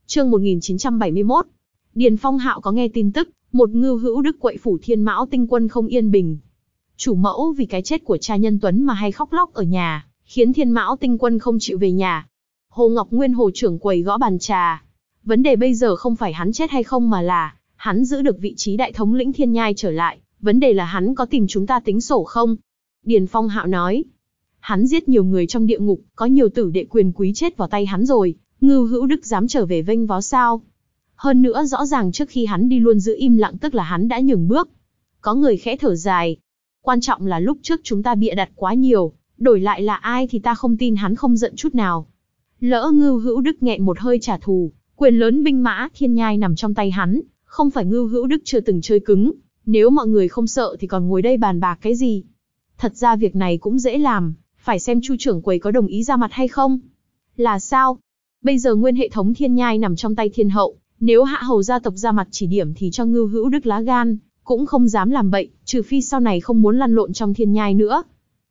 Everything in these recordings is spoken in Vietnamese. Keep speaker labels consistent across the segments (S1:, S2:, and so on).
S1: Chương 1971. Điền Phong Hạo có nghe tin tức, một Ngưu Hữu Đức quậy phủ Thiên Mão Tinh Quân không yên bình. Chủ mẫu vì cái chết của cha Nhân Tuấn mà hay khóc lóc ở nhà, khiến Thiên Mão Tinh Quân không chịu về nhà. Hồ Ngọc Nguyên Hồ trưởng quầy gõ bàn trà. Vấn đề bây giờ không phải hắn chết hay không mà là, hắn giữ được vị trí đại thống lĩnh Thiên Nhai trở lại, vấn đề là hắn có tìm chúng ta tính sổ không? Điền Phong Hạo nói. Hắn giết nhiều người trong địa ngục, có nhiều tử đệ quyền quý chết vào tay hắn rồi, Ngưu Hữu Đức dám trở về vênh váo sao? Hơn nữa rõ ràng trước khi hắn đi luôn giữ im lặng tức là hắn đã nhường bước. Có người khẽ thở dài. Quan trọng là lúc trước chúng ta bịa đặt quá nhiều, đổi lại là ai thì ta không tin hắn không giận chút nào. Lỡ Ngưu Hữu Đức nghẹn một hơi trả thù, quyền lớn binh mã Thiên Nhai nằm trong tay hắn, không phải Ngưu Hữu Đức chưa từng chơi cứng, nếu mọi người không sợ thì còn ngồi đây bàn bạc cái gì? Thật ra việc này cũng dễ làm, phải xem Chu trưởng quầy có đồng ý ra mặt hay không. Là sao? Bây giờ nguyên hệ thống Thiên Nhai nằm trong tay Thiên hậu, nếu Hạ hầu gia tộc ra mặt chỉ điểm thì cho Ngưu Hữu Đức lá gan, cũng không dám làm bậy, trừ phi sau này không muốn lăn lộn trong Thiên Nhai nữa.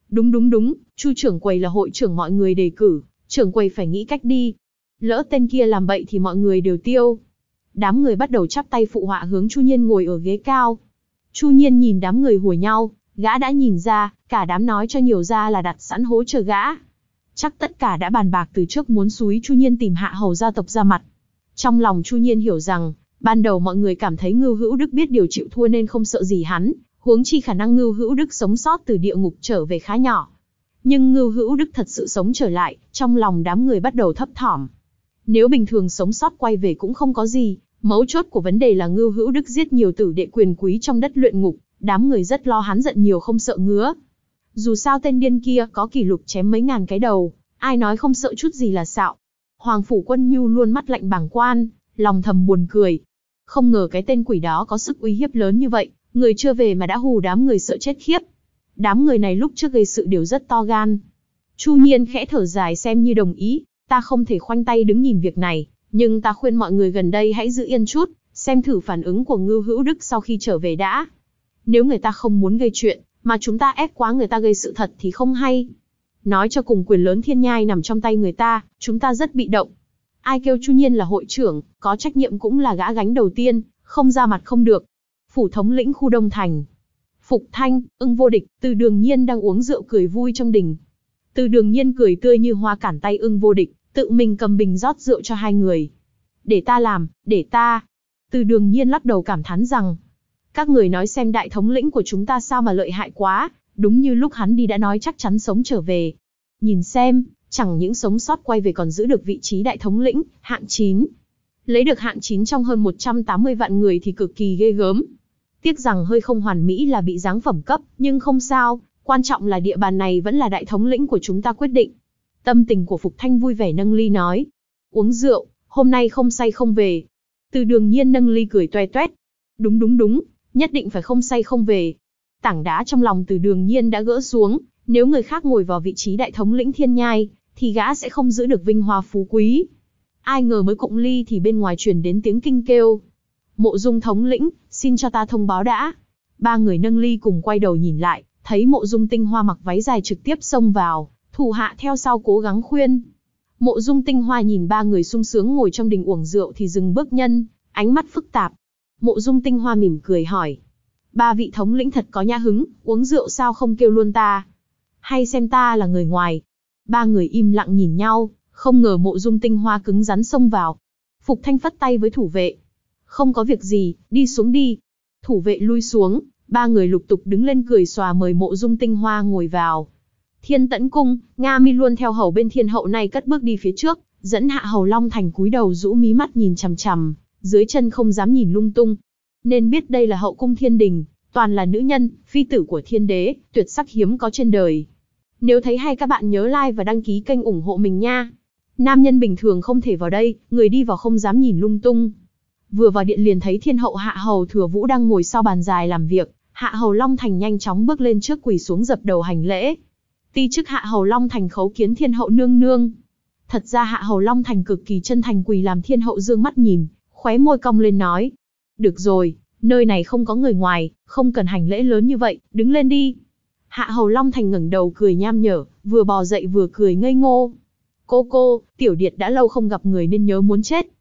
S1: Đúng, Chu trưởng quầy là hội trưởng mọi người đề cử, trưởng quầy phải nghĩ cách đi. Lỡ tên kia làm bậy thì mọi người đều tiêu. Đám người bắt đầu chắp tay phụ họa hướng Chu Nhiên ngồi ở ghế cao. Chu Nhiên nhìn đám người hùa nhau, gã đã nhìn ra, cả đám nói cho nhiều ra là đặt sẵn hố chờ gã. Chắc tất cả đã bàn bạc từ trước muốn xúi Chu Nhiên tìm Hạ hầu gia tộc ra mặt. Trong lòng Chu Nhiên hiểu rằng, ban đầu mọi người cảm thấy Ngưu Hữu Đức biết điều chịu thua nên không sợ gì hắn, huống chi khả năng Ngưu Hữu Đức sống sót từ địa ngục trở về khá nhỏ. Nhưng Ngưu Hữu Đức thật sự sống trở lại, trong lòng đám người bắt đầu thấp thỏm. Nếu bình thường sống sót quay về cũng không có gì, mấu chốt của vấn đề là Ngưu Hữu Đức giết nhiều tử đệ quyền quý trong đất luyện ngục, đám người rất lo hắn giận nhiều không sợ ngứa. Dù sao tên điên kia có kỷ lục chém mấy ngàn cái đầu, ai nói không sợ chút gì là xạo. Hoàng Phủ Quân Nhu luôn mắt lạnh bàng quan, lòng thầm buồn cười. Không ngờ cái tên quỷ đó có sức uy hiếp lớn như vậy, người chưa về mà đã hù đám người sợ chết khiếp. Đám người này lúc trước gây sự đều rất to gan. Chu Nhiên khẽ thở dài xem như đồng ý, ta không thể khoanh tay đứng nhìn việc này, nhưng ta khuyên mọi người gần đây hãy giữ yên chút, xem thử phản ứng của Ngưu Hữu Đức sau khi trở về đã. Nếu người ta không muốn gây chuyện, mà chúng ta ép quá người ta gây sự thật thì không hay. Nói cho cùng quyền lớn Thiên Nhai nằm trong tay người ta, chúng ta rất bị động. Ai kêu Chu Nhiên là hội trưởng, có trách nhiệm cũng là gã gánh đầu tiên, không ra mặt không được. Phủ thống lĩnh khu Đông Thành. Phục Thanh, Ưng Vô Địch, Từ Đường Nhiên đang uống rượu cười vui trong đình. Từ Đường Nhiên cười tươi như hoa cản tay Ưng Vô Địch, tự mình cầm bình rót rượu cho hai người. Để ta làm, để ta. Từ Đường Nhiên lắc đầu cảm thán rằng, các người nói xem đại thống lĩnh của chúng ta sao mà lợi hại quá, đúng như lúc hắn đi đã nói chắc chắn sống trở về. Nhìn xem, chẳng những sống sót quay về còn giữ được vị trí đại thống lĩnh, hạng 9. Lấy được hạng 9 trong hơn 180 vạn người thì cực kỳ ghê gớm. Tiếc rằng hơi không hoàn mỹ là bị giáng phẩm cấp, nhưng không sao, quan trọng là địa bàn này vẫn là đại thống lĩnh của chúng ta quyết định. Tâm tình của Phục Thanh vui vẻ nâng ly nói. Uống rượu, hôm nay không say không về. Từ Đường Nhiên nâng ly cười toe toét. Đúng, nhất định phải không say không về. Tảng đá trong lòng Từ Đường Nhiên đã gỡ xuống, nếu người khác ngồi vào vị trí đại thống lĩnh Thiên Nhai, thì gã sẽ không giữ được vinh hoa phú quý. Ai ngờ mới cụng ly thì bên ngoài truyền đến tiếng kinh kêu. Mộ Dung thống lĩnh, xin cho ta thông báo đã. Ba người nâng ly cùng quay đầu nhìn lại, thấy Mộ Dung Tinh Hoa mặc váy dài trực tiếp xông vào, thủ hạ theo sau cố gắng khuyên. Mộ Dung Tinh Hoa nhìn ba người sung sướng ngồi trong đình uổng rượu thì dừng bước nhân, ánh mắt phức tạp. Mộ Dung Tinh Hoa mỉm cười hỏi. Ba vị thống lĩnh thật có nhã hứng, uống rượu sao không kêu luôn ta? Hay xem ta là người ngoài? Ba người im lặng nhìn nhau, không ngờ Mộ Dung Tinh Hoa cứng rắn xông vào. Phục Thanh phất tay với thủ vệ. Không có việc gì, đi xuống đi. Thủ vệ lui xuống, ba người lục tục đứng lên cười xòa mời Mộ Dung Tinh Hoa ngồi vào. Thiên Tẫn Cung, Nga Mi luôn theo hầu bên Thiên hậu này cất bước đi phía trước, dẫn Hạ hầu Long Thành cúi đầu rũ mí mắt nhìn chằm chằm, dưới chân không dám nhìn lung tung. Nên biết đây là hậu cung thiên đình, toàn là nữ nhân, phi tử của thiên đế, tuyệt sắc hiếm có trên đời. Nếu thấy hay các bạn nhớ like và đăng ký kênh ủng hộ mình nha. Nam nhân bình thường không thể vào đây, người đi vào không dám nhìn lung tung. Vừa vào điện liền thấy Thiên hậu Hạ hầu Thừa Vũ đang ngồi sau bàn dài làm việc, Hạ hầu Long Thành nhanh chóng bước lên trước quỳ xuống dập đầu hành lễ. Ti chức Hạ hầu Long Thành khấu kiến Thiên hậu nương nương. Thật ra Hạ hầu Long Thành cực kỳ chân thành quỳ làm Thiên hậu dương mắt nhìn, khóe môi cong lên nói. Được rồi, nơi này không có người ngoài, không cần hành lễ lớn như vậy, đứng lên đi. Hạ hầu Long Thành ngẩng đầu cười nham nhở, vừa bò dậy vừa cười ngây ngô. Cô, tiểu điệt đã lâu không gặp người nên nhớ muốn chết.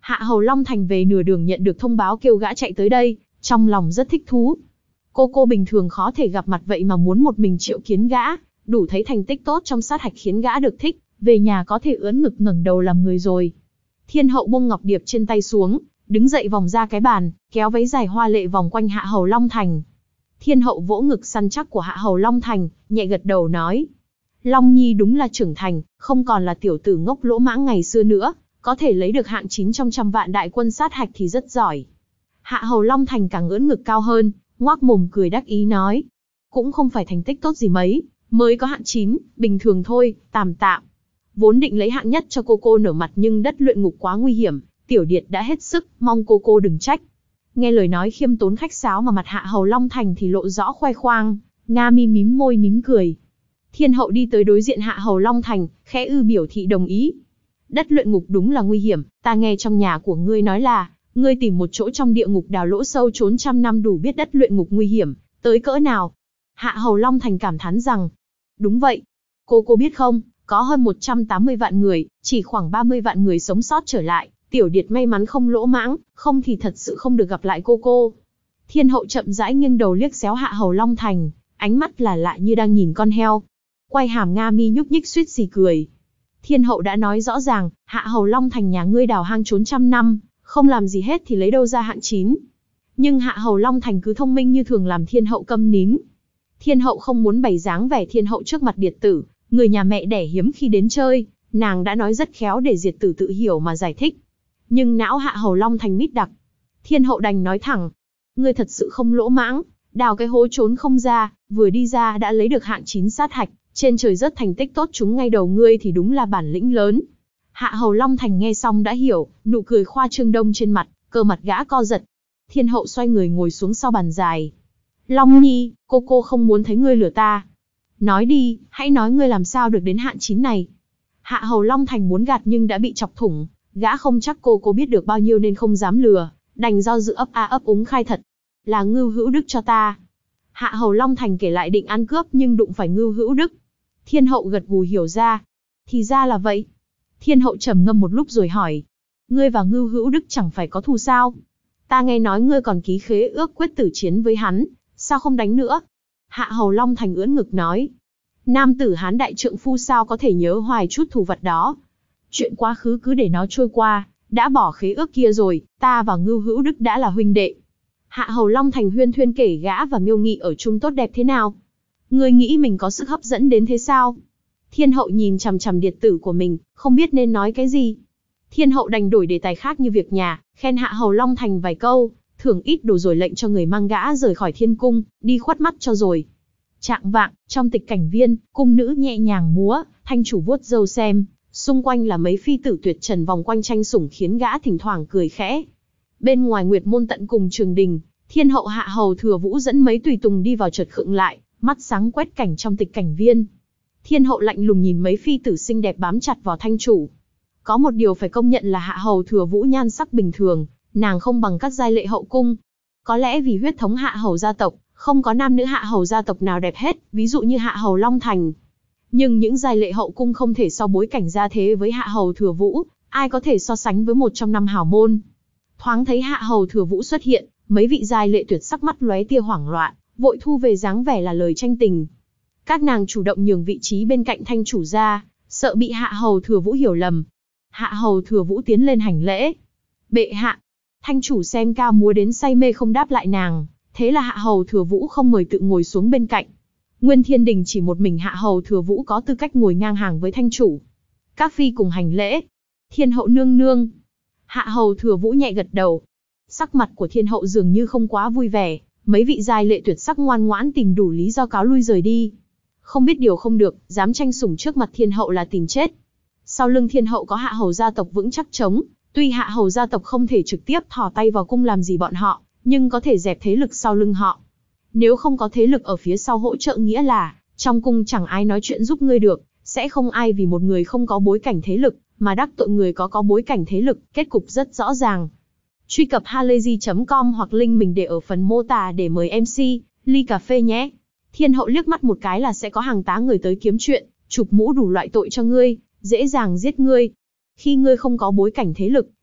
S1: Hạ Hầu Long Thành về nửa đường nhận được thông báo kêu gã chạy tới đây, trong lòng rất thích thú. Cô bình thường khó thể gặp mặt vậy mà muốn một mình triệu kiến gã, đủ thấy thành tích tốt trong sát hạch khiến gã được thích, về nhà có thể ưỡn ngực ngẩng đầu làm người rồi. Thiên hậu buông ngọc điệp trên tay xuống, đứng dậy vòng ra cái bàn, kéo váy dài hoa lệ vòng quanh Hạ Hầu Long Thành. Thiên hậu vỗ ngực săn chắc của Hạ Hầu Long Thành, nhẹ gật đầu nói. Long Nhi đúng là trưởng thành, không còn là tiểu tử ngốc lỗ mãng ngày xưa nữa, có thể lấy được hạng 9 trong 100 vạn đại quân sát hạch thì rất giỏi. Hạ Hầu Long Thành càng ưỡn ngực cao hơn, ngoác mồm cười đắc ý nói. Cũng không phải thành tích tốt gì mấy, mới có hạng 9, bình thường thôi, tạm tạm. Vốn định lấy hạng nhất cho cô nở mặt nhưng đất luyện ngục quá nguy hiểm, tiểu điệt đã hết sức, mong cô đừng trách. Nghe lời nói khiêm tốn khách sáo mà mặt Hạ Hầu Long Thành thì lộ rõ khoe khoang, Nga mi mím môi nín cười. Thiên hậu đi tới đối diện Hạ Hầu Long Thành, khẽ biểu thị đồng ý. Đất luyện ngục đúng là nguy hiểm, ta nghe trong nhà của ngươi nói là, ngươi tìm một chỗ trong địa ngục đào lỗ sâu trốn 100 năm đủ biết đất luyện ngục nguy hiểm, tới cỡ nào. Hạ Hầu Long Thành cảm thán rằng, đúng vậy. Cô biết không, có hơn 180 vạn người, chỉ khoảng 30 vạn người sống sót trở lại, tiểu điệt may mắn không lỗ mãng, không thì thật sự không được gặp lại cô. Thiên hậu chậm rãi nghiêng đầu liếc xéo Hạ Hầu Long Thành, ánh mắt là lạ như đang nhìn con heo. Quay hàm Nga mi nhúc nhích suýt xì cười. Thiên hậu đã nói rõ ràng, Hạ Hầu Long Thành nhà ngươi đào hang trốn 100 năm, không làm gì hết thì lấy đâu ra hạng 9. Nhưng Hạ Hầu Long Thành cứ thông minh như thường làm thiên hậu câm nín. Thiên hậu không muốn bày dáng vẻ thiên hậu trước mặt điệt tử, người nhà mẹ đẻ hiếm khi đến chơi, nàng đã nói rất khéo để diệt tử tự hiểu mà giải thích. Nhưng não Hạ Hầu Long Thành mít đặc. Thiên hậu đành nói thẳng, ngươi thật sự không lỗ mãng, đào cái hố trốn không ra, vừa đi ra đã lấy được hạng 9 sát hạch, trên trời rất thành tích tốt trúng ngay đầu ngươi thì đúng là bản lĩnh lớn. Hạ Hầu Long Thành nghe xong đã hiểu, nụ cười khoa trương đông trên mặt, cơ mặt gã co giật. Thiên hậu xoay người ngồi xuống sau bàn dài. Long Nhi, cô không muốn thấy ngươi lừa ta. Nói đi, hãy nói ngươi làm sao được đến hạng 9 này. Hạ Hầu Long Thành muốn gạt nhưng đã bị chọc thủng, gã không chắc cô biết được bao nhiêu nên không dám lừa, đành do dự ấp úng khai thật. Là Ngưu Hữu Đức cho ta. Hạ Hầu Long Thành kể lại định ăn cướp nhưng đụng phải Ngưu Hữu Đức. Thiên hậu gật gù hiểu ra. Thì ra là vậy. Thiên hậu trầm ngâm một lúc rồi hỏi. Ngươi và Ngưu Hữu Đức chẳng phải có thù sao? Ta nghe nói ngươi còn ký khế ước quyết tử chiến với hắn, sao không đánh nữa? Hạ Hầu Long Thành ưỡn ngực nói. Nam tử Hán đại trượng phu sao có thể nhớ hoài chút thù vật đó. Chuyện quá khứ cứ để nó trôi qua, đã bỏ khế ước kia rồi, ta và Ngưu Hữu Đức đã là huynh đệ. Hạ Hầu Long Thành huyên thuyên kể gã và Miêu Nghị ở chung tốt đẹp thế nào. Ngươi nghĩ mình có sức hấp dẫn đến thế sao? Thiên hậu nhìn chằm chằm điệt tử của mình, không biết nên nói cái gì. Thiên hậu đành đổi đề tài khác như việc nhà, khen Hạ Hầu Long Thành vài câu, thưởng ít đồ rồi lệnh cho người mang gã rời khỏi thiên cung, đi khuất mắt cho rồi. Trạng vạng, trong tịch cảnh viên, cung nữ nhẹ nhàng múa, thanh chủ vuốt râu xem, xung quanh là mấy phi tử tuyệt trần vòng quanh tranh sủng khiến gã thỉnh thoảng cười khẽ. Bên ngoài Nguyệt Môn tận cùng trường đình, Thiên hậu Hạ Hầu Thừa Vũ dẫn mấy tùy tùng đi vào chợt khựng lại, mắt sáng quét cảnh trong tịch cảnh viên. Thiên hậu lạnh lùng nhìn mấy phi tử xinh đẹp bám chặt vào thanh chủ. Có một điều phải công nhận là Hạ Hầu Thừa Vũ nhan sắc bình thường, nàng không bằng các giai lệ hậu cung. Có lẽ vì huyết thống Hạ Hầu gia tộc, không có nam nữ Hạ Hầu gia tộc nào đẹp hết, ví dụ như Hạ Hầu Long Thành. Nhưng những giai lệ hậu cung không thể so bối cảnh gia thế với Hạ Hầu Thừa Vũ, ai có thể so sánh với một trong năm hào môn. Thoáng thấy Hạ Hầu Thừa Vũ xuất hiện, mấy vị giai lệ tuyệt sắc mắt lóe tia hoảng loạn, vội thu về dáng vẻ là lời tranh tình. Các nàng chủ động nhường vị trí bên cạnh thanh chủ ra, sợ bị Hạ Hầu Thừa Vũ hiểu lầm. Hạ Hầu Thừa Vũ tiến lên hành lễ. Bệ hạ. Thanh chủ xem cao múa đến say mê không đáp lại nàng, thế là Hạ Hầu Thừa Vũ không mời tự ngồi xuống bên cạnh. Nguyên Thiên Đình chỉ một mình Hạ Hầu Thừa Vũ có tư cách ngồi ngang hàng với thanh chủ. Các phi cùng hành lễ. Thiên hậu nương nương. Hạ Hầu Thừa Vũ nhẹ gật đầu. Sắc mặt của thiên hậu dường như không quá vui vẻ, mấy vị giai lệ tuyệt sắc ngoan ngoãn tìm đủ lý do cáo lui rời đi. Không biết điều không được, dám tranh sủng trước mặt thiên hậu là tìm chết. Sau lưng thiên hậu có Hạ Hầu gia tộc vững chắc chống, tuy Hạ Hầu gia tộc không thể trực tiếp thò tay vào cung làm gì bọn họ, nhưng có thể dẹp thế lực sau lưng họ. Nếu không có thế lực ở phía sau hỗ trợ nghĩa là, trong cung chẳng ai nói chuyện giúp ngươi được, sẽ không ai vì một người không có bối cảnh thế lực, mà đắc tội người có bối cảnh thế lực, kết cục rất rõ ràng. Truy cập halayzi.com hoặc link mình để ở phần mô tả để mời MC, ly cà phê nhé. Thiên hậu liếc mắt một cái là sẽ có hàng tá người tới kiếm chuyện, chụp mũ đủ loại tội cho ngươi, dễ dàng giết ngươi. Khi ngươi không có bối cảnh thế lực,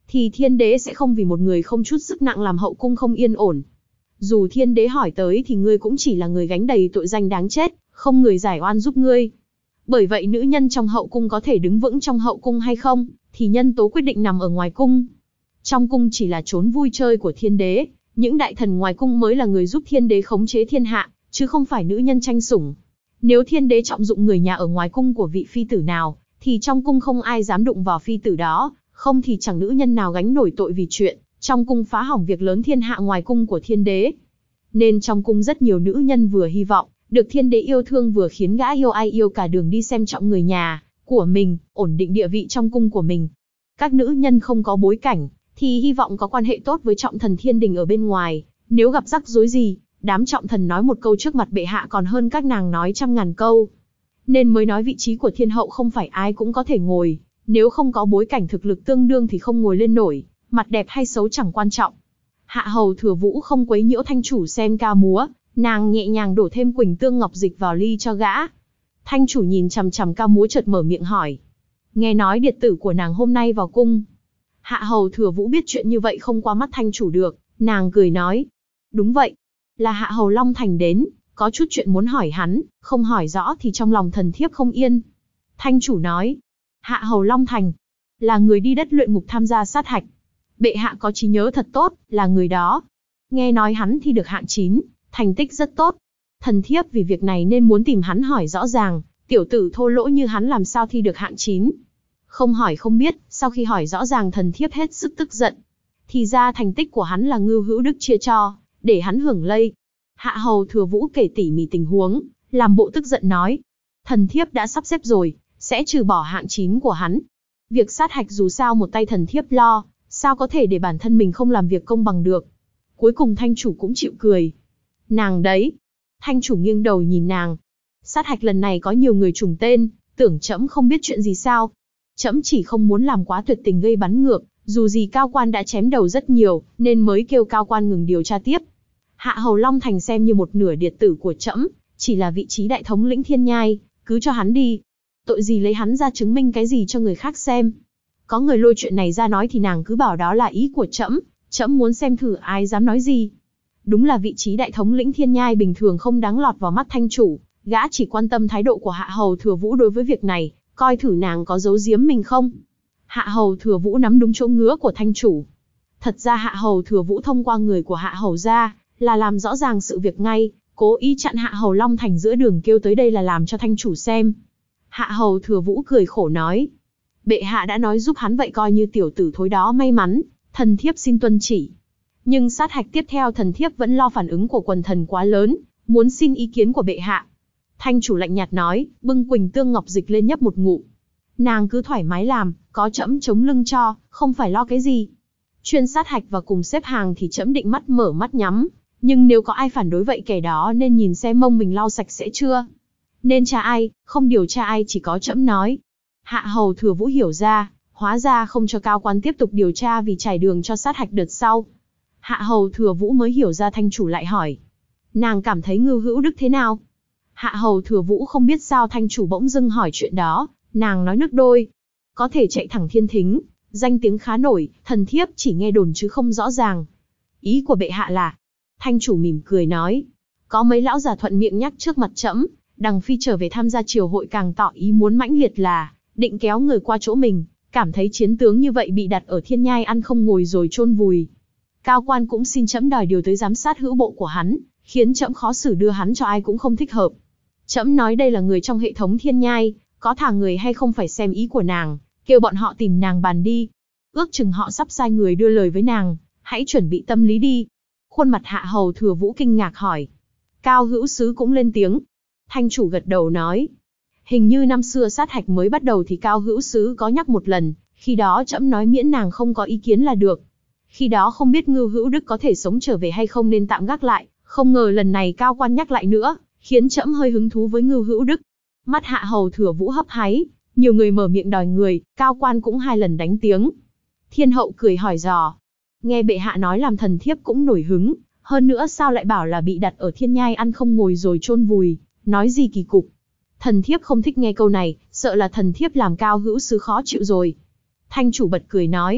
S1: thì thiên đế sẽ không vì một người không chút sức nặng làm hậu cung không yên ổn. Dù thiên đế hỏi tới thì ngươi cũng chỉ là người gánh đầy tội danh đáng chết, không người giải oan giúp ngươi. Bởi vậy nữ nhân trong hậu cung có thể đứng vững trong hậu cung hay không, thì nhân tố quyết định nằm ở ngoài cung. Trong cung chỉ là chốn vui chơi của thiên đế, những đại thần ngoài cung mới là người giúp thiên đế khống chế thiên hạ, chứ không phải nữ nhân tranh sủng. Nếu thiên đế trọng dụng người nhà ở ngoài cung của vị phi tử nào, thì trong cung không ai dám đụng vào phi tử đó, không thì chẳng nữ nhân nào gánh nổi tội vì chuyện trong cung phá hỏng việc lớn thiên hạ ngoài cung của thiên đế. Nên trong cung rất nhiều nữ nhân vừa hy vọng được thiên đế yêu thương, vừa khiến gã yêu ai yêu cả đường đi xem trọng người nhà của mình, ổn định địa vị trong cung của mình. Các nữ nhân không có bối cảnh, thì hy vọng có quan hệ tốt với trọng thần thiên đình ở bên ngoài. Nếu gặp rắc rối gì, đám trọng thần nói một câu trước mặt bệ hạ còn hơn các nàng nói 100.000 câu. Nên mới nói vị trí của thiên hậu không phải ai cũng có thể ngồi. Nếu không có bối cảnh thực lực tương đương thì không ngồi lên nổi. Mặt đẹp hay xấu chẳng quan trọng. Hạ hầu Thừa Vũ không quấy nhiễu thanh chủ xem ca múa, nàng nhẹ nhàng đổ thêm Quỳnh Tương Ngọc Dịch vào ly cho gã. Thanh chủ nhìn chằm chằm ca múa chợt mở miệng hỏi. Nghe nói điệt tử của nàng hôm nay vào cung. Hạ hầu Thừa Vũ biết chuyện như vậy không qua mắt thanh chủ được, nàng cười nói. Đúng vậy, là Hạ hầu Long Thành đến, có chút chuyện muốn hỏi hắn, không hỏi rõ thì trong lòng thần thiếp không yên. Thanh chủ nói. Hạ hầu Long Thành là người đi đất luyện ngục tham gia sát hạch. Bệ hạ có trí nhớ thật tốt, là người đó. Nghe nói hắn thi được hạng 9, thành tích rất tốt. Thần thiếp vì việc này nên muốn tìm hắn hỏi rõ ràng, tiểu tử thô lỗ như hắn làm sao thi được hạng 9. Không hỏi không biết, sau khi hỏi rõ ràng thần thiếp hết sức tức giận. Thì ra thành tích của hắn là Ngưu Hữu Đức chia cho, để hắn hưởng lây. Hạ hầu Thừa Vũ kể tỉ mỉ tình huống, làm bộ tức giận nói. Thần thiếp đã sắp xếp rồi, sẽ trừ bỏ hạng 9 của hắn. Việc sát hạch dù sao một tay thần thiếp lo, sao có thể để bản thân mình không làm việc công bằng được. Cuối cùng thanh chủ cũng chịu cười. Nàng đấy. Thanh chủ nghiêng đầu nhìn nàng. Sát hạch lần này có nhiều người trùng tên, tưởng trẫm không biết chuyện gì sao. Trẫm chỉ không muốn làm quá tuyệt tình gây bắn ngược, dù gì cao quan đã chém đầu rất nhiều, nên mới kêu cao quan ngừng điều tra tiếp. Hạ hầu Long Thành xem như một nửa điệt tử của trẫm, chỉ là vị trí đại thống lĩnh thiên nhai, cứ cho hắn đi. Tội gì lấy hắn ra chứng minh cái gì cho người khác xem. Có người lôi chuyện này ra nói thì nàng cứ bảo đó là ý của trẫm, trẫm muốn xem thử ai dám nói gì. Đúng là vị trí đại thống lĩnh thiên nhai bình thường không đáng lọt vào mắt thanh chủ, gã chỉ quan tâm thái độ của Hạ hầu Thừa Vũ đối với việc này, coi thử nàng có giấu giếm mình không. Hạ hầu Thừa Vũ nắm đúng chỗ ngứa của thanh chủ. Thật ra Hạ hầu Thừa Vũ thông qua người của Hạ hầu ra, là làm rõ ràng sự việc ngay, cố ý chặn Hạ hầu Long Thành giữa đường kêu tới đây là làm cho thanh chủ xem. Hạ hầu Thừa Vũ cười khổ nói. Bệ hạ đã nói giúp hắn vậy coi như tiểu tử thối đó may mắn, thần thiếp xin tuân chỉ. Nhưng sát hạch tiếp theo thần thiếp vẫn lo phản ứng của quần thần quá lớn, muốn xin ý kiến của bệ hạ. Thanh chủ lạnh nhạt nói, bưng Quỳnh Tương Ngọc Dịch lên nhấp một ngụm. Nàng cứ thoải mái làm, có trẫm chống lưng cho, không phải lo cái gì. Chuyên sát hạch và cùng xếp hàng thì trẫm định mắt mở mắt nhắm, nhưng nếu có ai phản đối vậy kẻ đó nên nhìn xem mông mình lau sạch sẽ chưa. Nên tra ai, không điều tra ai chỉ có trẫm nói. Hạ hầu Thừa Vũ hiểu ra, hóa ra không cho cao quan tiếp tục điều tra vì trải đường cho sát hạch đợt sau. Hạ hầu Thừa Vũ mới hiểu ra thanh chủ lại hỏi. Nàng cảm thấy Ngưu Hữu Đức thế nào? Hạ hầu Thừa Vũ không biết sao thanh chủ bỗng dưng hỏi chuyện đó, nàng nói nước đôi. Có thể chạy thẳng thiên thính, danh tiếng khá nổi, thần thiếp chỉ nghe đồn chứ không rõ ràng. Ý của bệ hạ là? Thanh chủ mỉm cười nói. Có mấy lão già thuận miệng nhắc trước mặt trẫm, đằng phi trở về tham gia triều hội càng tỏ ý muốn mãnh liệt là định kéo người qua chỗ mình, cảm thấy chiến tướng như vậy bị đặt ở thiên nhai ăn không ngồi rồi chôn vùi. Cao quan cũng xin trẫm đòi điều tới giám sát hữu bộ của hắn, khiến trẫm khó xử đưa hắn cho ai cũng không thích hợp. Trẫm nói đây là người trong hệ thống thiên nhai, có thả người hay không phải xem ý của nàng, kêu bọn họ tìm nàng bàn đi. Ước chừng họ sắp sai người đưa lời với nàng, hãy chuẩn bị tâm lý đi. Khuôn mặt Hạ hầu Thừa Vũ kinh ngạc hỏi. Cao hữu sứ cũng lên tiếng. Thanh chủ gật đầu nói. Hình như năm xưa sát hạch mới bắt đầu thì Cao hữu sứ có nhắc một lần, khi đó trẫm nói miễn nàng không có ý kiến là được. Khi đó không biết Ngưu Hữu Đức có thể sống trở về hay không nên tạm gác lại, không ngờ lần này Cao quan nhắc lại nữa, khiến trẫm hơi hứng thú với Ngưu Hữu Đức. Mắt Hạ hầu Thừa Vũ hấp háy, nhiều người mở miệng đòi người, Cao quan cũng 2 lần đánh tiếng. Thiên hậu cười hỏi dò. Nghe bệ hạ nói làm thần thiếp cũng nổi hứng, hơn nữa sao lại bảo là bị đặt ở thiên nhai ăn không ngồi rồi chôn vùi, nói gì kỳ cục. Thần thiếp không thích nghe câu này, sợ là thần thiếp làm Cao hữu sứ khó chịu rồi. Thanh chủ bật cười nói.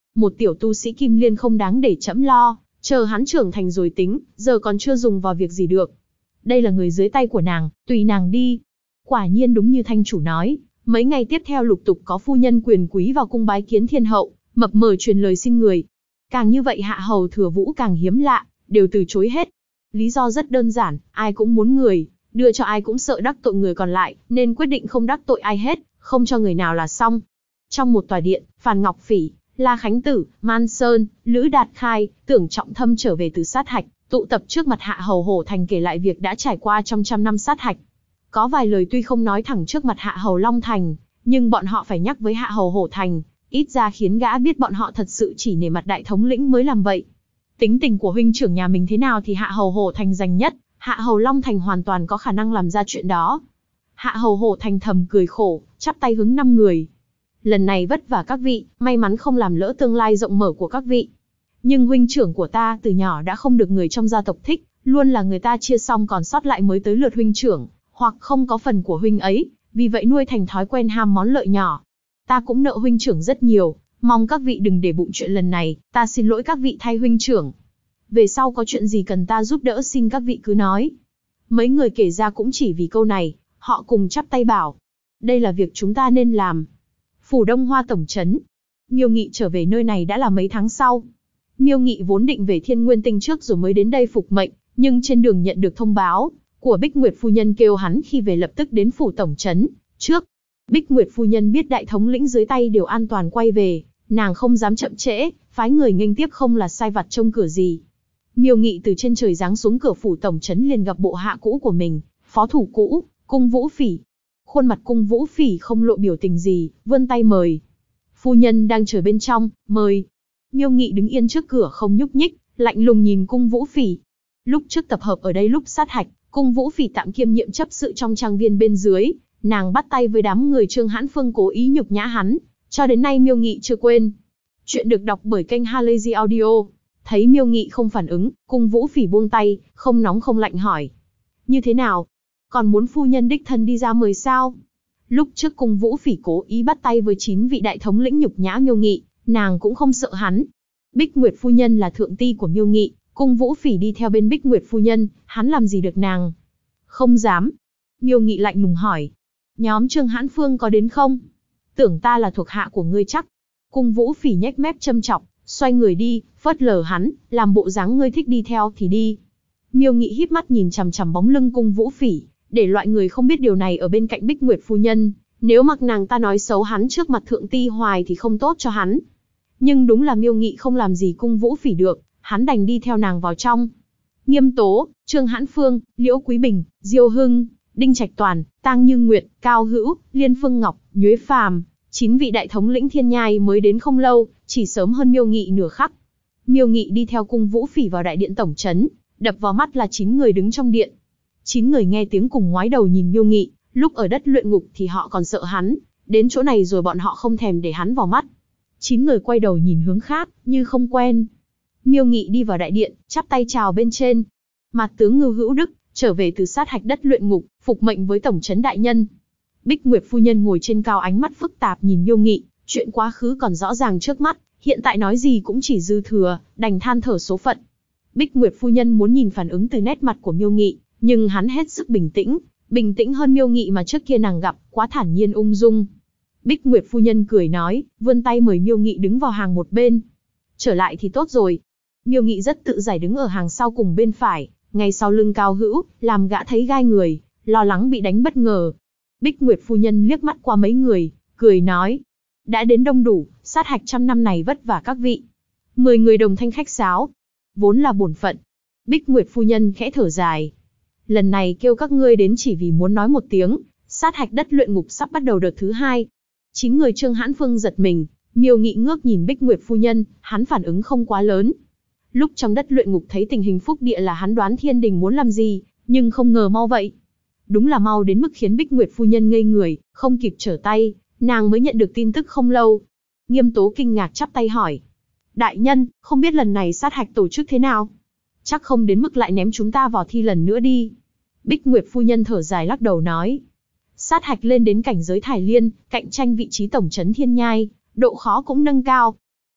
S1: Một tiểu tu sĩ kim liên không đáng để trẫm lo, chờ hắn trưởng thành rồi tính, giờ còn chưa dùng vào việc gì được. Đây là người dưới tay của nàng, tùy nàng đi. Quả nhiên đúng như thanh chủ nói, mấy ngày tiếp theo lục tục có phu nhân quyền quý vào cung bái kiến thiên hậu, mập mờ truyền lời xin người. Càng như vậy hạ hầu Thừa Vũ càng hiếm lạ, đều từ chối hết. Lý do rất đơn giản, ai cũng muốn người, đưa cho ai cũng sợ đắc tội người còn lại, nên quyết định không đắc tội ai hết, không cho người nào là xong. Trong một tòa điện, Phàn Ngọc Phỉ, La Khánh Tử, Man Sơn, Lữ Đạt Khai, Tưởng Trọng Thâm trở về từ sát hạch, tụ tập trước mặt Hạ Hầu Hổ Thành kể lại việc đã trải qua trong trăm năm sát hạch. Có vài lời tuy không nói thẳng trước mặt Hạ Hầu Long Thành, nhưng bọn họ phải nhắc với Hạ Hầu Hổ Thành, ít ra khiến gã biết bọn họ thật sự chỉ nể mặt đại thống lĩnh mới làm vậy. Tính tình của huynh trưởng nhà mình thế nào thì Hạ Hầu Hổ Thành dành nhất, Hạ Hầu Long Thành hoàn toàn có khả năng làm ra chuyện đó. Hạ Hầu Hổ Thành thầm cười khổ, chắp tay hướng 5 người. Lần này vất vả các vị, may mắn không làm lỡ tương lai rộng mở của các vị. Nhưng huynh trưởng của ta từ nhỏ đã không được người trong gia tộc thích, luôn là người ta chia xong còn sót lại mới tới lượt huynh trưởng, hoặc không có phần của huynh ấy, vì vậy nuôi thành thói quen ham món lợi nhỏ. Ta cũng nợ huynh trưởng rất nhiều, mong các vị đừng để bụng chuyện lần này, ta xin lỗi các vị thay huynh trưởng. Về sau có chuyện gì cần ta giúp đỡ xin các vị cứ nói. Mấy người kể ra cũng chỉ vì câu này, họ cùng chắp tay bảo. Đây là việc chúng ta nên làm. Phủ Đông Hoa tổng trấn. Miêu Nghị trở về nơi này đã là mấy tháng sau. Miêu Nghị vốn định về Thiên Nguyên Tinh trước rồi mới đến đây phục mệnh, nhưng trên đường nhận được thông báo của Bích Nguyệt phu nhân kêu hắn khi về lập tức đến phủ tổng trấn trước. Bích Nguyệt phu nhân biết đại thống lĩnh dưới tay đều an toàn quay về, nàng không dám chậm trễ, phái người nghênh tiếp không là sai vặt trông cửa gì. Miêu Nghị từ trên trời giáng xuống cửa phủ tổng trấn liền gặp bộ hạ cũ của mình, phó thủ cũ, Cung Vũ Phỉ. Khuôn mặt Cung Vũ Phỉ không lộ biểu tình gì, vươn tay mời. Phu nhân đang chờ bên trong, mời. Miêu Nghị đứng yên trước cửa không nhúc nhích, lạnh lùng nhìn Cung Vũ Phỉ. Lúc trước tập hợp ở đây lúc sát hạch, Cung Vũ Phỉ tạm kiêm nhiệm chấp sự trong trang viên bên dưới, nàng bắt tay với đám người Trương Hãn Phương cố ý nhục nhã hắn, cho đến nay Miêu Nghị chưa quên. Chuyện được đọc bởi kênh Halazy Audio. Thấy Miêu Nghị không phản ứng, Cung Vũ Phỉ buông tay, không nóng không lạnh hỏi. Như thế nào? Còn muốn phu nhân đích thân đi ra mời sao? Lúc trước Cung Vũ Phỉ cố ý bắt tay với 9 vị đại thống lĩnh nhục nhã Miêu Nghị, nàng cũng không sợ hắn. Bích Nguyệt phu nhân là thượng ti của Miêu Nghị, Cung Vũ Phỉ đi theo bên Bích Nguyệt phu nhân, hắn làm gì được nàng? Không dám. Miêu Nghị lạnh lùng hỏi. Nhóm Trương Hãn Phương có đến không? Tưởng ta là thuộc hạ của ngươi chắc. Cung Vũ Phỉ nhếch mép châm chọc, xoay người đi, phớt lờ hắn, làm bộ dáng ngươi thích đi theo thì đi. Miêu Nghị híp mắt nhìn chằm chằm bóng lưng Cung Vũ Phỉ, để loại người không biết điều này ở bên cạnh Bích Nguyệt phu nhân, nếu mặc nàng ta nói xấu hắn trước mặt thượng ti hoài thì không tốt cho hắn. Nhưng đúng là Miêu Nghị không làm gì Cung Vũ Phỉ được, hắn đành đi theo nàng vào trong. Nghiêm Tố, Trương Hãn Phương, Liễu Quý Bình, Diêu Hưng, Đinh Trạch Toàn, Tang Như Nguyệt, Cao Hữu, Liên Phương Ngọc, Nhuế Phàm, 9 vị đại thống lĩnh Thiên Nhai mới đến không lâu, chỉ sớm hơn Miêu Nghị nửa khắc. Miêu Nghị đi theo Cung Vũ Phỉ vào đại điện tổng trấn, đập vào mắt là 9 người đứng trong điện. 9 người nghe tiếng cùng ngoái đầu nhìn Miêu Nghị, lúc ở đất luyện ngục thì họ còn sợ hắn, đến chỗ này rồi bọn họ không thèm để hắn vào mắt. 9 người quay đầu nhìn hướng khác, như không quen. Miêu Nghị đi vào đại điện, chắp tay chào bên trên. Mạt tướng Ngưu Hữu Đức, trở về từ sát hạch đất luyện ngục, phục mệnh với tổng trấn đại nhân. Bích Nguyệt phu nhân ngồi trên cao ánh mắt phức tạp nhìn Miêu Nghị, chuyện quá khứ còn rõ ràng trước mắt, hiện tại nói gì cũng chỉ dư thừa, đành than thở số phận. Bích Nguyệt phu nhân muốn nhìn phản ứng từ nét mặt của Miêu Nghị, nhưng hắn hết sức bình tĩnh hơn Miêu Nghị mà trước kia nàng gặp, quá thản nhiên ung dung. Bích Nguyệt phu nhân cười nói, vươn tay mời Miêu Nghị đứng vào hàng một bên. Trở lại thì tốt rồi. Miêu Nghị rất tự giải đứng ở hàng sau cùng bên phải, ngay sau lưng Cao Hữu, làm gã thấy gai người, lo lắng bị đánh bất ngờ. Bích Nguyệt phu nhân liếc mắt qua mấy người, cười nói, đã đến đông đủ, sát hạch trăm năm này vất vả các vị. 10 người đồng thanh khách sáo, vốn là bổn phận. Bích Nguyệt phu nhân khẽ thở dài. Lần này kêu các ngươi đến chỉ vì muốn nói một tiếng, sát hạch đất luyện ngục sắp bắt đầu đợt thứ 2. 9 người Trương Hãn Phương giật mình, Miêu Nghị ngước nhìn Bích Nguyệt phu nhân, hắn phản ứng không quá lớn. Lúc trong đất luyện ngục thấy tình hình phúc địa là hắn đoán thiên đình muốn làm gì, nhưng không ngờ mau vậy. Đúng là mau đến mức khiến Bích Nguyệt phu nhân ngây người, không kịp trở tay, nàng mới nhận được tin tức không lâu. Nghiêm Tố kinh ngạc chắp tay hỏi. Đại nhân, không biết lần này sát hạch tổ chức thế nào? Chắc không đến mức lại ném chúng ta vào thi lần nữa đi. Bích Nguyệt phu nhân thở dài lắc đầu nói. Sát hạch lên đến cảnh giới Thải Liên, cạnh tranh vị trí tổng trấn Thiên Nhai, độ khó cũng nâng cao.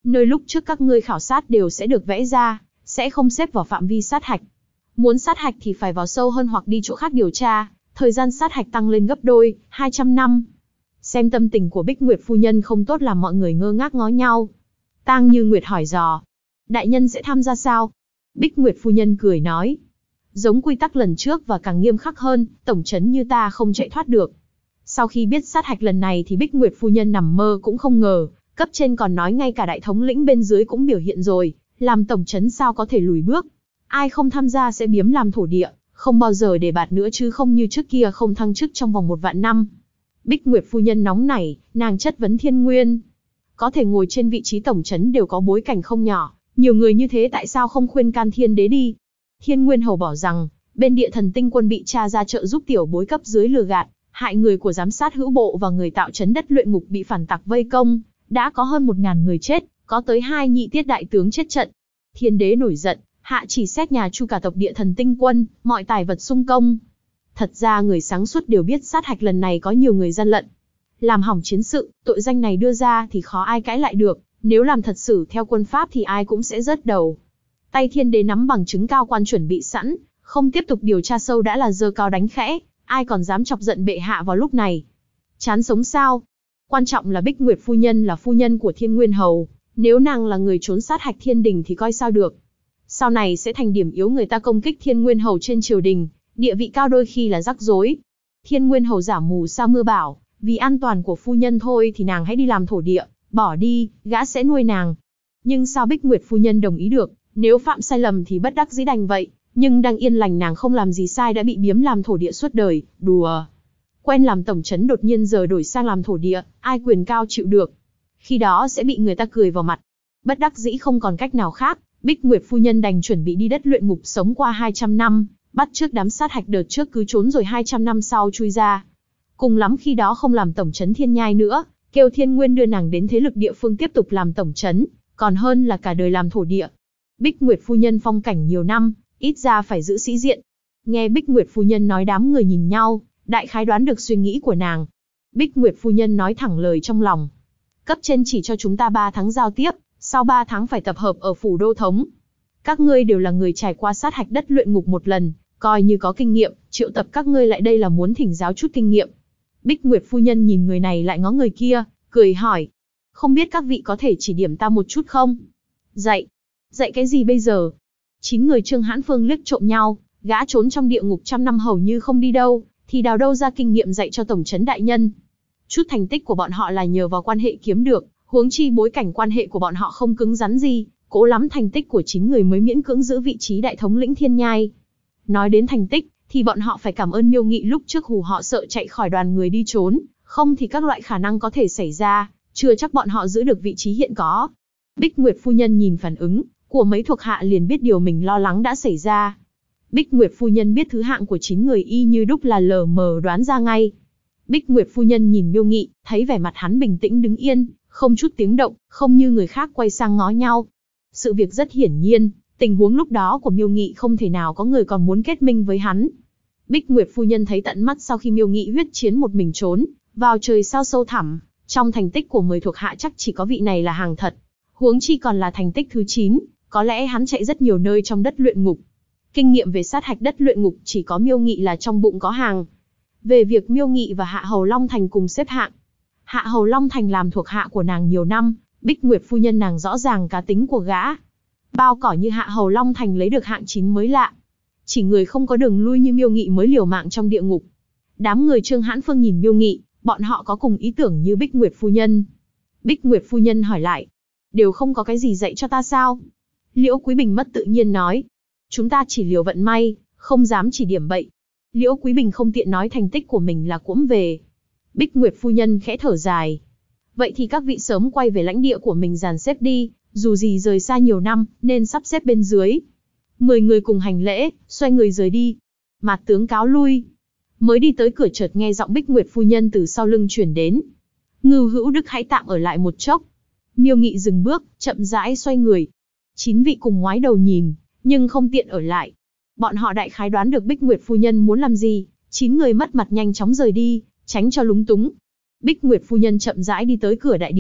S1: Nơi lúc trước các ngươi khảo sát đều sẽ được vẽ ra, sẽ không xếp vào phạm vi sát hạch. Muốn sát hạch thì phải vào sâu hơn hoặc đi chỗ khác điều tra, thời gian sát hạch tăng lên gấp đôi, 200 năm. Xem tâm tình của Bích Nguyệt phu nhân không tốt làm mọi người ngơ ngác ngó nhau. Tang Như Nguyệt hỏi dò, đại nhân sẽ tham gia sao? Bích Nguyệt phu nhân cười nói, giống quy tắc lần trước và càng nghiêm khắc hơn, tổng trấn như ta không chạy thoát được. Sau khi biết sát hạch lần này thì Bích Nguyệt phu nhân nằm mơ cũng không ngờ, cấp trên còn nói ngay cả đại thống lĩnh bên dưới cũng biểu hiện rồi, làm tổng trấn sao có thể lùi bước. Ai không tham gia sẽ biếm làm thổ địa, không bao giờ để bạt nữa chứ không như trước kia không thăng chức trong vòng 1 vạn năm. Bích Nguyệt phu nhân nóng nảy, nàng chất vấn Thiên Nguyên. Có thể ngồi trên vị trí tổng trấn đều có bối cảnh không nhỏ, nhiều người như thế tại sao không khuyên can Thiên đế đi? Thiên Nguyên hầu bảo rằng, bên Địa Thần Tinh Quân bị tra ra trợ giúp tiểu bối cấp dưới lừa gạt, hại người của giám sát hữu bộ và người tạo trấn đất luyện ngục bị phản tặc vây công, đã có hơn 1000 người chết, có tới 2 nhị tiết đại tướng chết trận. Thiên đế nổi giận, hạ chỉ xét nhà Chu cả tộc Địa Thần Tinh Quân, mọi tài vật xung công. Thật ra người sáng suốt đều biết sát hạch lần này có nhiều người gian lận. Làm hỏng chiến sự, tội danh này đưa ra thì khó ai cãi lại được, nếu làm thật sự theo quân pháp thì ai cũng sẽ rớt đầu. Tay Thiên đế nắm bằng chứng cao quan chuẩn bị sẵn, không tiếp tục điều tra sâu đã là giơ cao đánh khẽ, ai còn dám chọc giận bệ hạ vào lúc này. Chán sống sao? Quan trọng là Bích Nguyệt phu nhân là phu nhân của Thiên Nguyên hầu, nếu nàng là người trốn sát hạch thiên đình thì coi sao được. Sau này sẽ thành điểm yếu người ta công kích Thiên Nguyên hầu trên triều đình, địa vị cao đôi khi là rắc rối. Thiên Nguyên hầu giả mù sa mưa bảo, vì an toàn của phu nhân thôi thì nàng hãy đi làm thổ địa, bỏ đi, gã sẽ nuôi nàng. Nhưng sao Bích Nguyệt phu nhân đồng ý được, nếu phạm sai lầm thì bất đắc dĩ đành vậy, nhưng đang yên lành nàng không làm gì sai đã bị biếm làm thổ địa suốt đời, đùa. Quen làm tổng trấn đột nhiên giờ đổi sang làm thổ địa, ai quyền cao chịu được. Khi đó sẽ bị người ta cười vào mặt. Bất đắc dĩ không còn cách nào khác, Bích Nguyệt phu nhân đành chuẩn bị đi đất luyện ngục sống qua 200 năm, bắt trước đám sát hạch đợt trước cứ trốn rồi 200 năm sau chui ra. Cùng lắm khi đó không làm tổng trấn Thiên Nhai nữa, kêu Thiên Nguyên đưa nàng đến thế lực địa phương tiếp tục làm tổng trấn, còn hơn là cả đời làm thổ địa. Bích Nguyệt phu nhân phong cảnh nhiều năm, ít ra phải giữ sĩ diện. Nghe Bích Nguyệt phu nhân nói đám người nhìn nhau, đại khái đoán được suy nghĩ của nàng. Bích Nguyệt phu nhân nói thẳng lời trong lòng. Cấp trên chỉ cho chúng ta 3 tháng giao tiếp, sau 3 tháng phải tập hợp ở phủ đô thống. Các ngươi đều là người trải qua sát hạch đất luyện ngục một lần, coi như có kinh nghiệm, triệu tập các ngươi lại đây là muốn thỉnh giáo chút kinh nghiệm. Bích Nguyệt phu nhân nhìn người này lại ngó người kia, cười hỏi. Không biết các vị có thể chỉ điểm ta một chút không? Dạy. Dạy cái gì bây giờ? 9 người Trương Hãn Phương liếc trộm nhau, gã trốn trong địa ngục trăm năm hầu như không đi đâu, thì đào đâu ra kinh nghiệm dạy cho tổng trấn đại nhân. Chút thành tích của bọn họ là nhờ vào quan hệ kiếm được, huống chi bối cảnh quan hệ của bọn họ không cứng rắn gì, cố lắm thành tích của 9 người mới miễn cưỡng giữ vị trí đại thống lĩnh Thiên Nhai. Nói đến thành tích, thì bọn họ phải cảm ơn Miêu Nghị lúc trước hù họ sợ chạy khỏi đoàn người đi trốn, không thì các loại khả năng có thể xảy ra, chưa chắc bọn họ giữ được vị trí hiện có. Bích Nguyệt phu nhân nhìn phản ứng của mấy thuộc hạ liền biết điều mình lo lắng đã xảy ra. Bích Nguyệt phu nhân biết thứ hạng của 9 người y như đúc là lờ mờ đoán ra ngay. Bích Nguyệt phu nhân nhìn Miêu Nghị, thấy vẻ mặt hắn bình tĩnh đứng yên, không chút tiếng động, không như người khác quay sang ngó nhau. Sự việc rất hiển nhiên, tình huống lúc đó của Miêu Nghị không thể nào có người còn muốn kết minh với hắn. Bích Nguyệt phu nhân thấy tận mắt sau khi Miêu Nghị huyết chiến một mình trốn vào trời sao sâu thẳm, trong thành tích của 10 thuộc hạ chắc chỉ có vị này là hàng thật. Huống chi còn là thành tích thứ 9, có lẽ hắn chạy rất nhiều nơi trong đất luyện ngục. Kinh nghiệm về sát hạch đất luyện ngục chỉ có Miêu Nghị là trong bụng có hàng. Về việc Miêu Nghị và Hạ Hầu Long Thành cùng xếp hạng, Hạ Hầu Long Thành làm thuộc hạ của nàng nhiều năm, Bích Nguyệt phu nhân nàng rõ ràng cá tính của gã. Bao cỏ như Hạ Hầu Long Thành lấy được hạng 9 mới lạ. Chỉ người không có đường lui như Miêu Nghị mới liều mạng trong địa ngục. Đám người Trương Hãn Phương nhìn Miêu Nghị, bọn họ có cùng ý tưởng như Bích Nguyệt phu nhân. Bích Nguyệt phu nhân hỏi lại, đều không có cái gì dạy cho ta sao? Liễu Quý Bình mất tự nhiên nói, chúng ta chỉ liều vận may, không dám chỉ điểm bậy. Liễu Quý Bình không tiện nói thành tích của mình là cuỗm về. Bích Nguyệt phu nhân khẽ thở dài. Vậy thì các vị sớm quay về lãnh địa của mình dàn xếp đi, dù gì rời xa nhiều năm, nên sắp xếp bên dưới. 10 người cùng hành lễ, xoay người rời đi. Mạt tướng cáo lui. Mới đi tới cửa chợt nghe giọng Bích Nguyệt phu nhân từ sau lưng chuyển đến. Ngưu Hữu Đức hãy tạm ở lại một chốc. Miêu Nghị dừng bước, chậm rãi xoay người. 9 vị cùng ngoái đầu nhìn, nhưng không tiện ở lại. Bọn họ đại khái đoán được Bích Nguyệt phu nhân muốn làm gì, 9 người mất mặt nhanh chóng rời đi, tránh cho lúng túng. Bích Nguyệt phu nhân chậm rãi đi tới cửa đại điện,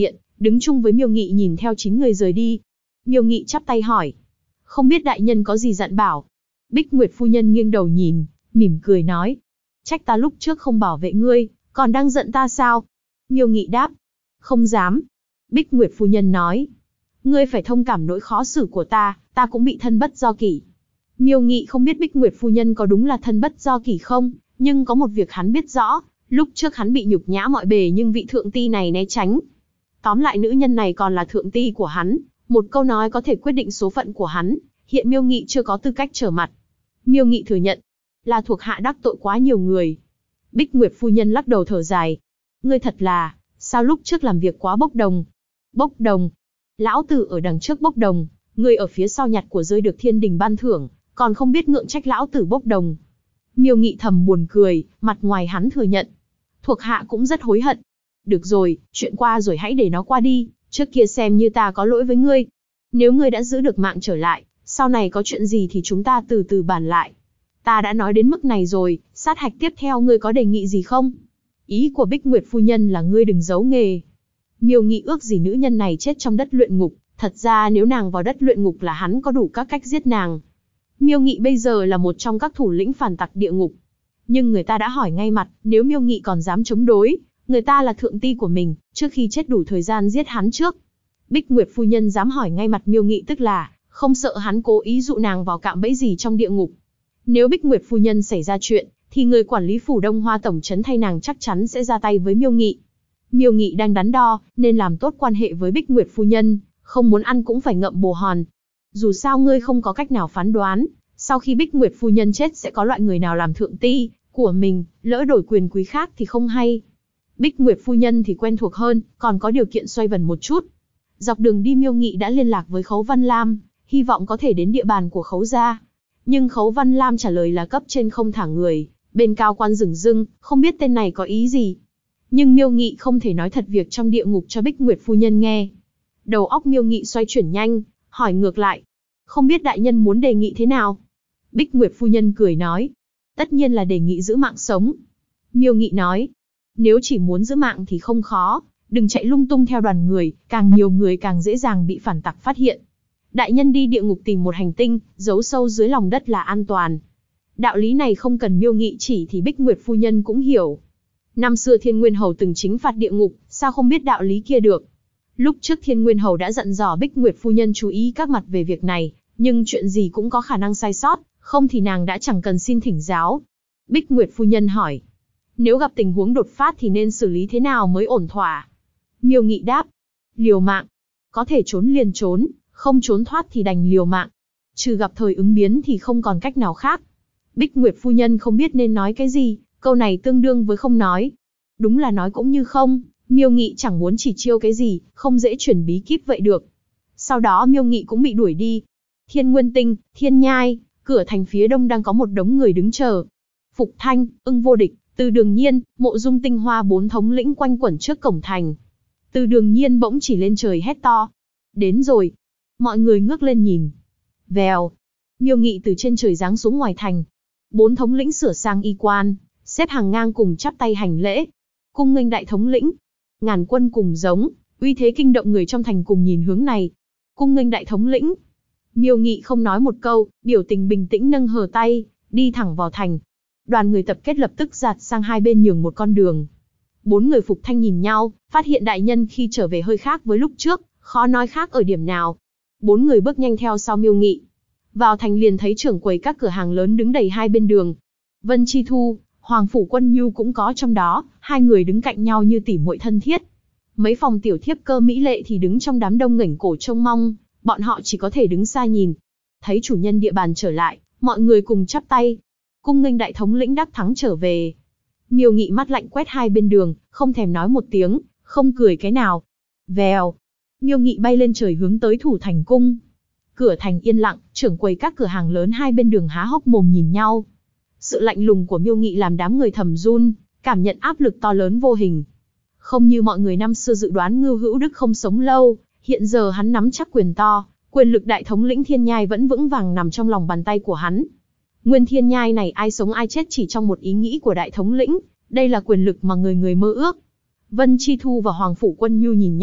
S1: đứng chung với Miêu Nghị nhìn theo 9 người rời đi. Miêu Nghị chắp tay hỏi, không biết đại nhân có gì dặn bảo. Bích Nguyệt phu nhân nghiêng đầu nhìn, mỉm cười nói, trách ta lúc trước không bảo vệ ngươi, còn đang giận ta sao? Miêu Nghị đáp, không dám. Bích Nguyệt phu nhân nói, ngươi phải thông cảm nỗi khó xử của ta cũng bị thân bất do kỷ. Miêu Nghị không biết Bích Nguyệt phu nhân có đúng là thân bất do kỷ không, nhưng có một việc hắn biết rõ, lúc trước hắn bị nhục nhã mọi bề nhưng vị thượng ti này né tránh. Tóm lại nữ nhân này còn là thượng ti của hắn, một câu nói có thể quyết định số phận của hắn, hiện Miêu Nghị chưa có tư cách trở mặt. Miêu Nghị thừa nhận, là thuộc hạ đắc tội quá nhiều người. Bích Nguyệt phu nhân lắc đầu thở dài, ngươi thật là, sao lúc trước làm việc quá bốc đồng. Bốc đồng? Lão tử ở đằng trước bốc đồng, ngươi ở phía sau nhặt của rơi được thiên đình ban thưởng, còn không biết ngượng trách lão tử bốc đồng. Miêu Nghị thầm buồn cười, mặt ngoài hắn thừa nhận. Thuộc hạ cũng rất hối hận. Được rồi, chuyện qua rồi hãy để nó qua đi, trước kia xem như ta có lỗi với ngươi. Nếu ngươi đã giữ được mạng trở lại, sau này có chuyện gì thì chúng ta từ từ bàn lại. Ta đã nói đến mức này rồi, sát hạch tiếp theo ngươi có đề nghị gì không? Ý của Bích Nguyệt phu nhân là ngươi đừng giấu nghề. Miêu Nghị ước gì nữ nhân này chết trong đất luyện ngục, thật ra nếu nàng vào đất luyện ngục là hắn có đủ các cách giết nàng. Miêu Nghị bây giờ là một trong các thủ lĩnh phản tặc địa ngục. Nhưng người ta đã hỏi ngay mặt, nếu Miêu Nghị còn dám chống đối, người ta là thượng ti của mình, trước khi chết đủ thời gian giết hắn trước. Bích Nguyệt phu nhân dám hỏi ngay mặt Miêu Nghị tức là, không sợ hắn cố ý dụ nàng vào cạm bẫy gì trong địa ngục. Nếu Bích Nguyệt phu nhân xảy ra chuyện, thì người quản lý phủ Đông Hoa tổng trấn thay nàng chắc chắn sẽ ra tay với Miêu Nghị. Miêu Nghị đang đắn đo, nên làm tốt quan hệ với Bích Nguyệt phu nhân, không muốn ăn cũng phải ngậm bồ hòn. Dù sao ngươi không có cách nào phán đoán, sau khi Bích Nguyệt phu nhân chết sẽ có loại người nào làm thượng ti của mình, lỡ đổi quyền quý khác thì không hay. Bích Nguyệt phu nhân thì quen thuộc hơn, còn có điều kiện xoay vần một chút. Dọc đường đi Miêu Nghị đã liên lạc với Khấu Văn Lam, hy vọng có thể đến địa bàn của Khấu gia. Nhưng Khấu Văn Lam trả lời là cấp trên không thả người, bên cao quan dửng dưng, không biết tên này có ý gì. Nhưng Miêu Nghị không thể nói thật việc trong địa ngục cho Bích Nguyệt phu nhân nghe. Đầu óc Miêu Nghị xoay chuyển nhanh, hỏi ngược lại, không biết đại nhân muốn đề nghị thế nào? Bích Nguyệt phu nhân cười nói, tất nhiên là đề nghị giữ mạng sống. Miêu Nghị nói, nếu chỉ muốn giữ mạng thì không khó, đừng chạy lung tung theo đoàn người, càng nhiều người càng dễ dàng bị phản tặc phát hiện. Đại nhân đi địa ngục tìm một hành tinh, giấu sâu dưới lòng đất là an toàn. Đạo lý này không cần Miêu Nghị chỉ thì Bích Nguyệt phu nhân cũng hiểu. Năm xưa Thiên Nguyên Hầu từng chính phạt địa ngục, sao không biết đạo lý kia được. Lúc trước Thiên Nguyên Hầu đã dặn dò Bích Nguyệt phu nhân chú ý các mặt về việc này, nhưng chuyện gì cũng có khả năng sai sót, không thì nàng đã chẳng cần xin thỉnh giáo. Bích Nguyệt phu nhân hỏi, nếu gặp tình huống đột phát thì nên xử lý thế nào mới ổn thỏa? Miêu Nghị đáp, liều mạng. Có thể trốn liền trốn, không trốn thoát thì đành liều mạng. Trừ gặp thời ứng biến thì không còn cách nào khác. Bích Nguyệt phu nhân không biết nên nói cái gì, câu này tương đương với không nói. Đúng là nói cũng như không, Miêu Nghị chẳng muốn chỉ chiêu cái gì, không dễ chuyển bí kíp vậy được. Sau đó Miêu Nghị cũng bị đuổi đi. Thiên Nguyên Tinh, Thiên Nhai, cửa thành phía đông đang có một đống người đứng chờ. Phục Thanh, Ưng Vô Địch, Từ Đường Nhiên, Mộ Dung Tinh Hoa bốn thống lĩnh quanh quẩn trước cổng thành. Từ Đường Nhiên bỗng chỉ lên trời hét to. Đến rồi. Mọi người ngước lên nhìn. Vèo. Miêu Nghị từ trên trời giáng xuống ngoài thành. Bốn thống lĩnh sửa sang y quan, xếp hàng ngang cùng chắp tay hành lễ. Cung nghênh đại thống lĩnh. Ngàn quân cùng giống, uy thế kinh động người trong thành cùng nhìn hướng này. Cung nghênh đại thống lĩnh. Miêu Nghị không nói một câu, biểu tình bình tĩnh nâng hờ tay, đi thẳng vào thành. Đoàn người tập kết lập tức dạt sang hai bên nhường một con đường. Bốn người Phục Thanh nhìn nhau, phát hiện đại nhân khi trở về hơi khác với lúc trước, khó nói khác ở điểm nào. Bốn người bước nhanh theo sau Miêu Nghị. Vào thành liền thấy trưởng quầy các cửa hàng lớn đứng đầy hai bên đường. Vân Chi Thu, Hoàng Phủ Quân Nhu cũng có trong đó, hai người đứng cạnh nhau như tỉ muội thân thiết. Mấy phòng tiểu thiếp cơ mỹ lệ thì đứng trong đám đông ngẩng cổ trông mong, bọn họ chỉ có thể đứng xa nhìn. Thấy chủ nhân địa bàn trở lại, mọi người cùng chắp tay. Cung nghênh đại thống lĩnh đắc thắng trở về. Miêu Nghị mắt lạnh quét hai bên đường, không thèm nói một tiếng, không cười cái nào. Vèo. Miêu Nghị bay lên trời hướng tới Thủ Thành cung. Cửa thành yên lặng, trưởng quầy các cửa hàng lớn hai bên đường há hốc mồm nhìn nhau. Sự lạnh lùng của Miêu Nghị làm đám người thầm run, cảm nhận áp lực to lớn vô hình. Không như mọi người năm xưa dự đoán Ngưu Hữu Đức không sống lâu, hiện giờ hắn nắm chắc quyền to, quyền lực đại thống lĩnh Thiên Nhai vẫn vững vàng nằm trong lòng bàn tay của hắn. Nguyên Thiên Nhai này ai sống ai chết chỉ trong một ý nghĩ của đại thống lĩnh, đây là quyền lực mà người người mơ ước. Vân Chi Thu và Hoàng Phủ Quân Nhu nhìn nhau,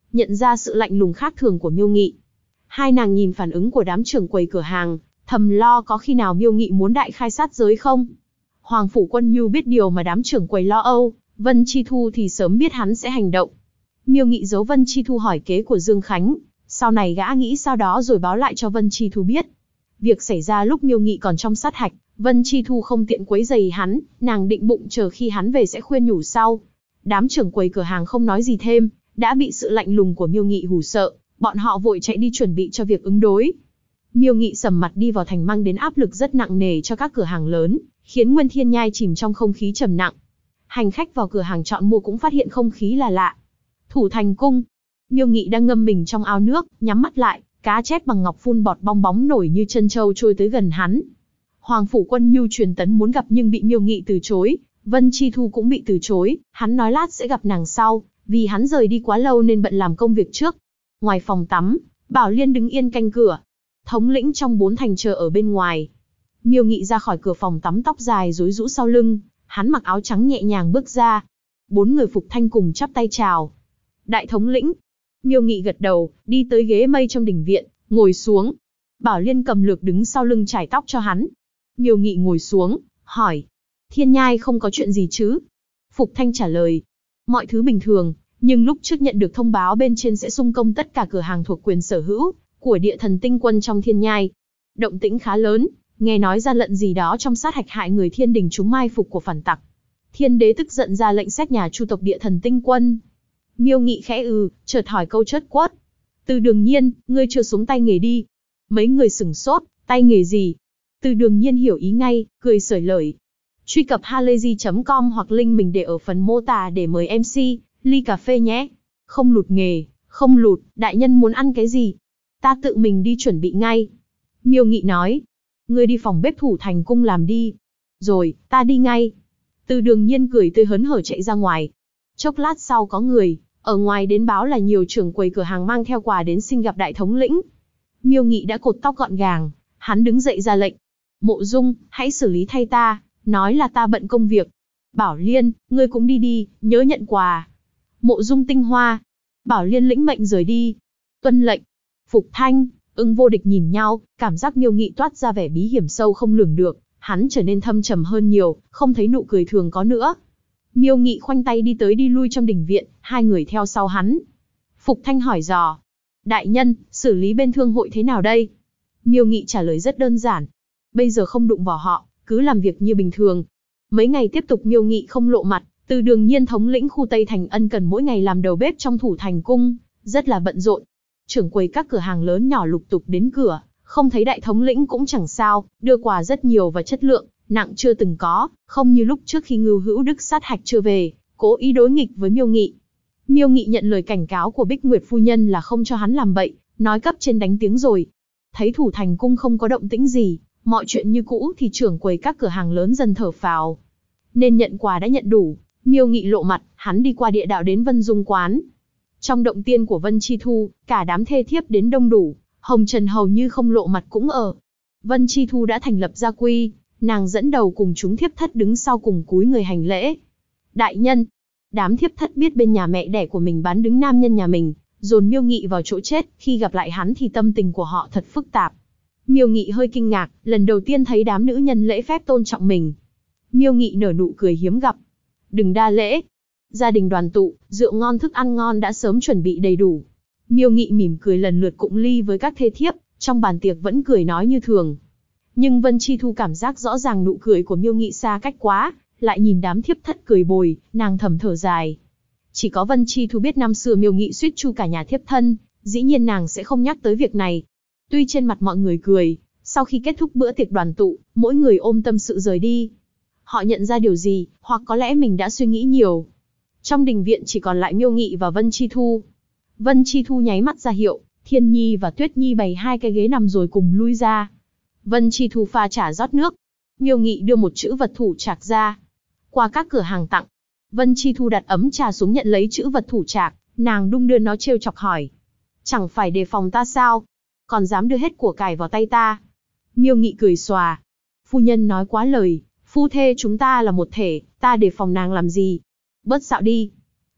S1: nhận ra sự lạnh lùng khác thường của Miêu Nghị. Hai nàng nhìn phản ứng của đám trưởng quầy cửa hàng, thầm lo có khi nào Miêu Nghị muốn đại khai sát giới không. Hoàng Phủ Quân Nhu biết điều mà đám trưởng quầy lo âu, Vân Chi Thu thì sớm biết hắn sẽ hành động. Miêu Nghị giấu Vân Chi Thu hỏi kế của Dương Khánh, sau này gã nghĩ sau đó rồi báo lại cho Vân Chi Thu biết. Việc xảy ra lúc Miêu Nghị còn trong sát hạch, Vân Chi Thu không tiện quấy rầy hắn, nàng định bụng chờ khi hắn về sẽ khuyên nhủ sau. Đám trưởng quầy cửa hàng không nói gì thêm, đã bị sự lạnh lùng của Miêu Nghị hù sợ, bọn họ vội chạy đi chuẩn bị cho việc ứng đối. Miêu Nghị sầm mặt đi vào thành mang đến áp lực rất nặng nề cho các cửa hàng lớn, khiến Nguyên Thiên Nhai chìm trong không khí trầm nặng. Hành khách vào cửa hàng chọn mua cũng phát hiện không khí là lạ. Thủ Thành Cung, Miêu Nghị đang ngâm mình trong ao nước, nhắm mắt lại, cá chép bằng ngọc phun bọt bong bóng nổi như chân trâu trôi tới gần hắn. Hoàng Phủ Quân Nhu truyền tấn muốn gặp nhưng bị Miêu Nghị từ chối, Vân Chi Thu cũng bị từ chối, hắn nói lát sẽ gặp nàng sau, vì hắn rời đi quá lâu nên bận làm công việc trước. Ngoài phòng tắm, Bảo Liên đứng yên canh cửa. Thống lĩnh trong 4 thành chờ ở bên ngoài. Miêu Nghị ra khỏi cửa phòng tắm tóc dài rối rũ sau lưng, hắn mặc áo trắng nhẹ nhàng bước ra. 4 người phục thanh cùng chắp tay chào. Đại thống lĩnh. Miêu Nghị gật đầu, đi tới ghế mây trong đình viện, ngồi xuống. Bảo Liên cầm lược đứng sau lưng chải tóc cho hắn. Miêu Nghị ngồi xuống, hỏi. Thiên Nhai không có chuyện gì chứ? Phục Thanh trả lời. Mọi thứ bình thường, nhưng lúc trước nhận được thông báo bên trên sẽ xung công tất cả cửa hàng thuộc quyền sở hữu của Địa Thần Tinh Quân trong Thiên Nhai. Động tĩnh khá lớn, nghe nói gian lận gì đó trong sát hạch hại người Thiên Đình chúng mai phục của phản tặc. Thiên Đế tức giận ra lệnh xét nhà chu tộc Địa Thần Tinh Quân. Miêu Nghị khẽ chợt hỏi câu chớt quất. Từ Đường Nhiên, ngươi chưa xuống tay nghề đi. Mấy người sửng sốt, tay nghề gì? Từ Đường Nhiên hiểu ý ngay, cười xởi lời. Truy cập halayzi.com hoặc link mình để ở phần mô tả để mời MC, ly cà phê nhé. Không lụt nghề, không lụt, đại nhân muốn ăn cái gì? Ta tự mình đi chuẩn bị ngay. Miêu Nghị nói. Ngươi đi phòng bếp Thủ Thành Cung làm đi. Rồi, ta đi ngay. Từ Đường Nhiên cười tươi hớn hở chạy ra ngoài. Chốc lát sau có người, ở ngoài đến báo là nhiều trưởng quầy cửa hàng mang theo quà đến xin gặp đại thống lĩnh. Miêu Nghị đã cột tóc gọn gàng, hắn đứng dậy ra lệnh. Mộ Dung, hãy xử lý thay ta, nói là ta bận công việc. Bảo Liên, ngươi cũng đi đi, nhớ nhận quà. Mộ Dung Tinh Hoa. Bảo Liên lĩnh mệnh rời đi. Tuân lệnh. Phục Thanh, Ưng Vô Địch nhìn nhau, cảm giác Miêu Nghị toát ra vẻ bí hiểm sâu không lường được, hắn trở nên thâm trầm hơn nhiều, không thấy nụ cười thường có nữa. Miêu Nghị khoanh tay đi tới đi lui trong đình viện, hai người theo sau hắn. Phục Thanh hỏi dò. Đại nhân, xử lý bên thương hội thế nào đây? Miêu Nghị trả lời rất đơn giản. Bây giờ không đụng vào họ, cứ làm việc như bình thường. Mấy ngày tiếp tục Miêu Nghị không lộ mặt, Từ Đường Nhiên thống lĩnh khu Tây Thành ân cần mỗi ngày làm đầu bếp trong Thủ Thành Cung, rất là bận rộn. Trưởng quầy các cửa hàng lớn nhỏ lục tục đến cửa, không thấy đại thống lĩnh cũng chẳng sao, đưa quà rất nhiều và chất lượng, nặng chưa từng có, không như lúc trước khi Ngưu Hữu Đức sát hạch chưa về, cố ý đối nghịch với Miêu Nghị. Miêu Nghị nhận lời cảnh cáo của Bích Nguyệt phu nhân là không cho hắn làm bậy, nói cấp trên đánh tiếng rồi. Thấy Thủ Thành Cung không có động tĩnh gì, mọi chuyện như cũ thì trưởng quầy các cửa hàng lớn dần thở phào. Nên nhận quà đã nhận đủ, Miêu Nghị lộ mặt, hắn đi qua địa đạo đến Vân Dung quán. Trong động tiên của Vân Chi Thu, cả đám thê thiếp đến đông đủ, Hồng Trần hầu như không lộ mặt cũng ở. Vân Chi Thu đã thành lập gia quy, nàng dẫn đầu cùng chúng thiếp thất đứng sau cùng cúi người hành lễ. Đại nhân, đám thiếp thất biết bên nhà mẹ đẻ của mình bán đứng nam nhân nhà mình, dồn Miêu Nghị vào chỗ chết, khi gặp lại hắn thì tâm tình của họ thật phức tạp. Miêu Nghị hơi kinh ngạc, lần đầu tiên thấy đám nữ nhân lễ phép tôn trọng mình. Miêu Nghị nở nụ cười hiếm gặp. Đừng đa lễ. Gia đình đoàn tụ, rượu ngon thức ăn ngon đã sớm chuẩn bị đầy đủ. Miêu Nghị mỉm cười lần lượt cụng ly với các thê thiếp, trong bàn tiệc vẫn cười nói như thường. Nhưng Vân Chi Thu cảm giác rõ ràng nụ cười của Miêu Nghị xa cách quá, lại nhìn đám thiếp thất cười bồi, nàng thầm thở dài. Chỉ có Vân Chi Thu biết năm xưa Miêu Nghị suýt chu cả nhà thiếp thân, dĩ nhiên nàng sẽ không nhắc tới việc này. Tuy trên mặt mọi người cười, sau khi kết thúc bữa tiệc đoàn tụ, mỗi người ôm tâm sự rời đi. Họ nhận ra điều gì, hoặc có lẽ mình đã suy nghĩ nhiều. Trong đình viện chỉ còn lại Miêu Nghị và Vân Chi Thu. Vân Chi Thu nháy mắt ra hiệu, Thiên Nhi và Tuyết Nhi bày 2 cái ghế nằm rồi cùng lui ra. Vân Chi Thu pha trà rót nước. Miêu Nghị đưa một chữ vật thủ trạc ra. Qua các cửa hàng tặng, Vân Chi Thu đặt ấm trà xuống nhận lấy chữ vật thủ trạc, nàng đung đưa nó trêu chọc hỏi. Chẳng phải đề phòng ta sao? Còn dám đưa hết của cải vào tay ta? Miêu Nghị cười xòa. Phu nhân nói quá lời, phu thê chúng ta là một thể, ta đề phòng nàng làm gì? Bớt xạo đi.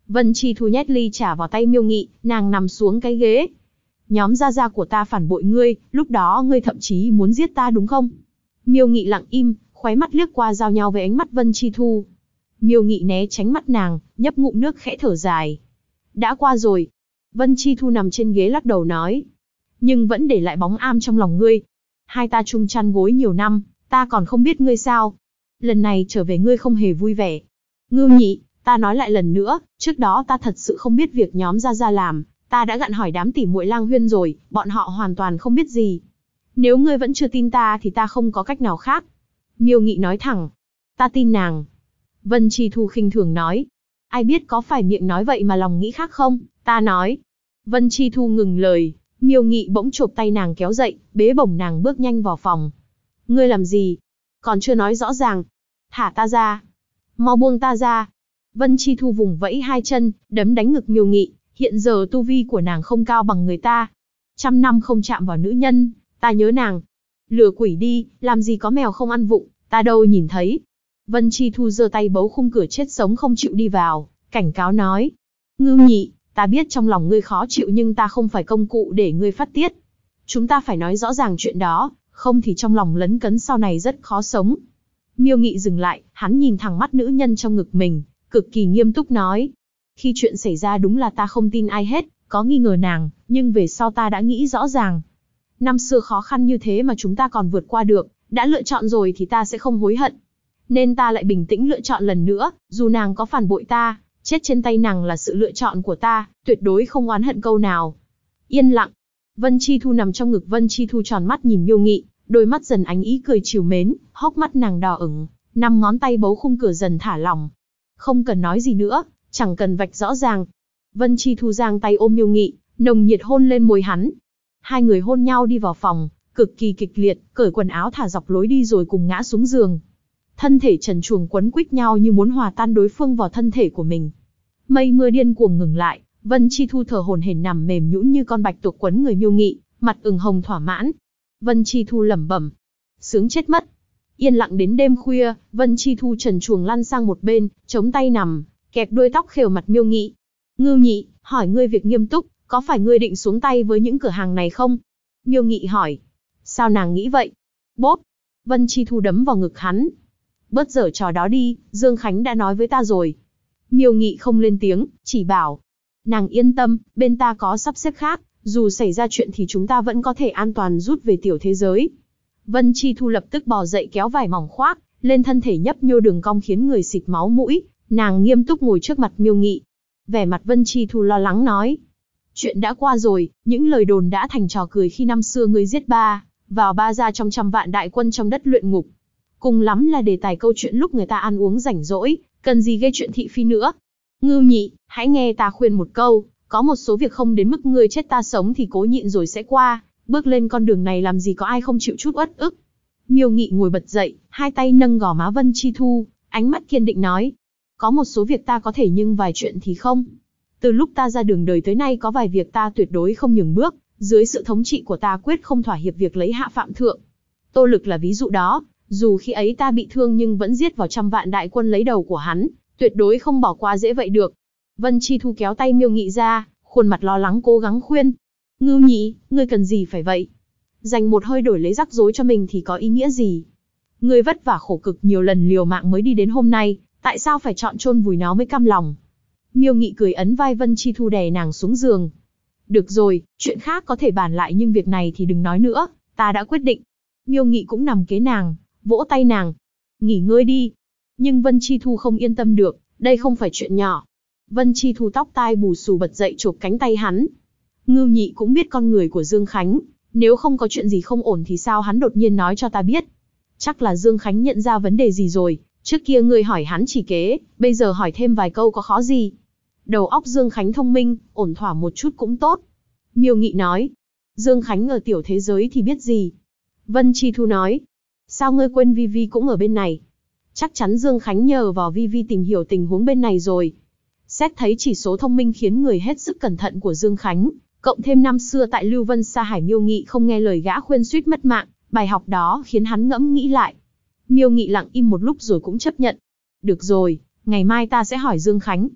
S1: Vân Chi Thu nhét ly trà vào tay Miêu Nghị, nàng nằm xuống cái ghế. Nhóm gia gia của ta phản bội ngươi, lúc đó ngươi thậm chí muốn giết ta đúng không? Miêu Nghị lặng im, khóe mắt liếc qua giao nhau với ánh mắt Vân Chi Thu. Miêu Nghị né tránh mắt nàng, nhấp ngụm nước khẽ thở dài. Đã qua rồi. Vân Chi Thu nằm trên ghế lắc đầu nói. Nhưng vẫn để lại bóng am trong lòng ngươi. Hai ta chung chăn gối nhiều năm, ta còn không biết ngươi sao. Lần này trở về ngươi không hề vui vẻ. Ngưu Nhị, ta nói lại lần nữa, trước đó ta thật sự không biết việc nhóm gia gia làm, ta đã gặn hỏi đám tỉ muội Lang Huyên rồi, bọn họ hoàn toàn không biết gì. Nếu ngươi vẫn chưa tin ta thì ta không có cách nào khác. Miêu Nghị nói thẳng. Ta tin nàng. Vân Chi Thu khinh thường nói. Ai biết có phải miệng nói vậy mà lòng nghĩ khác không? Ta nói. Vân Chi Thu ngừng lời, Miêu Nghị bỗng chộp tay nàng kéo dậy, bế bổng nàng bước nhanh vào phòng. Ngươi làm gì? Còn chưa nói rõ ràng. Thả ta ra. Mau buông ta ra. Vân Chi Thu vùng vẫy hai chân, đấm đánh ngực Miêu Nghị. Hiện giờ tu vi của nàng không cao bằng người ta. 100 năm không chạm vào nữ nhân, ta nhớ nàng. Lừa quỷ đi, làm gì có mèo không ăn vụng, ta đâu nhìn thấy. Vân Chi Thu giơ tay bấu khung cửa chết sống không chịu đi vào, cảnh cáo nói. Ngưu Nhị, ta biết trong lòng ngươi khó chịu nhưng ta không phải công cụ để ngươi phát tiết. Chúng ta phải nói rõ ràng chuyện đó, không thì trong lòng lấn cấn sau này rất khó sống. Miêu Nghị dừng lại, hắn nhìn thẳng mắt nữ nhân trong ngực mình, cực kỳ nghiêm túc nói. Khi chuyện xảy ra đúng là ta không tin ai hết, có nghi ngờ nàng, nhưng về sau ta đã nghĩ rõ ràng. Năm xưa khó khăn như thế mà chúng ta còn vượt qua được, đã lựa chọn rồi thì ta sẽ không hối hận. Nên ta lại bình tĩnh lựa chọn lần nữa, dù nàng có phản bội ta, chết trên tay nàng là sự lựa chọn của ta, tuyệt đối không oán hận câu nào. Yên lặng. Vân Chi Thu nằm trong ngực Vân Chi Thu tròn mắt nhìn Miêu Nghị, đôi mắt dần ánh ý cười trìu mến, hốc mắt nàng đỏ ửng, 5 ngón tay bấu khung cửa dần thả lỏng. Không cần nói gì nữa, chẳng cần vạch rõ ràng. Vân Chi Thu giang tay ôm Miêu Nghị, nồng nhiệt hôn lên môi hắn. Hai người hôn nhau đi vào phòng, cực kỳ kịch liệt, cởi quần áo thả dọc lối đi rồi cùng ngã xuống giường. Thân thể trần truồng quấn quýt nhau như muốn hòa tan đối phương vào thân thể của mình. Mây mưa điên cuồng ngừng lại, Vân Chi Thu thở hổn hển nằm mềm nhũn như con bạch tuộc quấn người Miêu Nghị, mặt ửng hồng thỏa mãn. Vân Chi Thu lẩm bẩm, sướng chết mất. Yên lặng đến đêm khuya, Vân Chi Thu trần truồng lăn sang một bên, chống tay nằm, kẹp đuôi tóc khều mặt Miêu Nghị. Ngưu Nhị, hỏi ngươi việc nghiêm túc, có phải ngươi định xuống tay với những cửa hàng này không? Miêu Nghị hỏi. Sao nàng nghĩ vậy? Bốp. Vân Chi Thu đấm vào ngực hắn. Bớt giở trò đó đi, Dương Khánh đã nói với ta rồi. Miêu Nghị không lên tiếng, chỉ bảo. Nàng yên tâm, bên ta có sắp xếp khác, dù xảy ra chuyện thì chúng ta vẫn có thể an toàn rút về tiểu thế giới. Vân Chi Thu lập tức bò dậy kéo vải mỏng khoác, lên thân thể nhấp nhô đường cong khiến người xịt máu mũi, nàng nghiêm túc ngồi trước mặt Miêu Nghị. Vẻ mặt Vân Chi Thu lo lắng nói. Chuyện đã qua rồi, những lời đồn đã thành trò cười khi năm xưa ngươi giết vào ba gia trong 100 vạn đại quân trong đất luyện ngục. Cùng lắm là đề tài câu chuyện lúc người ta ăn uống rảnh rỗi, cần gì gây chuyện thị phi nữa. Ngưu Nhị, hãy nghe ta khuyên một câu, có một số việc không đến mức ngươi chết ta sống thì cố nhịn rồi sẽ qua, bước lên con đường này làm gì có ai không chịu chút uất ức. Miêu Nghị ngồi bật dậy, hai tay nâng gò má Vân Chi Thu, ánh mắt kiên định nói. Có một số việc ta có thể nhưng vài chuyện thì không. Từ lúc ta ra đường đời tới nay có vài việc ta tuyệt đối không nhường bước, dưới sự thống trị của ta quyết không thỏa hiệp việc lấy hạ phạm thượng. Tô Lực là ví dụ đó, dù khi ấy ta bị thương nhưng vẫn giết vào 100 vạn đại quân lấy đầu của hắn, tuyệt đối không bỏ qua dễ vậy được. Vân Chi Thu kéo tay Miêu Nghị ra, khuôn mặt lo lắng cố gắng khuyên. Ngưu Nhị, ngươi cần gì phải vậy? Dành một hơi đổi lấy rắc rối cho mình thì có ý nghĩa gì? Ngươi vất vả khổ cực nhiều lần liều mạng mới đi đến hôm nay, tại sao phải chọn chôn vùi nó mới cam lòng? Miêu Nghị cười ấn vai Vân Chi Thu đè nàng xuống giường. Được rồi, chuyện khác có thể bàn lại nhưng việc này thì đừng nói nữa, ta đã quyết định. Miêu Nghị cũng nằm kế nàng, vỗ tay nàng. Nghỉ ngơi đi. Nhưng Vân Chi Thu không yên tâm được, đây không phải chuyện nhỏ. Vân Chi Thu tóc tai bù xù bật dậy chộp cánh tay hắn. Ngưu Nhị cũng biết con người của Dương Khánh, nếu không có chuyện gì không ổn thì sao hắn đột nhiên nói cho ta biết. Chắc là Dương Khánh nhận ra vấn đề gì rồi, trước kia ngươi hỏi hắn chỉ kế, bây giờ hỏi thêm vài câu có khó gì. Đầu óc Dương Khánh thông minh, ổn thỏa một chút cũng tốt. Miêu Nghị nói. Dương Khánh ở tiểu thế giới thì biết gì? Vân Chi Thu nói. Sao ngươi quên Vi Vi cũng ở bên này? Chắc chắn Dương Khánh nhờ vào Vi Vi tìm hiểu tình huống bên này rồi. Xét thấy chỉ số thông minh khiến người hết sức cẩn thận của Dương Khánh, cộng thêm năm xưa tại Lưu Vân Sa Hải Miêu Nghị không nghe lời gã khuyên suýt mất mạng, bài học đó khiến hắn ngẫm nghĩ lại. Miêu Nghị lặng im một lúc rồi cũng chấp nhận. Được rồi, ngày mai ta sẽ hỏi Dương Khánh.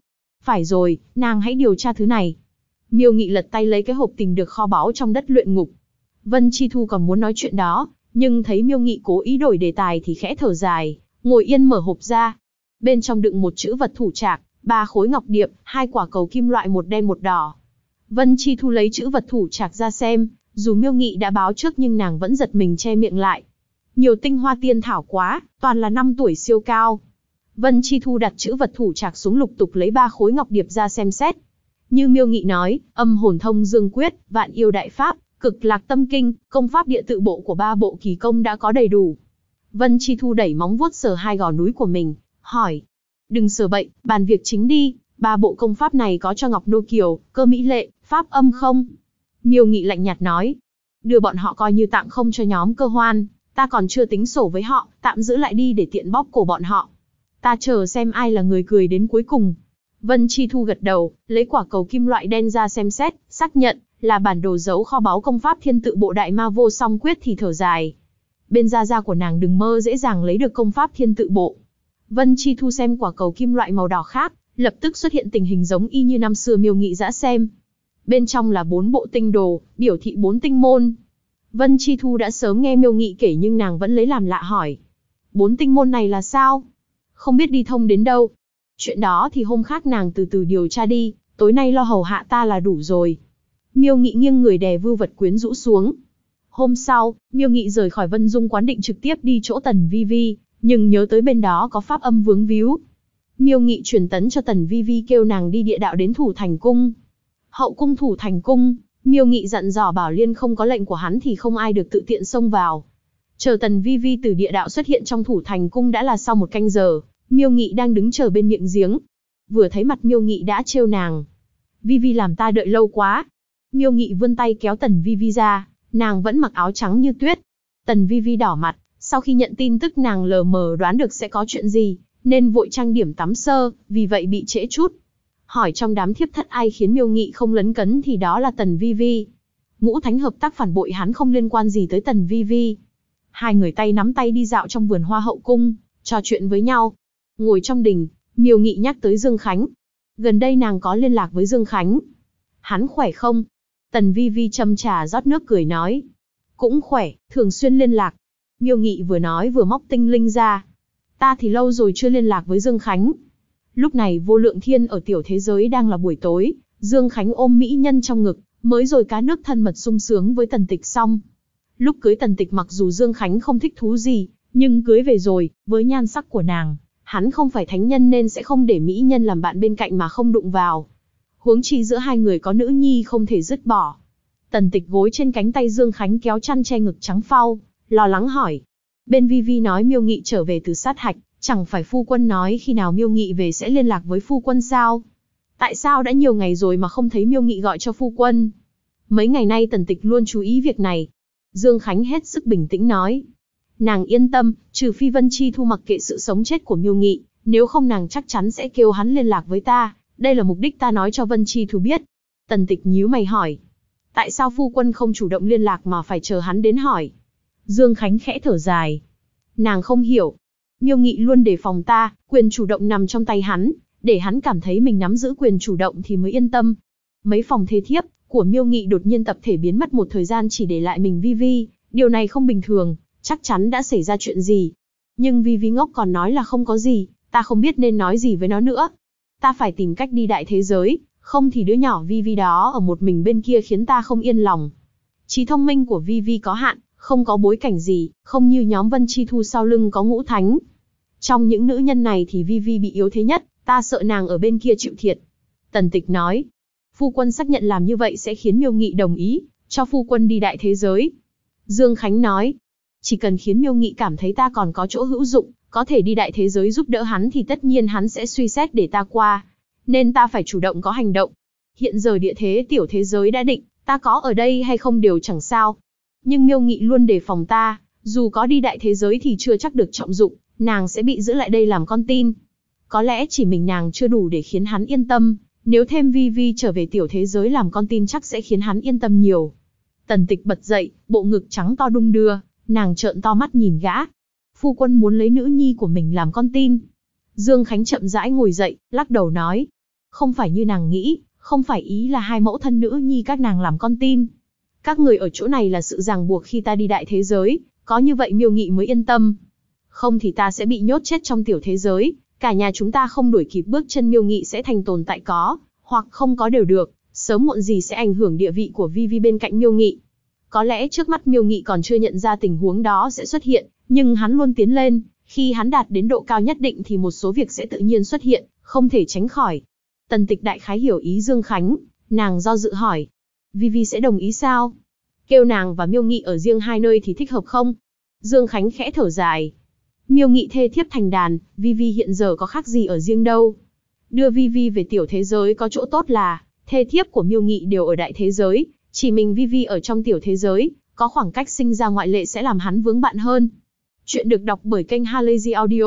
S1: Phải rồi, nàng hãy điều tra thứ này. Miêu Nghị lật tay lấy cái hộp tìm được kho báu trong đất luyện ngục. Vân Chi Thu còn muốn nói chuyện đó, nhưng thấy Miêu Nghị cố ý đổi đề tài thì khẽ thở dài, ngồi yên mở hộp ra. Bên trong đựng một chữ vật thủ trạc, 3 khối ngọc điệp, 2 quả cầu kim loại, một đen một đỏ. Vân Chi Thu lấy chữ vật thủ trạc ra xem, dù Miêu Nghị đã báo trước nhưng nàng vẫn giật mình che miệng lại. Nhiều tinh hoa tiên thảo quá, toàn là 5 tuổi siêu cao. Vân Chi Thu đặt chữ vật thủ trạc xuống, lục tục lấy 3 khối ngọc điệp ra xem xét. Như Miêu Nghị nói, âm hồn thông dương quyết, vạn yêu đại pháp, cực lạc tâm kinh, công pháp địa tự bộ của 3 bộ kỳ công đã có đầy đủ. Vân Chi Thu đẩy móng vuốt sờ 2 gò núi của mình, hỏi. Đừng sờ bậy, bàn việc chính đi, 3 bộ công pháp này có cho Ngọc Nô Kiều, Cơ Mỹ Lệ, pháp âm không? Miêu Nghị lạnh nhạt nói. Đưa bọn họ coi như tạm không cho nhóm Cơ Hoan, ta còn chưa tính sổ với họ, tạm giữ lại đi để tiện bóp cổ bọn họ. Ta chờ xem ai là người cười đến cuối cùng. Vân Chi Thu gật đầu, lấy quả cầu kim loại đen ra xem xét, xác nhận là bản đồ giấu kho báu công pháp thiên tự bộ đại ma vô song quyết thì thở dài. Bên da của nàng đừng mơ dễ dàng lấy được công pháp thiên tự bộ. Vân Chi Thu xem quả cầu kim loại màu đỏ khác, lập tức xuất hiện tình hình giống y như năm xưa Miêu Nghị đã xem. Bên trong là 4 bộ tinh đồ, biểu thị 4 tinh môn. Vân Chi Thu đã sớm nghe Miêu Nghị kể nhưng nàng vẫn lấy làm lạ hỏi. 4 tinh môn này là sao? Không biết đi thông đến đâu. Chuyện đó thì hôm khác nàng từ từ điều tra đi, tối nay lo hầu hạ ta là đủ rồi. Miêu Nghị nghiêng người đè vưu vật quyến rũ xuống. Hôm sau, Miêu Nghị rời khỏi Vân Dung quán định trực tiếp đi chỗ Tần Vi Vi, nhưng nhớ tới bên đó có pháp âm vướng víu. Miêu Nghị truyền tấn cho Tần Vi Vi kêu nàng đi địa đạo đến Thủ Thành Cung. Hậu cung Thủ Thành Cung, Miêu Nghị dặn dò Bảo Liên không có lệnh của hắn thì không ai được tự tiện xông vào. Chờ Tần Vi Vi từ địa đạo xuất hiện trong Thủ Thành Cung đã là sau 1 canh giờ, Miêu Nghị đang đứng chờ bên miệng giếng. Vừa thấy mặt Miêu Nghị đã trêu nàng. Vi Vi làm ta đợi lâu quá. Miêu Nghị vươn tay kéo Tần Vi Vi ra, nàng vẫn mặc áo trắng như tuyết. Tần Vi Vi đỏ mặt, sau khi nhận tin tức nàng lờ mờ đoán được sẽ có chuyện gì, nên vội trang điểm tắm sơ, vì vậy bị trễ chút. Hỏi trong đám thiếp thất ai khiến Miêu Nghị không lấn cấn thì đó là Tần Vi Vi. Ngũ Thánh hợp tác phản bội hắn không liên quan gì tới Tần Vi Vi. Hai người tay nắm tay đi dạo trong vườn hoa hậu cung, trò chuyện với nhau. Ngồi trong đình, Miêu Nghị nhắc tới Dương Khánh. Gần đây nàng có liên lạc với Dương Khánh. Hắn khỏe không? Tần Vi Vi châm trà rót nước cười nói. Cũng khỏe, thường xuyên liên lạc. Miêu Nghị vừa nói vừa móc tinh linh ra. Ta thì lâu rồi chưa liên lạc với Dương Khánh. Lúc này Vô Lượng Thiên ở tiểu thế giới đang là buổi tối, Dương Khánh ôm mỹ nhân trong ngực, mới rồi cá nước thân mật sung sướng với Tần Tịch xong. Lúc cưới Tần Tịch mặc dù Dương Khánh không thích thú gì, nhưng cưới về rồi, với nhan sắc của nàng, hắn không phải thánh nhân nên sẽ không để mỹ nhân làm bạn bên cạnh mà không đụng vào. Huống chi giữa hai người có nữ nhi không thể dứt bỏ. Tần Tịch gối trên cánh tay Dương Khánh kéo chăn che ngực trắng phau, lo lắng hỏi. Bên Vi Vi nói Miêu Nghị trở về từ sát hạch, chẳng phải phu quân nói khi nào Miêu Nghị về sẽ liên lạc với phu quân sao? Tại sao đã nhiều ngày rồi mà không thấy Miêu Nghị gọi cho phu quân? Mấy ngày nay Tần Tịch luôn chú ý việc này. Dương Khánh hết sức bình tĩnh nói. Nàng yên tâm, trừ phi Vân Chi Thu mặc kệ sự sống chết của Miêu Nghị, nếu không nàng chắc chắn sẽ kêu hắn liên lạc với ta. Đây là mục đích ta nói cho Vân Chi Thu biết. Tần Tịch nhíu mày hỏi. Tại sao phu quân không chủ động liên lạc mà phải chờ hắn đến hỏi? Dương Khánh khẽ thở dài. Nàng không hiểu. Miêu Nghị luôn đề phòng ta, quyền chủ động nằm trong tay hắn, để hắn cảm thấy mình nắm giữ quyền chủ động thì mới yên tâm. Mấy phòng thê thiếp của Miêu Nghị đột nhiên tập thể biến mất một thời gian chỉ để lại mình Vi Vi, điều này không bình thường, chắc chắn đã xảy ra chuyện gì. Nhưng Vi Vi ngốc còn nói là không có gì, ta không biết nên nói gì với nó nữa. Ta phải tìm cách đi đại thế giới, không thì đứa nhỏ Vi Vi đó ở một mình bên kia khiến ta không yên lòng. Trí thông minh của Vi Vi có hạn, không có bối cảnh gì, không như nhóm Vân Chi Thu sau lưng có ngũ thánh. Trong những nữ nhân này thì Vi Vi bị yếu thế nhất, ta sợ nàng ở bên kia chịu thiệt. Tần Tịch nói, phu quân xác nhận làm như vậy sẽ khiến Miêu Nghị đồng ý, cho phu quân đi đại thế giới. Dương Khánh nói, chỉ cần khiến Miêu Nghị cảm thấy ta còn có chỗ hữu dụng, có thể đi đại thế giới giúp đỡ hắn thì tất nhiên hắn sẽ suy xét để ta qua. Nên ta phải chủ động có hành động. Hiện giờ địa thế tiểu thế giới đã định, ta có ở đây hay không đều chẳng sao. Nhưng Miêu Nghị luôn đề phòng ta, dù có đi đại thế giới thì chưa chắc được trọng dụng, nàng sẽ bị giữ lại đây làm con tin. Có lẽ chỉ mình nàng chưa đủ để khiến hắn yên tâm, nếu thêm Vi Vi trở về tiểu thế giới làm con tin chắc sẽ khiến hắn yên tâm nhiều. Tần Tịch bật dậy, bộ ngực trắng to đung đưa, nàng trợn to mắt nhìn gã. Phu quân muốn lấy nữ nhi của mình làm con tin. Dương Khánh chậm rãi ngồi dậy, lắc đầu nói. Không phải như nàng nghĩ, không phải ý là hai mẫu thân nữ nhi các nàng làm con tin. Các người ở chỗ này là sự ràng buộc khi ta đi đại thế giới, có như vậy Miêu Nghị mới yên tâm. Không thì ta sẽ bị nhốt chết trong tiểu thế giới, cả nhà chúng ta không đuổi kịp bước chân Miêu Nghị sẽ thành tồn tại có, hoặc không có đều được, sớm muộn gì sẽ ảnh hưởng địa vị của Vi bên cạnh Miêu Nghị. Có lẽ trước mắt Miêu Nghị còn chưa nhận ra tình huống đó sẽ xuất hiện, nhưng hắn luôn tiến lên, khi hắn đạt đến độ cao nhất định thì một số việc sẽ tự nhiên xuất hiện, không thể tránh khỏi. Tần Tịch đại khái hiểu ý Dương Khánh, nàng do dự hỏi, Vi sẽ đồng ý sao? Kêu nàng và Miêu Nghị ở riêng hai nơi thì thích hợp không? Dương Khánh khẽ thở dài. Miêu Nghị thê thiếp thành đàn, Vi hiện giờ có khác gì ở riêng đâu. Đưa Vi về tiểu thế giới có chỗ tốt là, thê thiếp của Miêu Nghị đều ở đại thế giới, chỉ mình Vi ở trong tiểu thế giới, có khoảng cách sinh ra ngoại lệ sẽ làm hắn vướng bạn hơn. Chuyện được đọc bởi kênh Halazy Audio.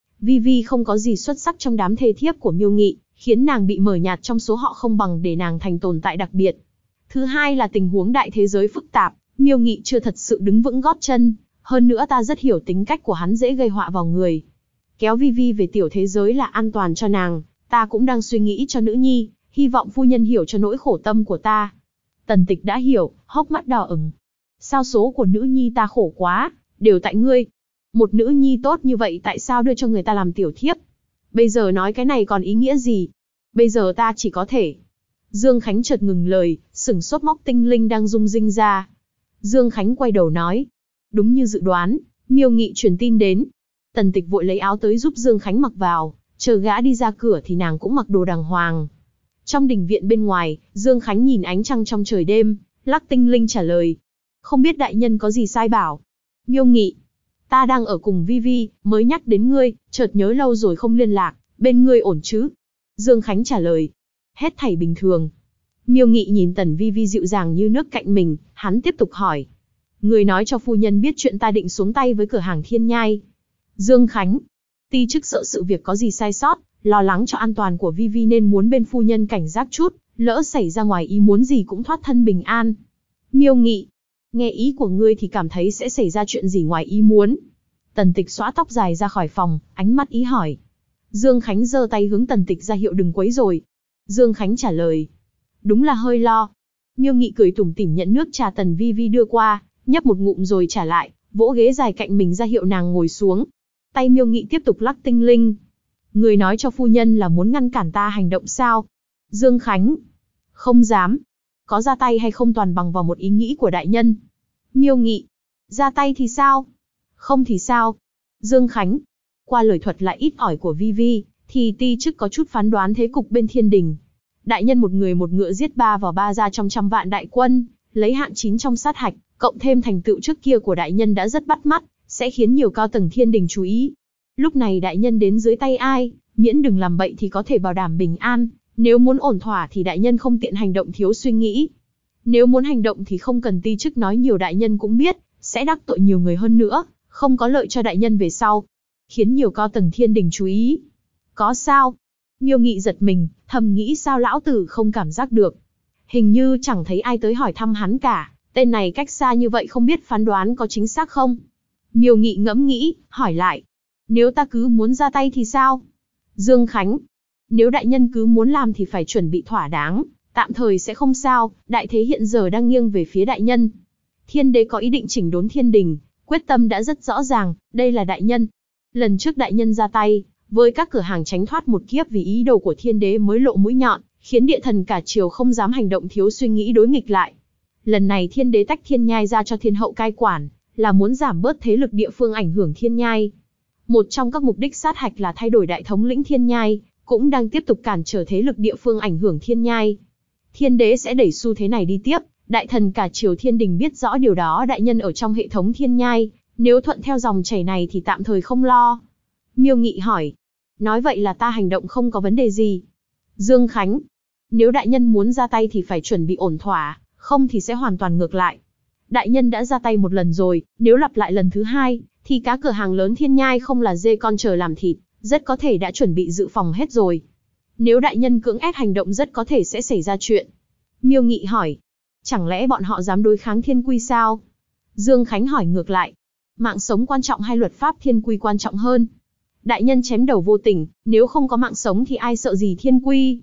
S1: Vi không có gì xuất sắc trong đám thê thiếp của Miêu Nghị, khiến nàng bị mờ nhạt trong số họ không bằng để nàng thành tồn tại đặc biệt. Thứ hai là tình huống đại thế giới phức tạp, Miêu Nghị chưa thật sự đứng vững gót chân, hơn nữa ta rất hiểu tính cách của hắn dễ gây họa vào người. Kéo Vi về tiểu thế giới là an toàn cho nàng, ta cũng đang suy nghĩ cho nữ nhi, hy vọng phu nhân hiểu cho nỗi khổ tâm của ta. Tần Tịch đã hiểu, hốc mắt đỏ ửng. Sao số của nữ nhi ta khổ quá, đều tại ngươi. Một nữ nhi tốt như vậy tại sao đưa cho người ta làm tiểu thiếp? Bây giờ nói cái này còn ý nghĩa gì? Bây giờ ta chỉ có thể. Dương Khánh chợt ngừng lời, sửng sốt móc tinh linh đang rung rinh ra. Dương Khánh quay đầu nói. Đúng như dự đoán, Miêu Nghị truyền tin đến. Tần Tịch vội lấy áo tới giúp Dương Khánh mặc vào, chờ gã đi ra cửa thì nàng cũng mặc đồ đàng hoàng. Trong đình viện bên ngoài, Dương Khánh nhìn ánh trăng trong trời đêm, lắc tinh linh trả lời. Không biết đại nhân có gì sai bảo. Miêu Nghị. Ta đang ở cùng Vi, mới nhắc đến ngươi, chợt nhớ lâu rồi không liên lạc, bên ngươi ổn chứ? Dương Khánh trả lời. Hết thảy bình thường. Miêu Nghị nhìn Tần Vi dịu dàng như nước cạnh mình, hắn tiếp tục hỏi. Người nói cho phu nhân biết chuyện ta định xuống tay với cửa hàng Thiên Nhai. Dương Khánh. Ti chức sợ sự việc có gì sai sót, lo lắng cho an toàn của Vi nên muốn bên phu nhân cảnh giác chút, lỡ xảy ra ngoài ý muốn gì cũng thoát thân bình an. Miêu Nghị. Nghe ý của ngươi thì cảm thấy sẽ xảy ra chuyện gì ngoài ý muốn. Tần Tịch xõa tóc dài ra khỏi phòng, ánh mắt ý hỏi. Dương Khánh giơ tay hướng Tần Tịch ra hiệu đừng quấy rầy. Dương Khánh trả lời. Đúng là hơi lo. Miêu Nghị cười tủm tỉm nhận nước trà Tần Vi đưa qua, nhấp một ngụm rồi trả lại, vỗ ghế dài cạnh mình ra hiệu nàng ngồi xuống. Tay Miêu Nghị tiếp tục lắc tinh linh. Người nói cho phu nhân là muốn ngăn cản ta hành động sao? Dương Khánh. Không dám. Có ra tay hay không toàn bằng vào một ý nghĩ của đại nhân. Miêu Nghị. Ra tay thì sao? Không thì sao? Dương Khánh. Qua lời thuật lại ít ỏi của Vi, thì ti chức có chút phán đoán thế cục bên thiên đình. Đại nhân một người một ngựa giết 3 vào 3 ra trong trăm vạn đại quân, lấy hạng 9 trong sát hạch, cộng thêm thành tựu trước kia của đại nhân đã rất bắt mắt, sẽ khiến nhiều cao tầng thiên đình chú ý. Lúc này đại nhân đến dưới tay ai, miễn đừng làm bậy thì có thể bảo đảm bình an, nếu muốn ổn thỏa thì đại nhân không tiện hành động thiếu suy nghĩ. Nếu muốn hành động thì không cần ti chức nói nhiều đại nhân cũng biết, sẽ đắc tội nhiều người hơn nữa, không có lợi cho đại nhân về sau. Khiến nhiều cao tầng thiên đình chú ý. Có sao? Miêu Nghị giật mình, thầm nghĩ sao lão tử không cảm giác được. Hình như chẳng thấy ai tới hỏi thăm hắn cả, tên này cách xa như vậy không biết phán đoán có chính xác không? Miêu Nghị ngẫm nghĩ, hỏi lại. Nếu ta cứ muốn ra tay thì sao? Dương Khánh. Nếu đại nhân cứ muốn làm thì phải chuẩn bị thỏa đáng, tạm thời sẽ không sao, đại thế hiện giờ đang nghiêng về phía đại nhân. Thiên đế có ý định chỉnh đốn thiên đình, quyết tâm đã rất rõ ràng, đây là đại nhân. Lần trước đại nhân ra tay, với các cửa hàng tránh thoát một kiếp vì ý đồ của thiên đế mới lộ mũi nhọn, khiến địa thần cả triều không dám hành động thiếu suy nghĩ đối nghịch lại. Lần này thiên đế tách Thiên Nhai ra cho thiên hậu cai quản, là muốn giảm bớt thế lực địa phương ảnh hưởng Thiên Nhai. Một trong các mục đích sát hạch là thay đổi đại thống lĩnh Thiên Nhai, cũng đang tiếp tục cản trở thế lực địa phương ảnh hưởng Thiên Nhai. Thiên đế sẽ đẩy xu thế này đi tiếp, đại thần cả triều thiên đình biết rõ điều đó, đại nhân ở trong hệ thống Thiên Nhai, nếu thuận theo dòng chảy này thì tạm thời không lo. Miêu Nghị hỏi. Nói vậy là ta hành động không có vấn đề gì. Dương Khánh. Nếu đại nhân muốn ra tay thì phải chuẩn bị ổn thỏa, không thì sẽ hoàn toàn ngược lại. Đại nhân đã ra tay một lần rồi, nếu lặp lại lần thứ hai, thì cá cửa hàng lớn Thiên Nhai không là dê con chờ làm thịt, rất có thể đã chuẩn bị dự phòng hết rồi. Nếu đại nhân cưỡng ép hành động rất có thể sẽ xảy ra chuyện. Miêu Nghị hỏi. Chẳng lẽ bọn họ dám đối kháng thiên quy sao? Dương Khánh hỏi ngược lại. Mạng sống quan trọng hay luật pháp thiên quy quan trọng hơn? Đại nhân chém đầu vô tình, nếu không có mạng sống thì ai sợ gì thiên quy?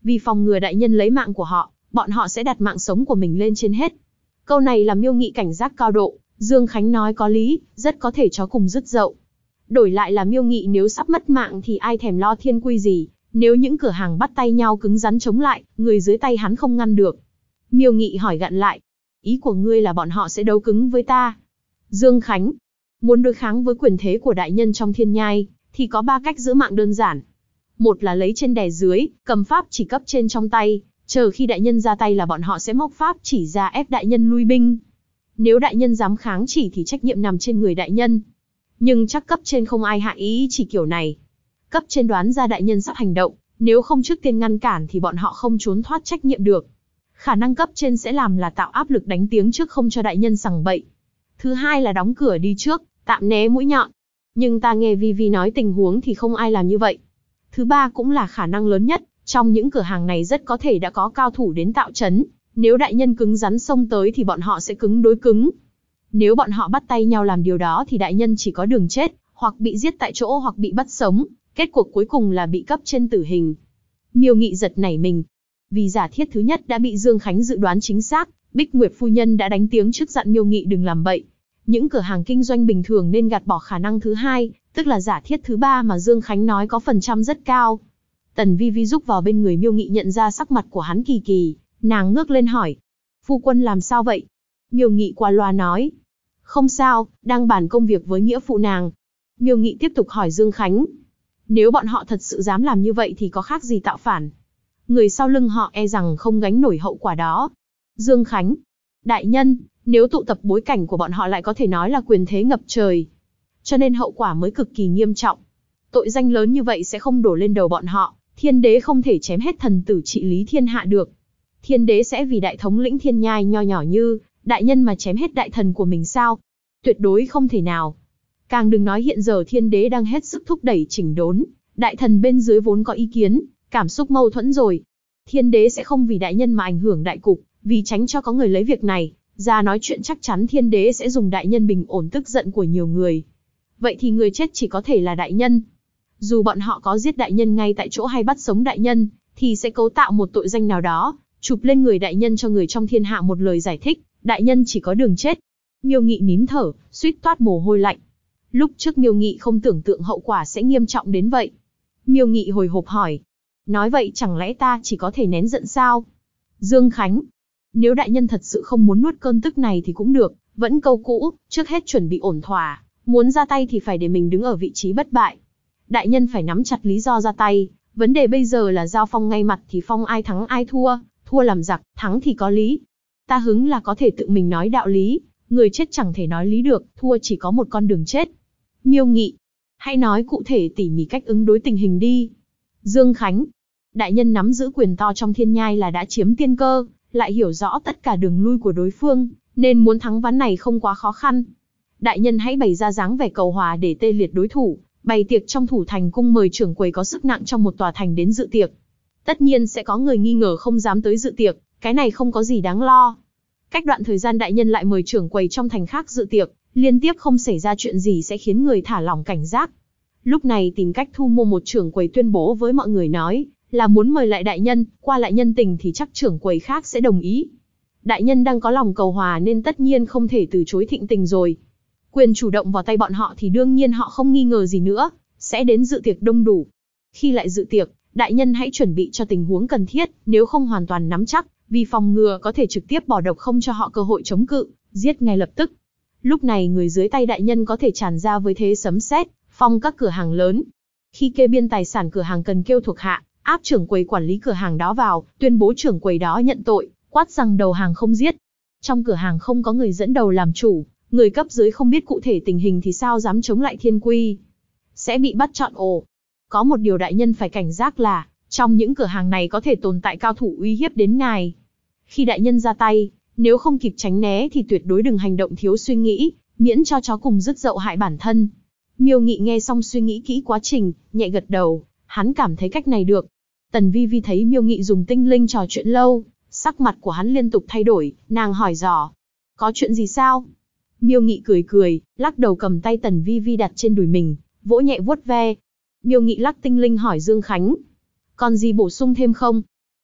S1: Vì phòng ngừa đại nhân lấy mạng của họ, bọn họ sẽ đặt mạng sống của mình lên trên hết. Câu này làm Miêu Nghị cảnh giác cao độ, Dương Khánh nói có lý, rất có thể chó cùng rứt dậu. Đổi lại là Miêu Nghị nếu sắp mất mạng thì ai thèm lo thiên quy gì, nếu những cửa hàng bắt tay nhau cứng rắn chống lại, người dưới tay hắn không ngăn được. Miêu Nghị hỏi gặn lại, ý của ngươi là bọn họ sẽ đấu cứng với ta? Dương Khánh, muốn đối kháng với quyền thế của đại nhân trong thiên nhai, thì có 3 cách giữ mạng đơn giản. Một là lấy trên đè dưới, cầm pháp chỉ cấp trên trong tay, chờ khi đại nhân ra tay là bọn họ sẽ móc pháp chỉ ra ép đại nhân lui binh. Nếu đại nhân dám kháng chỉ thì trách nhiệm nằm trên người đại nhân. Nhưng chắc cấp trên không ai hạ ý chỉ kiểu này. Cấp trên đoán ra đại nhân sắp hành động, nếu không trước tiên ngăn cản thì bọn họ không trốn thoát trách nhiệm được. Khả năng cấp trên sẽ làm là tạo áp lực đánh tiếng trước không cho đại nhân sằng bậy. Thứ hai là đóng cửa đi trước, tạm né mũi nhọn. Nhưng ta nghe Vi nói tình huống thì không ai làm như vậy. Thứ ba cũng là khả năng lớn nhất, trong những cửa hàng này rất có thể đã có cao thủ đến tạo trấn. Nếu đại nhân cứng rắn xông tới thì bọn họ sẽ cứng đối cứng. Nếu bọn họ bắt tay nhau làm điều đó thì đại nhân chỉ có đường chết, hoặc bị giết tại chỗ hoặc bị bắt sống. Kết cuộc cuối cùng là bị cấp trên tử hình. Miêu Nghị giật nảy mình. Vì giả thiết thứ nhất đã bị Dương Khánh dự đoán chính xác, Bích Nguyệt phu nhân đã đánh tiếng trước dặn Miêu Nghị đừng làm bậy. Những cửa hàng kinh doanh bình thường nên gạt bỏ khả năng thứ hai, tức là giả thiết thứ ba mà Dương Khánh nói có phần trăm rất cao. Tần Vi rúc vào bên người Miêu Nghị nhận ra sắc mặt của hắn kỳ kỳ, nàng ngước lên hỏi. Phu quân làm sao vậy? Miêu Nghị qua loa nói. Không sao, đang bàn công việc với nghĩa phụ nàng. Miêu Nghị tiếp tục hỏi Dương Khánh. Nếu bọn họ thật sự dám làm như vậy thì có khác gì tạo phản? Người sau lưng họ e rằng không gánh nổi hậu quả đó. Dương Khánh. Đại nhân, nếu tụ tập bối cảnh của bọn họ lại có thể nói là quyền thế ngập trời. Cho nên hậu quả mới cực kỳ nghiêm trọng. Tội danh lớn như vậy sẽ không đổ lên đầu bọn họ. Thiên đế không thể chém hết thần tử trị lý thiên hạ được. Thiên đế sẽ vì đại thống lĩnh thiên nhai nho nhỏ như đại nhân mà chém hết đại thần của mình sao? Tuyệt đối không thể nào. Càng đừng nói hiện giờ thiên đế đang hết sức thúc đẩy chỉnh đốn. Đại thần bên dưới vốn có ý kiến, cảm xúc mâu thuẫn rồi. Thiên đế sẽ không vì đại nhân mà ảnh hưởng đại cục, vì tránh cho có người lấy việc này ra nói chuyện, chắc chắn thiên đế sẽ dùng đại nhân bình ổn tức giận của nhiều người. Vậy thì người chết chỉ có thể là đại nhân. Dù bọn họ có giết đại nhân ngay tại chỗ hay bắt sống đại nhân, thì sẽ cấu tạo một tội danh nào đó, chụp lên người đại nhân cho người trong thiên hạ một lời giải thích, đại nhân chỉ có đường chết. Miêu Nghị nín thở, suýt toát mồ hôi lạnh. Lúc trước Miêu Nghị không tưởng tượng hậu quả sẽ nghiêm trọng đến vậy. Miêu Nghị hồi hộp hỏi. Nói vậy chẳng lẽ ta chỉ có thể nén giận sao? Dương Khánh. Nếu đại nhân thật sự không muốn nuốt cơn tức này thì cũng được, vẫn câu cũ, trước hết chuẩn bị ổn thỏa, muốn ra tay thì phải để mình đứng ở vị trí bất bại. Đại nhân phải nắm chặt lý do ra tay, vấn đề bây giờ là giao phong ngay mặt thì phong ai thắng ai thua, thua làm giặc, thắng thì có lý. Ta hứng là có thể tự mình nói đạo lý, người chết chẳng thể nói lý được, thua chỉ có một con đường chết. Miêu Nghị. Hãy nói cụ thể tỉ mỉ cách ứng đối tình hình đi. Dương Khánh. Đại nhân nắm giữ quyền to trong thiên nhai là đã chiếm tiên cơ, lại hiểu rõ tất cả đường lui của đối phương, nên muốn thắng ván này không quá khó khăn. Đại nhân hãy bày ra dáng vẻ cầu hòa để tê liệt đối thủ, bày tiệc trong thủ thành cung mời trưởng quầy có sức nặng trong một tòa thành đến dự tiệc. Tất nhiên sẽ có người nghi ngờ không dám tới dự tiệc, cái này không có gì đáng lo. Cách đoạn thời gian đại nhân lại mời trưởng quầy trong thành khác dự tiệc, liên tiếp không xảy ra chuyện gì sẽ khiến người thả lỏng cảnh giác. Lúc này tìm cách thu mua một trưởng quầy tuyên bố với mọi người nói là muốn mời lại đại nhân, qua lại nhân tình thì chắc trưởng quầy khác sẽ đồng ý. Đại nhân đang có lòng cầu hòa nên tất nhiên không thể từ chối thịnh tình rồi. Quyền chủ động vào tay bọn họ thì đương nhiên họ không nghi ngờ gì nữa, sẽ đến dự tiệc đông đủ. Khi lại dự tiệc, đại nhân hãy chuẩn bị cho tình huống cần thiết, nếu không hoàn toàn nắm chắc, vì phòng ngừa có thể trực tiếp bỏ độc không cho họ cơ hội chống cự, giết ngay lập tức. Lúc này người dưới tay đại nhân có thể tràn ra với thế sấm sét, phong các cửa hàng lớn. Khi kê biên tài sản cửa hàng cần kêu thuộc hạ, áp trưởng quầy quản lý cửa hàng đó vào, tuyên bố trưởng quầy đó nhận tội, quát rằng đầu hàng không giết. Trong cửa hàng không có người dẫn đầu làm chủ, người cấp dưới không biết cụ thể tình hình thì sao dám chống lại thiên quy. Sẽ bị bắt trọn ổ. Có một điều đại nhân phải cảnh giác là, trong những cửa hàng này có thể tồn tại cao thủ uy hiếp đến ngài. Khi đại nhân ra tay, nếu không kịp tránh né thì tuyệt đối đừng hành động thiếu suy nghĩ, miễn cho chó cùng rứt dậu hại bản thân. Miêu Nghị nghe xong suy nghĩ kỹ quá trình, nhẹ gật đầu, hắn cảm thấy cách này được. Tần Vi thấy Miêu Nghị dùng tinh linh trò chuyện lâu, sắc mặt của hắn liên tục thay đổi, nàng hỏi dò. Có chuyện gì sao? Miêu Nghị cười cười, lắc đầu cầm tay Tần Vi đặt trên đùi mình, vỗ nhẹ vuốt ve. Miêu Nghị lắc tinh linh hỏi Dương Khánh. Còn gì bổ sung thêm không?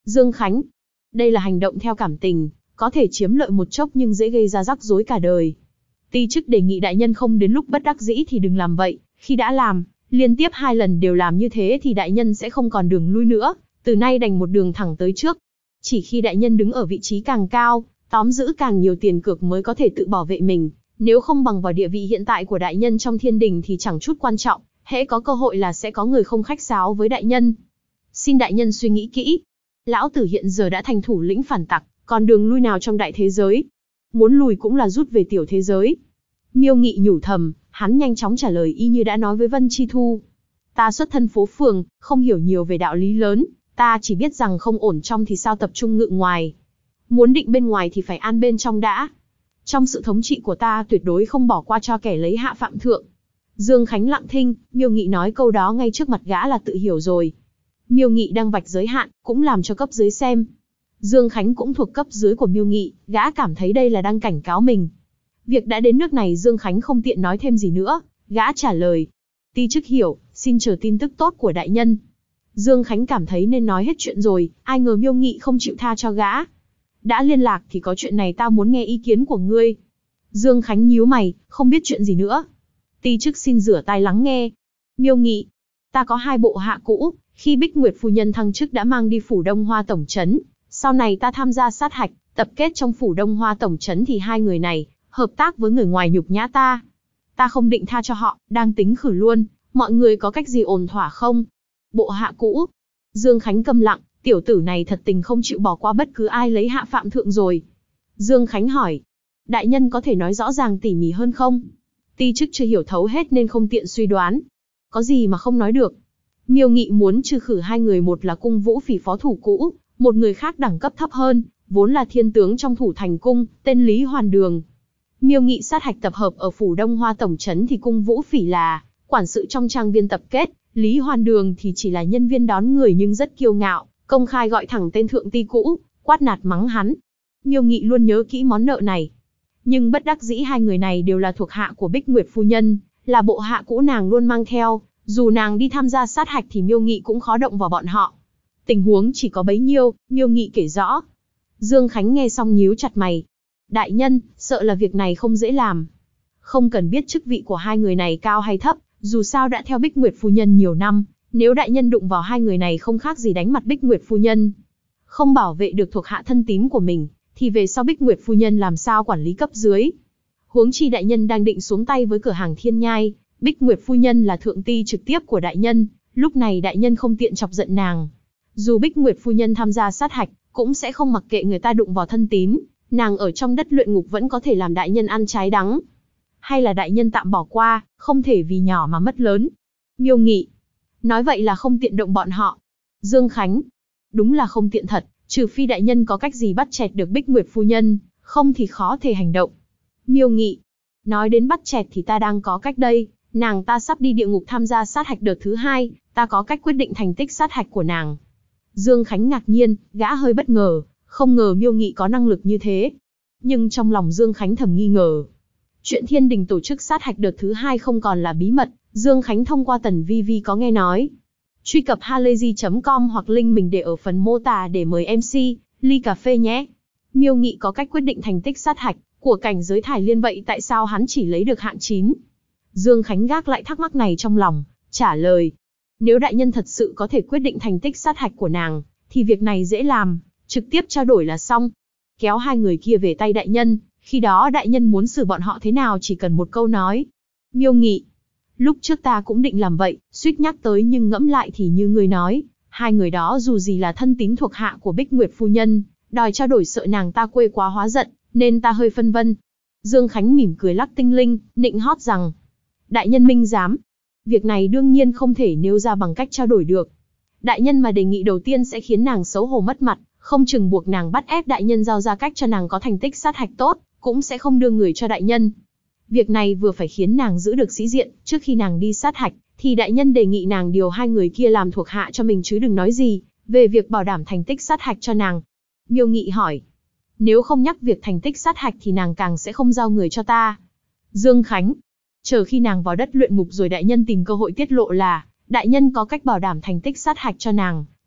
S1: Dương Khánh. Đây là hành động theo cảm tình, có thể chiếm lợi một chốc nhưng dễ gây ra rắc rối cả đời. Ti chức đề nghị đại nhân không đến lúc bất đắc dĩ thì đừng làm vậy, khi đã làm, liên tiếp 2 lần đều làm như thế thì đại nhân sẽ không còn đường lui nữa, từ nay đành một đường thẳng tới trước. Chỉ khi đại nhân đứng ở vị trí càng cao, tóm giữ càng nhiều tiền cược mới có thể tự bảo vệ mình, nếu không bằng vào địa vị hiện tại của đại nhân trong thiên đình thì chẳng chút quan trọng, hễ có cơ hội là sẽ có người không khách sáo với đại nhân. Xin đại nhân suy nghĩ kỹ. Lão tử hiện giờ đã thành thủ lĩnh phản tặc, còn đường lui nào trong đại thế giới? Muốn lùi cũng là rút về tiểu thế giới. Miêu Nghị nhủ thầm, hắn nhanh chóng trả lời y như đã nói với Vân Chi Thu. Ta xuất thân phố phường, không hiểu nhiều về đạo lý lớn, ta chỉ biết rằng không ổn trong thì sao tập trung ngự ngoài. Muốn định bên ngoài thì phải an bên trong đã. Trong sự thống trị của ta tuyệt đối không bỏ qua cho kẻ lấy hạ phạm thượng. Dương Khánh lặng thinh, Miêu Nghị nói câu đó ngay trước mặt gã là tự hiểu rồi. Miêu Nghị đang vạch giới hạn, cũng làm cho cấp dưới xem. Dương Khánh cũng thuộc cấp dưới của Miêu Nghị, gã cảm thấy đây là đang cảnh cáo mình. Việc đã đến nước này Dương Khánh không tiện nói thêm gì nữa, gã trả lời. Ti chức hiểu, xin chờ tin tức tốt của đại nhân. Dương Khánh cảm thấy nên nói hết chuyện rồi, ai ngờ Miêu Nghị không chịu tha cho gã. Đã liên lạc thì có chuyện này ta muốn nghe ý kiến của ngươi. Dương Khánh nhíu mày, không biết chuyện gì nữa. Ti chức xin rửa tai lắng nghe. Miêu Nghị, ta có 2 bộ hạ cũ, khi Bích Nguyệt phu nhân thăng chức đã mang đi phủ Đông Hoa tổng trấn. Sau này ta tham gia sát hạch, tập kết trong phủ Đông Hoa tổng trấn thì 2 người này hợp tác với người ngoài nhục nhã ta. Ta không định tha cho họ, đang tính khử luôn, mọi người có cách gì ổn thỏa không? Bộ hạ cũ. Dương Khánh câm lặng, tiểu tử này thật tình không chịu bỏ qua bất cứ ai lấy hạ phạm thượng rồi. Dương Khánh hỏi, đại nhân có thể nói rõ ràng tỉ mỉ hơn không? Ti chức chưa hiểu thấu hết nên không tiện suy đoán. Có gì mà không nói được. Miêu Nghị muốn trừ khử 2 người, một là Cung Vũ Phỉ phó thủ cũ, một người khác đẳng cấp thấp hơn, vốn là thiên tướng trong Thủ Thành Cung, tên Lý Hoàn Đường. Miêu Nghị sát hạch tập hợp ở phủ Đông Hoa tổng trấn thì Cung Vũ Phỉ là quản sự trong trang viên tập kết, Lý Hoàn Đường thì chỉ là nhân viên đón người nhưng rất kiêu ngạo, công khai gọi thẳng tên thượng ti cũ, quát nạt mắng hắn. Miêu Nghị luôn nhớ kỹ món nợ này. Nhưng bất đắc dĩ 2 người này đều là thuộc hạ của Bích Nguyệt phu nhân, là bộ hạ cũ nàng luôn mang theo, dù nàng đi tham gia sát hạch thì Miêu Nghị cũng khó động vào bọn họ. Tình huống chỉ có bấy nhiêu, Miêu Nghị kể rõ. Dương Khánh nghe xong nhíu chặt mày. Đại nhân, sợ là việc này không dễ làm. Không cần biết chức vị của 2 người này cao hay thấp, dù sao đã theo Bích Nguyệt phu nhân nhiều năm, nếu đại nhân đụng vào 2 người này không khác gì đánh mặt Bích Nguyệt phu nhân. Không bảo vệ được thuộc hạ thân tín của mình, thì về sau Bích Nguyệt phu nhân làm sao quản lý cấp dưới. Huống chi đại nhân đang định xuống tay với cửa hàng Thiên Nhai, Bích Nguyệt phu nhân là thượng ti trực tiếp của đại nhân, lúc này đại nhân không tiện chọc giận nàng. Dù Bích Nguyệt phu nhân tham gia sát hạch, cũng sẽ không mặc kệ người ta đụng vào thân tín, nàng ở trong đất luyện ngục vẫn có thể làm đại nhân ăn trái đắng. Hay là đại nhân tạm bỏ qua, không thể vì nhỏ mà mất lớn. Miêu Nghị, nói vậy là không tiện động bọn họ. Dương Khánh, đúng là không tiện thật, trừ phi đại nhân có cách gì bắt chẹt được Bích Nguyệt phu nhân, không thì khó thể hành động. Miêu Nghị, nói đến bắt chẹt thì ta đang có cách đây, nàng ta sắp đi địa ngục tham gia sát hạch đợt thứ 2, ta có cách quyết định thành tích sát hạch của nàng. Dương Khánh ngạc nhiên, gã hơi bất ngờ, không ngờ Miêu Nghị có năng lực như thế. Nhưng trong lòng Dương Khánh thầm nghi ngờ. Chuyện thiên đình tổ chức sát hạch đợt thứ 2 không còn là bí mật, Dương Khánh thông qua Tần Vi Vi có nghe nói. Truy cập halayzi.com hoặc link mình để ở phần mô tả để mời MC, ly cà phê nhé. Miêu Nghị có cách quyết định thành tích sát hạch của cảnh giới Thải Liên, vậy tại sao hắn chỉ lấy được hạng 9? Dương Khánh gác lại thắc mắc này trong lòng, trả lời. Nếu đại nhân thật sự có thể quyết định thành tích sát hạch của nàng, thì việc này dễ làm, trực tiếp trao đổi là xong. Kéo 2 người kia về tay đại nhân, khi đó đại nhân muốn xử bọn họ thế nào chỉ cần một câu nói. Miêu Nghị, lúc trước ta cũng định làm vậy, suýt nhắc tới nhưng ngẫm lại thì như người nói, 2 người đó dù gì là thân tín thuộc hạ của Bích Nguyệt phu nhân, đòi trao đổi sợ nàng ta quê quá hóa giận, nên ta hơi phân vân. Dương Khánh mỉm cười lắc tinh linh, nịnh hót rằng, đại nhân minh giám. Việc này đương nhiên không thể nêu ra bằng cách trao đổi được. Đại nhân mà đề nghị đầu tiên sẽ khiến nàng xấu hổ mất mặt, không chừng buộc nàng bắt ép đại nhân giao ra cách cho nàng có thành tích sát hạch tốt, cũng sẽ không đưa người cho đại nhân. Việc này vừa phải khiến nàng giữ được sĩ diện, trước khi nàng đi sát hạch, thì đại nhân đề nghị nàng điều 2 người kia làm thuộc hạ cho mình chứ đừng nói gì về việc bảo đảm thành tích sát hạch cho nàng. Miêu Nghị hỏi, nếu không nhắc việc thành tích sát hạch thì nàng càng sẽ không giao người cho ta. Dương Khánh, chờ khi nàng vào đất luyện ngục rồi đại nhân tìm cơ hội tiết lộ là đại nhân có cách bảo đảm thành tích sát hạch cho nàng,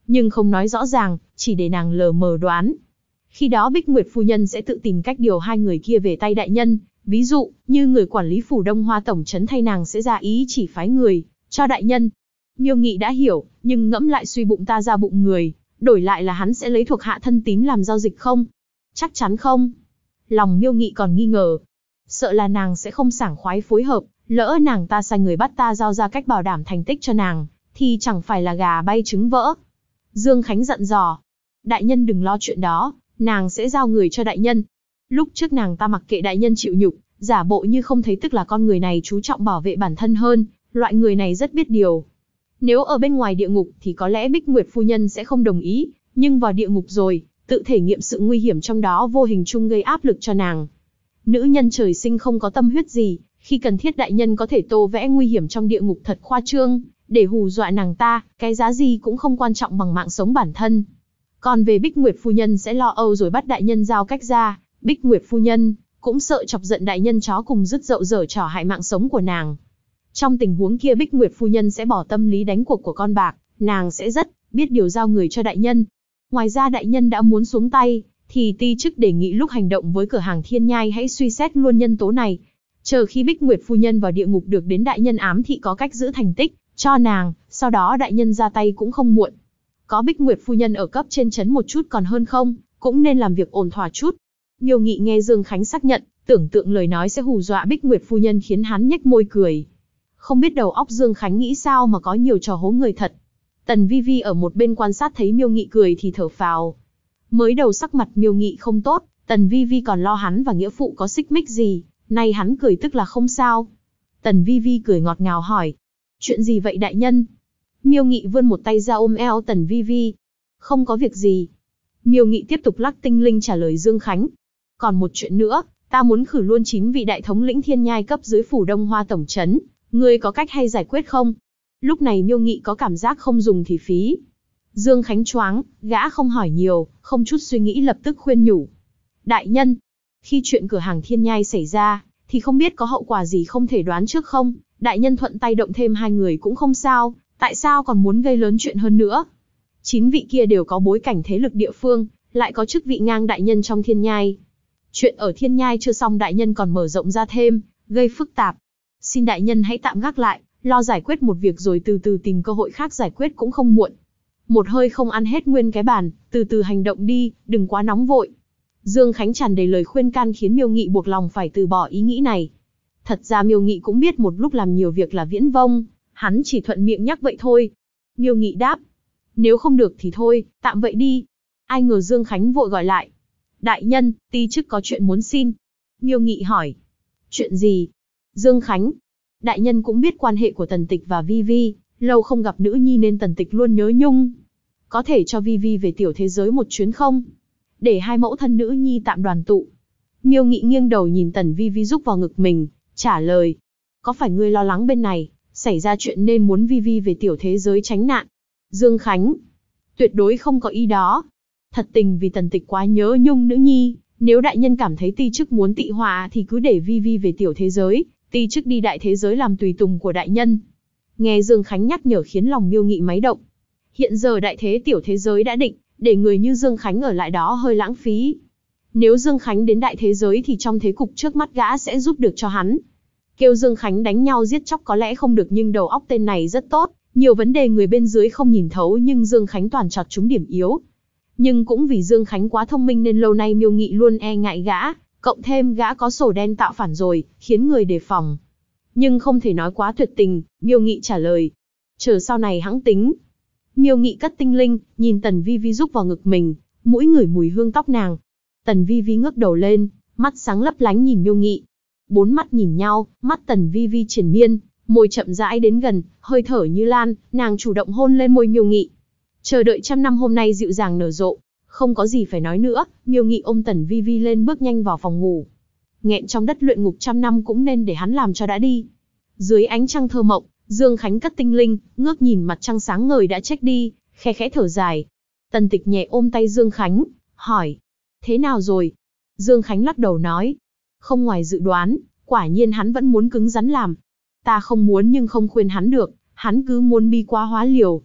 S1: nhưng không nói rõ ràng, chỉ để nàng lờ mờ đoán. Khi đó Bích Nguyệt phu nhân sẽ tự tìm cách điều hai người kia về tay đại nhân, ví dụ, như người quản lý phủ Đông Hoa tổng trấn thay nàng sẽ ra ý chỉ phái người cho đại nhân. Miêu Nghị đã hiểu, nhưng ngẫm lại suy bụng ta ra bụng người, đổi lại là hắn sẽ lấy thuộc hạ thân tín làm giao dịch không? Chắc chắn không. Lòng Miêu Nghị còn nghi ngờ, sợ là nàng sẽ không sảng khoái phối hợp, lỡ nàng ta sai người bắt ta giao ra cách bảo đảm thành tích cho nàng, thì chẳng phải là gà bay trứng vỡ. Dương Khánh dặn dò, đại nhân đừng lo chuyện đó, nàng sẽ giao người cho đại nhân. Lúc trước nàng ta mặc kệ đại nhân chịu nhục, giả bộ như không thấy, tức là con người này chú trọng bảo vệ bản thân hơn, loại người này rất biết điều. Nếu ở bên ngoài địa ngục thì có lẽ Bích Nguyệt phu nhân sẽ không đồng ý, nhưng vào địa ngục rồi, tự thể nghiệm sự nguy hiểm trong đó vô hình chung gây áp lực cho nàng. Nữ nhân trời sinh không có tâm huyết gì, khi cần thiết đại nhân có thể tô vẽ nguy hiểm trong địa ngục thật khoa trương, để hù dọa nàng ta, cái giá gì cũng không quan trọng bằng mạng sống bản thân. Còn về Bích Nguyệt phu nhân sẽ lo âu rồi bắt đại nhân giao cách ra, Bích Nguyệt phu nhân cũng sợ chọc giận đại nhân chó cùng dứt dậu dở trò hại mạng sống của nàng. Trong tình huống kia Bích Nguyệt phu nhân sẽ bỏ tâm lý đánh cuộc của con bạc, nàng sẽ rất biết điều giao người cho đại nhân. Ngoài ra đại nhân đã muốn xuống tay, thì ti chức đề nghị lúc hành động với cửa hàng Thiên Nhai hãy suy xét luôn nhân tố này. Chờ khi Bích Nguyệt phu nhân vào địa ngục được đến đại nhân ám thị có cách giữ thành tích cho nàng, sau đó đại nhân ra tay cũng không muộn. Có Bích Nguyệt phu nhân ở cấp trên trấn một chút còn hơn không, cũng nên làm việc ổn thỏa chút. Miêu Nghị nghe Dương Khánh xác nhận, tưởng tượng lời nói sẽ hù dọa Bích Nguyệt phu nhân khiến hắn nhếch môi cười. Không biết đầu óc Dương Khánh nghĩ sao mà có nhiều trò hố người thật. Tần Vi Vi ở một bên quan sát thấy Miêu Nghị cười thì thở phào. Mới đầu sắc mặt Miêu Nghị không tốt, Tần Vi Vi còn lo hắn và nghĩa phụ có xích mích gì, nay hắn cười tức là không sao. Tần Vi Vi cười ngọt ngào hỏi, chuyện gì vậy đại nhân? Miêu Nghị vươn một tay ra ôm eo Tần Vi Vi. Không có việc gì. Miêu Nghị tiếp tục lắc tinh linh trả lời Dương Khánh. Còn một chuyện nữa, ta muốn khử luôn 9 vị đại thống lĩnh Thiên Nhai cấp dưới phủ Đông Hoa tổng trấn, ngươi có cách hay giải quyết không? Lúc này Miêu Nghị có cảm giác không dùng thì phí. Dương Khánh choáng, gã không hỏi nhiều, không chút suy nghĩ lập tức khuyên nhủ. Đại nhân, khi chuyện cửa hàng Thiên Nhai xảy ra, thì không biết có hậu quả gì không thể đoán trước không? Đại nhân thuận tay động thêm 2 người cũng không sao, tại sao còn muốn gây lớn chuyện hơn nữa? 9 vị kia đều có bối cảnh thế lực địa phương, lại có chức vị ngang đại nhân trong Thiên Nhai. Chuyện ở Thiên Nhai chưa xong đại nhân còn mở rộng ra thêm, gây phức tạp. Xin đại nhân hãy tạm gác lại, lo giải quyết một việc rồi từ từ tìm cơ hội khác giải quyết cũng không muộn. Một hơi không ăn hết nguyên cái bàn, từ từ hành động đi, đừng quá nóng vội. Dương Khánh tràn đầy lời khuyên can khiến Miêu Nghị buộc lòng phải từ bỏ ý nghĩ này. Thật ra Miêu Nghị cũng biết một lúc làm nhiều việc là viễn vông, hắn chỉ thuận miệng nhắc vậy thôi. Miêu Nghị đáp, nếu không được thì thôi, tạm vậy đi. Ai ngờ Dương Khánh vội gọi lại. Đại nhân, ti chức có chuyện muốn xin. Miêu Nghị hỏi. Chuyện gì? Dương Khánh. Đại nhân cũng biết quan hệ của Tần Tịch và Vi Vi, lâu không gặp nữ nhi nên Tần Tịch luôn nhớ nhung. Có thể cho Vi Vi về tiểu thế giới một chuyến không? Để hai mẫu thân nữ nhi tạm đoàn tụ. Miêu Nghị nghiêng đầu nhìn Tần Vi Vi rúc vào ngực mình, trả lời. Có phải ngươi lo lắng bên này, xảy ra chuyện nên muốn Vi Vi về tiểu thế giới tránh nạn? Dương Khánh. Tuyệt đối không có ý đó. Thật tình vì Tần Tịch quá nhớ nhung nữ nhi, nếu đại nhân cảm thấy ti chức muốn tị họa thì cứ để Vi Vi về tiểu thế giới, ti chức đi đại thế giới làm tùy tùng của đại nhân. Nghe Dương Khánh nhắc nhở khiến lòng Miêu Nghị máy động. Hiện giờ đại thế tiểu thế giới đã định, để người như Dương Khánh ở lại đó hơi lãng phí. Nếu Dương Khánh đến đại thế giới thì trong thế cục trước mắt gã sẽ giúp được cho hắn. Kêu Dương Khánh đánh nhau giết chóc có lẽ không được nhưng đầu óc tên này rất tốt, nhiều vấn đề người bên dưới không nhìn thấu nhưng Dương Khánh toàn chọt trúng điểm yếu. Nhưng cũng vì Dương Khánh quá thông minh nên lâu nay Miêu Nghị luôn e ngại gã, cộng thêm gã có sổ đen tạo phản rồi, khiến người đề phòng. Nhưng không thể nói quá tuyệt tình, Miêu Nghị trả lời. Chờ sau này hẵng tính. Miêu Nghị cất tinh linh, nhìn Tần Vi Vi rúc vào ngực mình, mũi ngửi mùi hương tóc nàng. Tần Vi Vi ngước đầu lên, mắt sáng lấp lánh nhìn Miêu Nghị. 4 mắt nhìn nhau, mắt Tần Vi Vi triền miên, môi chậm rãi đến gần, hơi thở như lan, nàng chủ động hôn lên môi Miêu Nghị. Chờ đợi 100 năm hôm nay dịu dàng nở rộ, không có gì phải nói nữa, Miêu Nghị ôm Tần Vi Vi lên bước nhanh vào phòng ngủ. Nghẹn trong đất luyện ngục 100 năm cũng nên để hắn làm cho đã đi. Dưới ánh trăng thơ mộng, Dương Khánh cất tinh linh, ngước nhìn mặt trăng sáng ngời đã chết đi, khe khẽ thở dài. Tần Tịch nhẹ ôm tay Dương Khánh, hỏi, thế nào rồi? Dương Khánh lắc đầu nói, không ngoài dự đoán, quả nhiên hắn vẫn muốn cứng rắn làm. Ta không muốn nhưng không khuyên hắn được, hắn cứ muốn bi quá hóa liều.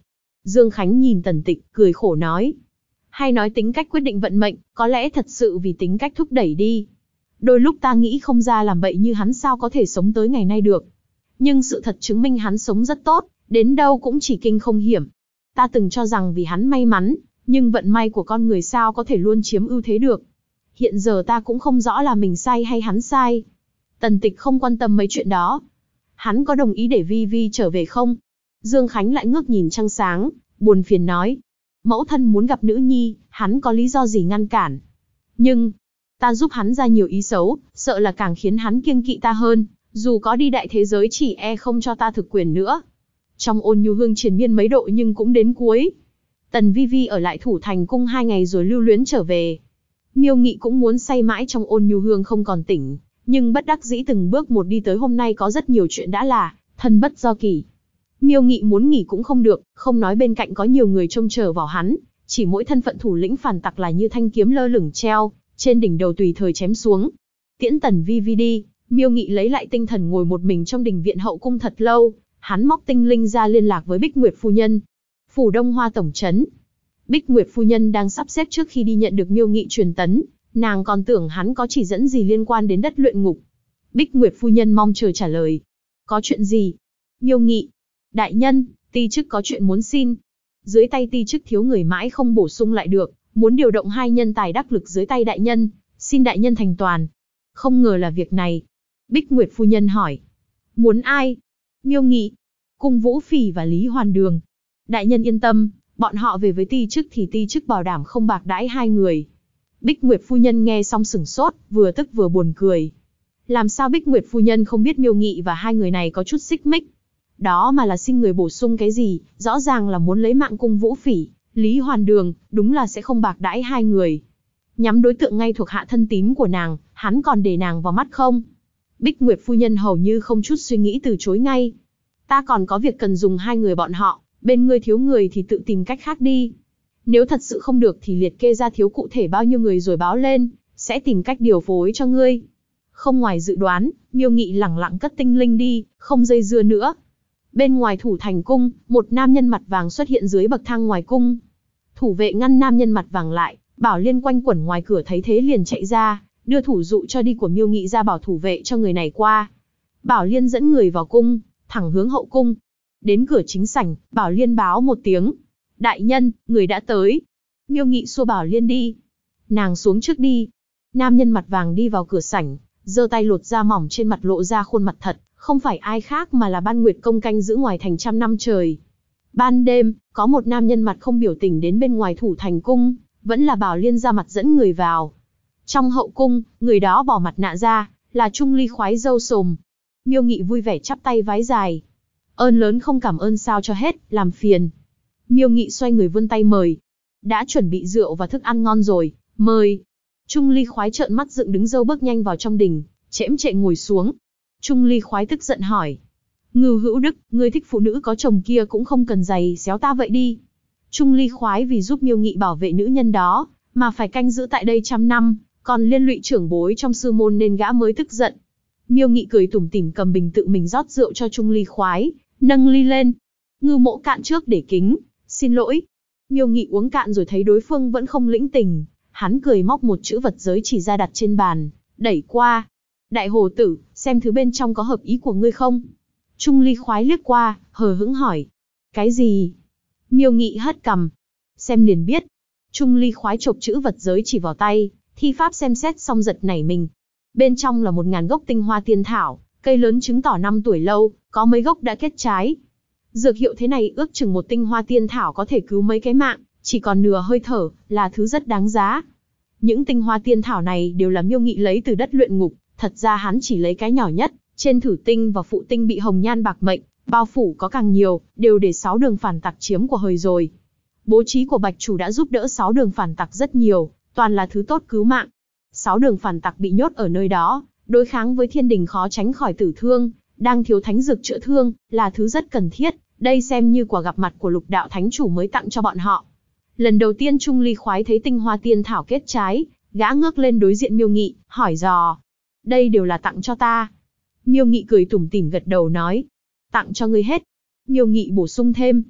S1: Dương Khánh nhìn Tần Tịch, cười khổ nói. Hay nói tính cách quyết định vận mệnh, có lẽ thật sự vì tính cách thúc đẩy đi. Đôi lúc ta nghĩ không ra làm bậy như hắn sao có thể sống tới ngày nay được. Nhưng sự thật chứng minh hắn sống rất tốt, đến đâu cũng chỉ kinh không hiểm. Ta từng cho rằng vì hắn may mắn, nhưng vận may của con người sao có thể luôn chiếm ưu thế được. Hiện giờ ta cũng không rõ là mình sai hay hắn sai. Tần Tịch không quan tâm mấy chuyện đó. Hắn có đồng ý để Vi Vi trở về không? Dương Khánh lại ngước nhìn trăng sáng, buồn phiền nói. Mẫu thân muốn gặp nữ nhi, hắn có lý do gì ngăn cản. Nhưng, ta giúp hắn ra nhiều ý xấu, sợ là càng khiến hắn kiêng kỵ ta hơn, dù có đi đại thế giới chỉ e không cho ta thực quyền nữa. Trong Ôn Nhu Hương triền miên mấy độ nhưng cũng đến cuối. Tần Vi Vi ở lại Thủ Thành Cung 2 ngày rồi lưu luyến trở về. Miêu Nghị cũng muốn say mãi trong Ôn Nhu Hương không còn tỉnh, nhưng bất đắc dĩ từng bước một đi tới hôm nay có rất nhiều chuyện đã là, thân bất do kỷ. Miêu Nghị muốn nghỉ cũng không được, không nói bên cạnh có nhiều người trông chờ vào hắn, chỉ mỗi thân phận thủ lĩnh phản tặc là như thanh kiếm lơ lửng treo, trên đỉnh đầu tùy thời chém xuống. Tiễn Tần Vi Vi đi, Miêu Nghị lấy lại tinh thần ngồi một mình trong đình viện hậu cung thật lâu, hắn móc tinh linh ra liên lạc với Bích Nguyệt phu nhân. Phủ Đông Hoa tổng trấn. Bích Nguyệt phu nhân đang sắp xếp trước khi đi nhận được Miêu Nghị truyền tấn, nàng còn tưởng hắn có chỉ dẫn gì liên quan đến đất luyện ngục. Bích Nguyệt phu nhân mong chờ trả lời. Có chuyện gì? Miêu Nghị. Đại nhân, ti chức có chuyện muốn xin. Dưới tay ti chức thiếu người mãi không bổ sung lại được, muốn điều động 2 nhân tài đắc lực dưới tay đại nhân, xin đại nhân thành toàn. Không ngờ là việc này. Bích Nguyệt phu nhân hỏi. Muốn ai? Miêu Nghị. Cung Vũ Phỉ và Lý Hoàn Đường. Đại nhân yên tâm, bọn họ về với ti chức thì ti chức bảo đảm không bạc đãi 2 người. Bích Nguyệt phu nhân nghe xong sửng sốt, vừa tức vừa buồn cười. Làm sao Bích Nguyệt phu nhân không biết Miêu Nghị và 2 người này có chút xích mích? Đó mà là xin người bổ sung cái gì, rõ ràng là muốn lấy mạng Cung Vũ Phỉ, Lý Hoàn Đường, đúng là sẽ không bạc đãi 2 người. Nhắm đối tượng ngay thuộc hạ thân tín của nàng, hắn còn để nàng vào mắt không? Bích Nguyệt phu nhân hầu như không chút suy nghĩ từ chối ngay. Ta còn có việc cần dùng 2 người bọn họ, bên ngươi thiếu người thì tự tìm cách khác đi. Nếu thật sự không được thì liệt kê ra thiếu cụ thể bao nhiêu người rồi báo lên, sẽ tìm cách điều phối cho ngươi. Không ngoài dự đoán, Miêu Nghị lẳng lặng cất tinh linh đi, không dây dưa nữa. Bên ngoài Thủ Thành Cung, một nam nhân mặt vàng xuất hiện dưới bậc thang ngoài cung. Thủ vệ ngăn nam nhân mặt vàng lại, Bảo Liên quanh quẩn ngoài cửa thấy thế liền chạy ra, đưa thủ dụ cho đi của Miêu Nghị ra bảo thủ vệ cho người này qua. Bảo Liên dẫn người vào cung, thẳng hướng hậu cung. Đến cửa chính sảnh, Bảo Liên báo một tiếng. Đại nhân, người đã tới. Miêu Nghị xua Bảo Liên đi. Nàng xuống trước đi. Nam nhân mặt vàng đi vào cửa sảnh, giơ tay lột da mỏng trên mặt lộ ra khuôn mặt thật, không phải ai khác mà là Ban Nguyệt công canh giữ ngoài thành trăm năm trời. Ban đêm, có một nam nhân mặt không biểu tình đến bên ngoài Thủ Thành Cung, vẫn là Bảo Liên ra mặt dẫn người vào. Trong hậu cung, người đó bỏ mặt nạ ra, là Trung Ly khoái dâu sồm. Miêu Nghị vui vẻ chắp tay vái dài. Ơn lớn không cảm ơn sao cho hết, làm phiền. Miêu Nghị xoay người vươn tay mời. Đã chuẩn bị rượu và thức ăn ngon rồi, mời. Trung Ly khoái trợn mắt dựng đứng dâu bước nhanh vào trong đình, chễm chệ ngồi xuống. Trung Ly khoái tức giận hỏi. Ngưu Hữu Đức, ngươi thích phụ nữ có chồng kia cũng không cần giày xéo ta vậy đi. Trung Ly khoái vì giúp Miêu Nghị bảo vệ nữ nhân đó, mà phải canh giữ tại đây trăm năm, còn liên lụy trưởng bối trong sư môn nên gã mới tức giận. Miêu Nghị cười tủm tỉm cầm bình tự mình rót rượu cho Trung Ly khoái, nâng ly lên. Ngưu mỗ cạn trước để kính, xin lỗi. Miêu Nghị uống cạn rồi thấy đối phương vẫn không lĩnh tình, hắn cười móc một chữ vật giới chỉ ra đặt trên bàn, đẩy qua. Đại hồ tử, xem thứ bên trong có hợp ý của ngươi không? Trung Ly khoái liếc qua, hờ hững hỏi. Cái gì? Miêu Nghị hất cằm. Xem liền biết. Trung Ly khoái chộp chữ vật giới chỉ vào tay, thi pháp xem xét xong giật nảy mình. Bên trong là 1000 gốc tinh hoa tiên thảo, cây lớn chứng tỏ 5 tuổi lâu, có mấy gốc đã kết trái. Dược hiệu thế này ước chừng một tinh hoa tiên thảo có thể cứu mấy cái mạng, chỉ còn nửa hơi thở, là thứ rất đáng giá. Những tinh hoa tiên thảo này đều là Miêu Nghị lấy từ đất luyện ngục, thật ra hắn chỉ lấy cái nhỏ nhất, trên thử tinh và phụ tinh bị hồng nhan bạc mệnh, bao phủ có càng nhiều, đều để 6 đường phản tặc chiếm của hời rồi. Bố trí của Bạch Chủ đã giúp đỡ 6 đường phản tặc rất nhiều, toàn là thứ tốt cứu mạng. 6 đường phản tặc bị nhốt ở nơi đó, đối kháng với thiên đình khó tránh khỏi tử thương, đang thiếu thánh dược chữa thương, là thứ rất cần thiết, đây xem như quà gặp mặt của Lục Đạo Thánh Chủ mới tặng cho bọn họ. Lần đầu tiên Trung Ly khoái thấy tinh hoa tiên thảo kết trái, gã ngước lên đối diện Miêu Nghị, hỏi dò. Đây đều là tặng cho ta. Miêu Nghị cười tủm tỉm gật đầu nói. Tặng cho ngươi hết. Miêu Nghị bổ sung thêm.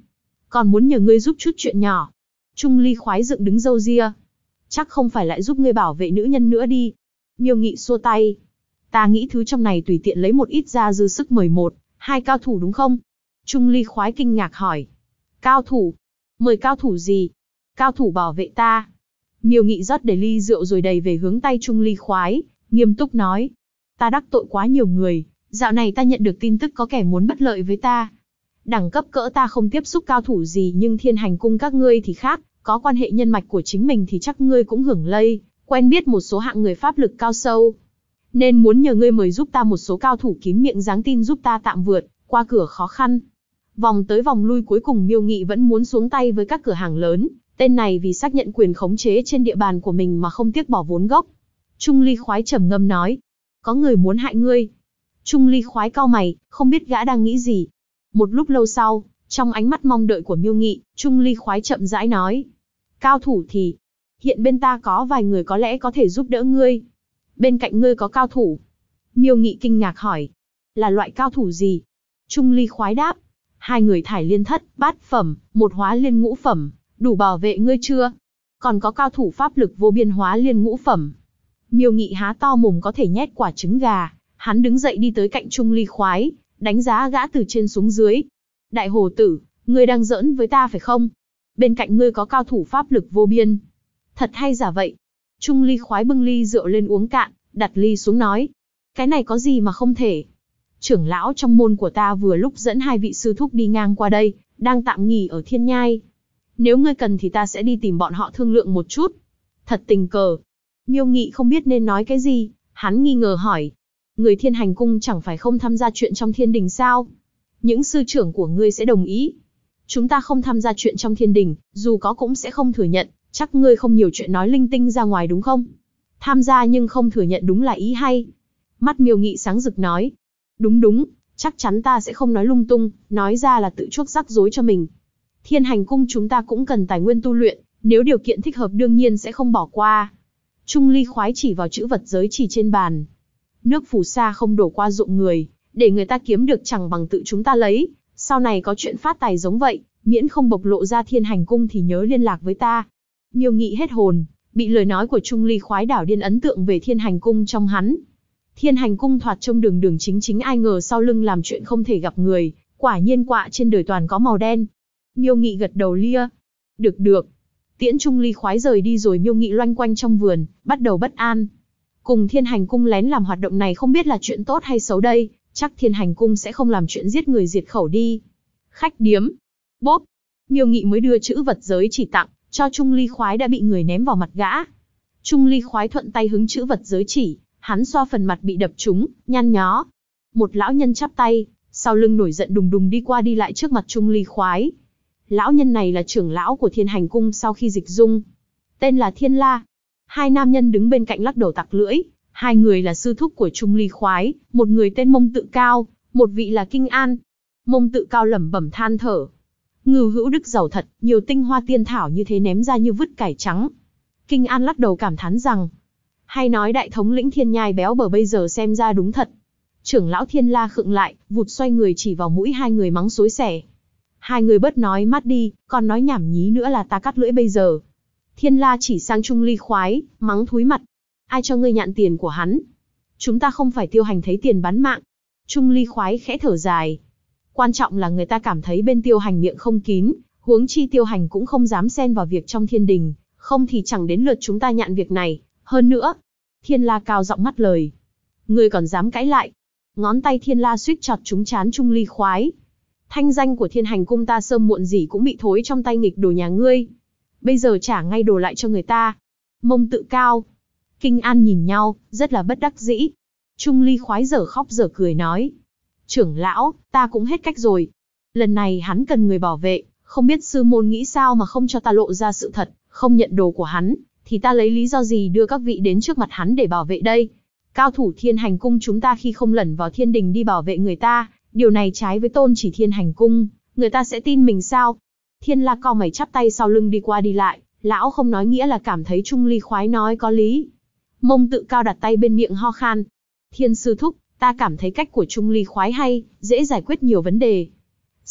S1: Còn muốn nhờ ngươi giúp chút chuyện nhỏ. Trung ly khoái dựng đứng râu ria. Chắc không phải lại giúp ngươi bảo vệ nữ nhân nữa đi. Miêu Nghị xua tay. Ta nghĩ thứ trong này tùy tiện lấy một ít ra dư sức mời một, hai cao thủ đúng không? Trung ly khoái kinh ngạc hỏi. Cao thủ? Mời cao thủ gì? Cao thủ bảo vệ ta. Miêu Nghị rót đầy ly rượu rồi đầy về hướng tay Trung ly khoái, nghiêm túc nói. Ta đắc tội quá nhiều người, dạo này ta nhận được tin tức có kẻ muốn bất lợi với ta. Đẳng cấp cỡ ta không tiếp xúc cao thủ gì, nhưng Thiên Hành cung các ngươi thì khác, có quan hệ nhân mạch của chính mình thì chắc ngươi cũng hưởng lây, quen biết một số hạng người pháp lực cao sâu. Nên muốn nhờ ngươi mời giúp ta một số cao thủ kín miệng giáng tin giúp ta tạm vượt qua cửa khó khăn. Vòng tới vòng lui cuối cùng Miêu Nghị vẫn muốn xuống tay với các cửa hàng lớn, tên này vì xác nhận quyền khống chế trên địa bàn của mình mà không tiếc bỏ vốn gốc. Trung ly khoái trầm ngâm nói. Có người muốn hại ngươi. Trung ly khoái cau mày, không biết gã đang nghĩ gì. Một lúc lâu sau, trong ánh mắt mong đợi của Miêu Nghị, Trung ly khoái chậm rãi nói. Cao thủ thì, hiện bên ta có vài người có lẽ có thể giúp đỡ ngươi. Bên cạnh ngươi có cao thủ. Miêu Nghị kinh ngạc hỏi. Là loại cao thủ gì? Trung ly khoái đáp. Hai người thải liên thất, bát phẩm, một hóa liên ngũ phẩm, đủ bảo vệ ngươi chưa? Còn có cao thủ pháp lực vô biên hóa liên ngũ phẩm. Miêu Nghị há to mồm có thể nhét quả trứng gà, hắn đứng dậy đi tới cạnh Trung ly khoái, đánh giá gã từ trên xuống dưới. Đại hồ tử, ngươi đang giỡn với ta phải không? Bên cạnh ngươi có cao thủ pháp lực vô biên. Thật hay giả vậy? Trung ly khoái bưng ly rượu lên uống cạn, đặt ly xuống nói. Cái này có gì mà không thể? Trưởng lão trong môn của ta vừa lúc dẫn hai vị sư thúc đi ngang qua đây, đang tạm nghỉ ở Thiên Nhai. Nếu ngươi cần thì ta sẽ đi tìm bọn họ thương lượng một chút. Thật tình cờ. Miêu Nghị không biết nên nói cái gì, hắn nghi ngờ hỏi. Người Thiên Hành cung chẳng phải không tham gia chuyện trong thiên đình sao? Những sư trưởng của ngươi sẽ đồng ý. Chúng ta không tham gia chuyện trong thiên đình, dù có cũng sẽ không thừa nhận, chắc ngươi không nhiều chuyện nói linh tinh ra ngoài đúng không? Tham gia nhưng không thừa nhận đúng là ý hay. Mắt Miêu Nghị sáng rực nói. Đúng, chắc chắn ta sẽ không nói lung tung, nói ra là tự chuốc rắc rối cho mình. Thiên Hành cung chúng ta cũng cần tài nguyên tu luyện, nếu điều kiện thích hợp đương nhiên sẽ không bỏ qua. Trung ly khoái chỉ vào chữ vật giới chỉ trên bàn. Nước phù sa không đổ qua ruộng người, để người ta kiếm được chẳng bằng tự chúng ta lấy. Sau này có chuyện phát tài giống vậy, miễn không bộc lộ ra Thiên Hành cung thì nhớ liên lạc với ta. Miêu Nghị hết hồn, bị lời nói của Trung ly khoái đảo điên ấn tượng về Thiên Hành cung trong hắn. Thiên Hành cung thoạt trông đường đường chính chính, ai ngờ sau lưng làm chuyện không thể gặp người, quả nhiên quạ trên đời toàn có màu đen. Miêu Nghị gật đầu lia. Được. Tiễn Trung ly khoái rời đi rồi Miêu Nghị loanh quanh trong vườn, bắt đầu bất an. Cùng Thiên Hành cung lén làm hoạt động này không biết là chuyện tốt hay xấu đây, chắc Thiên Hành cung sẽ không làm chuyện giết người diệt khẩu đi. Khách điếm. Bốp. Miêu Nghị mới đưa chữ vật giới chỉ tặng, cho Trung ly khoái đã bị người ném vào mặt gã. Trung ly khoái thuận tay hứng chữ vật giới chỉ, hắn xoa phần mặt bị đập trúng, nhăn nhó. Một lão nhân chắp tay, sau lưng nổi giận đùng đùng đi qua đi lại trước mặt Trung ly khoái. Lão nhân này là trưởng lão của Thiên Hành cung sau khi dịch dung. Tên là Thiên La. Hai nam nhân đứng bên cạnh lắc đầu tặc lưỡi. Hai người là sư thúc của Trung ly khoái, một người tên Mông Tự Cao, một vị là Kinh An. Mông Tự Cao lẩm bẩm than thở. Ngưu hữu đức giàu thật, nhiều tinh hoa tiên thảo như thế ném ra như vứt cải trắng. Kinh An lắc đầu cảm thán rằng, hay nói đại thống lĩnh Thiên Nhai béo bở bây giờ xem ra đúng thật. Trưởng lão Thiên La khựng lại, vụt xoay người chỉ vào mũi hai người mắng xối xẻ. Hai người bớt nói mát đi, còn nói nhảm nhí nữa là ta cắt lưỡi bây giờ. Thiên La chỉ sang Trung ly khoái, mắng thúi mặt. Ai cho ngươi nhạn tiền của hắn? Chúng ta không phải Tiêu Hành thấy tiền bán mạng. Trung ly khoái khẽ thở dài. Quan trọng là người ta cảm thấy bên Tiêu Hành miệng không kín, huống chi Tiêu Hành cũng không dám xen vào việc trong thiên đình, không thì chẳng đến lượt chúng ta nhạn việc này. Hơn nữa, Thiên La cao giọng ngắt lời. Ngươi còn dám cãi lại? Ngón tay Thiên La suýt chọt trúng trán Trung ly khoái. Thanh danh của Thiên Hành cung ta sớm muộn gì cũng bị thối trong tay nghịch đồ nhà ngươi. Bây giờ trả ngay đồ lại cho người ta. Mông Tự Cao, Kinh An nhìn nhau, rất là bất đắc dĩ. Trung ly khoái dở khóc dở cười nói. Trưởng lão, ta cũng hết cách rồi. Lần này hắn cần người bảo vệ, không biết sư môn nghĩ sao mà không cho ta lộ ra sự thật, không nhận đồ của hắn, thì ta lấy lý do gì đưa các vị đến trước mặt hắn để bảo vệ đây? Cao thủ Thiên Hành cung chúng ta khi không lẩn vào thiên đình đi bảo vệ người ta, điều này trái với tôn chỉ Thiên Hành cung, người ta sẽ tin mình sao? Thiên La cau mày chắp tay sau lưng đi qua đi lại, lão không nói nghĩa là cảm thấy Trung ly khoái nói có lý. Mông Tự Cao đặt tay bên miệng ho khan. Thiên sư thúc, ta cảm thấy cách của Trung ly khoái hay, dễ giải quyết nhiều vấn đề.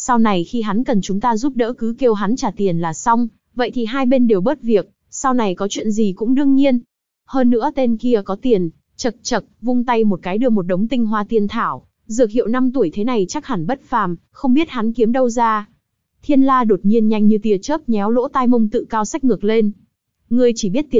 S1: Sau này khi hắn cần chúng ta giúp đỡ cứ kêu hắn trả tiền là xong, vậy thì hai bên đều bớt việc, sau này có chuyện gì cũng đương nhiên. Hơn nữa tên kia có tiền, chậc chậc, vung tay một cái đưa một đống tinh hoa tiên thảo, dược hiệu 5 tuổi thế này chắc hẳn bất phàm, không biết hắn kiếm đâu ra. Thiên La đột nhiên nhanh như tia chớp nhéo lỗ tai Mông Tự Cao xách ngược lên. Ngươi chỉ biết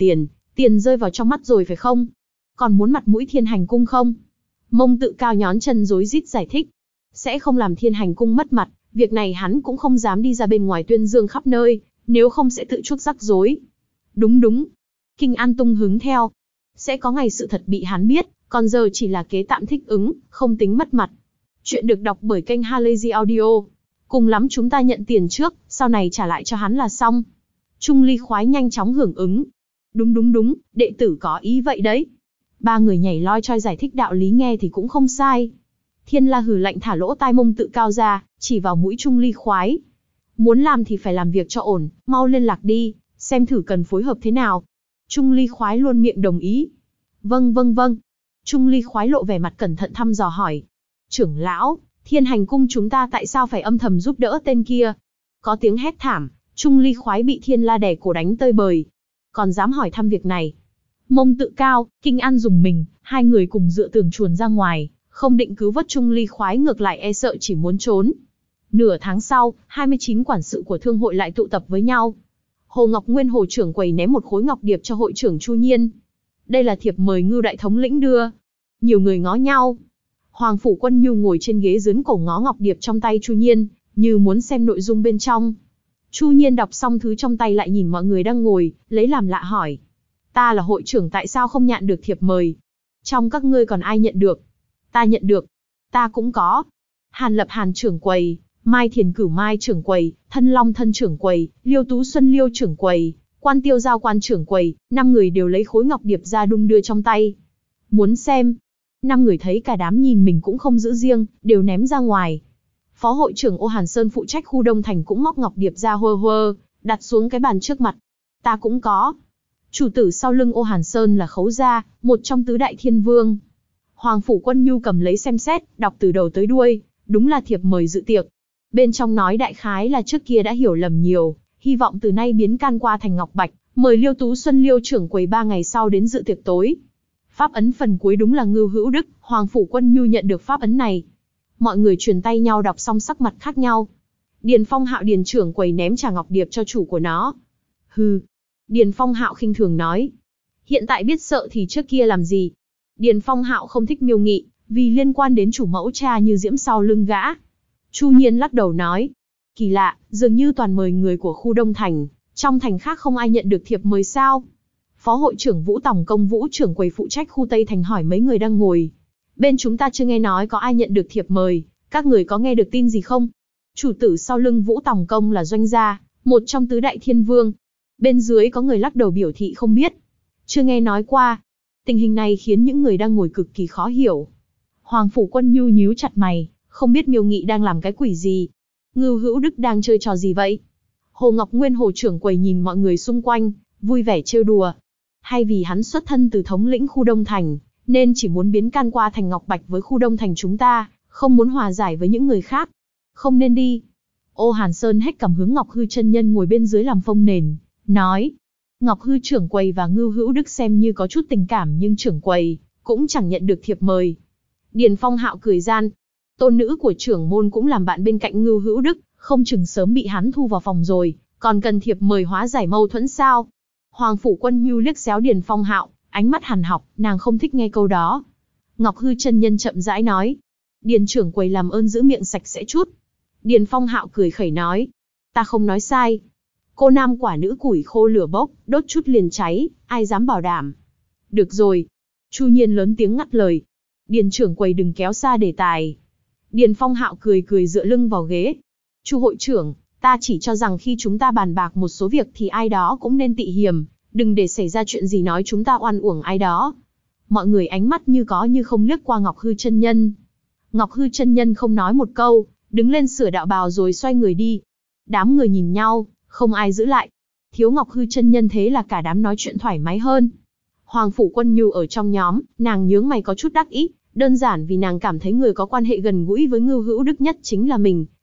S1: tiền rơi vào trong mắt rồi phải không? Còn muốn mặt mũi Thiên Hành Cung không? Mông Tự Cao nhón chân rối rít giải thích. Sẽ không làm Thiên Hành Cung mất mặt, việc này hắn cũng không dám đi ra bên ngoài tuyên dương khắp nơi, nếu không sẽ tự chuốc rắc rối. Đúng. Kinh An tung hứng theo. Sẽ có ngày sự thật bị hắn biết, còn giờ chỉ là kế tạm thích ứng, không tính mất mặt. Chuyện được đọc bởi kênh Halazy Audio. Cùng lắm chúng ta nhận tiền trước, sau này trả lại cho hắn là xong. Trung Ly khoái nhanh chóng hưởng ứng. Đúng, đệ tử có ý vậy đấy. Ba người nhảy loi choi giải thích đạo lý nghe thì cũng không sai. Thiên La hừ lạnh thả lỗ tai Mông Tự Cao ra, chỉ vào mũi Trung Ly khoái. Muốn làm thì phải làm việc cho ổn, mau liên lạc đi, xem thử cần phối hợp thế nào. Trung Ly khoái luôn miệng đồng ý. Vâng. Trung Ly khoái lộ vẻ mặt cẩn thận thăm dò hỏi. Trưởng lão, Thiên Hành Cung chúng ta tại sao phải âm thầm giúp đỡ tên kia? Có tiếng hét thảm, Trung Ly khoái bị Thiên La đè cổ đánh tơi bời. Còn dám hỏi thăm việc này. Mông Tự Cao, Kinh An dùng mình, hai người cùng dựa tường chuồn ra ngoài, không định cứu vớt Trung Ly khoái ngược lại e sợ chỉ muốn trốn. Nửa tháng sau, 29 quản sự của thương hội lại tụ tập với nhau. Hồ Ngọc Nguyên Hồ trưởng quầy ném một khối ngọc điệp cho hội trưởng Chu Nhiên. Đây là thiệp mời Ngưu đại thống lĩnh đưa. Nhiều người ngó nhau. Hoàng Phủ Quân Nhu ngồi trên ghế dướn cổ ngó ngọc điệp trong tay Chu Nhiên, như muốn xem nội dung bên trong. Chu Nhiên đọc xong thứ trong tay lại nhìn mọi người đang ngồi, lấy làm lạ hỏi. Ta là hội trưởng tại sao không nhận được thiệp mời? Trong các ngươi còn ai nhận được? Ta nhận được. Ta cũng có. Hàn Lập Hàn trưởng quầy, Mai Thiền Cửu Mai trưởng quầy, Thân Long Thân trưởng quầy, Liêu Tú Xuân Liêu trưởng quầy, Quan Tiêu Giao Quan trưởng quầy, 5 người đều lấy khối ngọc điệp ra đung đưa trong tay. Muốn xem. 5 người thấy cả đám nhìn mình cũng không giữ riêng, đều ném ra ngoài. Phó hội trưởng Ô Hàn Sơn phụ trách khu Đông Thành cũng móc ngọc điệp ra hơ, đặt xuống cái bàn trước mặt. Ta cũng có. Chủ tử sau lưng Ô Hàn Sơn là Khấu Gia, một trong tứ đại thiên vương. Hoàng Phủ Quân Nhu cầm lấy xem xét, đọc từ đầu tới đuôi, đúng là thiệp mời dự tiệc. Bên trong nói đại khái là trước kia đã hiểu lầm nhiều, hy vọng từ nay biến can qua thành ngọc bạch, mời Liêu Tú Xuân Liêu trưởng quầy 3 ngày sau đến dự tiệc tối. Pháp ấn phần cuối đúng là Ngưu Hữu Đức, Hoàng Phủ Quân Nhu nhận được pháp ấn này. Mọi người truyền tay nhau đọc xong sắc mặt khác nhau. Điền Phong Hạo Điền trưởng quầy ném trà ngọc điệp cho chủ của nó. Hừ. Điền Phong Hạo khinh thường nói. Hiện tại biết sợ thì trước kia làm gì? Điền Phong Hạo không thích Miêu Nghị, vì liên quan đến chủ mẫu cha như diễm sau lưng gã. Chu Nhiên lắc đầu nói. Kỳ lạ, dường như toàn mời người của khu Đông Thành, trong thành khác không ai nhận được thiệp mời sao? Phó hội trưởng Vũ Tòng Công Vũ trưởng quầy phụ trách khu Tây Thành hỏi mấy người đang ngồi. Bên chúng ta chưa nghe nói có ai nhận được thiệp mời, các người có nghe được tin gì không? Chủ tử sau lưng Vũ Tòng Công là Doanh Gia, một trong tứ đại thiên vương. Bên dưới có người lắc đầu biểu thị không biết. Chưa nghe nói qua. Tình hình này khiến những người đang ngồi cực kỳ khó hiểu. Hoàng Phủ Quân Nhu nhíu chặt mày, không biết Miêu Nghị đang làm cái quỷ gì. Ngưu Hữu Đức đang chơi trò gì vậy? Hồ Ngọc Nguyên Hồ trưởng quầy nhìn mọi người xung quanh, vui vẻ trêu đùa. Hay vì hắn xuất thân từ thống lĩnh khu Đông Thành, nên chỉ muốn biến can qua thành ngọc bạch với khu Đông Thành chúng ta, không muốn hòa giải với những người khác. Không nên đi. Ô Hàn Sơn hét cầm hướng Ngọc Hư chân nhân ngồi bên dưới làm phông nền, nói. Ngọc Hư trưởng quầy và Ngưu Hữu Đức xem như có chút tình cảm nhưng trưởng quầy cũng chẳng nhận được thiệp mời. Điền Phong Hạo cười gian. Tôn nữ của trưởng môn cũng làm bạn bên cạnh Ngưu Hữu Đức, không chừng sớm bị hắn thu vào phòng rồi, còn cần thiệp mời hóa giải mâu thuẫn sao? Hoàng Phủ Quân Nhu liếc xéo Điền Phong Hạo, ánh mắt hằn học, nàng không thích nghe câu đó. Ngọc Hư chân nhân chậm rãi nói. Điền trưởng quầy làm ơn giữ miệng sạch sẽ chút. Điền Phong Hạo cười khẩy nói. Ta không nói sai. Cô nam quả nữ củi khô lửa bốc, đốt chút liền cháy, ai dám bảo đảm. Được rồi. Chu Nhiên lớn tiếng ngắt lời. Điền trưởng quầy đừng kéo xa đề tài. Điền Phong Hạo cười cười dựa lưng vào ghế. Chu hội trưởng, ta chỉ cho rằng khi chúng ta bàn bạc một số việc thì ai đó cũng nên tị hiềm, đừng để xảy ra chuyện gì nói chúng ta oan uổng ai đó. Mọi người ánh mắt như có như không liếc qua Ngọc Hư chân nhân. Ngọc Hư chân nhân không nói một câu, đứng lên sửa đạo bào rồi xoay người đi. Đám người nhìn nhau, không ai giữ lại. Thiếu Ngọc Hư chân nhân thế là cả đám nói chuyện thoải mái hơn. Hoàng Phủ Quân Nhu ở trong nhóm, nàng nhướng mày có chút đắc ý, đơn giản vì nàng cảm thấy người có quan hệ gần gũi với Ngưu Hữu Đức nhất chính là mình,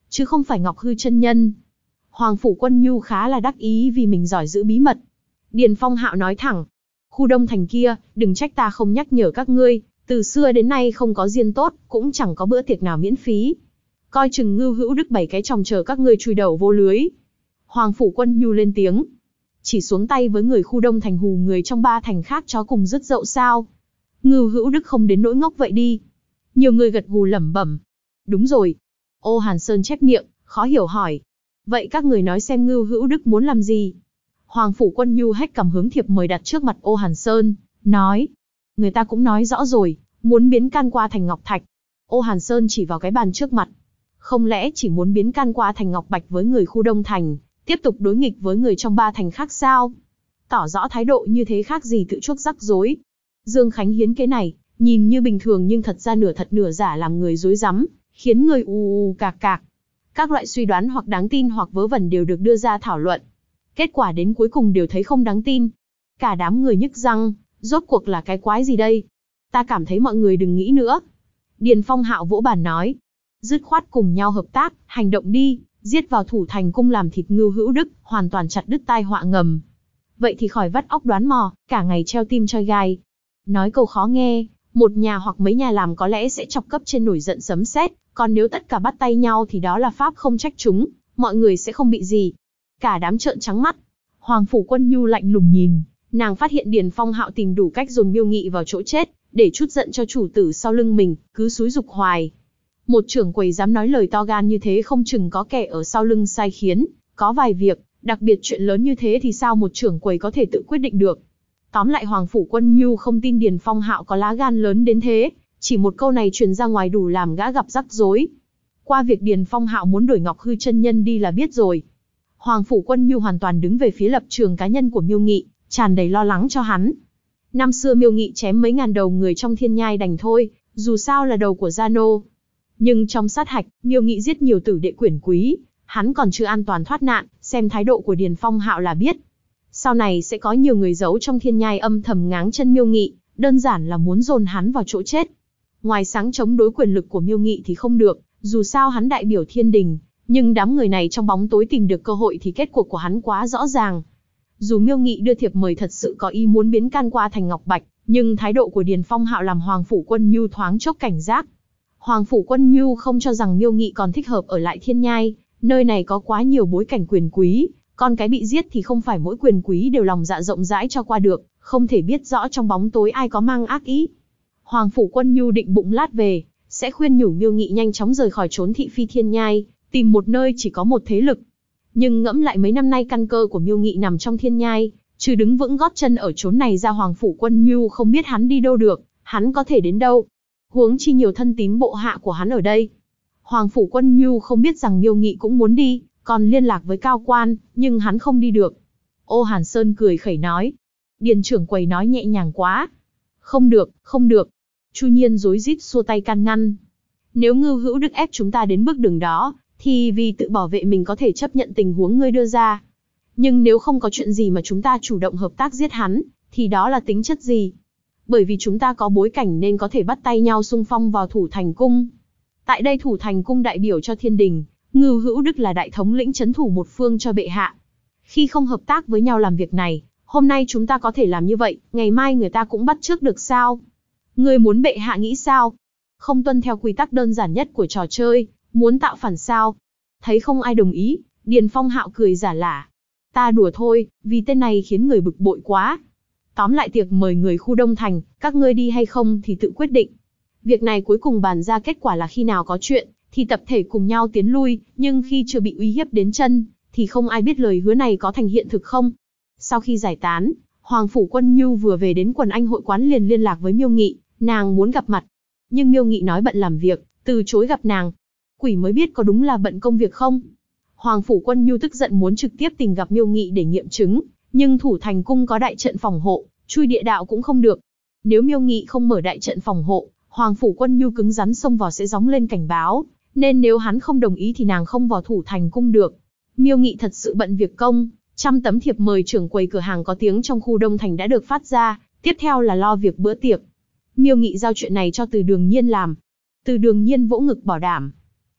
S1: chứ không phải Ngọc Hư chân nhân. Hoàng Phủ Quân Nhu khá là đắc ý vì mình giỏi giữ bí mật. Điền Phong Hạo nói thẳng, khu Đông Thành kia, đừng trách ta không nhắc nhở các ngươi, từ xưa đến nay không có diên tốt, cũng chẳng có bữa tiệc nào miễn phí. Coi chừng Ngưu Hữu Đức 7 cái chòm chờ các ngươi chui đầu vô lưới. Hoàng Phủ Quân Nhu lên tiếng, chỉ xuống tay với người khu Đông Thành hù người trong 3 thành khác chó cùng rứt dậu sao? Ngưu Hữu Đức không đến nỗi ngốc vậy đi. Nhiều người gật gù lẩm bẩm. Đúng rồi. Ô Hàn Sơn chép miệng, khó hiểu hỏi. Vậy các người nói xem Ngưu Hữu Đức muốn làm gì? Hoàng Phủ Quân Nhu hét cầm hướng thiệp mời đặt trước mặt Ô Hàn Sơn, nói. Người ta cũng nói rõ rồi, muốn biến can qua thành Ngọc Thạch. Ô Hàn Sơn chỉ vào cái bàn trước mặt. Không lẽ chỉ muốn biến can qua thành Ngọc Bạch với người khu Đông Thành, tiếp tục đối nghịch với người trong 3 thành khác sao? Tỏ rõ thái độ như thế khác gì tự chuốc rắc rối. Dương Khánh hiến kế này, nhìn như bình thường nhưng thật ra nửa thật nửa giả làm người rối rắm, khiến người ù cạc cạc. Các loại suy đoán hoặc đáng tin hoặc vớ vẩn đều được đưa ra thảo luận. Kết quả đến cuối cùng đều thấy không đáng tin. Cả đám người nhức răng, rốt cuộc là cái quái gì đây? Ta cảm thấy mọi người đừng nghĩ nữa. Điền Phong Hạo vỗ bàn nói. Dứt khoát cùng nhau hợp tác, hành động đi, giết vào Thủ Thành Cung làm thịt Ngưu Hữu Đức, hoàn toàn chặt đứt tai họa ngầm. Vậy thì khỏi vắt óc đoán mò, cả ngày treo tim choi gai. Nói câu khó nghe, một nhà hoặc mấy nhà làm có lẽ sẽ chọc cấp trên nổi giận sấm sét, còn nếu tất cả bắt tay nhau thì đó là pháp không trách chúng, mọi người sẽ không bị gì. Cả đám trợn trắng mắt. Hoàng Phủ Quân Nhu lạnh lùng nhìn, nàng phát hiện Điền Phong Hạo tìm đủ cách dồn Miêu Nghị vào chỗ chết, để trút giận cho chủ tử sau lưng mình, cứ xúi giục hoài. Một trưởng quầy dám nói lời to gan như thế không chừng có kẻ ở sau lưng sai khiến, có vài việc, đặc biệt chuyện lớn như thế thì sao một trưởng quầy có thể tự quyết định được. Tóm lại Hoàng Phủ Quân Nhu không tin Điền Phong Hạo có lá gan lớn đến thế, chỉ một câu này truyền ra ngoài đủ làm gã gặp rắc rối. Qua việc Điền Phong Hạo muốn đuổi Ngọc Hư chân nhân đi là biết rồi. Hoàng Phủ Quân Nhu hoàn toàn đứng về phía lập trường cá nhân của Miêu Nghị, tràn đầy lo lắng cho hắn. Năm xưa Miêu Nghị chém mấy ngàn đầu người trong thiên nhai đành thôi, dù sao là đầu của Gia Nô. Nhưng trong sát hạch, Miêu Nghị giết nhiều tử đệ quyền quý, hắn còn chưa an toàn thoát nạn, xem thái độ của Điền Phong Hạo là biết. Sau này sẽ có nhiều người giấu trong thiên nhai âm thầm ngáng chân Miêu Nghị, đơn giản là muốn dồn hắn vào chỗ chết. Ngoài sáng chống đối quyền lực của Miêu Nghị thì không được, dù sao hắn đại biểu thiên đình, nhưng đám người này trong bóng tối tìm được cơ hội thì kết cuộc của hắn quá rõ ràng. Dù Miêu Nghị đưa thiệp mời thật sự có ý muốn biến can qua thành Ngọc Bạch, nhưng thái độ của Điền Phong Hạo làm Hoàng Phủ Quân Nhu thoáng chốc cảnh giác. Hoàng Phủ Quân Nhu không cho rằng Miêu Nghị còn thích hợp ở lại thiên nhai, nơi này có quá nhiều bối cảnh quyền quý, con cái bị giết thì không phải mỗi quyền quý đều lòng dạ rộng rãi cho qua được, không thể biết rõ trong bóng tối ai có mang ác ý. Hoàng Phủ Quân Nhu định bụng lát về, sẽ khuyên nhủ Miêu Nghị nhanh chóng rời khỏi trốn thị phi thiên nhai, tìm một nơi chỉ có một thế lực. Nhưng ngẫm lại mấy năm nay căn cơ của Miêu Nghị nằm trong thiên nhai, trừ đứng vững gót chân ở chốn này ra Hoàng Phủ Quân Nhu không biết hắn đi đâu được, hắn có thể đến đâu. Huống chi nhiều thân tín bộ hạ của hắn ở đây. Hoàng Phủ Quân Nhu không biết rằng Miêu Nghị cũng muốn đi, còn liên lạc với cao quan, nhưng hắn không đi được. Ô Hàn Sơn cười khẩy nói. Điền trưởng quầy nói nhẹ nhàng quá. Không được, không được. Chu Nhiên rối rít xua tay can ngăn. Nếu Ngưu Hữu Đức ép chúng ta đến bước đường đó, thì vì tự bảo vệ mình có thể chấp nhận tình huống ngươi đưa ra. Nhưng nếu không có chuyện gì mà chúng ta chủ động hợp tác giết hắn, thì đó là tính chất gì? Bởi vì chúng ta có bối cảnh nên có thể bắt tay nhau xung phong vào Thủ Thành Cung. Tại đây Thủ Thành Cung đại biểu cho thiên đình, Ngưu Hữu Đức là đại thống lĩnh trấn thủ một phương cho bệ hạ. Khi không hợp tác với nhau làm việc này, hôm nay chúng ta có thể làm như vậy, ngày mai người ta cũng bắt chước được sao? Ngươi muốn bệ hạ nghĩ sao? Không tuân theo quy tắc đơn giản nhất của trò chơi, muốn tạo phản sao? Thấy không ai đồng ý, Điền Phong Hạo cười giả lả. Ta đùa thôi, vì tên này khiến người bực bội quá. Tóm lại tiệc mời người khu Đông Thành, các ngươi đi hay không thì tự quyết định. Việc này cuối cùng bàn ra kết quả là khi nào có chuyện, thì tập thể cùng nhau tiến lui, nhưng khi chưa bị uy hiếp đến chân, thì không ai biết lời hứa này có thành hiện thực không. Sau khi giải tán, Hoàng Phủ Quân Nhu vừa về đến Quần Anh hội quán liền liên lạc với Miêu Nghị, nàng muốn gặp mặt. Nhưng Miêu Nghị nói bận làm việc, từ chối gặp nàng. Quỷ mới biết có đúng là bận công việc không. Hoàng Phủ Quân Nhu tức giận muốn trực tiếp tìm gặp Miêu Nghị để nghiệm chứng, nhưng Thủ Thành Cung có đại trận phòng hộ, chui địa đạo cũng không được. Nếu Miêu Nghị không mở đại trận phòng hộ, Hoàng Phủ Quân Nhu cứng rắn xông vào sẽ gióng lên cảnh báo, nên nếu hắn không đồng ý thì nàng không vào Thủ Thành Cung được. Miêu Nghị thật sự bận việc công, 100 tấm thiệp mời trưởng quầy cửa hàng có tiếng trong khu Đông Thành đã được phát ra, tiếp theo là lo việc bữa tiệc. Miêu Nghị giao chuyện này cho Từ Đường Nhiên làm. Từ Đường Nhiên vỗ ngực bảo đảm.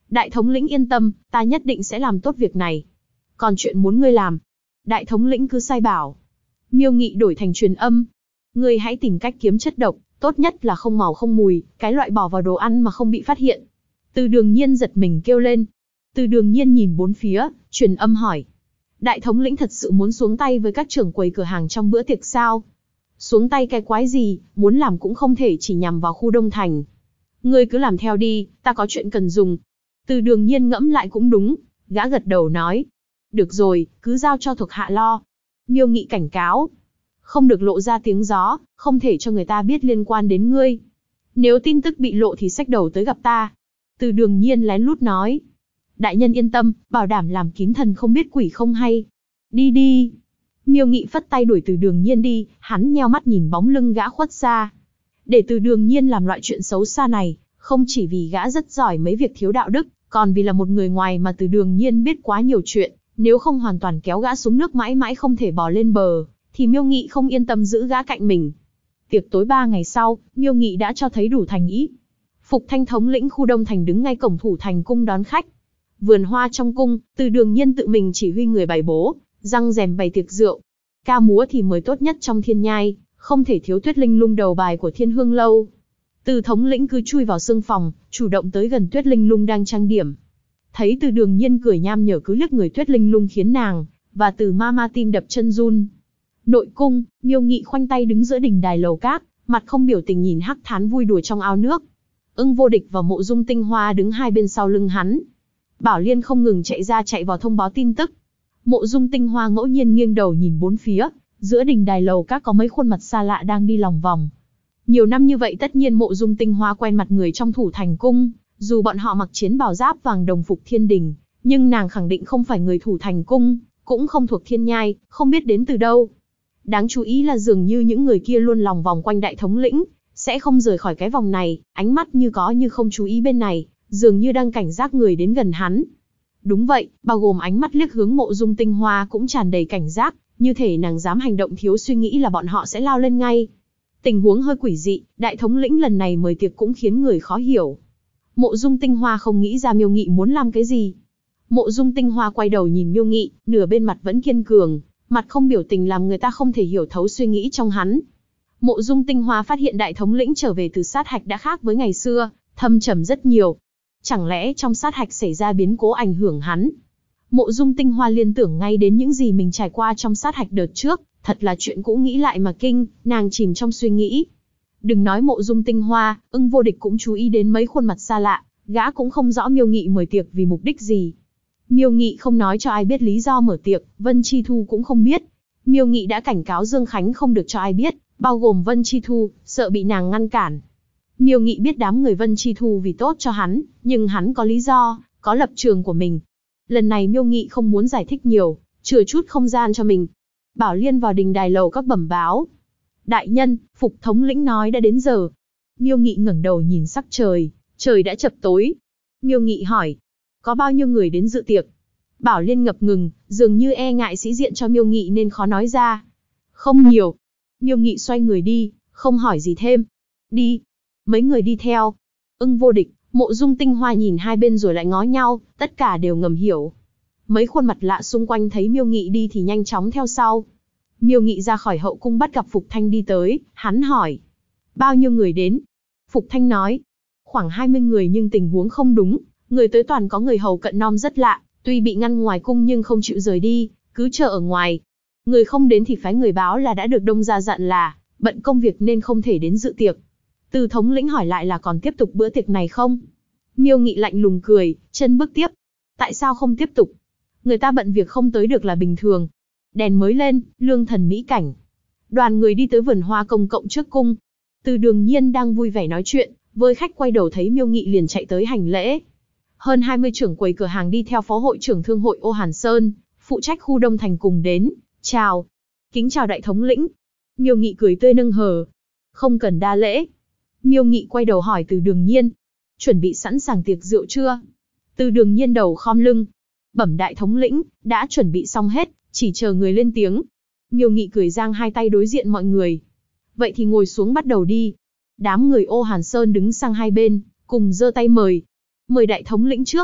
S1: Đại thống lĩnh yên tâm, ta nhất định sẽ làm tốt việc này. Còn chuyện muốn ngươi làm, đại thống lĩnh cứ sai bảo. Miêu Nghị đổi thành truyền âm. Ngươi hãy tìm cách kiếm chất độc, tốt nhất là không màu không mùi, cái loại bỏ vào đồ ăn mà không bị phát hiện. Từ Đường Nhiên giật mình kêu lên. Từ Đường Nhiên nhìn bốn phía, truyền âm hỏi. Đại thống lĩnh thật sự muốn xuống tay với các trưởng quầy cửa hàng trong bữa tiệc sao? Xuống tay cái quái gì, muốn làm cũng không thể chỉ nhằm vào khu Đông Thành. Ngươi cứ làm theo đi, ta có chuyện cần dùng. Từ Đường Nhiên ngẫm lại cũng đúng, gã gật đầu nói. Được rồi, cứ giao cho thuộc hạ lo. Miêu Nghị cảnh cáo. Không được lộ ra tiếng gió, không thể cho người ta biết liên quan đến ngươi. Nếu tin tức bị lộ thì xách đầu tới gặp ta. Từ Đường Nhiên lén lút nói. Đại nhân yên tâm, bảo đảm làm kín thần không biết quỷ không hay. Đi đi. Miêu Nghị phất tay đuổi Từ Đường Nhiên đi, hắn nheo mắt nhìn bóng lưng gã khuất xa. Để Từ Đường Nhiên làm loại chuyện xấu xa này, không chỉ vì gã rất giỏi mấy việc thiếu đạo đức, còn vì là một người ngoài mà Từ Đường Nhiên biết quá nhiều chuyện, nếu không hoàn toàn kéo gã xuống nước mãi mãi không thể bò lên bờ, thì Miêu Nghị không yên tâm giữ gã cạnh mình. Tiệc tối 3 ngày sau, Miêu Nghị đã cho thấy đủ thành ý. Phục Thanh thống lĩnh khu Đông Thành đứng ngay cổng thủ thành cung đón khách. Vườn hoa trong cung, Từ Đường Nhiên tự mình chỉ huy người bày bố, răng rèm bày tiệc rượu. Ca múa thì mời tốt nhất trong Thiên Nhai, không thể thiếu Tuyết Linh Lung đầu bài của Thiên Hương lâu. Từ thống lĩnh cứ chui vào sương phòng, chủ động tới gần Tuyết Linh Lung đang trang điểm. Thấy Từ Đường Nhiên cười nham nhở cứ liếc người Tuyết Linh Lung khiến nàng và Từ Mama tim đập chân run. Nội cung, Miêu Nghị khoanh tay đứng giữa đỉnh đài lầu cát, mặt không biểu tình nhìn Hắc Thán vui đùa trong ao nước. Ưng Vô Địch và Mộ Dung Tinh Hoa đứng hai bên sau lưng hắn. Bảo Liên không ngừng chạy ra chạy vào thông báo tin tức. Mộ Dung Tinh Hoa ngẫu nhiên nghiêng đầu nhìn bốn phía, giữa đỉnh đài lầu các có mấy khuôn mặt xa lạ đang đi lòng vòng. Nhiều năm như vậy tất nhiên Mộ Dung Tinh Hoa quen mặt người trong thủ thành cung, dù bọn họ mặc chiến bào giáp vàng đồng phục thiên đình, nhưng nàng khẳng định không phải người thủ thành cung, cũng không thuộc Thiên Nhai, không biết đến từ đâu. Đáng chú ý là dường như những người kia luôn lòng vòng quanh đại thống lĩnh, sẽ không rời khỏi cái vòng này, ánh mắt như có như không chú ý bên này, dường như đang cảnh giác người đến gần hắn. Đúng vậy, bao gồm ánh mắt liếc hướng Mộ Dung Tinh Hoa cũng tràn đầy cảnh giác, như thể nàng dám hành động thiếu suy nghĩ là bọn họ sẽ lao lên ngay. Tình huống hơi quỷ dị, đại thống lĩnh lần này mời tiệc cũng khiến người khó hiểu. Mộ Dung Tinh Hoa không nghĩ ra Miêu Nghị muốn làm cái gì. Mộ Dung Tinh Hoa quay đầu nhìn Miêu Nghị, nửa bên mặt vẫn kiên cường, mặt không biểu tình làm người ta không thể hiểu thấu suy nghĩ trong hắn. Mộ Dung Tinh Hoa phát hiện đại thống lĩnh trở về từ sát hạch đã khác với ngày xưa, thâm trầm rất nhiều. Chẳng lẽ trong sát hạch xảy ra biến cố ảnh hưởng hắn? Mộ Dung Tinh Hoa liên tưởng ngay đến những gì mình trải qua trong sát hạch đợt trước, thật là chuyện cũ nghĩ lại mà kinh, nàng chìm trong suy nghĩ. Đừng nói Mộ Dung Tinh Hoa, Ưng Vô Địch cũng chú ý đến mấy khuôn mặt xa lạ, gã cũng không rõ Miêu Nghị mời tiệc vì mục đích gì. Miêu Nghị không nói cho ai biết lý do mở tiệc, Vân Chi Thu cũng không biết. Miêu Nghị đã cảnh cáo Dương Khánh không được cho ai biết, bao gồm Vân Chi Thu, sợ bị nàng ngăn cản. Miêu Nghị biết đám người Vân Chi Thu vì tốt cho hắn, nhưng hắn có lý do, có lập trường của mình. Lần này Miêu Nghị không muốn giải thích nhiều, chừa chút không gian cho mình. Bảo Liên vào đình đài lầu các bẩm báo. Đại nhân, Phục thống lĩnh nói đã đến giờ. Miêu Nghị ngẩng đầu nhìn sắc trời, trời đã chập tối. Miêu Nghị hỏi, có bao nhiêu người đến dự tiệc? Bảo Liên ngập ngừng, dường như e ngại sĩ diện cho Miêu Nghị nên khó nói ra. Không nhiều. Miêu Nghị xoay người đi, không hỏi gì thêm. Đi. Mấy người đi theo. Ưng Vô Địch, Mộ Dung Tinh Hoa nhìn hai bên rồi lại ngó nhau, tất cả đều ngầm hiểu. Mấy khuôn mặt lạ xung quanh thấy Miêu Nghị đi thì nhanh chóng theo sau. Miêu Nghị ra khỏi hậu cung bắt gặp Phục Thanh đi tới, hắn hỏi. Bao nhiêu người đến? Phục Thanh nói. Khoảng 20 người nhưng tình huống không đúng, người tới toàn có người hầu cận nom rất lạ, tuy bị ngăn ngoài cung nhưng không chịu rời đi, cứ chờ ở ngoài. Người không đến thì phái người báo là đã được Đông gia dặn là, bận công việc nên không thể đến dự tiệc. Từ thống lĩnh hỏi lại là còn tiếp tục bữa tiệc này không? Miêu Nghị lạnh lùng cười, chân bước tiếp. Tại sao không tiếp tục? Người ta bận việc không tới được là bình thường. Đèn mới lên, lương thần mỹ cảnh. Đoàn người đi tới vườn hoa công cộng trước cung. Từ Đường Nhiên đang vui vẻ nói chuyện, với khách quay đầu thấy Miêu Nghị liền chạy tới hành lễ. Hơn 20 trưởng quầy cửa hàng đi theo phó hội trưởng thương hội Ô Hàn Sơn, phụ trách khu Đông Thành cùng đến. Chào. Kính chào đại thống lĩnh. Miêu Nghị cười tươi nâng hờ. Không cần đa lễ. Miêu Nghị quay đầu hỏi Từ Đường Nhiên. Chuẩn bị sẵn sàng tiệc rượu chưa? Từ Đường Nhiên đầu khom lưng. Bẩm đại thống lĩnh, đã chuẩn bị xong hết, chỉ chờ người lên tiếng. Miêu Nghị cười giang hai tay đối diện mọi người. Vậy thì ngồi xuống bắt đầu đi. Đám người Ô Hàn Sơn đứng sang hai bên, cùng giơ tay mời. Mời đại thống lĩnh trước.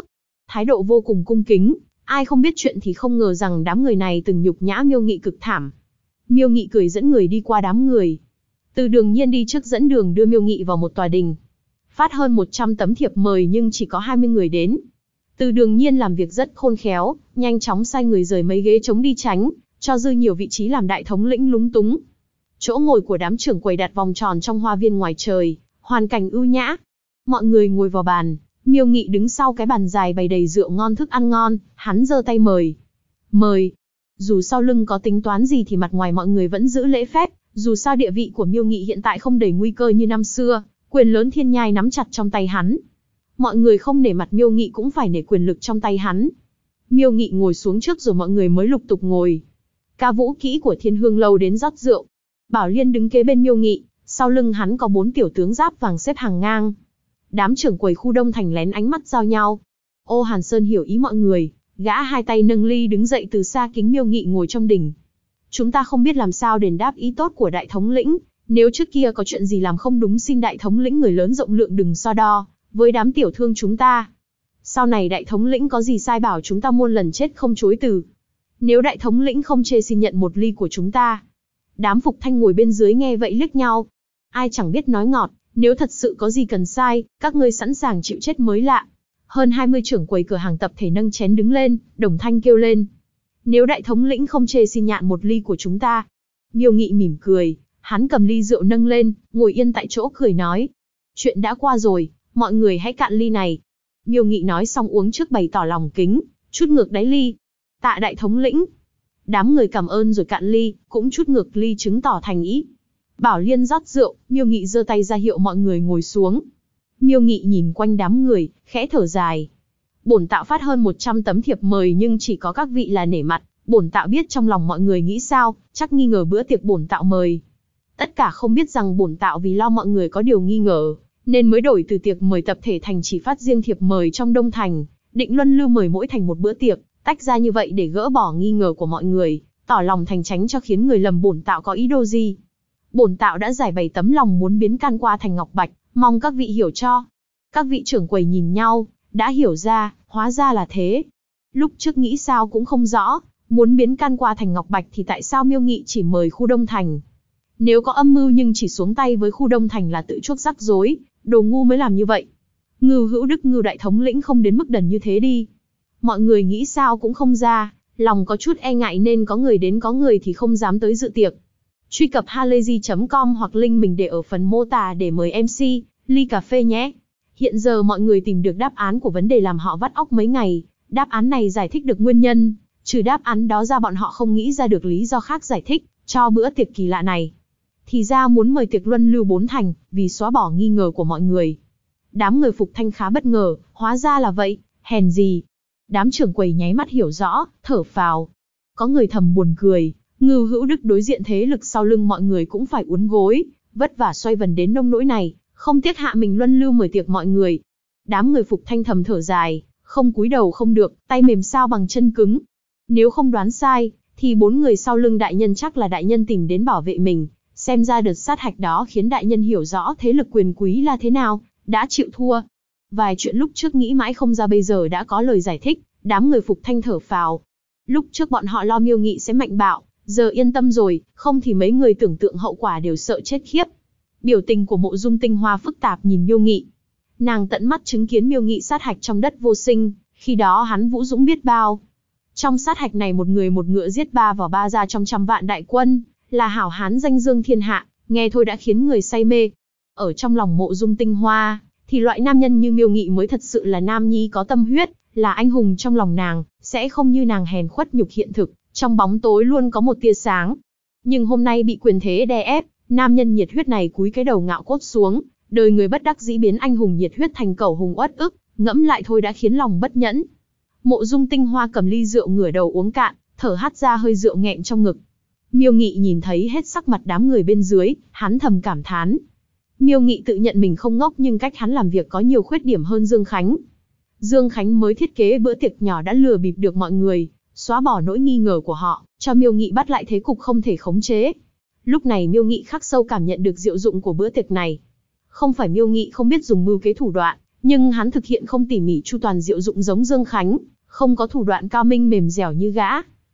S1: thái độ vô cùng cung kính, ai không biết chuyện thì không ngờ rằng đám người này từng nhục nhã Miêu Nghị cực thảm. Miêu Nghị cười dẫn người đi qua đám người. Từ Đường Nhiên đi trước dẫn đường đưa Miêu Nghị vào một tòa đình. Phát hơn 100 tấm thiệp mời nhưng chỉ có 20 người đến. Từ Đường Nhiên làm việc rất khôn khéo, nhanh chóng sai người rời mấy ghế trống đi tránh, cho dư nhiều vị trí làm đại thống lĩnh lúng túng. Chỗ ngồi của đám trưởng quầy đặt vòng tròn trong hoa viên ngoài trời, hoàn cảnh ưu nhã. Mọi người ngồi vào bàn, Miêu Nghị đứng sau cái bàn dài bày đầy rượu ngon thức ăn ngon, hắn giơ tay mời. Mời. Dù sau lưng có tính toán gì thì mặt ngoài mọi người vẫn giữ lễ phép, dù sao địa vị của Miêu Nghị hiện tại không đầy nguy cơ như năm xưa, quyền lớn thiên nhai nắm chặt trong tay hắn. Mọi người không nể mặt Miêu Nghị cũng phải nể quyền lực trong tay hắn. Miêu Nghị ngồi xuống trước rồi mọi người mới lục tục ngồi. Ca vũ kỹ của Thiên Hương lâu đến rót rượu. Bảo Liên đứng kế bên Miêu Nghị, sau lưng hắn có 4 tiểu tướng giáp vàng xếp hàng ngang. Đám trưởng quầy khu Đông Thành lén ánh mắt giao nhau. Ô Hàn Sơn hiểu ý mọi người, gã hai tay nâng ly đứng dậy từ xa kính Miêu Nghị ngồi trong đỉnh. Chúng ta không biết làm sao đền đáp ý tốt của đại thống lĩnh, nếu trước kia có chuyện gì làm không đúng xin đại thống lĩnh người lớn rộng lượng đừng so đo với đám tiểu thương chúng ta. Sau này đại thống lĩnh có gì sai bảo chúng ta muôn lần chết không chối từ. Nếu đại thống lĩnh không chê xin nhận một ly của chúng ta. Đám Phục Thanh ngồi bên dưới nghe vậy liếc nhau. Ai chẳng biết nói ngọt, nếu thật sự có gì cần sai, các ngươi sẵn sàng chịu chết mới lạ. Hơn 20 trưởng quầy cửa hàng tập thể nâng chén đứng lên, đồng thanh kêu lên. Nếu đại thống lĩnh không chê xin nhạn một ly của chúng ta. Miêu Nghị mỉm cười, hắn cầm ly rượu nâng lên, ngồi yên tại chỗ cười nói. Chuyện đã qua rồi, mọi người hãy cạn ly này. Miêu Nghị nói xong uống trước bày tỏ lòng kính, chút ngược đáy ly. Tạ đại thống lĩnh. Đám người cảm ơn rồi cạn ly, cũng chút ngược ly chứng tỏ thành ý. Bảo Liên rót rượu, Miêu Nghị giơ tay ra hiệu mọi người ngồi xuống. Miêu Nghị nhìn quanh đám người, khẽ thở dài. Bổn tạo phát hơn 100 tấm thiệp mời nhưng chỉ có các vị là nể mặt. Bổn tạo biết trong lòng mọi người nghĩ sao, chắc nghi ngờ bữa tiệc bổn tạo mời. Tất cả không biết rằng bổn tạo vì lo mọi người có điều nghi ngờ, nên mới đổi từ tiệc mời tập thể thành chỉ phát riêng thiệp mời trong Đông Thành, định luân lưu mời mỗi thành một bữa tiệc, tách ra như vậy để gỡ bỏ nghi ngờ của mọi người, tỏ lòng thành tránh cho khiến người lầm bổn tạo có ý đồ gì. Bổn tạo đã giải bày tấm lòng muốn biến can qua thành ngọc bạch, mong các vị hiểu cho. Các vị trưởng quầy nhìn nhau, đã hiểu ra, hóa ra là thế. Lúc trước nghĩ sao cũng không rõ, muốn biến can qua thành ngọc bạch thì tại sao Miêu Nghị chỉ mời khu Đông Thành? Nếu có âm mưu nhưng chỉ xuống tay với khu Đông Thành là tự chuốc rắc rối, đồ ngu mới làm như vậy. Ngưu Hữu Đức Ngưu đại thống lĩnh không đến mức đần như thế đi. Mọi người nghĩ sao cũng không ra, lòng có chút e ngại nên có người đến có người thì không dám tới dự tiệc. Truy cập halayzi.com hoặc link mình để ở phần mô tả để mời MC ly cà phê nhé. Hiện giờ mọi người tìm được đáp án của vấn đề làm họ vắt óc mấy ngày. Đáp án này giải thích được nguyên nhân, trừ đáp án đó ra bọn họ không nghĩ ra được lý do khác giải thích cho bữa tiệc kỳ lạ này. Thì ra muốn mời tiệc luân lưu 4 thành, vì xóa bỏ nghi ngờ của mọi người. Đám người Phục Thanh khá bất ngờ, hóa ra là vậy, hèn gì. Đám trưởng quầy nháy mắt hiểu rõ, thở phào. Có người thầm buồn cười, Ngưu Hữu Đức đối diện thế lực sau lưng mọi người cũng phải uốn gối, vất vả xoay vần đến nông nỗi này, không tiếc hạ mình luân lưu mời tiệc mọi người. Đám người Phục Thanh thầm thở dài, không cúi đầu không được, tay mềm sao bằng chân cứng. Nếu không đoán sai, thì 4 người sau lưng đại nhân chắc là đại nhân tìm đến bảo vệ mình. Xem ra đợt sát hạch đó khiến đại nhân hiểu rõ thế lực quyền quý là thế nào, đã chịu thua. Vài chuyện lúc trước nghĩ mãi không ra bây giờ đã có lời giải thích, đám người Phục Thanh thở phào. Lúc trước bọn họ lo Miêu Nghị sẽ mạnh bạo, giờ yên tâm rồi, không thì mấy người tưởng tượng hậu quả đều sợ chết khiếp. Biểu tình của Mộ Dung Tinh Hoa phức tạp nhìn Miêu Nghị. Nàng tận mắt chứng kiến Miêu Nghị sát hạch trong đất vô sinh, khi đó hắn vũ dũng biết bao. Trong sát hạch này một người một ngựa giết 3 vào 3 ra trong trăm vạn đại quân, là hảo hán danh dương thiên hạ, nghe thôi đã khiến người say mê. Ở trong lòng Mộ Dung Tinh Hoa, thì loại nam nhân như Miêu Nghị mới thật sự là nam nhi có tâm huyết, là anh hùng trong lòng nàng, sẽ không như nàng hèn khuất nhục hiện thực, trong bóng tối luôn có một tia sáng. Nhưng hôm nay bị quyền thế đè ép, nam nhân nhiệt huyết này cúi cái đầu ngạo cốt xuống, đời người bất đắc dĩ biến anh hùng nhiệt huyết thành cẩu hùng uất ức, ngẫm lại thôi đã khiến lòng bất nhẫn. Mộ Dung Tinh Hoa cầm ly rượu ngửa đầu uống cạn, thở hắt ra hơi rượu nghẹn trong ngực. Miêu Nghị nhìn thấy hết sắc mặt đám người bên dưới, hắn thầm cảm thán. Miêu Nghị tự nhận mình không ngốc nhưng cách hắn làm việc có nhiều khuyết điểm hơn Dương Khánh. Dương Khánh mới thiết kế bữa tiệc nhỏ đã lừa bịp được mọi người, xóa bỏ nỗi nghi ngờ của họ, cho Miêu Nghị bắt lại thế cục không thể khống chế. Lúc này Miêu Nghị khắc sâu cảm nhận được diệu dụng của bữa tiệc này. Không phải Miêu Nghị không biết dùng mưu kế thủ đoạn, Nhưng hắn thực hiện không tỉ mỉ chu toàn diệu dụng giống Dương Khánh, không có thủ đoạn cao minh mềm dẻo như gã.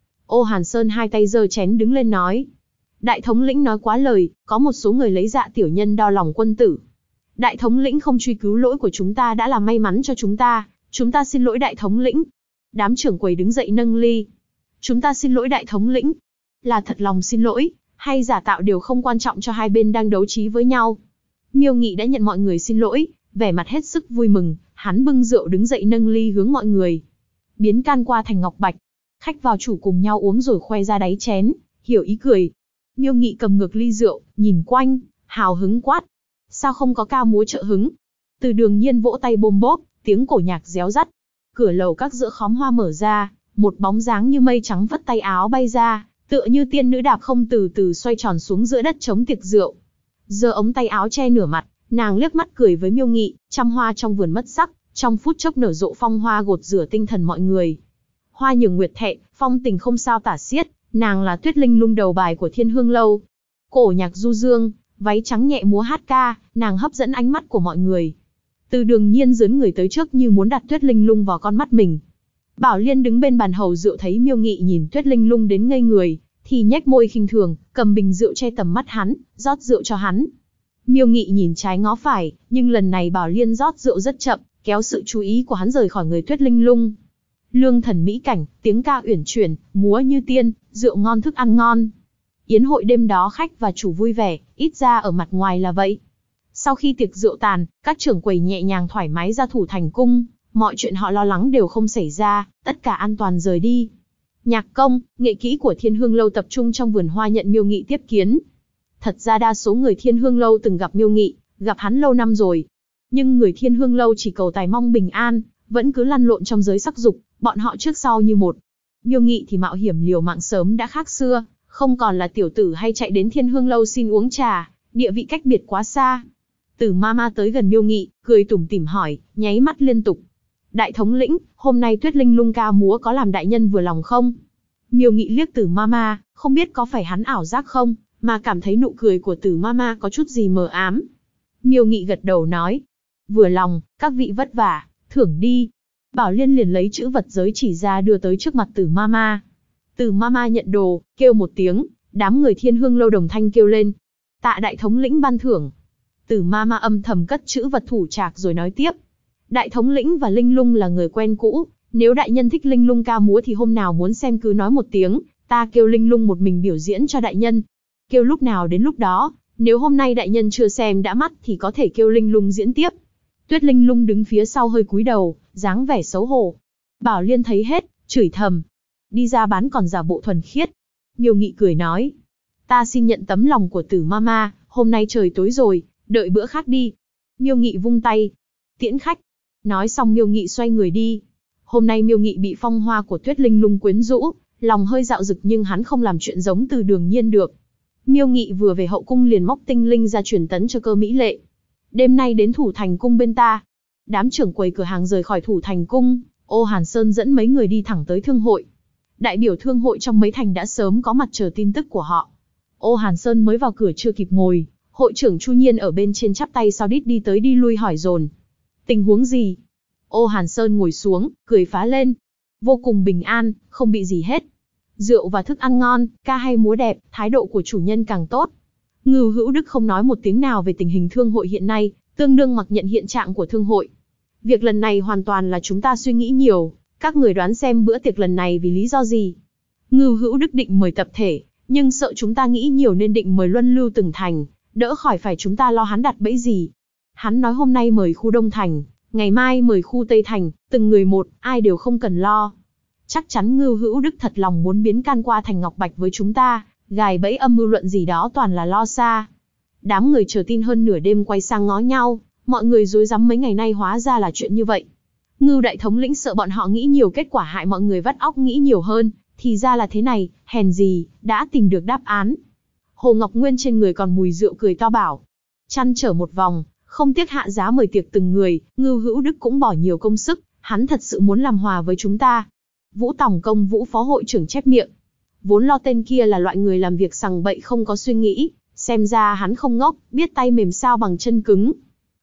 S1: Ô Hàn Sơn hai tay giơ chén đứng lên nói. Đại thống lĩnh nói quá lời, có một số người lấy dạ tiểu nhân đo lòng quân tử. Đại thống lĩnh không truy cứu lỗi của chúng ta đã là may mắn cho chúng ta xin lỗi đại thống lĩnh. Đám trưởng quầy đứng dậy nâng ly. Chúng ta xin lỗi đại thống lĩnh. Là thật lòng xin lỗi, hay giả tạo đều không quan trọng cho hai bên đang đấu trí với nhau. Miêu Nghị đã nhận mọi người xin lỗi, vẻ mặt hết sức vui mừng, hắn bưng rượu đứng dậy nâng ly hướng mọi người. Biến can qua thành ngọc bạch. Khách vào chủ cùng nhau uống rồi khoe ra đáy chén, hiểu ý cười. Miêu Nghị cầm ngược ly rượu, nhìn quanh, hào hứng quát. Sao không có ca múa trợ hứng? Từ Đường Nhiên vỗ tay bôm bốp, tiếng cổ nhạc réo rắt. Cửa lầu các giữa khóm hoa mở ra, một bóng dáng như mây trắng vất tay áo bay ra, tựa như tiên nữ đạp không từ từ xoay tròn xuống giữa đất trống tiệc rượu. Giơ ống tay áo che nửa mặt, nàng liếc mắt cười với Miêu Nghị, trăm hoa trong vườn mất sắc, trong phút chốc nở rộ phong hoa gột rửa tinh thần mọi người. Hoa nhường nguyệt thẹn, phong tình không sao tả xiết, nàng là Tuyết Linh Lung đầu bài của Thiên Hương lâu. Cổ nhạc du dương, váy trắng nhẹ múa hát ca, nàng hấp dẫn ánh mắt của mọi người. Từ Đường Nhiên dướn người tới trước như muốn đặt Tuyết Linh Lung vào con mắt mình. Bảo Liên đứng bên bàn hầu rượu thấy Miêu Nghị nhìn Tuyết Linh Lung đến ngây người, thì nhếch môi khinh thường, cầm bình rượu che tầm mắt hắn, rót rượu cho hắn. Miêu Nghị nhìn trái ngó phải, nhưng lần này Bảo Liên rót rượu rất chậm, kéo sự chú ý của hắn rời khỏi người Tuyết Linh Lung. Lương thần mỹ cảnh, tiếng ca uyển chuyển, múa như tiên, rượu ngon thức ăn ngon. Yến hội đêm đó khách và chủ vui vẻ, ít ra ở mặt ngoài là vậy. Sau khi tiệc rượu tàn, các trưởng quầy nhẹ nhàng thoải mái ra Thủ Thành cung, mọi chuyện họ lo lắng đều không xảy ra, tất cả an toàn rời đi. Nhạc công, nghệ kỹ của Thiên Hương lâu tập trung trong vườn hoa nhận Miêu Nghị tiếp kiến. Thật ra đa số người Thiên Hương lâu từng gặp Miêu Nghị, gặp hắn lâu năm rồi. Nhưng người Thiên Hương lâu chỉ cầu tài mong bình an, vẫn cứ lăn lộn trong giới sắc dục, bọn họ trước sau như một. Miêu Nghị thì mạo hiểm liều mạng sớm đã khác xưa, không còn là tiểu tử hay chạy đến Thiên Hương lâu xin uống trà, địa vị cách biệt quá xa. Tử Mama tới gần Miêu Nghị, cười tủm tỉm hỏi, nháy mắt liên tục. Đại thống lĩnh, hôm nay Tuyết Linh Lung ca múa có làm đại nhân vừa lòng không? Miêu Nghị liếc Tử Mama, không biết có phải hắn ảo giác không, mà cảm thấy nụ cười của Tử Mama có chút gì mờ ám. Miêu Nghị gật đầu nói, vừa lòng, các vị vất vả, thưởng đi. Bảo Liên liền lấy chữ vật giới chỉ ra đưa tới trước mặt Tử Mama. Tử Mama nhận đồ, kêu một tiếng, đám người Thiên Hương lâu đồng thanh kêu lên. Tạ đại thống lĩnh ban thưởng. Tử Mama âm thầm cất chữ vật thủ trạc rồi nói tiếp. Đại thống lĩnh và Linh Lung là người quen cũ, nếu đại nhân thích Linh Lung ca múa thì hôm nào muốn xem cứ nói một tiếng, ta kêu Linh Lung một mình biểu diễn cho đại nhân. Kêu lúc nào đến lúc đó, nếu hôm nay đại nhân chưa xem đã mắt thì có thể kêu Linh Lung diễn tiếp. Tuyết Linh Lung đứng phía sau hơi cúi đầu, dáng vẻ xấu hổ. Bảo Liên thấy hết, chửi thầm. Đi ra bán còn giả bộ thuần khiết. Miêu Nghị cười nói. Ta xin nhận tấm lòng của Tử Mama, hôm nay trời tối rồi, đợi bữa khác đi. Miêu Nghị vung tay. Tiễn khách. Nói xong Miêu Nghị xoay người đi. Hôm nay Miêu Nghị bị phong hoa của Tuyết Linh Lung quyến rũ, lòng hơi dạo dực nhưng hắn không làm chuyện giống Từ Đường Nhiên được. Miêu Nghị vừa về hậu cung liền móc tinh linh ra truyền tấn cho Cơ Mỹ Lệ. Đêm nay đến Thủ Thành cung bên ta. Đám trưởng quầy cửa hàng rời khỏi Thủ Thành cung, Ô Hàn Sơn dẫn mấy người đi thẳng tới thương hội. Đại biểu thương hội trong mấy thành đã sớm có mặt chờ tin tức của họ. Ô Hàn Sơn mới vào cửa chưa kịp ngồi, hội trưởng Chu Nhiên ở bên trên chắp tay sau đít đi tới đi lui hỏi dồn. Tình huống gì? Ô Hàn Sơn ngồi xuống, cười phá lên. Vô cùng bình an, không bị gì hết. Rượu và thức ăn ngon, ca hay múa đẹp, thái độ của chủ nhân càng tốt. Ngưu Hữu Đức không nói một tiếng nào về tình hình thương hội hiện nay, tương đương mặc nhận hiện trạng của thương hội. Việc lần này hoàn toàn là chúng ta suy nghĩ nhiều, các người đoán xem bữa tiệc lần này vì lý do gì. Ngưu Hữu Đức định mời tập thể, nhưng sợ chúng ta nghĩ nhiều nên định mời luân lưu từng thành, đỡ khỏi phải chúng ta lo hắn đặt bẫy gì. Hắn nói hôm nay mời khu Đông Thành, ngày mai mời khu Tây Thành, từng người một, ai đều không cần lo. Chắc chắn Ngưu Hữu Đức thật lòng muốn biến can qua thành ngọc bạch với chúng ta, gài bẫy âm mưu luận gì đó toàn là lo xa. Đám người chờ tin hơn nửa đêm quay sang ngó nhau, mọi người rối rắm mấy ngày nay hóa ra là chuyện như vậy. Ngưu đại thống lĩnh sợ bọn họ nghĩ nhiều kết quả hại mọi người vắt óc nghĩ nhiều hơn, thì ra là thế này, hèn gì, đã tìm được đáp án. Hồ Ngọc Nguyên trên người còn mùi rượu cười to bảo. Chăn trở một vòng, không tiếc hạ giá mời tiệc từng người, Ngưu Hữu Đức cũng bỏ nhiều công sức, hắn thật sự muốn làm hòa với chúng ta. Vũ Tòng Công Vũ phó hội trưởng chép miệng. Vốn lo tên kia là loại người làm việc sằng bậy không có suy nghĩ, xem ra hắn không ngốc, biết tay mềm sao bằng chân cứng.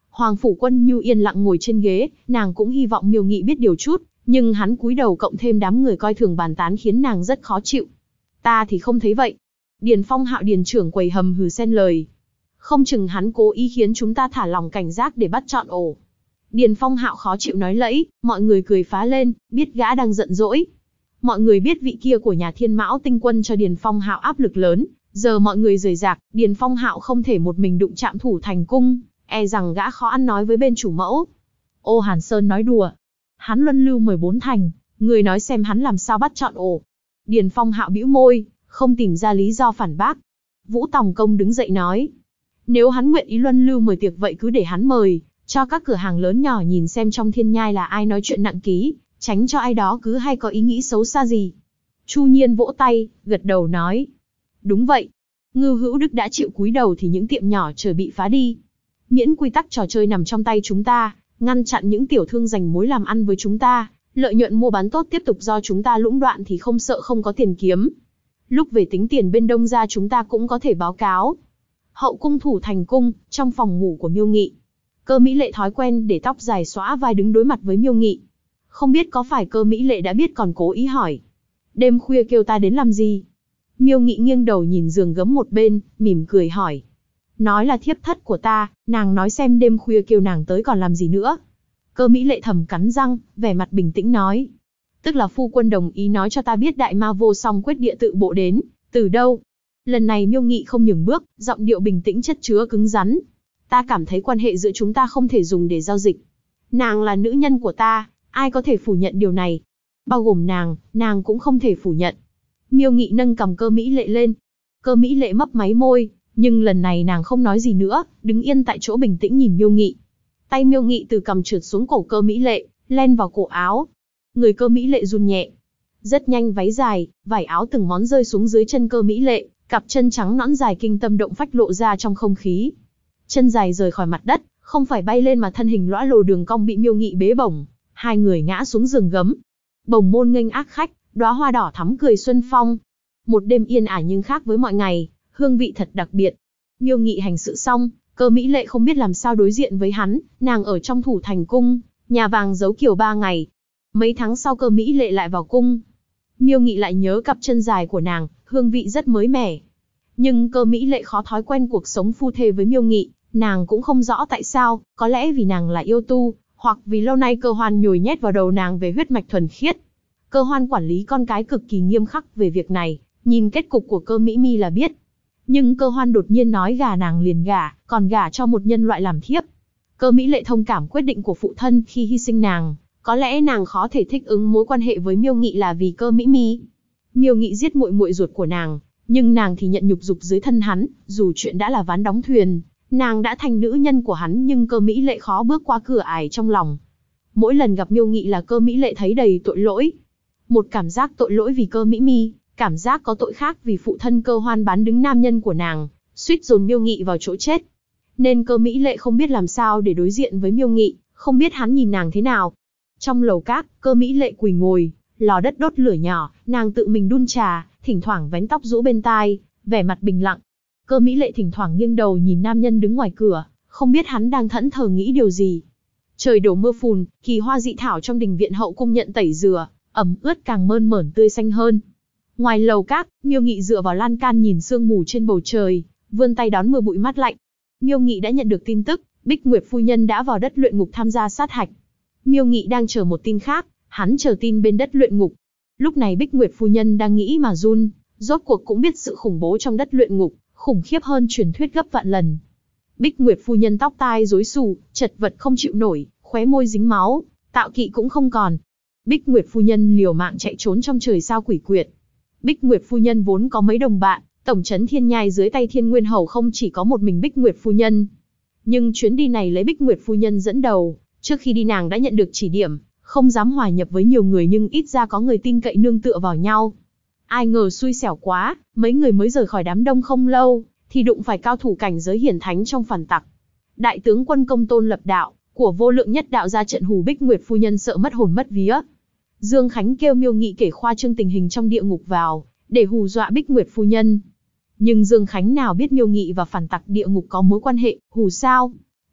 S1: Hoàng phủ Quân Nhu yên lặng ngồi trên ghế, nàng cũng hy vọng Miêu Nghị biết điều chút, nhưng hắn cúi đầu cộng thêm đám người coi thường bàn tán khiến nàng rất khó chịu. Ta thì không thấy vậy. Điền Phong Hạo điền trưởng quầy hầm hừ xen lời. Không chừng hắn cố ý khiến chúng ta thả lòng cảnh giác để bắt trọn ổ. Điền Phong Hạo khó chịu nói lẫy, mọi người cười phá lên, biết gã đang giận dỗi. Mọi người biết vị kia của nhà Thiên Mão Tinh Quân cho Điền Phong Hạo áp lực lớn, giờ mọi người rời rạc, Điền Phong Hạo không thể một mình đụng chạm Thủ Thành Cung, e rằng gã khó ăn nói với bên chủ mẫu. Ô Hàn Sơn nói đùa, hắn luân lưu 14 thành, người nói xem hắn làm sao bắt trọn ổ. Điền Phong Hạo bĩu môi, không tìm ra lý do phản bác. Vũ Tòng Công đứng dậy nói, nếu hắn nguyện ý luân lưu mời tiệc vậy cứ để hắn mời, cho các cửa hàng lớn nhỏ nhìn xem trong Thiên Nhai là ai nói chuyện nặng ký, tránh cho ai đó cứ hay có ý nghĩ xấu xa gì. Chu Nhiên vỗ tay, gật đầu nói, đúng vậy. Ngưu Hữu Đức đã chịu cúi đầu thì những tiệm nhỏ trời bị phá đi. Miễn quy tắc trò chơi nằm trong tay chúng ta, ngăn chặn những tiểu thương giành mối làm ăn với chúng ta, lợi nhuận mua bán tốt tiếp tục do chúng ta lũng đoạn thì không sợ không có tiền kiếm. Lúc về tính tiền bên Đông ra chúng ta cũng có thể báo cáo. Hậu cung Thủ Thành Cung, trong phòng ngủ của Miêu Nghị. Cơ Mỹ Lệ thói quen để tóc dài xõa vai đứng đối mặt với Miêu Nghị. Không biết có phải Cơ Mỹ Lệ đã biết còn cố ý hỏi. Đêm khuya kêu ta đến làm gì? Miêu Nghị nghiêng đầu nhìn giường gấm một bên, mỉm cười hỏi. Nói là thiếp thất của ta, nàng nói xem đêm khuya kêu nàng tới còn làm gì nữa. Cơ Mỹ Lệ thầm cắn răng, vẻ mặt bình tĩnh nói. Tức là phu quân đồng ý nói cho ta biết đại ma vô song quyết địa tự bộ đến, từ đâu. Lần này Miêu Nghị không nhường bước, giọng điệu bình tĩnh chất chứa cứng rắn. Ta cảm thấy quan hệ giữa chúng ta không thể dùng để giao dịch. Nàng là nữ nhân của ta, ai có thể phủ nhận điều này? Bao gồm nàng cũng không thể phủ nhận. Miêu Nghị nâng cầm Cơ Mỹ Lệ lên. Cơ Mỹ Lệ mấp máy môi, nhưng lần này nàng không nói gì nữa, đứng yên tại chỗ bình tĩnh nhìn Miêu Nghị. Tay Miêu Nghị từ cằm trượt xuống cổ Cơ Mỹ Lệ, len vào cổ áo. Người Cơ Mỹ Lệ run nhẹ. Rất nhanh váy dài, vải áo từng món rơi xuống dưới chân Cơ Mỹ Lệ, cặp chân trắng nõn dài kinh tâm động phách lộ ra trong không khí. Chân dài rời khỏi mặt đất, không phải bay lên mà thân hình lõa lồ đường cong bị Miêu Nghị bế bổng. Hai người ngã xuống giường gấm. Bồng môn nghênh ác khách, đóa hoa đỏ thắm cười xuân phong. Một đêm yên ả nhưng khác với mọi ngày, hương vị thật đặc biệt. Miêu Nghị hành sự xong, Cơ Mỹ Lệ không biết làm sao đối diện với hắn, nàng ở trong Thủ Thành Cung, nhà vàng giấu kiều 3 ngày. Mấy tháng sau Cơ Mỹ Lệ lại vào cung. Miêu Nghị lại nhớ cặp chân dài của nàng, hương vị rất mới mẻ. Nhưng Cơ Mỹ Lệ khó thói quen cuộc sống phu thê với Miêu Nghị, nàng cũng không rõ tại sao, có lẽ vì nàng là yêu tu, hoặc vì lâu nay Cơ Hoan nhồi nhét vào đầu nàng về huyết mạch thuần khiết. Cơ Hoan quản lý con cái cực kỳ nghiêm khắc về việc này, nhìn kết cục của Cơ Mỹ Mi là biết. Nhưng Cơ Hoan đột nhiên nói gả nàng liền gả, còn gả cho một nhân loại làm thiếp. Cơ Mỹ Lệ thông cảm quyết định của phụ thân khi hy sinh nàng, có lẽ nàng khó thể thích ứng mối quan hệ với Miêu Nghị là vì Cơ Mỹ Mi. Miêu Nghị giết muội muội ruột của nàng, nhưng nàng thì nhận nhục dục dưới thân hắn, dù chuyện đã là ván đóng thuyền, nàng đã thành nữ nhân của hắn nhưng Cơ Mỹ Lệ khó bước qua cửa ải trong lòng. Mỗi lần gặp Miêu Nghị là Cơ Mỹ Lệ thấy đầy tội lỗi. Một cảm giác tội lỗi vì Cơ Mỹ Mi, cảm giác có tội khác vì phụ thân Cơ Hoan bán đứng nam nhân của nàng, suýt dồn Miêu Nghị vào chỗ chết. Nên Cơ Mỹ Lệ không biết làm sao để đối diện với Miêu Nghị, không biết hắn nhìn nàng thế nào. Trong lầu các, Cơ Mỹ Lệ quỳ ngồi, lò đất đốt lửa nhỏ, nàng tự mình đun trà, thỉnh thoảng vén tóc rũ bên tai, vẻ mặt bình lặng. Cơ Mỹ Lệ thỉnh thoảng nghiêng đầu nhìn nam nhân đứng ngoài cửa, không biết hắn đang thẫn thờ nghĩ điều gì. Trời đổ mưa phùn, kỳ hoa dị thảo trong đình viện hậu cung nhận tẩy rửa, ẩm ướt càng mơn mởn tươi xanh hơn. Ngoài lầu các, Miêu Nghị dựa vào lan can nhìn sương mù trên bầu trời, vươn tay đón mưa bụi mát lạnh. Miêu Nghị đã nhận được tin tức, Bích Nguyệt phu nhân đã vào đất luyện ngục tham gia sát hạch. Miêu Nghị đang chờ một tin khác, hắn chờ tin bên đất luyện ngục. Lúc này Bích Nguyệt phu nhân đang nghĩ mà run, rốt cuộc cũng biết sự khủng bố trong đất luyện ngục, khủng khiếp hơn truyền thuyết gấp vạn lần. Bích Nguyệt phu nhân tóc tai rối xù, chật vật không chịu nổi, khóe môi dính máu, tạo kỵ cũng không còn. Bích Nguyệt phu nhân liều mạng chạy trốn trong trời sao quỷ quyệt. Bích Nguyệt phu nhân vốn có mấy đồng bạn, tổng trấn Thiên Nhai dưới tay Thiên Nguyên Hầu không chỉ có một mình Bích Nguyệt phu nhân. Nhưng chuyến đi này lấy Bích Nguyệt phu nhân dẫn đầu, trước khi đi nàng đã nhận được chỉ điểm, không dám hòa nhập với nhiều người nhưng ít ra có người tin cậy nương tựa vào nhau. Ai ngờ xui xẻo quá, mấy người mới rời khỏi đám đông không lâu, thì đụng phải cao thủ cảnh giới hiển thánh trong phản tặc. Đại tướng quân Công Tôn Lập Đạo, của Vô Lượng Nhất Đạo ra trận hù Bích Nguyệt phu nhân sợ mất hồn mất vía. Dương Khánh kêu Miêu Nghị kể khoa trương tình hình trong địa ngục vào, để hù dọa Bích Nguyệt phu nhân. Nhưng Dương Khánh nào biết Miêu Nghị và phản tặc địa ngục có mối quan hệ, hù sao?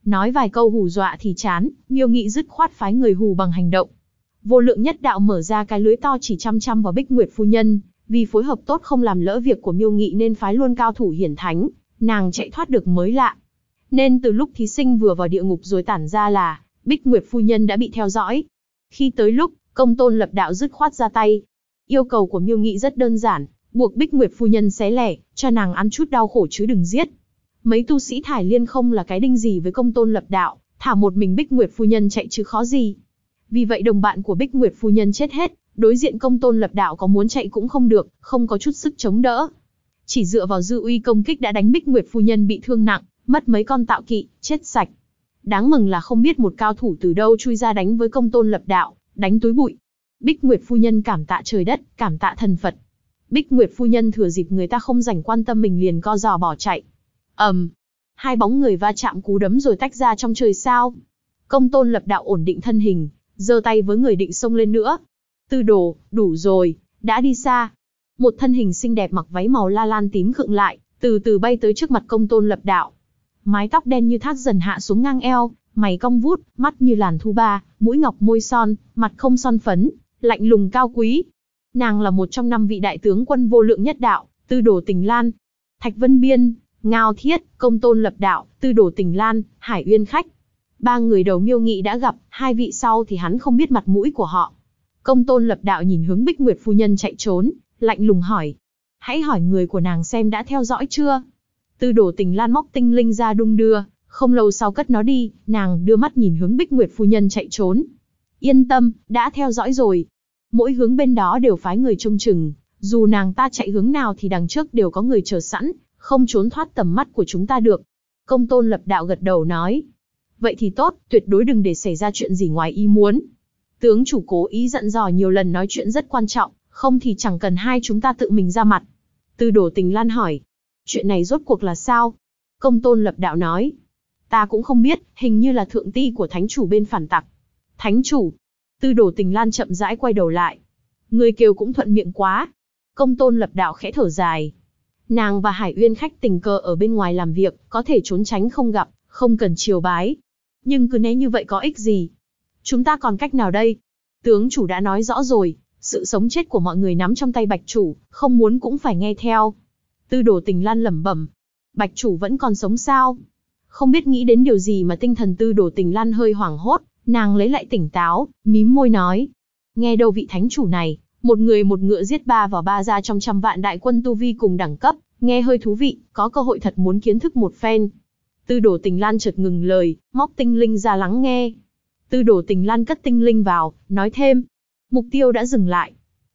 S1: Nói vài câu hù dọa thì chán, Miêu Nghị dứt khoát phái người hù bằng hành động. Vô Lượng Nhất Đạo mở ra cái lưới to chỉ chăm chăm vào Bích Nguyệt phu nhân, vì phối hợp tốt không làm lỡ việc của Miêu Nghị nên phái luôn cao thủ hiển thánh, nàng chạy thoát được mới lạ. Nên từ lúc thí sinh vừa vào địa ngục rồi tản ra là Bích Nguyệt phu nhân đã bị theo dõi. Khi tới lúc, Công Tôn Lập Đạo dứt khoát ra tay. Yêu cầu của Miêu Nghị rất đơn giản, buộc Bích Nguyệt phu nhân xé lẻ, cho nàng ăn chút đau khổ chứ đừng giết. Mấy tu sĩ Thải Liên không là cái đinh gì với Công Tôn Lập Đạo, thả một mình Bích Nguyệt phu nhân chạy chứ khó gì. Vì vậy đồng bạn của Bích Nguyệt phu nhân chết hết, đối diện Công Tôn Lập Đạo có muốn chạy cũng không được, không có chút sức chống đỡ. Chỉ dựa vào dư uy công kích đã đánh Bích Nguyệt phu nhân bị thương nặng, mất mấy con tạo kỵ, chết sạch. Đáng mừng là không biết một cao thủ từ đâu chui ra đánh với Công Tôn Lập Đạo, đánh túi bụi. Bích Nguyệt phu nhân cảm tạ trời đất, cảm tạ thần Phật. Bích Nguyệt phu nhân thừa dịp người ta không rảnh quan tâm mình liền co giò bỏ chạy. Hai bóng người va chạm cú đấm rồi tách ra trong trời sao. Công Tôn Lập Đạo ổn định thân hình, giơ tay với người định xông lên nữa. Tư Đồ, đủ rồi, đã đi xa. Một thân hình xinh đẹp mặc váy màu la lan tím khựng lại, từ từ bay tới trước mặt Công Tôn Lập Đạo. Mái tóc đen như thác dần hạ xuống ngang eo, mày cong vút, mắt như làn thu ba, mũi ngọc môi son, mặt không son phấn, lạnh lùng cao quý. Nàng là một trong 5 vị đại tướng quân Vô Lượng Nhất Đạo, Tư Đồ Tình Lan, Thạch Vân Biên, Ngao Thiết, Công Tôn Lập Đạo, Tư Đồ Tình Lan, Hải Uyên Khách. 3 người đầu Miêu Nghị đã gặp, 2 vị sau thì hắn không biết mặt mũi của họ. Công Tôn Lập Đạo nhìn hướng Bích Nguyệt phu nhân chạy trốn, lạnh lùng hỏi. Hãy hỏi người của nàng xem đã theo dõi chưa? Tư Đồ Tình Lan móc tinh linh ra đung đưa, không lâu sau cất nó đi, nàng đưa mắt nhìn hướng Bích Nguyệt phu nhân chạy trốn. Yên tâm, đã theo dõi rồi. Mỗi hướng bên đó đều phái người trông chừng, dù nàng ta chạy hướng nào thì đằng trước đều có người chờ sẵn, không trốn thoát tầm mắt của chúng ta được. Công Tôn Lập Đạo gật đầu nói. Vậy thì tốt, tuyệt đối đừng để xảy ra chuyện gì ngoài ý muốn. Tướng chủ cố ý dặn dò nhiều lần nói chuyện rất quan trọng, không thì chẳng cần hai chúng ta tự mình ra mặt. Tư Đồ Tình Lan hỏi. Chuyện này rốt cuộc là sao? Công Tôn Lập Đạo nói. Ta cũng không biết, hình như là thượng ti của thánh chủ bên phản tặc. Thánh chủ? Tư Đồ Tình Lan chậm rãi quay đầu lại. Người kêu cũng thuận miệng quá. Công Tôn Lập Đạo khẽ thở dài. Nàng và Hải Uyên Khách tình cờ ở bên ngoài làm việc, có thể trốn tránh không gặp, không cần triều bái. Nhưng cứ né như vậy có ích gì? Chúng ta còn cách nào đây? Tướng chủ đã nói rõ rồi, sự sống chết của mọi người nắm trong tay Bạch chủ, không muốn cũng phải nghe theo. Tư Đồ Tình Lan lẩm bẩm. Bạch chủ vẫn còn sống sao? Không biết nghĩ đến điều gì mà tinh thần Tư Đồ Tình Lan hơi hoảng hốt, nàng lấy lại tỉnh táo, mím môi nói. Nghe đâu vị thánh chủ này, một người một ngựa giết 3 vào 3 ra trong 100 vạn đại quân tu vi cùng đẳng cấp, nghe hơi thú vị, có cơ hội thật muốn kiến thức một phen. Tư Đồ Tình Lan chợt ngừng lời, móc tinh linh ra lắng nghe. Tư Đồ Tình Lan cất tinh linh vào, nói thêm. Mục tiêu đã dừng lại.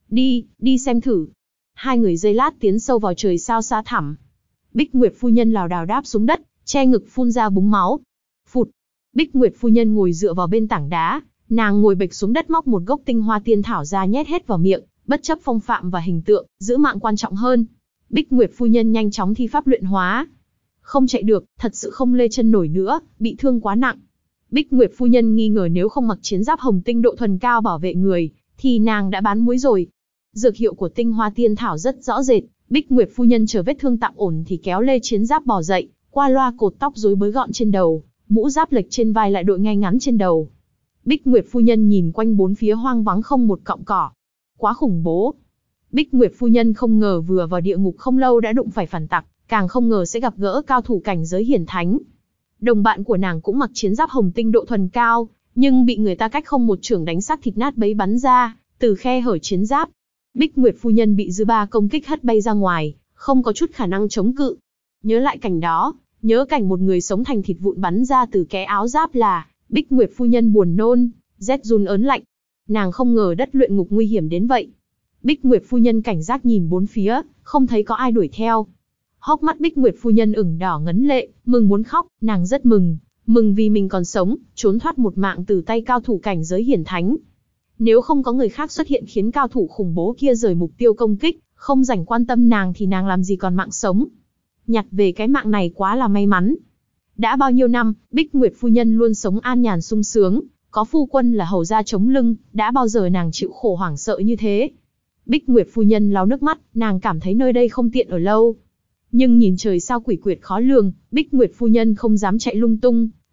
S1: Đi xem thử. Hai người giây lát tiến sâu vào trời sao xa thẳm. Bích Nguyệt phu nhân lảo đảo đáp xuống đất, che ngực phun ra búng máu. Phụt. Bích Nguyệt phu nhân ngồi dựa vào bên tảng đá, nàng ngồi bệt xuống đất móc một gốc tinh hoa tiên thảo ra nhét hết vào miệng, bất chấp phong phạm và hình tượng, giữ mạng quan trọng hơn. Bích Nguyệt phu nhân nhanh chóng thi pháp luyện hóa. Không chạy được, thật sự không lê chân nổi nữa, bị thương quá nặng. Bích Nguyệt phu nhân nghi ngờ nếu không mặc chiến giáp hồng tinh độ thuần cao bảo vệ người, thì nàng đã bán muối rồi. Dược hiệu của tinh hoa tiên thảo rất rõ rệt, Bích Nguyệt phu nhân chờ vết thương tạm ổn thì kéo lê chiến giáp bò dậy, qua loa cột tóc rối bới gọn trên đầu, mũ giáp lệch trên vai lại đội ngay ngắn trên đầu. Bích Nguyệt phu nhân nhìn quanh bốn phía hoang vắng không một cọng cỏ. Quá khủng bố. Bích Nguyệt phu nhân không ngờ vừa vào địa ngục không lâu đã đụng phải phản tặc, càng không ngờ sẽ gặp gỡ cao thủ cảnh giới hiển thánh. Đồng bạn của nàng cũng mặc chiến giáp hồng tinh độ thuần cao, nhưng bị người ta cách không một chưởng đánh xác thịt nát bấy bắn ra, từ khe hở chiến giáp. Bích Nguyệt phu nhân bị dư ba công kích hất bay ra ngoài, không có chút khả năng chống cự. Nhớ lại cảnh đó, nhớ cảnh một người sống thành thịt vụn bắn ra từ kẽ áo giáp là, Bích Nguyệt phu nhân buồn nôn, rét run ớn lạnh. Nàng không ngờ đất luyện ngục nguy hiểm đến vậy. Bích Nguyệt phu nhân cảnh giác nhìn bốn phía, không thấy có ai đuổi theo. Hốc mắt Bích Nguyệt phu nhân ửng đỏ ngấn lệ, mừng muốn khóc, nàng rất mừng, mừng vì mình còn sống, trốn thoát một mạng từ tay cao thủ cảnh giới hiển thánh. Nếu không có người khác xuất hiện khiến cao thủ khủng bố kia rời mục tiêu công kích, không rảnh quan tâm nàng thì nàng làm gì còn mạng sống. Nhặt về cái mạng này quá là may mắn. Đã bao nhiêu năm, Bích Nguyệt phu nhân luôn sống an nhàn sung sướng, có phu quân là hầu gia chống lưng, đã bao giờ nàng chịu khổ hoảng sợ như thế. Bích Nguyệt phu nhân lau nước mắt, nàng cảm thấy nơi đây không tiện ở lâu. Nhưng nhìn trời sao quỷ quyệt khó lường, Bích Nguyệt phu nhân không dám chạy lung tung,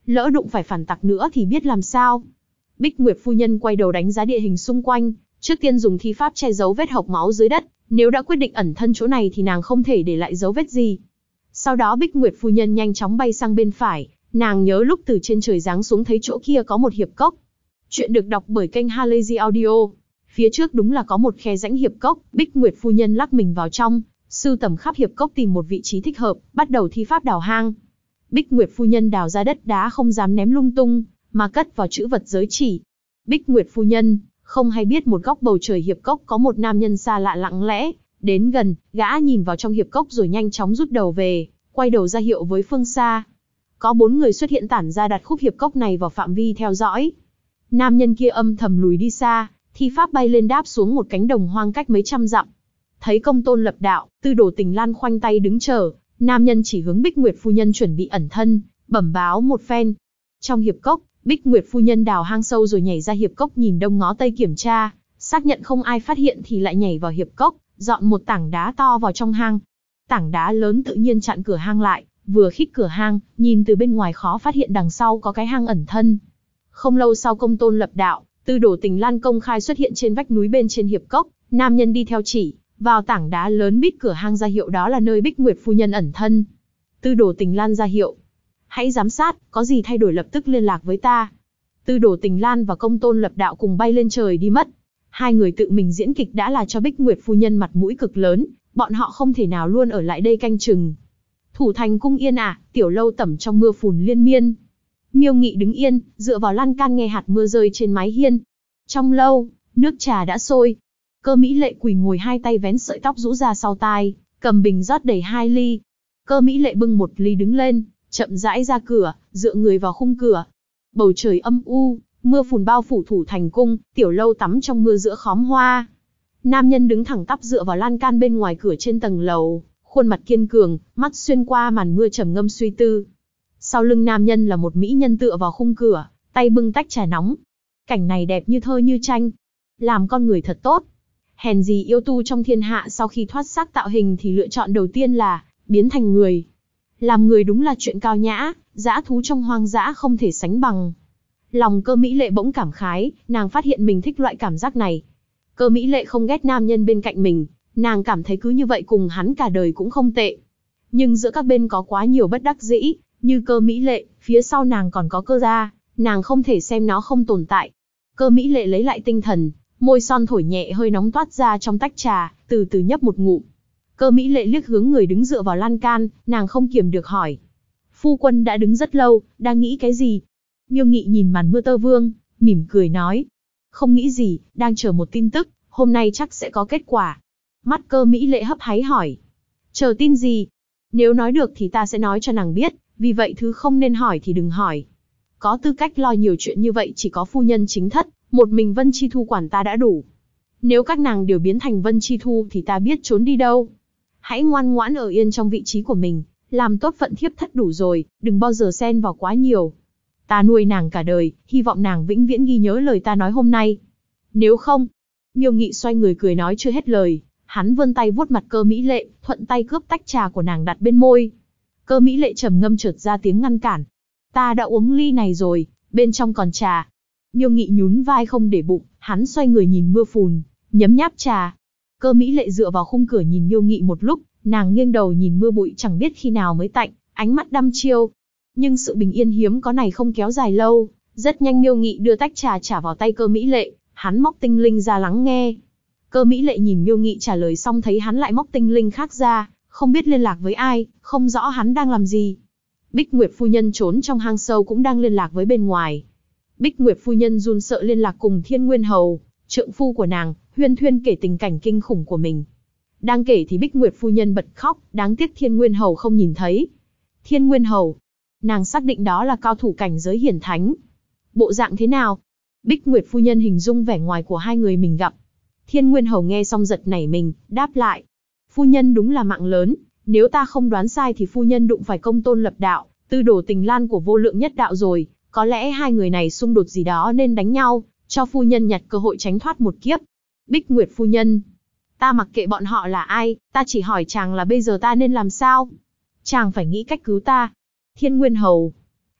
S1: Lỡ đụng phải phản tặc nữa thì biết làm sao? Bích Nguyệt phu nhân quay đầu đánh giá địa hình xung quanh, trước tiên dùng thi pháp che giấu vết hộc máu dưới đất, nếu đã quyết định ẩn thân chỗ này thì nàng không thể để lại dấu vết gì. Sau đó Bích Nguyệt phu nhân nhanh chóng bay sang bên phải, nàng nhớ lúc từ trên trời giáng xuống thấy chỗ kia có một hiệp cốc. Chuyện được đọc bởi kênh Halazy Audio. Phía trước đúng là có một khe rãnh hiệp cốc, Bích Nguyệt phu nhân lắc mình vào trong, sưu tầm khắp hiệp cốc tìm một vị trí thích hợp, bắt đầu thi pháp đào hang. Bích Nguyệt phu nhân đào ra đất đá không dám ném lung tung, mà cất vào chữ vật giới chỉ. Bích Nguyệt phu nhân không hay biết một góc bầu trời hiệp cốc có một nam nhân xa lạ lặng lẽ đến gần, gã nhìn vào trong hiệp cốc rồi nhanh chóng rút đầu về, quay đầu ra hiệu với phương xa. Có 4 người xuất hiện tản ra đặt khúc hiệp cốc này vào phạm vi theo dõi. Nam nhân kia âm thầm lùi đi xa, thi pháp bay lên đáp xuống một cánh đồng hoang cách mấy trăm dặm. Thấy Công Tôn Lập Đạo, Tư Đồ Tình Lan khoanh tay đứng chờ, nam nhân chỉ hướng Bích Nguyệt phu nhân chuẩn bị ẩn thân, bẩm báo một phen. Trong hiệp cốc, Bích Nguyệt phu nhân đào hang sâu rồi nhảy ra hiệp cốc nhìn đông ngó tây kiểm tra, xác nhận không ai phát hiện thì lại nhảy vào hiệp cốc, dọn một tảng đá to vào trong hang. Tảng đá lớn tự nhiên chặn cửa hang lại, vừa khít cửa hang, nhìn từ bên ngoài khó phát hiện đằng sau có cái hang ẩn thân. Không lâu sau Công Tôn Lập Đạo, Tư Đồ Tình Lan công khai xuất hiện trên vách núi bên trên hiệp cốc, nam nhân đi theo chỉ vào tảng đá lớn bít cửa hang ra hiệu đó là nơi Bích Nguyệt phu nhân ẩn thân. Tư Đồ Tình Lan ra hiệu, hãy giám sát, có gì thay đổi lập tức liên lạc với ta. Tư Đồ Tình Lan và Công Tôn Lập Đạo cùng bay lên trời đi mất. Hai người tự mình diễn kịch đã là cho Bích Nguyệt phu nhân mặt mũi cực lớn, bọn họ không thể nào luôn ở lại đây canh chừng. Thủ thành cung yên tiểu lâu tẩm trong mưa phùn liên miên. Miêu Nghị đứng yên, dựa vào lan can nghe hạt mưa rơi trên mái hiên. Trong lâu, nước trà đã sôi. Cơ Mỹ Lệ quỳ ngồi hai tay vén sợi tóc rũ ra sau tai, cầm bình rót đầy 2 ly. Cơ Mỹ Lệ bưng 1 ly đứng lên, chậm rãi ra cửa, dựa người vào khung cửa. Bầu trời âm u, mưa phùn bao phủ thủ thành cung, tiểu lâu tắm trong mưa giữa khóm hoa. Nam nhân đứng thẳng tắp dựa vào lan can bên ngoài cửa trên tầng lầu, khuôn mặt kiên cường, mắt xuyên qua màn mưa trầm ngâm suy tư. Sau lưng nam nhân là một mỹ nhân tựa vào khung cửa, tay bưng tách trà nóng. Cảnh này đẹp như thơ như tranh. Làm con người thật tốt. Hèn gì yêu tu trong thiên hạ sau khi thoát xác tạo hình thì lựa chọn đầu tiên là biến thành người. Làm người đúng là chuyện cao nhã, dã thú trong hoang dã không thể sánh bằng. Lòng Cơ Mỹ Lệ bỗng cảm khái, nàng phát hiện mình thích loại cảm giác này. Cơ Mỹ Lệ không ghét nam nhân bên cạnh mình, nàng cảm thấy cứ như vậy cùng hắn cả đời cũng không tệ. Nhưng giữa các bên có quá nhiều bất đắc dĩ, như Cơ Mỹ Lệ, phía sau nàng còn có Cơ gia, nàng không thể xem nó không tồn tại. Cơ Mỹ Lệ lấy lại tinh thần, môi son thổi nhẹ hơi nóng toát ra trong tách trà, từ từ nhấp một ngụm. Cơ Mỹ Lệ liếc hướng người đứng dựa vào lan can, nàng không kiềm được hỏi. Phu quân đã đứng rất lâu, đang nghĩ cái gì? Miêu Nghị nhìn màn mưa tơ vương, mỉm cười nói. Không nghĩ gì, đang chờ một tin tức, hôm nay chắc sẽ có kết quả. Mắt Cơ Mỹ Lệ hấp háy hỏi. Chờ tin gì? Nếu nói được thì ta sẽ nói cho nàng biết, vì vậy thứ không nên hỏi thì đừng hỏi. Có tư cách lo nhiều chuyện như vậy chỉ có phu nhân chính thất, một mình Vân Chi Thu quản ta đã đủ. Nếu các nàng đều biến thành Vân Chi Thu thì ta biết trốn đi đâu. Hãy ngoan ngoãn ở yên trong vị trí của mình, làm tốt phận thiếp thất đủ rồi, đừng bao giờ xen vào quá nhiều. Ta nuôi nàng cả đời, hy vọng nàng vĩnh viễn ghi nhớ lời ta nói hôm nay. Nếu không, Miêu Nghị xoay người cười nói chưa hết lời, hắn vươn tay vuốt mặt Cơ Mỹ Lệ, thuận tay cướp tách trà của nàng đặt bên môi. Cơ Mỹ Lệ trầm ngâm chợt ra tiếng ngăn cản. Ta đã uống ly này rồi, bên trong còn trà. Miêu Nghị nhún vai không để bụng, hắn xoay người nhìn mưa phùn, nhấm nháp trà. Cơ Mỹ Lệ dựa vào khung cửa nhìn Miêu Nghị một lúc, nàng nghiêng đầu nhìn mưa bụi chẳng biết khi nào mới tạnh, ánh mắt đăm chiêu. Nhưng sự bình yên hiếm có này không kéo dài lâu, rất nhanh Miêu Nghị đưa tách trà trả vào tay Cơ Mỹ Lệ, hắn móc tinh linh ra lắng nghe. Cơ Mỹ Lệ nhìn Miêu Nghị trả lời xong thấy hắn lại móc tinh linh khác ra, không biết liên lạc với ai, không rõ hắn đang làm gì. Bích Nguyệt phu nhân trốn trong hang sâu cũng đang liên lạc với bên ngoài. Bích Nguyệt phu nhân run sợ liên lạc cùng Thiên Nguyên Hầu, trượng phu của nàng, huyên thuyên kể tình cảnh kinh khủng của mình. Đang kể thì Bích Nguyệt phu nhân bật khóc, đáng tiếc Thiên Nguyên Hầu không nhìn thấy. Thiên Nguyên Hầu, nàng xác định đó là cao thủ cảnh giới hiển thánh. Bộ dạng thế nào? Bích Nguyệt phu nhân hình dung vẻ ngoài của hai người mình gặp. Thiên Nguyên Hầu nghe xong giật nảy mình, đáp lại. Phu nhân đúng là mạng lớn, nếu ta không đoán sai thì phu nhân đụng phải Công Tôn Lập Đạo, Tư Đồ Tình Lan của Vô Lượng Nhất Đạo rồi, có lẽ hai người này xung đột gì đó nên đánh nhau, cho phu nhân nhặt cơ hội tránh thoát một kiếp. Bích Nguyệt phu nhân, ta mặc kệ bọn họ là ai, ta chỉ hỏi chàng là bây giờ ta nên làm sao? Chàng phải nghĩ cách cứu ta. Thiên Nguyên Hầu,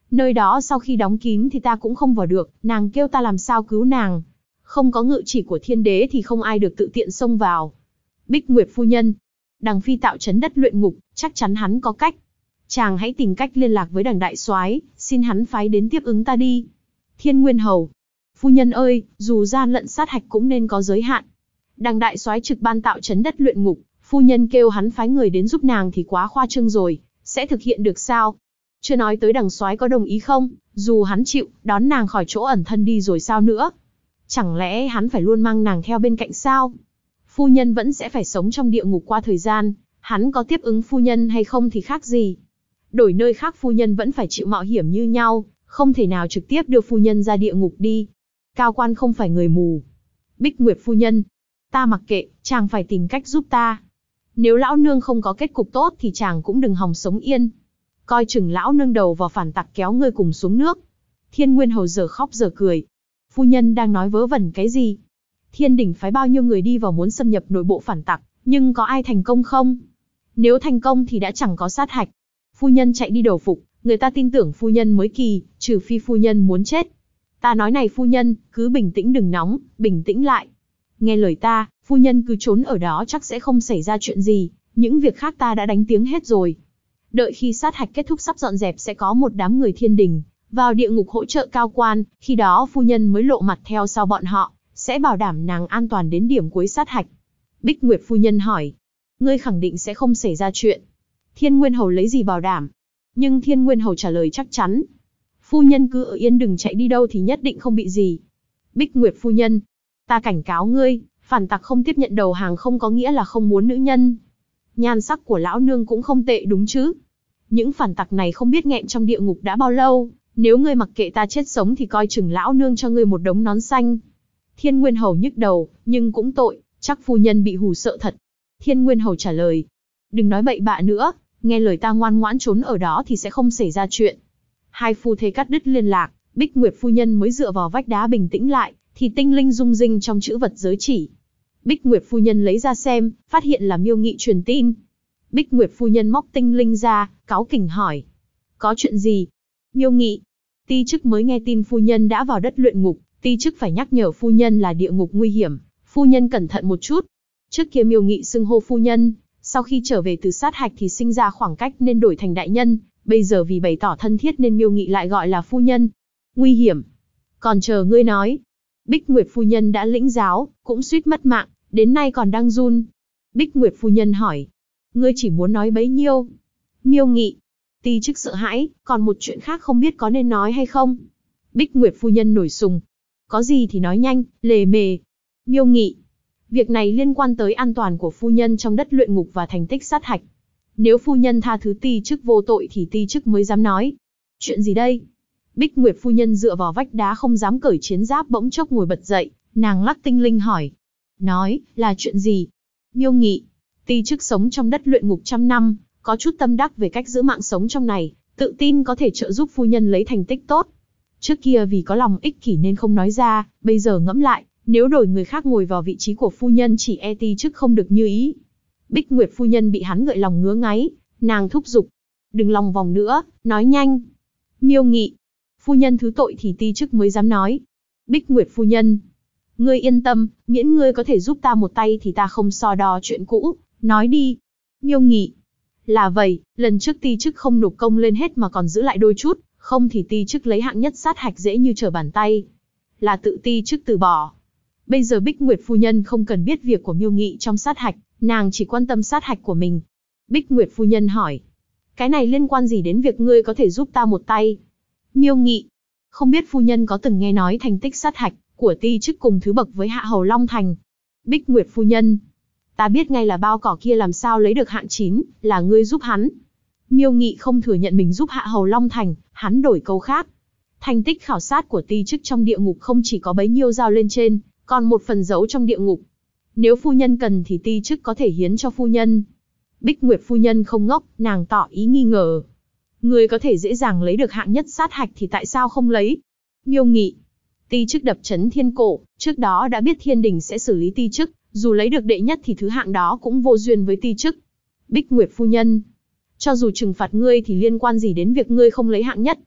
S1: Nơi đó sau khi đóng kín thì ta cũng không vào được, nàng kêu ta làm sao cứu nàng. Không có ngự chỉ của thiên đế thì không ai được tự tiện xông vào. Bích Nguyệt phu nhân, đằng phi tạo trấn đất luyện ngục, chắc chắn hắn có cách. Chàng hãy tìm cách liên lạc với đằng đại soái, xin hắn phái đến tiếp ứng ta đi. Thiên Nguyên Hầu, phu nhân ơi, dù gian lận sát hạch cũng nên có giới hạn. Đằng đại soái trực ban tạo trấn đất luyện ngục, phu nhân kêu hắn phái người đến giúp nàng thì quá khoa trương rồi, sẽ thực hiện được sao? Chưa nói tới đằng soái có đồng ý không, dù hắn chịu, đón nàng khỏi chỗ ẩn thân đi rồi sao nữa? Chẳng lẽ hắn phải luôn mang nàng theo bên cạnh sao? Phu nhân vẫn sẽ phải sống trong địa ngục qua thời gian, hắn có tiếp ứng phu nhân hay không thì khác gì. Đổi nơi khác phu nhân vẫn phải chịu mạo hiểm như nhau, không thể nào trực tiếp đưa phu nhân ra địa ngục đi. Cao quan không phải người mù. Bích Nguyệt phu nhân, ta mặc kệ, chàng phải tìm cách giúp ta. Nếu lão nương không có kết cục tốt thì chàng cũng đừng hòng sống yên. Coi chừng lão nương đầu vào phản tặc kéo ngươi cùng xuống nước. Thiên Nguyên Hầu giờ khóc giờ cười. Phu nhân đang nói vớ vẩn cái gì? Thiên đình phái bao nhiêu người đi vào muốn xâm nhập nội bộ phản tặc, nhưng có ai thành công không? Nếu thành công thì đã chẳng có sát hạch. Phu nhân chạy đi đầu phục, người ta tin tưởng phu nhân mới kỳ, trừ phi phu nhân muốn chết. Ta nói này phu nhân, cứ bình tĩnh đừng nóng, bình tĩnh lại. Nghe lời ta, phu nhân cứ trốn ở đó chắc sẽ không xảy ra chuyện gì, những việc khác ta đã đánh tiếng hết rồi. Đợi khi sát hạch kết thúc sắp dọn dẹp sẽ có một đám người thiên đình vào địa ngục hỗ trợ cao quan, khi đó phu nhân mới lộ mặt theo sau bọn họ, sẽ bảo đảm nàng an toàn đến điểm cuối sát hạch. Bích Nguyệt phu nhân hỏi, ngươi khẳng định sẽ không xảy ra chuyện. Thiên Nguyên Hầu lấy gì bảo đảm? Nhưng Thiên Nguyên Hầu trả lời chắc chắn. Phu nhân cứ ở yên đừng chạy đi đâu thì nhất định không bị gì. Bích Nguyệt phu nhân, ta cảnh cáo ngươi, phản tặc không tiếp nhận đầu hàng không có nghĩa là không muốn nữ nhân. Nhan sắc của lão nương cũng không tệ đúng chứ? Những phản tặc này không biết nghẹn trong địa ngục đã bao lâu, nếu ngươi mặc kệ ta chết sống thì coi chừng lão nương cho ngươi một đống nón xanh. Thiên Nguyên Hầu nhức đầu, nhưng cũng tội, chắc phu nhân bị hù sợ thật. Thiên Nguyên Hầu trả lời, đừng nói bậy bạ nữa, nghe lời ta ngoan ngoãn trốn ở đó thì sẽ không xảy ra chuyện. Hai phu thê cắt đứt liên lạc, Bích Nguyệt phu nhân mới dựa vào vách đá bình tĩnh lại, thì tinh linh rung rinh trong chữ vật giới chỉ. Bích Nguyệt phu nhân lấy ra xem, phát hiện là Miêu Nghị truyền tin. Bích Nguyệt phu nhân móc tinh linh ra, cáu kỉnh hỏi, có chuyện gì? Miêu Nghị, ti chức mới nghe tin phu nhân đã vào đất luyện ngục, ti chức phải nhắc nhở phu nhân là địa ngục nguy hiểm, phu nhân cẩn thận một chút. Trước kia Miêu Nghị xưng hô phu nhân, sau khi trở về từ sát hạch thì sinh ra khoảng cách nên đổi thành đại nhân, bây giờ vì bày tỏ thân thiết nên Miêu Nghị lại gọi là phu nhân. Nguy hiểm? Còn chờ ngươi nói. Bích Nguyệt phu nhân đã lĩnh giáo, cũng suýt mất mạng, đến nay còn đang run. Bích Nguyệt phu nhân hỏi, ngươi chỉ muốn nói bấy nhiêu? Miêu Nghị, ti chức sợ hãi, còn một chuyện khác không biết có nên nói hay không. Bích Nguyệt phu nhân nổi sùng, có gì thì nói nhanh, lề mề. Miêu Nghị, việc này liên quan tới an toàn của phu nhân trong đất luyện ngục và thành tích sát hạch. Nếu phu nhân tha thứ ti chức vô tội thì ti chức mới dám nói. Chuyện gì đây? Bích Nguyệt phu nhân dựa vào vách đá không dám cởi chiến giáp bỗng chốc ngồi bật dậy, nàng lắc tinh linh hỏi. Nói, là chuyện gì? Miêu Nghị, ti chức sống trong đất luyện ngục trăm năm, có chút tâm đắc về cách giữ mạng sống trong này, tự tin có thể trợ giúp phu nhân lấy thành tích tốt. Trước kia vì có lòng ích kỷ nên không nói ra, bây giờ ngẫm lại, nếu đổi người khác ngồi vào vị trí của phu nhân chỉ e ti chức không được như ý. Bích Nguyệt phu nhân bị hắn gợi lòng ngứa ngáy, nàng thúc giục. Đừng lòng vòng nữa, nói nhanh. Miêu Nghị, phu nhân thứ tội thì ti chức mới dám nói. Bích Nguyệt phu nhân, ngươi yên tâm, miễn ngươi có thể giúp ta một tay thì ta không so đo chuyện cũ, nói đi. Miêu Nghị, là vậy, lần trước ti chức không nộp công lên hết mà còn giữ lại đôi chút, không thì ti chức lấy hạng nhất sát hạch dễ như trở bàn tay. Là tự ti chức từ bỏ. Bây giờ Bích Nguyệt phu nhân không cần biết việc của Miêu Nghị trong sát hạch, nàng chỉ quan tâm sát hạch của mình. Bích Nguyệt phu nhân hỏi, cái này liên quan gì đến việc ngươi có thể giúp ta một tay? Miêu Nghị, không biết phu nhân có từng nghe nói thành tích sát hạch của ti chức cùng thứ bậc với Hạ Hầu Long Thành? Bích Nguyệt phu nhân, ta biết ngay là bao cỏ kia làm sao lấy được hạng 9, là ngươi giúp hắn. Miêu Nghị không thừa nhận mình giúp Hạ Hầu Long Thành, hắn đổi câu khác. Thành tích khảo sát của ti chức trong địa ngục không chỉ có bấy nhiêu giao lên trên, còn một phần giấu trong địa ngục. Nếu phu nhân cần thì ti chức có thể hiến cho phu nhân. Bích Nguyệt phu nhân không ngốc, nàng tỏ ý nghi ngờ. Người có thể dễ dàng lấy được hạng nhất sát hạch thì tại sao không lấy? Miêu Nghị, ti chức đập chấn thiên cổ, trước đó đã biết thiên đình sẽ xử lý ti chức, dù lấy được đệ nhất thì thứ hạng đó cũng vô duyên với ti chức. Bích Nguyệt phu nhân, cho dù trừng phạt ngươi thì liên quan gì đến việc ngươi không lấy hạng nhất?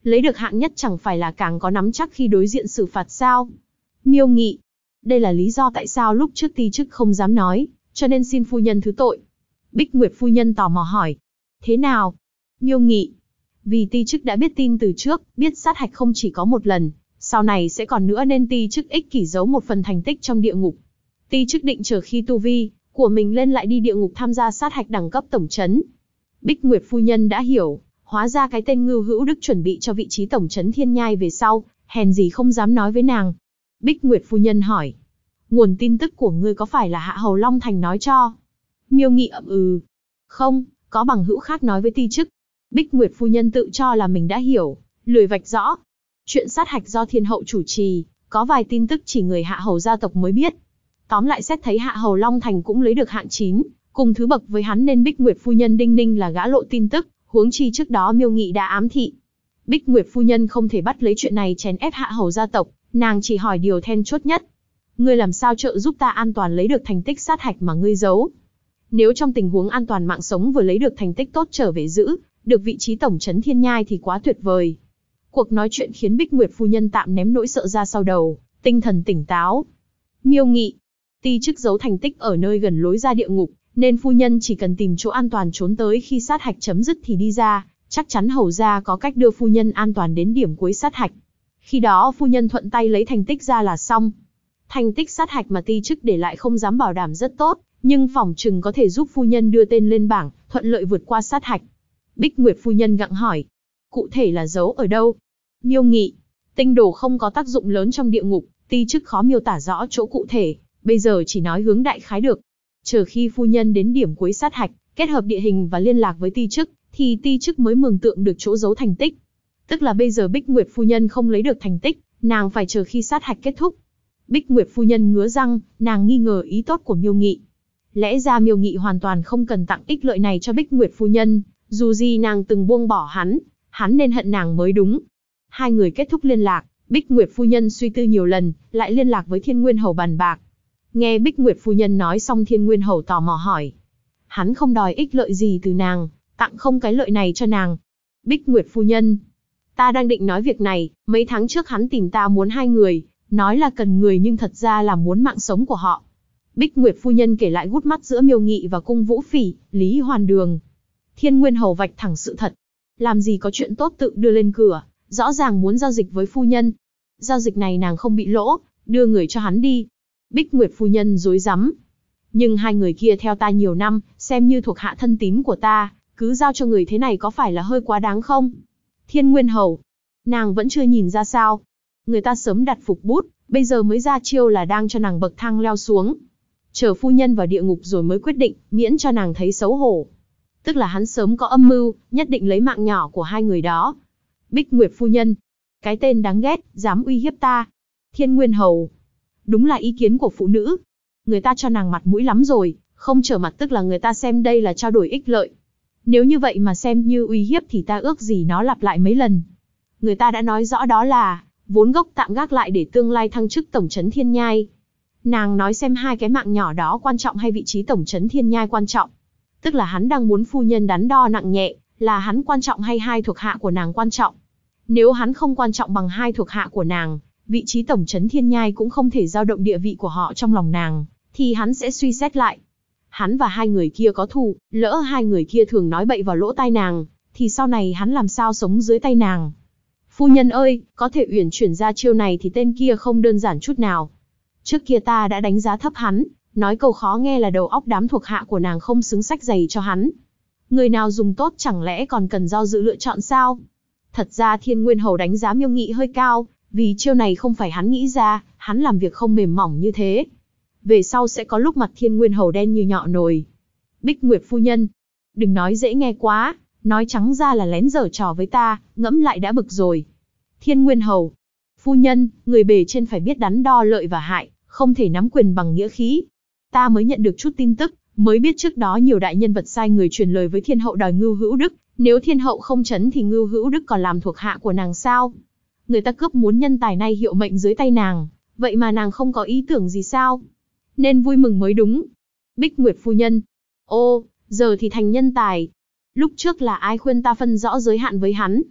S1: Lấy được hạng nhất chẳng phải là càng có nắm chắc khi đối diện xử phạt sao? Miêu Nghị. Đây là lý do tại sao lúc trước ti chức không dám nói, cho nên xin phu nhân thứ tội. Bích Nguyệt phu nhân tò mò hỏi. Thế nào? Miêu Nghị. Vì ti chức đã biết tin từ trước, biết sát hạch không chỉ có một lần, sau này sẽ còn nữa nên ti chức ích kỷ giấu một phần thành tích trong địa ngục. Ti chức định chờ khi tu vi của mình lên lại đi địa ngục tham gia sát hạch đẳng cấp tổng trấn. Bích Nguyệt phu nhân đã hiểu, hóa ra cái tên Ngưu Hữu Đức chuẩn bị cho vị trí tổng trấn Thiên Nhai về sau, hèn gì không dám nói với nàng. Bích Nguyệt phu nhân hỏi, nguồn tin tức của ngươi có phải là Hạ Hầu Long Thành nói cho? Miêu Nghị ậm ừ. Không, có bằng hữu khác nói với ti chức. Bích Nguyệt phu nhân tự cho là mình đã hiểu, lười vạch rõ. Chuyện sát hạch do thiên hậu chủ trì, có vài tin tức chỉ người Hạ Hầu gia tộc mới biết. Tóm lại xét thấy Hạ Hầu Long Thành cũng lấy được hạng 9, cùng thứ bậc với hắn nên Bích Nguyệt phu nhân đinh ninh là gã lộ tin tức, huống chi trước đó Miêu Nghị đã ám thị. Bích Nguyệt phu nhân không thể bắt lấy chuyện này chèn ép Hạ Hầu gia tộc, nàng chỉ hỏi điều then chốt nhất. Ngươi làm sao trợ giúp ta an toàn lấy được thành tích sát hạch mà ngươi giấu? Nếu trong tình huống an toàn mạng sống vừa lấy được thành tích tốt trở về giữ được vị trí tổng trấn Thiên Nhai thì quá tuyệt vời. Cuộc nói chuyện khiến Bích Nguyệt phu nhân tạm ném nỗi sợ ra sau đầu, tinh thần tỉnh táo. Miêu Nghị. Ti chức giấu thành tích ở nơi gần lối ra địa ngục, nên phu nhân chỉ cần tìm chỗ an toàn trốn tới khi sát hạch chấm dứt thì đi ra, chắc chắn hầu gia có cách đưa phu nhân an toàn đến điểm cuối sát hạch. Khi đó phu nhân thuận tay lấy thành tích ra là xong. Thành tích sát hạch mà ti chức để lại không dám bảo đảm rất tốt, nhưng phỏng chừng có thể giúp phu nhân đưa tên lên bảng, thuận lợi vượt qua sát hạch. Bích Nguyệt phu nhân gặng hỏi, cụ thể là giấu ở đâu? Miêu Nghị. Tinh đồ không có tác dụng lớn trong địa ngục, ti chức khó miêu tả rõ chỗ cụ thể, bây giờ chỉ nói hướng đại khái được. Chờ khi phu nhân đến điểm cuối sát hạch, kết hợp địa hình và liên lạc với ti chức, thì ti chức mới mường tượng được chỗ giấu thành tích. Tức là bây giờ Bích Nguyệt phu nhân không lấy được thành tích, nàng phải chờ khi sát hạch kết thúc. Bích Nguyệt phu nhân ngứa răng, nàng nghi ngờ ý tốt của Miêu Nghị. Lẽ ra Miêu Nghị hoàn toàn không cần tặng ích lợi này cho Bích Nguyệt phu nhân, dù gì nàng từng buông bỏ hắn nên hận nàng mới đúng. Hai người kết thúc liên lạc, Bích Nguyệt phu nhân suy tư nhiều lần, lại liên lạc với Thiên Nguyên Hầu bàn bạc. Nghe Bích Nguyệt phu nhân nói xong Thiên Nguyên Hầu tò mò hỏi. Hắn không đòi ích lợi gì từ nàng, tặng không cái lợi này cho nàng. Bích Nguyệt phu nhân. Ta đang định nói việc này, mấy tháng trước hắn tìm ta muốn 2 người, nói là cần người nhưng thật ra là muốn mạng sống của họ. Bích Nguyệt phu nhân kể lại gút mắt giữa Miêu Nghị và Cung Vũ Phỉ, Lý Hoàn Đường. Thiên Nguyên Hầu vạch thẳng sự thật. Làm gì có chuyện tốt tự đưa lên cửa, rõ ràng muốn giao dịch với phu nhân. Giao dịch này nàng không bị lỗ, đưa người cho hắn đi. Bích Nguyệt phu nhân rối rắm. Nhưng 2 người kia theo ta nhiều năm, xem như thuộc hạ thân tín của ta, cứ giao cho người thế này có phải là hơi quá đáng không? Thiên Nguyên Hầu. Nàng vẫn chưa nhìn ra sao? Người ta sớm đặt phục bút, bây giờ mới ra chiêu là đang cho nàng bậc thang leo xuống. Chờ phu nhân vào địa ngục rồi mới quyết định, miễn cho nàng thấy xấu hổ. Tức là hắn sớm có âm mưu, nhất định lấy mạng nhỏ của 2 người đó. Bích Nguyệt phu nhân. Cái tên đáng ghét, dám uy hiếp ta. Thiên Nguyên Hầu. Đúng là ý kiến của phụ nữ. Người ta cho nàng mặt mũi lắm rồi, không trở mặt tức là người ta xem đây là trao đổi ích lợi. Nếu như vậy mà xem như uy hiếp thì ta ước gì nó lặp lại mấy lần. Người ta đã nói rõ đó là vốn gốc tạm gác lại để tương lai thăng chức tổng trấn Thiên Nhai. Nàng nói xem 2 cái mạng nhỏ đó quan trọng hay vị trí tổng trấn Thiên Nhai quan trọng. Tức là hắn đang muốn phu nhân đắn đo nặng nhẹ, là hắn quan trọng hay 2 thuộc hạ của nàng quan trọng. Nếu hắn không quan trọng bằng 2 thuộc hạ của nàng, vị trí tổng trấn Thiên Nhai cũng không thể dao động địa vị của họ trong lòng nàng, thì hắn sẽ suy xét lại. Hắn và 2 người kia có thù, lỡ 2 người kia thường nói bậy vào lỗ tai nàng, thì sau này hắn làm sao sống dưới tay nàng. Phu nhân ơi, có thể uyển chuyển ra chiêu này thì tên kia không đơn giản chút nào. Trước kia ta đã đánh giá thấp hắn, nói câu khó nghe là đầu óc đám thuộc hạ của nàng không xứng sách giày cho hắn. Người nào dùng tốt chẳng lẽ còn cần do dự lựa chọn sao? Thật ra Thiên Nguyên Hầu đánh giá Miêu Nghị hơi cao, vì chiêu này không phải hắn nghĩ ra, hắn làm việc không mềm mỏng như thế. Về sau sẽ có lúc mặt Thiên Nguyên Hầu đen như nhọ nồi. Bích Nguyệt phu nhân. Đừng nói dễ nghe quá, nói trắng ra là lén giở trò với ta, ngẫm lại đã bực rồi. Thiên Nguyên Hầu. Phu nhân, người bề trên phải biết đắn đo lợi và hại, không thể nắm quyền bằng nghĩa khí. Ta mới nhận được chút tin tức, mới biết trước đó nhiều đại nhân vật sai người truyền lời với Thiên Hậu đòi Ngưu Hữu Đức, nếu Thiên Hậu không trấn thì Ngưu Hữu Đức còn làm thuộc hạ của nàng sao? Người ta cướp muốn nhân tài nay hiệu mệnh dưới tay nàng, vậy mà nàng không có ý tưởng gì sao? Nên vui mừng mới đúng. Bích Nguyệt phu nhân. Ô, giờ thì thành nhân tài. Lúc trước là ai khuyên ta phân rõ giới hạn với hắn?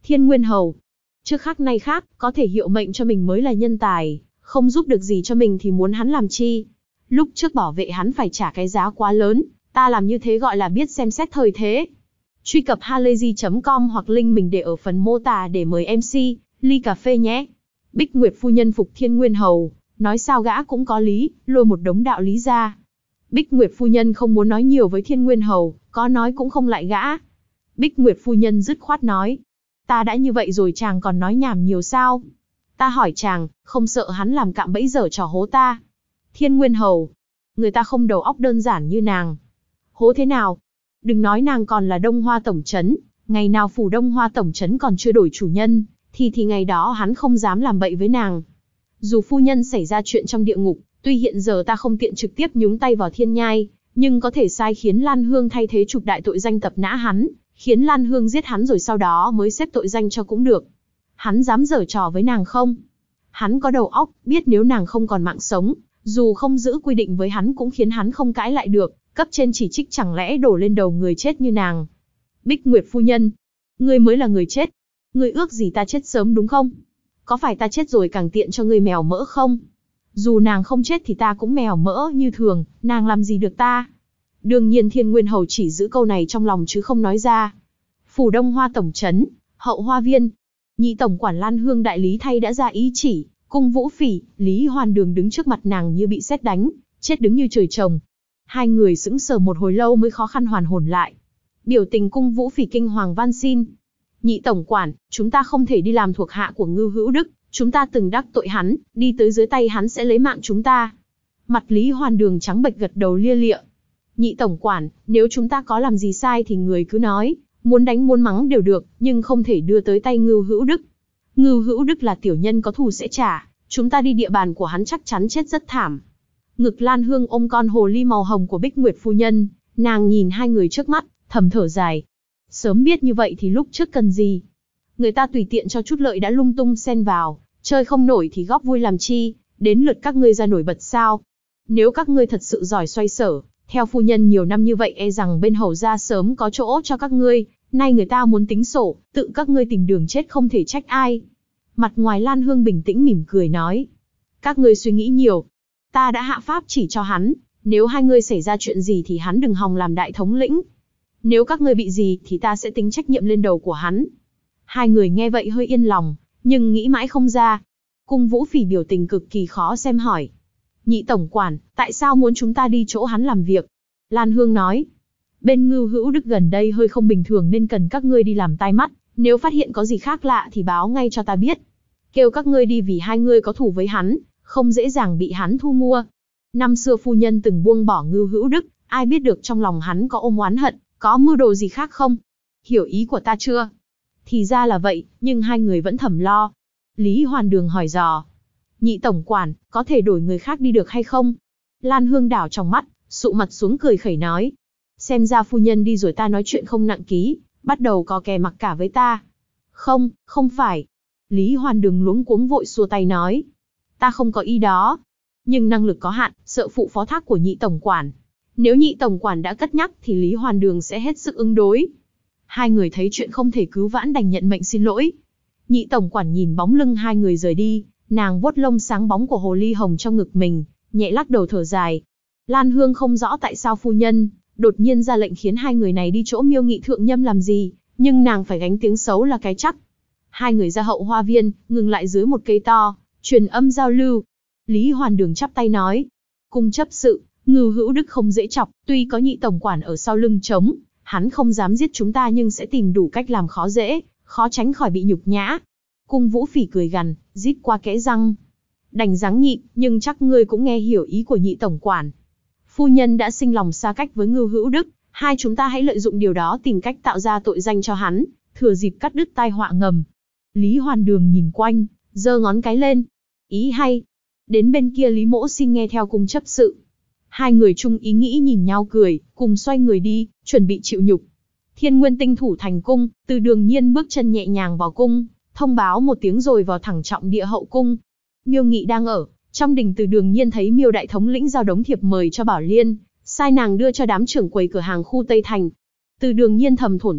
S1: Thiên Nguyên Hầu. Trước khác nay khác, có thể hiệu mệnh cho mình mới là nhân tài, không giúp được gì cho mình thì muốn hắn làm chi. Lúc trước bảo vệ hắn phải trả cái giá quá lớn, ta làm như thế gọi là biết xem xét thời thế. Truy cập halayzi.com hoặc link mình để ở phần mô tả để mời MC, ly cà phê nhé. Bích Nguyệt phu nhân phục Thiên Nguyên Hầu, nói sao gã cũng có lý, lôi một đống đạo lý ra. Bích Nguyệt phu nhân không muốn nói nhiều với Thiên Nguyên Hầu, có nói cũng không lại gã. Bích Nguyệt phu nhân dứt khoát nói, ta đã như vậy rồi chàng còn nói nhảm nhiều sao? Ta hỏi chàng, không sợ hắn làm cạm bẫy dở trò hố ta? Thiên Nguyên Hầu, người ta không đầu óc đơn giản như nàng. Hố thế nào? Đừng nói nàng còn là Đông Hoa tổng trấn, ngày nào phủ Đông Hoa tổng trấn còn chưa đổi chủ nhân, thì ngày đó hắn không dám làm bậy với nàng. Dù phu nhân xảy ra chuyện trong địa ngục, tuy hiện giờ ta không tiện trực tiếp nhúng tay vào thiên nhai, nhưng có thể sai khiến Lan Hương thay thế chụp đại tội danh tập nã hắn, khiến Lan Hương giết hắn rồi sau đó mới xếp tội danh cho cũng được. Hắn dám giở trò với nàng không? Hắn có đầu óc, biết nếu nàng không còn mạng sống, dù không giữ quy định với hắn cũng khiến hắn không cãi lại được, cấp trên chỉ trích chẳng lẽ đổ lên đầu người chết như nàng. Bích Nguyệt phu nhân, ngươi mới là người chết. Ngươi ước gì ta chết sớm đúng không? Có phải ta chết rồi càng tiện cho ngươi mèo mỡ không? Dù nàng không chết thì ta cũng mèo mỡ như thường, nàng làm gì được ta? Đương nhiên Thiên Nguyên Hầu chỉ giữ câu này trong lòng chứ không nói ra. Phủ Đông Hoa tổng trấn, Hậu Hoa viên. Nhị tổng quản Lan Hương đại lý thay đã ra ý chỉ, cung Vũ Phỉ, Lý Hoan Đường đứng trước mặt nàng như bị sét đánh, chết đứng như trời trồng. Hai người sững sờ một hồi lâu mới khó khăn hoàn hồn lại. Biểu tình cung Vũ Phỉ kinh hoàng van xin. Nhị tổng quản, chúng ta không thể đi làm thuộc hạ của Ngưu Hữu Đức, chúng ta từng đắc tội hắn, đi tới dưới tay hắn sẽ lấy mạng chúng ta. Mặt Lý Hoan Đường trắng bệch gật đầu lia lịa. Nhị tổng quản, nếu chúng ta có làm gì sai thì người cứ nói, muốn đánh muốn mắng đều được, nhưng không thể đưa tới tay Ngưu Hữu Đức. Ngưu Hữu Đức là tiểu nhân có thù sẽ trả, chúng ta đi địa bàn của hắn chắc chắn chết rất thảm. Ngực Lan Hương ôm con hồ ly màu hồng của Bích Nguyệt phu nhân, nàng nhìn hai người trước mắt, thầm thở dài. Sớm biết như vậy thì lúc trước cần gì? Người ta tùy tiện cho chút lợi đã lung tung xen vào, chơi không nổi thì góp vui làm chi, đến lượt các ngươi ra nổi bật sao? Nếu các ngươi thật sự giỏi xoay sở, theo phu nhân nhiều năm như vậy e rằng bên hầu gia sớm có chỗ cho các ngươi, nay người ta muốn tính sổ, tự các ngươi tìm đường chết không thể trách ai. Mặt ngoài Lan Hương bình tĩnh mỉm cười nói, các ngươi suy nghĩ nhiều, ta đã hạ pháp chỉ cho hắn, nếu hai ngươi xảy ra chuyện gì thì hắn đừng hòng làm đại thống lĩnh. Nếu các ngươi bị gì thì ta sẽ tính trách nhiệm lên đầu của hắn. Hai người nghe vậy hơi yên lòng, nhưng nghĩ mãi không ra. Cung Vũ Phỉ biểu tình cực kỳ khó xem hỏi. Nhị tổng quản, tại sao muốn chúng ta đi chỗ hắn làm việc? Lan Hương nói, bên Ngưu Hữu Đức gần đây hơi không bình thường nên cần các ngươi đi làm tai mắt, nếu phát hiện có gì khác lạ thì báo ngay cho ta biết. Kêu các ngươi đi vì hai ngươi có thù với hắn, không dễ dàng bị hắn thu mua. Năm xưa phu nhân từng buông bỏ Ngưu Hữu Đức, ai biết được trong lòng hắn có ôm oán hận, có mưu đồ gì khác không? Hiểu ý của ta chưa? Thì ra là vậy, nhưng hai người vẫn thầm lo. Lý Hoan Đường hỏi dò. Nhị tổng quản, có thể đổi người khác đi được hay không? Lan Hương đảo trong mắt, sụ mặt xuống cười khẩy nói. Xem ra phu nhân đi rồi ta nói chuyện không nặng ký, bắt đầu có kè mặc cả với ta. Không, không phải. Lý Hoan Đường luống cuống vội xua tay nói. Ta không có ý đó. Nhưng năng lực có hạn, sợ phụ phó thác của nhị tổng quản. Nếu nhị tổng quản đã cất nhắc thì Lý Hoan Đường sẽ hết sức ứng đối. Hai người thấy chuyện không thể cứu vãn đành nhận mệnh xin lỗi. Nhị tổng quản nhìn bóng lưng hai người rời đi, nàng vuốt lông sáng bóng của hồ ly hồng trong ngực mình, nhẹ lắc đầu thở dài. Lan Hương không rõ tại sao phu nhân đột nhiên ra lệnh khiến hai người này đi chỗ Miêu Nghị thượng nhâm làm gì, nhưng nàng phải gánh tiếng xấu là cái chắc. Hai người ra Hậu Hoa viên, ngừng lại dưới một cây to, truyền âm giao lưu. Lý Hoan Đường chắp tay nói, cung chấp sự, Ngưu Hữu Đức không dễ chọc, tuy có nhị tổng quản ở sau lưng chống, hắn không dám giết chúng ta nhưng sẽ tìm đủ cách làm khó dễ, khó tránh khỏi bị nhục nhã. Cung Vũ Phỉ cười gằn, rít qua kẽ răng. Đành ráng nhịn, nhưng chắc ngươi cũng nghe hiểu ý của nhị tổng quản. Phu nhân đã sinh lòng xa cách với Ngưu Hữu Đức, hai chúng ta hãy lợi dụng điều đó tìm cách tạo ra tội danh cho hắn, thừa dịp cắt đứt tai họa ngầm. Lý Hoan Đường nhìn quanh, giơ ngón cái lên. Ý hay. Đến bên kia Lý Mỗ xin nghe theo cung chấp sự. Hai người chung ý nghĩ nhìn nhau cười, cùng xoay người đi, chuẩn bị chịu nhục. Thiên Nguyên Tinh thủ thành cung, Từ Đường Nhiên bước chân nhẹ nhàng vào cung, thông báo một tiếng rồi vào thẳng trọng địa hậu cung. Miêu Nghị đang ở trong đình. Từ Đường Nhiên thấy Miêu đại thống lĩnh giao đống thiệp mời cho Bảo Liên, sai nàng đưa cho đám trưởng quầy cửa hàng khu Tây Thành. Từ Đường Nhiên thầm thổn thức,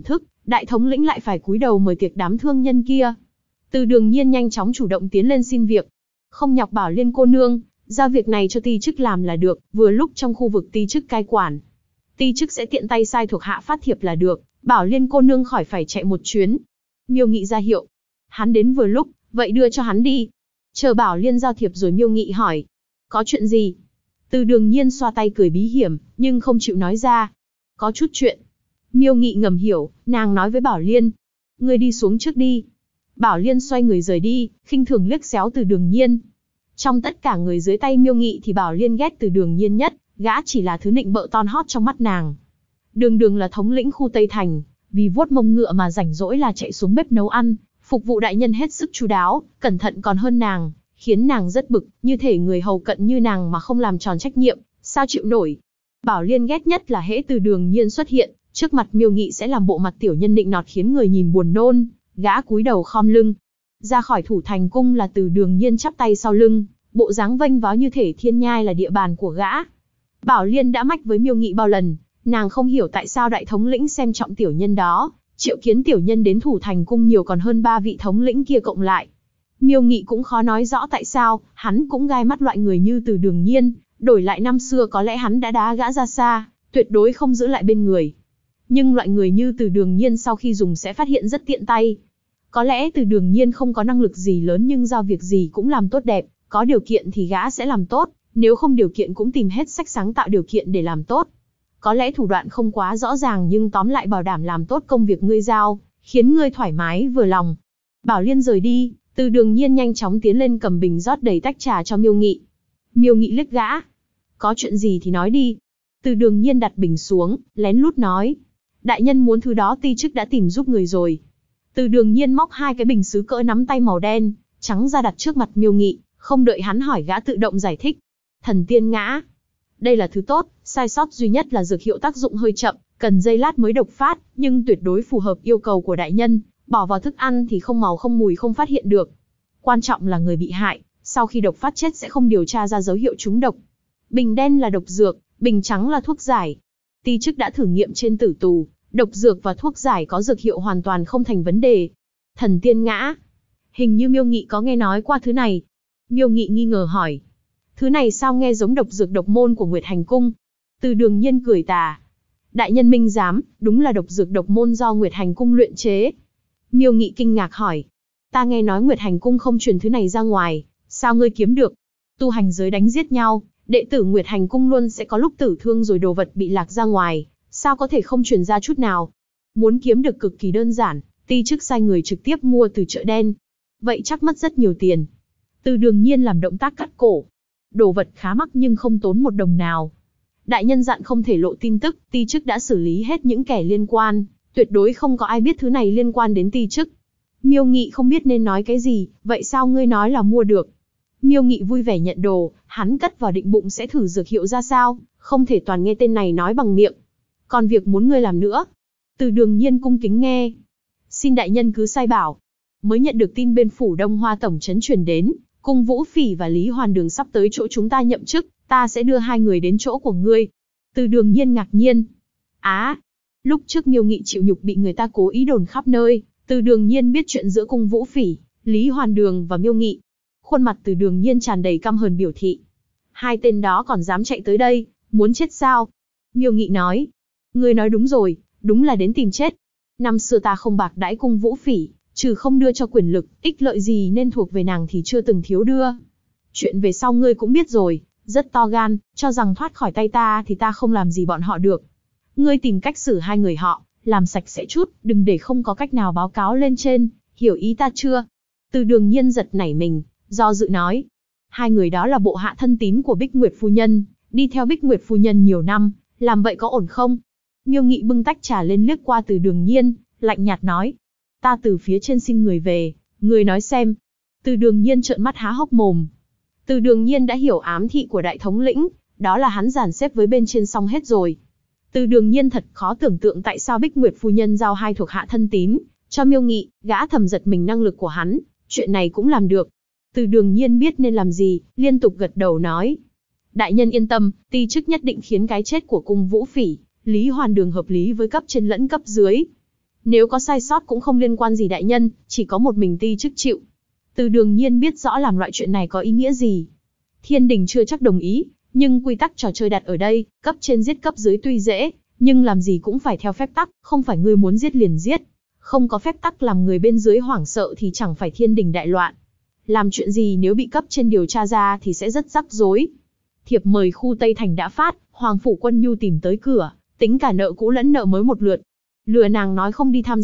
S1: đại thống lĩnh lại phải cúi đầu mời tiệc đám thương nhân kia. Từ Đường Nhiên nhanh chóng chủ động tiến lên xin việc. Không nhọc Bảo Liên cô nương, giao việc này cho ty chức làm là được, vừa lúc trong khu vực ty chức cai quản. Ty chức sẽ tiện tay sai thuộc hạ phát thiệp là được, Bảo Liên cô nương khỏi phải chạy một chuyến. Miêu Nghị ra hiệu. Hắn đến vừa lúc, vậy đưa cho hắn đi. Chờ Bảo Liên giao thiệp rồi Miêu Nghị hỏi. Có chuyện gì? Từ Đường Nhiên xoa tay cười bí hiểm, nhưng không chịu nói ra. Có chút chuyện. Miêu Nghị ngầm hiểu, nàng nói với Bảo Liên. Ngươi đi xuống trước đi. Bảo Liên xoay người rời đi, khinh thường liếc xéo Từ Đường Nhiên. Trong tất cả người dưới tay Miêu Nghị thì Bảo Liên ghét Từ Đường Nhiên nhất, gã chỉ là thứ nịnh bợ ton hót trong mắt nàng. Đường Đường là thống lĩnh khu Tây Thành, vì vuốt mông ngựa mà rảnh rỗi là chạy xuống bếp nấu ăn, phục vụ đại nhân hết sức chu đáo, cẩn thận còn hơn nàng, khiến nàng rất bực, như thể người hầu cận như nàng mà không làm tròn trách nhiệm, sao chịu nổi. Bảo Liên ghét nhất là hễ Từ Đường Nhiên xuất hiện, trước mặt Miêu Nghị sẽ làm bộ mặt tiểu nhân nịnh nọt khiến người nhìn buồn nôn, gã cúi đầu khom lưng. Ra khỏi Thủ Thành cung là Từ Đường Nhiên chắp tay sau lưng, bộ dáng vênh váo như thể thiên nhai là địa bàn của gã. Bảo Liên đã mách với Miêu Nghị bao lần, nàng không hiểu tại sao đại thống lĩnh xem trọng tiểu nhân đó, triệu kiến tiểu nhân đến Thủ Thành cung nhiều còn hơn 3 vị thống lĩnh kia cộng lại. Miêu Nghị cũng khó nói rõ tại sao, hắn cũng gai mắt loại người như Từ Đường Nhiên, đổi lại năm xưa có lẽ hắn đã đá gã ra xa, tuyệt đối không giữ lại bên người. Nhưng loại người như Từ Đường Nhiên sau khi dùng sẽ phát hiện rất tiện tay. Có lẽ Từ Đường Nhiên không có năng lực gì lớn nhưng giao việc gì cũng làm tốt đẹp, có điều kiện thì gã sẽ làm tốt, nếu không điều kiện cũng tìm hết sách sáng tạo điều kiện để làm tốt. Có lẽ thủ đoạn không quá rõ ràng nhưng tóm lại bảo đảm làm tốt công việc ngươi giao, khiến ngươi thoải mái vừa lòng. Bảo Liên rời đi, Từ Đường Nhiên nhanh chóng tiến lên cầm bình rót đầy tách trà cho Miêu Nghị. Miêu Nghị liếc gã. Có chuyện gì thì nói đi. Từ Đường Nhiên đặt bình xuống, lén lút nói. Đại nhân muốn thứ đó ty chức đã tìm giúp người rồi. Từ Đường Nhiên móc 2 cái bình sứ cỡ nắm tay màu đen, trắng ra đặt trước mặt Miêu Nghị, không đợi hắn hỏi gã tự động giải thích. Thần tiên ngã. Đây là thứ tốt, sai sót duy nhất là dược hiệu tác dụng hơi chậm, cần giây lát mới độc phát, nhưng tuyệt đối phù hợp yêu cầu của đại nhân, bỏ vào thức ăn thì không màu không mùi không phát hiện được. Quan trọng là người bị hại, sau khi độc phát chết sẽ không điều tra ra dấu hiệu trúng độc. Bình đen là độc dược, bình trắng là thuốc giải. Ty chức đã thử nghiệm trên tử tù, độc dược và thuốc giải có dược hiệu hoàn toàn không thành vấn đề. Thần tiên ngã. Hình như Miêu Nghị có nghe nói qua thứ này. Miêu Nghị nghi ngờ hỏi. Thứ này sao nghe giống độc dược độc môn của Nguyệt Hành Cung? Từ Đường Nhiên cười tà. Đại nhân minh giám, đúng là độc dược độc môn do Nguyệt Hành Cung luyện chế. Miêu Nghị kinh ngạc hỏi. Ta nghe nói Nguyệt Hành Cung không truyền thứ này ra ngoài, sao ngươi kiếm được? Tu hành giới đánh giết nhau, đệ tử Nguyệt Hành Cung luôn sẽ có lúc tử thương rồi đồ vật bị lạc ra ngoài, sao có thể không truyền ra chút nào? Muốn kiếm được cực kỳ đơn giản, ty chức sai người trực tiếp mua từ chợ đen. Vậy chắc mất rất nhiều tiền. Từ Đường Nhiên làm động tác cắt cổ. Đồ vật khá mắc nhưng không tốn một đồng nào. Đại nhân dặn không thể lộ tin tức, ty chức đã xử lý hết những kẻ liên quan, tuyệt đối không có ai biết thứ này liên quan đến ty chức. Miêu Nghị không biết nên nói cái gì, vậy sao ngươi nói là mua được? Miêu Nghị vui vẻ nhận đồ, hắn cất vào định bụng sẽ thử dược hiệu ra sao, không thể toàn nghe tên này nói bằng miệng. Còn việc muốn ngươi làm nữa? Từ Đường Nhiên cung kính nghe. Xin đại nhân cứ sai bảo. Mới nhận được tin bên phủ Đông Hoa tổng trấn truyền đến, Cung Vũ Phỉ và Lý Hoàn Đường sắp tới chỗ chúng ta nhậm chức, ta sẽ đưa 2 người đến chỗ của ngươi. Từ Đường Nhiên ngạc nhiên. Lúc trước Miêu Nghị chịu nhục bị người ta cố ý đồn khắp nơi, Từ Đường Nhiên biết chuyện giữa Cung Vũ Phỉ, Lý Hoàn Đường và Miêu Nghị. Khuôn mặt Từ Đường Nhiên tràn đầy căm hờn biểu thị. 2 tên đó còn dám chạy tới đây, muốn chết sao? Miêu Nghị nói. Ngươi nói đúng rồi, đúng là đến tìm chết. Năm xưa ta không bạc đãi Cung Vũ Phỉ, trừ không đưa cho quyền lực, ích lợi gì nên thuộc về nàng thì chưa từng thiếu đưa. Chuyện về sau ngươi cũng biết rồi, rất to gan, cho rằng thoát khỏi tay ta thì ta không làm gì bọn họ được. Ngươi tìm cách xử 2 người họ, làm sạch sẽ chút, đừng để không có cách nào báo cáo lên trên, hiểu ý ta chưa? Từ Đường Nhiên giật nảy mình, do dự nói. 2 người đó là bộ hạ thân tín của Bích Nguyệt phu nhân, đi theo Bích Nguyệt phu nhân nhiều năm, làm vậy có ổn không? Miêu Nghị bưng tách trà lên liếc qua Từ Đường Nhiên, lạnh nhạt nói. Ta từ phía trên xin người về, người nói xem. Từ Đường Nhiên trợn mắt há hốc mồm. Từ Đường Nhiên đã hiểu ám thị của đại thống lĩnh, đó là hắn dàn xếp với bên trên xong hết rồi. Từ Đường Nhiên thật khó tưởng tượng tại sao Bích Nguyệt phu nhân giao 2 thuộc hạ thân tín cho Miêu Nghị, gã thầm giật mình năng lực của hắn, chuyện này cũng làm được. Từ Đường Nhiên biết nên làm gì, liên tục gật đầu nói. Đại nhân yên tâm, ty chức nhất định khiến cái chết của Cung Vũ Phỉ, Lý Hoàn Đường hợp lý với cấp trên lẫn cấp dưới. Nếu có sai sót cũng không liên quan gì đại nhân, chỉ có một mình ti chức chịu. Từ Đường Nhiên biết rõ làm loại chuyện này có ý nghĩa gì. Thiên đình chưa chắc đồng ý, nhưng quy tắc trò chơi đặt ở đây, cấp trên giết cấp dưới tuy dễ, nhưng làm gì cũng phải theo phép tắc, không phải ngươi muốn giết liền giết. Không có phép tắc làm người bên dưới hoảng sợ thì chẳng phải thiên đình đại loạn. Làm chuyện gì nếu bị cấp trên điều tra ra thì sẽ rất rắc rối. Thiệp mời khu Tây Thành đã phát, Hoàng Phủ Quân Nhu tìm tới cửa, tính cả nợ cũ lẫn nợ mới một lượt. Lừa nàng nói không đi tham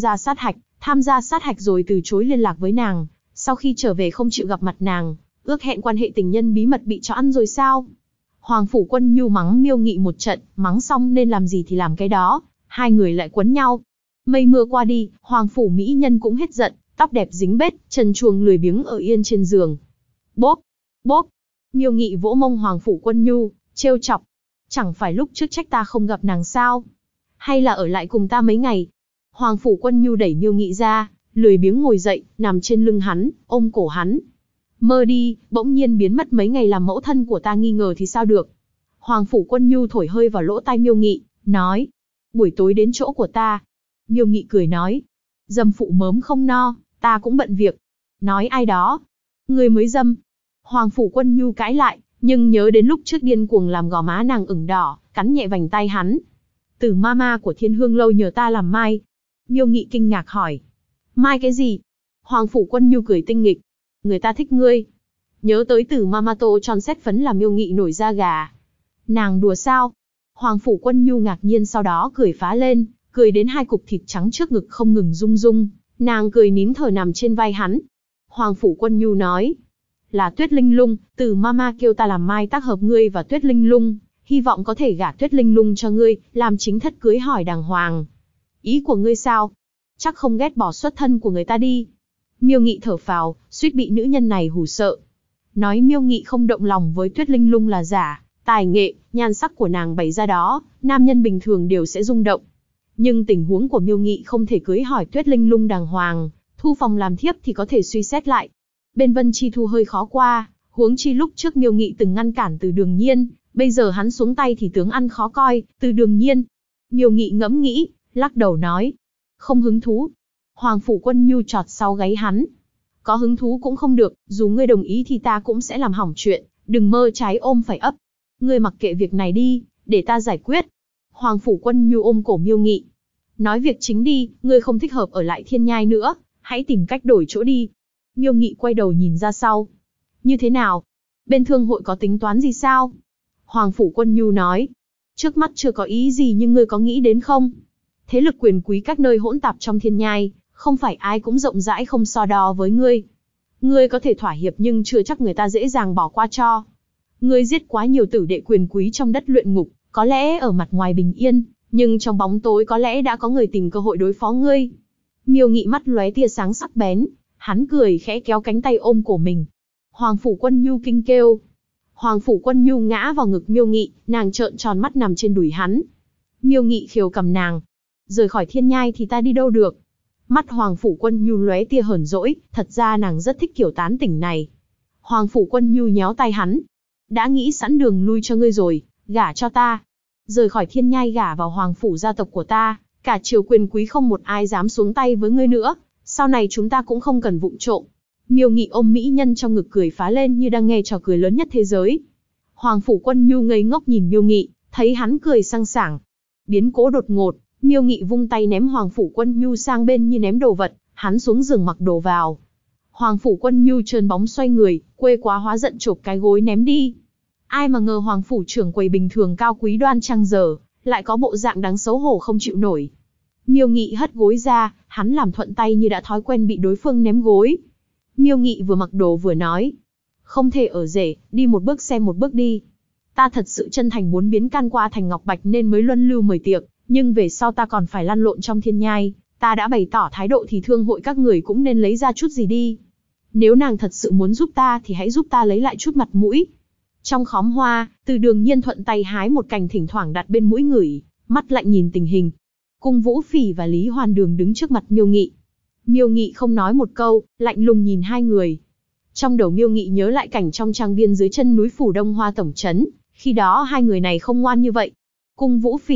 S1: gia sát hạch rồi từ chối liên lạc với nàng, sau khi trở về không chịu gặp mặt nàng, ước hẹn quan hệ tình nhân bí mật bị cho ăn rồi sao? Hoàng Phủ Quân Nhu mắng Miêu Nghị một trận, mắng xong nên làm gì thì làm cái đó, hai người lại quấn nhau. Mây mưa qua đi, Hoàng Phủ mỹ nhân cũng hết giận, tóc đẹp dính bết, trần truồng lười biếng ở yên trên giường. Bốp, bốp, Miêu Nghị vỗ mông Hoàng Phủ Quân Nhu, trêu chọc. Chẳng phải lúc trước trách ta không gặp nàng sao? Hay là ở lại cùng ta mấy ngày? Hoàng Phủ Quân Nhu đẩy Miêu Nghị ra, lười biếng ngồi dậy, nằm trên lưng hắn, ôm cổ hắn. Mơ đi, bỗng nhiên biến mất mấy ngày làm mẫu thân của ta nghi ngờ thì sao được? Hoàng Phủ Quân Nhu thổi hơi vào lỗ tai Miêu Nghị, nói. Buổi tối đến chỗ của ta. Miêu Nghị cười nói. Dâm phụ mớm không no, ta cũng bận việc. Nói ai đó? Người mới dâm. Hoàng Phủ Quân Nhu cãi lại, nhưng nhớ đến lúc trước điên cuồng làm gò má nàng ửng đỏ, cắn nhẹ vành tay hắn. Tử mama của Thiên Hương lâu nhờ ta làm mai. Miêu Nghị kinh ngạc hỏi. Mai cái gì? Hoàng Phủ Quân Nhu cười tinh nghịch. Người ta thích ngươi. Nhớ tới Tử mama tô tròn xét phấn làm Miêu Nghị nổi da gà. Nàng đùa sao? Hoàng Phủ Quân Nhu ngạc nhiên sau đó cười phá lên, cười đến hai cục thịt trắng trước ngực không ngừng rung rung. Nàng cười nín thở nằm trên vai hắn. Hoàng Phủ Quân Nhu nói. Là Tuyết Linh Lung, Tử mama kêu ta làm mai tác hợp ngươi và Tuyết Linh Lung, hy vọng có thể gả Tuyết Linh Lung cho ngươi, làm chính thất cưới hỏi đàng hoàng. Ý của ngươi sao? Chắc không ghét bỏ xuất thân của người ta đi. Miêu Nghị thở phào, suýt bị nữ nhân này hù sợ. Nói Miêu Nghị không động lòng với Tuyết Linh Lung là giả, tài nghệ, nhan sắc của nàng bày ra đó, nam nhân bình thường đều sẽ rung động. Nhưng tình huống của Miêu Nghị không thể cưới hỏi Tuyết Linh Lung đàng hoàng, thu phòng làm thiếp thì có thể suy xét lại. Bên Vân Chi Thu hơi khó qua, huống chi lúc trước Miêu Nghị từng ngăn cản Từ Đường Nhiên, bây giờ hắn xuống tay thì tướng ăn khó coi, Từ Đường Nhiên. Miêu Nghị ngẫm nghĩ, lắc đầu nói, không hứng thú. Hoàng Phủ Quân Nhu chọt sau gáy hắn. Có hứng thú cũng không được, dù ngươi đồng ý thì ta cũng sẽ làm hỏng chuyện, đừng mơ trái ôm phải ấp. Ngươi mặc kệ việc này đi, để ta giải quyết. Hoàng Phủ Quân Nhu ôm cổ Miêu Nghị. Nói việc chính đi, ngươi không thích hợp ở lại Thiên Nhai nữa, hãy tìm cách đổi chỗ đi. Miêu Nghị quay đầu nhìn ra sau. Như thế nào? Bên thương hội có tính toán gì sao? Hoàng Phủ Quân Nhu nói. Trước mắt chưa có ý gì nhưng ngươi có nghĩ đến không? Thế lực quyền quý các nơi hỗn tạp trong Thiên Nhai, không phải ai cũng rộng rãi không so đo với ngươi. Ngươi có thể thỏa hiệp nhưng chưa chắc người ta dễ dàng bỏ qua cho. Ngươi giết quá nhiều tử đệ quyền quý trong đất luyện ngục, có lẽ ở mặt ngoài bình yên, nhưng trong bóng tối có lẽ đã có người tìm cơ hội đối phó ngươi. Miêu Nghị mắt lóe tia sáng sắc bén, hắn cười khẽ kéo cánh tay ôm cổ mình. Hoàng Phủ Quân Nhu kinh kêu. Hoàng Phủ Quân Nhu ngã vào ngực Miêu Nghị, nàng trợn tròn mắt nằm trên đùi hắn. Miêu Nghị khều cầm nàng. Rời khỏi Thiên Nhai thì ta đi đâu được? Mắt Hoàng Phủ Quân Nhu lóe tia hờn dỗi, thật ra nàng rất thích kiểu tán tỉnh này. Hoàng Phủ Quân Nhu nhéo tay hắn. Đã nghĩ sẵn đường lui cho ngươi rồi, gả cho ta. Rời khỏi Thiên Nhai gả vào Hoàng Phủ gia tộc của ta, cả triều quyền quý không một ai dám xuống tay với ngươi nữa, sau này chúng ta cũng không cần vụng trộm. Miêu Nghị ôm mỹ nhân trong ngực cười phá lên như đang nghe trò cười lớn nhất thế giới. Hoàng Phủ Quân Nhu ngây ngốc nhìn Miêu Nghị, thấy hắn cười sang sảng. Biến cố đột ngột, Miêu Nghị vung tay ném Hoàng Phủ Quân Nhu sang bên như ném đồ vật, hắn xuống giường mặc đồ vào. Hoàng Phủ Quân Nhu trơn bóng xoay người, quê quá hóa giận chộp cái gối ném đi. Ai mà ngờ Hoàng Phủ trưởng quầy bình thường cao quý đoan trang giờ, lại có bộ dạng đáng xấu hổ không chịu nổi. Miêu Nghị hất gối ra, hắn làm thuận tay như đã thói quen bị đối phương ném gối. Miêu Nghị vừa mặc đồ vừa nói. Không thể ở rể, đi một bước xem một bước đi. Ta thật sự chân thành muốn biến can qua thành ngọc bạch nên mới luân lưu mời tiệc, nhưng về sau ta còn phải lăn lộn trong Thiên Nhai, ta đã bày tỏ thái độ thì thương hội các người cũng nên lấy ra chút gì đi. Nếu nàng thật sự muốn giúp ta thì hãy giúp ta lấy lại chút mặt mũi. Trong khóm hoa, Từ Đường Nhiên thuận tay hái một cành thỉnh thoảng đặt bên mũi ngửi, mắt lạnh nhìn tình hình. Cung Vũ Phỉ và Lý Hoàn Đường đứng trước mặt Miêu Nghị. Miêu Nghị không nói một câu, lạnh lùng nhìn hai người. Trong đầu Miêu Nghị nhớ lại cảnh trong trang viên dưới chân núi Phủ Đông Hoa tổng trấn, khi đó hai người này không ngoan như vậy. Cung Vũ Phỉ,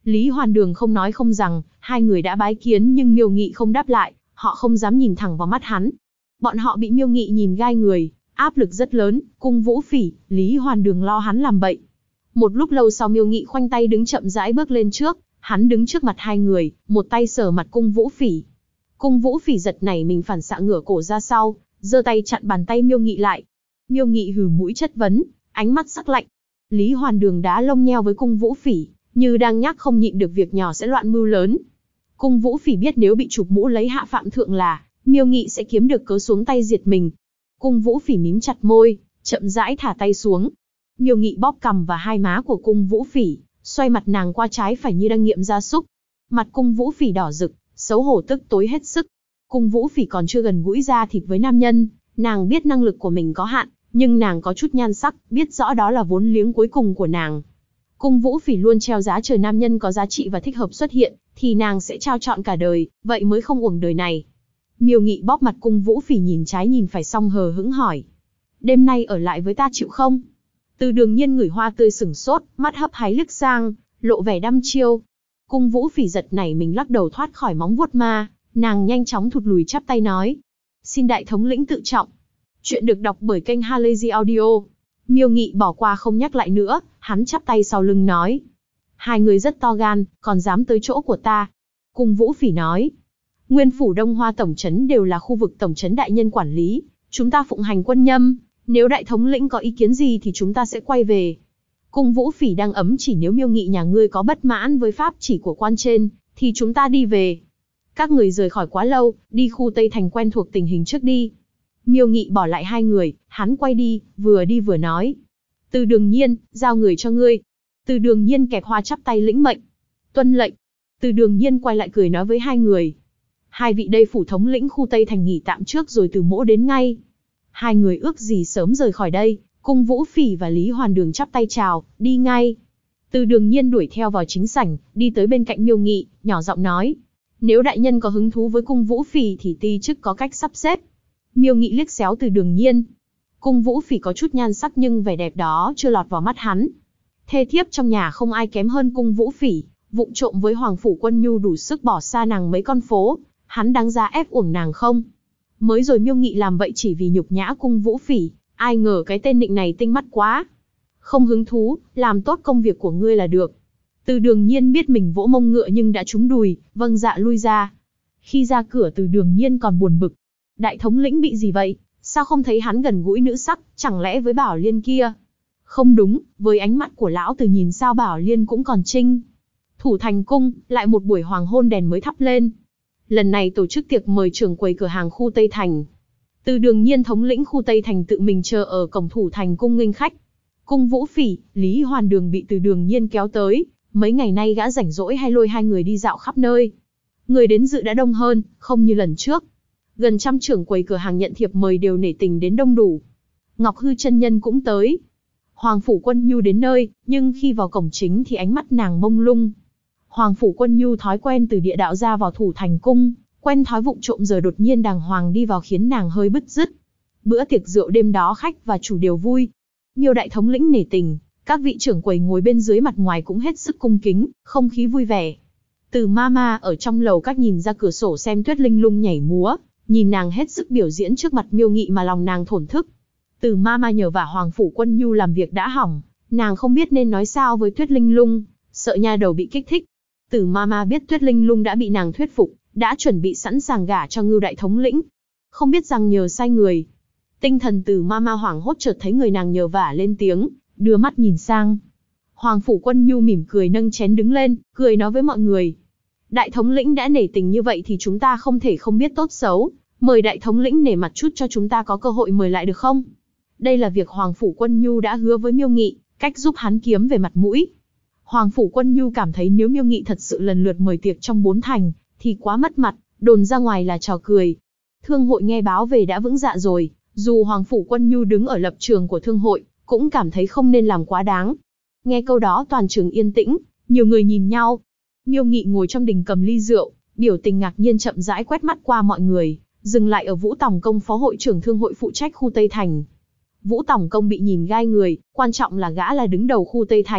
S1: Lý Hoàn Đường không nói không rằng, hai người đã bái kiến nhưng Miêu Nghị không đáp lại, họ không dám nhìn thẳng vào mắt hắn. Bọn họ bị Miêu Nghị nhìn gai người, áp lực rất lớn, Cung Vũ Phỉ, Lý Hoàn Đường lo hắn làm bậy. Một lúc lâu sau Miêu Nghị khoanh tay đứng chậm rãi bước lên trước, hắn đứng trước mặt hai người, một tay sờ mặt Cung Vũ Phỉ. Cung Vũ Phỉ giật nảy mình phản xạ ngửa cổ ra sau, giơ tay chặn bàn tay Miêu Nghị lại. Miêu Nghị hừ mũi chất vấn, ánh mắt sắc lạnh. Lý Hoàn Đường đá lông nheo với Cung Vũ Phỉ, như đang nhắc không nhịn được việc nhỏ sẽ loạn mưu lớn. Cung Vũ Phỉ biết nếu bị chụp mũ lấy hạ phạm thượng là, Miêu Nghị sẽ kiếm được cớ xuống tay diệt mình. Cung Vũ Phỉ mím chặt môi, chậm rãi thả tay xuống. Miêu Nghị bóp cằm và hai má của Cung Vũ Phỉ, xoay mặt nàng qua trái phải như đang nghiệm gia súc. Mặt Cung Vũ Phỉ đỏ rực, xấu hổ tức tối hết sức. Cung Vũ Phỉ còn chưa gần gũi da thịt với nam nhân, nàng biết năng lực của mình có hạn, nhưng nàng có chút nhan sắc, biết rõ đó là vốn liếng cuối cùng của nàng. Cung Vũ Phỉ luôn treo giá chờ nam nhân có giá trị và thích hợp xuất hiện, thì nàng sẽ trao trọn cả đời, vậy mới không uổng đời này. Miêu Nghị bóp mặt Cung Vũ Phỉ nhìn trái nhìn phải xong hờ hững hỏi. Đêm nay ở lại với ta chịu không? Từ Đường Nhiên ngửi hoa tươi sửng sốt, mắt hấp háy liếc sang, lộ vẻ đăm chiêu. Cung Vũ Phỉ giật nảy mình lắc đầu thoát khỏi móng vuốt ma, nàng nhanh chóng thụt lùi chắp tay nói. Xin đại thống lĩnh tự trọng. Chuyện được đọc bởi kênh Halazy Audio. Miêu Nghị bỏ qua không nhắc lại nữa, hắn chắp tay sau lưng nói. Hai người rất to gan, còn dám tới chỗ của ta. Cung Vũ Phỉ nói. Nguyên phủ Đông Hoa tổng trấn đều là khu vực tổng trấn đại nhân quản lý, chúng ta phụng hành quân nhâm, nếu đại thống lĩnh có ý kiến gì thì chúng ta sẽ quay về. Cung Vũ Phỉ đang ấm chỉ nếu Miêu Nghị nhà ngươi có bất mãn với pháp chỉ của quan trên, thì chúng ta đi về. Các người rời khỏi quá lâu, đi khu Tây Thành quen thuộc tình hình trước đi. Miêu Nghị bỏ lại hai người, hắn quay đi vừa nói. Từ Đường Nhiên, giao người cho ngươi. Từ Đường Nhiên kẹp hoa chắp tay lĩnh mệnh. Tuân lệnh. Từ Đường Nhiên quay lại cười nói với hai người. Hai vị đây phủ thống lĩnh khu Tây Thành nghỉ tạm trước rồi từ mỗ đến ngay. Hai người ước gì sớm rời khỏi đây, Cung Vũ Phỉ và Lý Hoàn Đường chắp tay chào, đi ngay. Từ Đường Nhiên đuổi theo vào chính sảnh, đi tới bên cạnh Miêu Nghị, nhỏ giọng nói. Nếu đại nhân có hứng thú với Cung Vũ Phỉ thì ti chức có cách sắp xếp. Miêu Nghị liếc xéo Từ Đường Nhiên. Cung Vũ Phỉ có chút nhan sắc nhưng vẻ đẹp đó chưa lọt vào mắt hắn. Thê thiếp trong nhà không ai kém hơn Cung Vũ Phỉ, vụng trộm với Hoàng phủ Quân Nhu đủ sức bỏ xa nàng mấy con phố, hắn đáng giá ép uổng nàng không? Mới rồi Miêu Nghị làm vậy chỉ vì nhục nhã Cung Vũ Phỉ, ai ngờ cái tên nịnh này tinh mắt quá. Không hứng thú, làm tốt công việc của ngươi là được. Từ Đường Nhiên biết mình vỗ mông ngựa nhưng đã trúng đùi, vâng dạ lui ra. Khi ra cửa Từ Đường Nhiên còn buồn bực. Đại thống lĩnh bị gì vậy? Sao không thấy hắn gần gũi nữ sắc, chẳng lẽ với Bảo Liên kia? Không đúng, với ánh mắt của lão Từ nhìn sao Bảo Liên cũng còn trinh. Thủ Thành cung, lại một buổi hoàng hôn đèn mới thắp lên. Lần này tổ chức tiệc mời trưởng quầy cửa hàng khu Tây Thành. Từ Đường Nhiên thống lĩnh khu Tây Thành tự mình chờ ở cổng Thủ Thành cung nghênh khách. Cung Vũ Phỉ, Lý Hoàn Đường bị Từ Đường Nhiên kéo tới, mấy ngày nay gã rảnh rỗi hay lôi hai người đi dạo khắp nơi. Người đến dự đã đông hơn, không như lần trước. Gần trăm trưởng quầy cửa hàng nhận thiệp mời đều nể tình đến đông đủ. Ngọc Hư chân nhân cũng tới. Hoàng phủ Quân Nhu đến nơi, nhưng khi vào cổng chính thì ánh mắt nàng mông lung. Hoàng phủ Quân Nhu thói quen từ địa đạo ra vào Thủ Thành cung, quen thói vụng trộm giờ đột nhiên đàng hoàng đi vào khiến nàng hơi bứt rứt. Bữa tiệc rượu đêm đó khách và chủ đều vui. Miêu đại thống lĩnh nể tình, các vị trưởng quầy ngồi bên dưới mặt ngoài cũng hết sức cung kính, không khí vui vẻ. Từ Mama ở trong lầu các nhìn ra cửa sổ xem Tuyết Linh Lung nhảy múa, nhìn nàng hết sức biểu diễn trước mặt Miêu Nghị mà lòng nàng thổn thức. Từ Mama nhờ vả Hoàng phủ Quân Nhu làm việc đã hỏng, nàng không biết nên nói sao với Tuyết Linh Lung, sợ nha đầu bị kích thích. Từ Mama biết Tuyết Linh Lung đã bị nàng thuyết phục, đã chuẩn bị sẵn sàng gả cho Ngưu đại thống lĩnh. Không biết rằng nhờ sai người. Tinh thần Từ Mama hoảng hốt chợt thấy người nàng nhờ vả lên tiếng, đưa mắt nhìn sang. Hoàng phủ Quân Nhu mỉm cười nâng chén đứng lên, cười nói với mọi người. Đại thống lĩnh đã nể tình như vậy thì chúng ta không thể không biết tốt xấu, mời đại thống lĩnh nể mặt chút cho chúng ta có cơ hội mời lại được không? Đây là việc Hoàng phủ Quân Nhu đã hứa với Miêu Nghị, cách giúp hắn kiếm về mặt mũi. Hoàng phủ Quân Nhu cảm thấy nếu Miêu Nghị thật sự lần lượt mời tiệc trong 4 thành, thì quá mất mặt, đồn ra ngoài là trò cười. Thương hội nghe báo về đã vững dạ rồi, dù Hoàng phủ Quân Nhu đứng ở lập trường của thương hội, cũng cảm thấy không nên làm quá đáng. Nghe câu đó toàn trường yên tĩnh, nhiều người nhìn nhau. Miêu Nghị ngồi trong đình cầm ly rượu, biểu tình ngạc nhiên chậm rãi quét mắt qua mọi người, dừng lại ở Vũ Tòng Công phó hội trưởng thương hội phụ trách khu Tây Thành. Vũ Tòng Công bị nhìn gai người, quan trọng là gã là đứng đầu khu Tây Thành,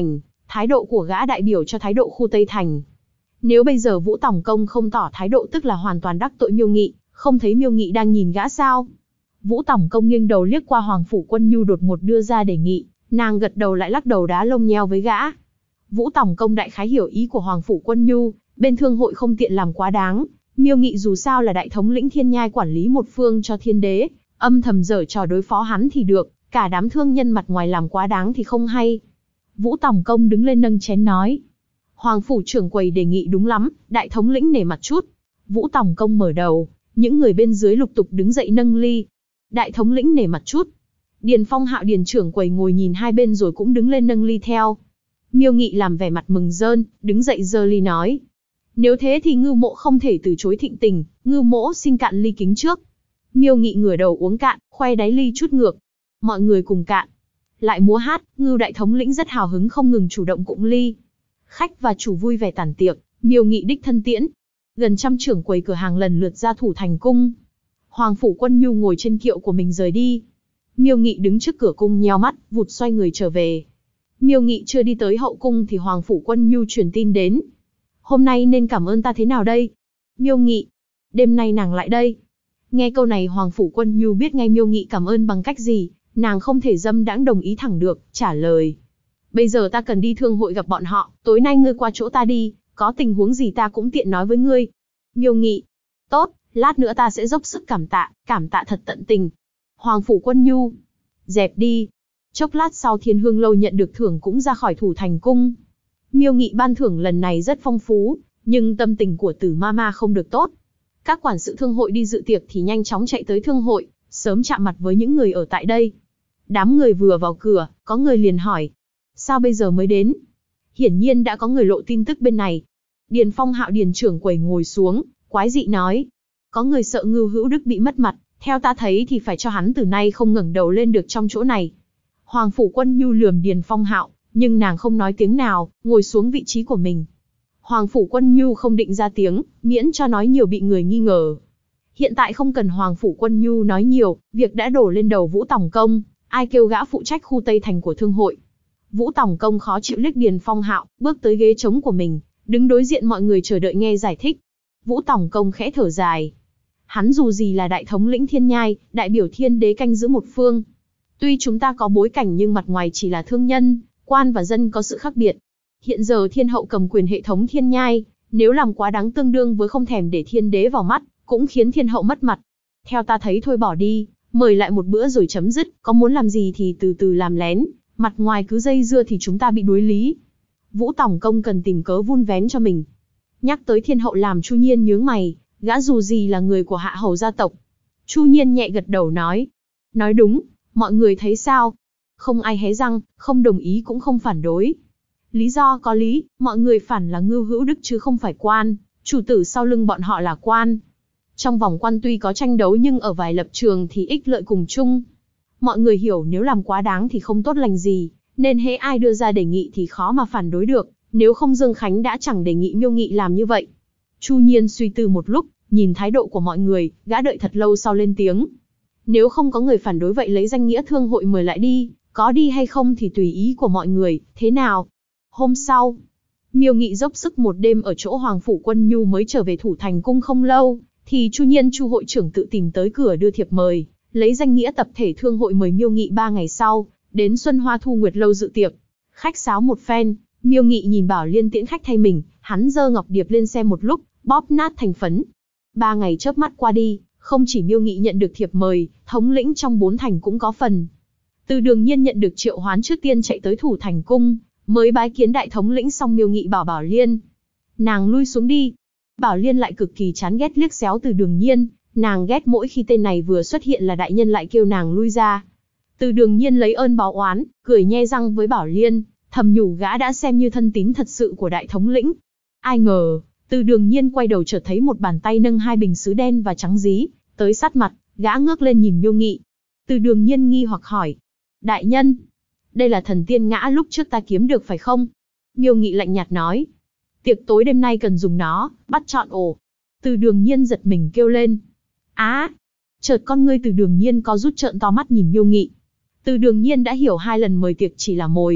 S1: Thái độ của gã đại biểu cho thái độ khu Tây Thành. Nếu bây giờ Vũ Tòng Công không tỏ thái độ tức là hoàn toàn đắc tội Miêu Nghị, không thấy Miêu Nghị đang nhìn gã sao? Vũ Tòng Công nghiêng đầu liếc qua Hoàng Phủ Quân Nhu đột ngột đưa ra đề nghị, nàng gật đầu lại lắc đầu đá lông nheo với gã. Vũ Tòng Công đại khái hiểu ý của Hoàng Phủ Quân Nhu, bên thương hội không tiện làm quá đáng, Miêu Nghị dù sao là đại thống lĩnh Thiên Nhai quản lý một phương cho Thiên Đế, âm thầm giở trò đối phó hắn thì được, cả đám thương nhân mặt ngoài làm quá đáng thì không hay. Vũ Tòng Công đứng lên nâng chén nói. Hoàng Phủ trưởng quầy đề nghị đúng lắm, đại thống lĩnh nể mặt chút. Vũ Tòng Công mở đầu, những người bên dưới lục tục đứng dậy nâng ly. Đại thống lĩnh nể mặt chút. Điền Phong Hạo Điền trưởng quầy ngồi nhìn hai bên rồi cũng đứng lên nâng ly theo. Miêu Nghị làm vẻ mặt mừng rơn, đứng dậy giơ ly nói. Nếu thế thì Ngưu Mỗ không thể từ chối thịnh tình, Ngưu Mỗ xin cạn ly kính trước. Miêu Nghị ngửa đầu uống cạn, khoe đáy ly chút ngược. Mọi người cùng cạn. Lại múa hát, Ngưu đại thống lĩnh rất hào hứng không ngừng chủ động cụng ly. Khách và chủ vui vẻ tản tiệc, Miêu Nghị đích thân tiễn. Gần trăm trưởng quầy cửa hàng lần lượt ra thủ thành cung. Hoàng Phủ Quân Nhu ngồi trên kiệu của mình rời đi. Miêu Nghị đứng trước cửa cung nheo mắt, vụt xoay người trở về. Miêu Nghị chưa đi tới hậu cung thì Hoàng Phủ Quân Nhu truyền tin đến. Hôm nay nên cảm ơn ta thế nào đây? Miêu Nghị. Đêm nay nàng lại đây. Nghe câu này Hoàng Phủ Quân Nhu biết ngay Miêu Nghị cảm ơn bằng cách gì, nàng không thể dâm đãng đồng ý thẳng được, trả lời. Bây giờ ta cần đi thương hội gặp bọn họ, tối nay ngươi qua chỗ ta đi, có tình huống gì ta cũng tiện nói với ngươi. Miêu Nghị. Tốt, lát nữa ta sẽ dốc sức cảm tạ thật tận tình. Hoàng Phủ Quân Nhu. Dẹp đi. Chốc lát sau Thiên Hương Lâu nhận được thưởng cũng ra khỏi thủ thành cung. Miêu Nghị ban thưởng lần này rất phong phú, nhưng tâm tình của Tử Mama không được tốt. Các quản sự thương hội đi dự tiệc thì nhanh chóng chạy tới thương hội, sớm chạm mặt với những người ở tại đây. Đám người vừa vào cửa, có người liền hỏi. Sao bây giờ mới đến? Hiển nhiên đã có người lộ tin tức bên này. Điền Phong Hạo Điền trưởng quầy ngồi xuống, quái dị nói. Có người sợ Ngưu Hữu Đức bị mất mặt, theo ta thấy thì phải cho hắn từ nay không ngẩng đầu lên được trong chỗ này. Hoàng Phủ Quân Nhu lườm Điền Phong Hạo, nhưng nàng không nói tiếng nào, ngồi xuống vị trí của mình. Hoàng Phủ Quân Nhu không định ra tiếng, miễn cho nói nhiều bị người nghi ngờ. Hiện tại không cần Hoàng Phủ Quân Nhu nói nhiều, việc đã đổ lên đầu Vũ Tòng Công, ai kêu gã phụ trách khu Tây Thành của thương hội. Vũ Tòng Công khó chịu liếc Điền Phong Hạo, bước tới ghế trống của mình, đứng đối diện mọi người chờ đợi nghe giải thích. Vũ Tòng Công khẽ thở dài. Hắn dù gì là đại thống lĩnh Thiên Nhai, đại biểu Thiên Đế canh giữ một phương. Tuy chúng ta có bối cảnh nhưng mặt ngoài chỉ là thương nhân, quan và dân có sự khác biệt. Hiện giờ Thiên Hậu cầm quyền hệ thống Thiên Nhai, nếu làm quá đáng tương đương với không thèm để Thiên Đế vào mắt, cũng khiến Thiên Hậu mất mặt. Theo ta thấy thôi bỏ đi, mời lại một bữa rồi chấm dứt, có muốn làm gì thì từ từ làm lén, mặt ngoài cứ dây dưa thì chúng ta bị đối lý. Vũ Tòng Công cần tìm cớ vun vén cho mình. Nhắc tới Thiên Hậu làm Chu Nhiên nhướng mày, gã dù gì là người của Hạ Hầu gia tộc. Chu Nhiên nhẹ gật đầu nói. Nói đúng, mọi người thấy sao? Không ai hé răng, không đồng ý cũng không phản đối. Lý do có lý, mọi người phản là Ngưu Hữu Đức chứ không phải quan, chủ tử sau lưng bọn họ là quan. Trong vòng quan tuy có tranh đấu nhưng ở vài lập trường thì ích lợi cùng chung. Mọi người hiểu nếu làm quá đáng thì không tốt lành gì, nên hễ ai đưa ra đề nghị thì khó mà phản đối được, nếu không Dương Khánh đã chẳng đề nghị Miêu Nghị làm như vậy. Chu Nhiên suy tư một lúc, nhìn thái độ của mọi người, gã đợi thật lâu sau lên tiếng. Nếu không có người phản đối vậy lấy danh nghĩa thương hội mời lại đi, có đi hay không thì tùy ý của mọi người, thế nào? Hôm sau, Miêu Nghị dốc sức một đêm ở chỗ Hoàng Phủ Quân Nhu mới trở về thủ thành cung không lâu, thì Chu Nhiên Chu hội trưởng tự tìm tới cửa đưa thiệp mời, lấy danh nghĩa tập thể thương hội mời Miêu Nghị 3 ngày sau, đến Xuân Hoa Thu Nguyệt Lâu dự tiệc. Khách sáo một phen, Miêu Nghị nhìn Bảo Liên tiễn khách thay mình, hắn giơ ngọc điệp lên xem một lúc, bóp nát thành phấn. 3 ngày chớp mắt qua đi, không chỉ Miêu Nghị nhận được thiệp mời, thống lĩnh trong 4 thành cũng có phần. Từ Đường Nhiên nhận được triệu hoán trước tiên chạy tới thủ thành cung, mới bái kiến đại thống lĩnh xong Miêu Nghị bảo Bảo Liên. Nàng lui xuống đi. Bảo Liên lại cực kỳ chán ghét liếc xéo Từ Đường Nhiên, nàng ghét mỗi khi tên này vừa xuất hiện là đại nhân lại kêu nàng lui ra. Từ Đường Nhiên lấy ơn báo oán, cười nhe răng với Bảo Liên, thầm nhủ gã đã xem như thân tín thật sự của đại thống lĩnh. Ai ngờ, Từ Đường Nhiên quay đầu chợt thấy một bàn tay nâng 2 bình sứ đen và trắng dí, tới sát mặt, gã ngước lên nhìn Miêu Nghị. Từ Đường Nhiên nghi hoặc hỏi. Đại nhân, đây là thần tiên ngã lúc trước ta kiếm được phải không? Miêu Nghị lạnh nhạt nói. Tiệc tối đêm nay cần dùng nó, bắt chọn ổ. Từ Đường Nhiên giật mình kêu lên. Á! Chợt con ngươi Từ Đường Nhiên có rút trợn to mắt nhìn Miêu Nghị. Từ Đường Nhiên đã hiểu 2 lần mời tiệc chỉ là mồi,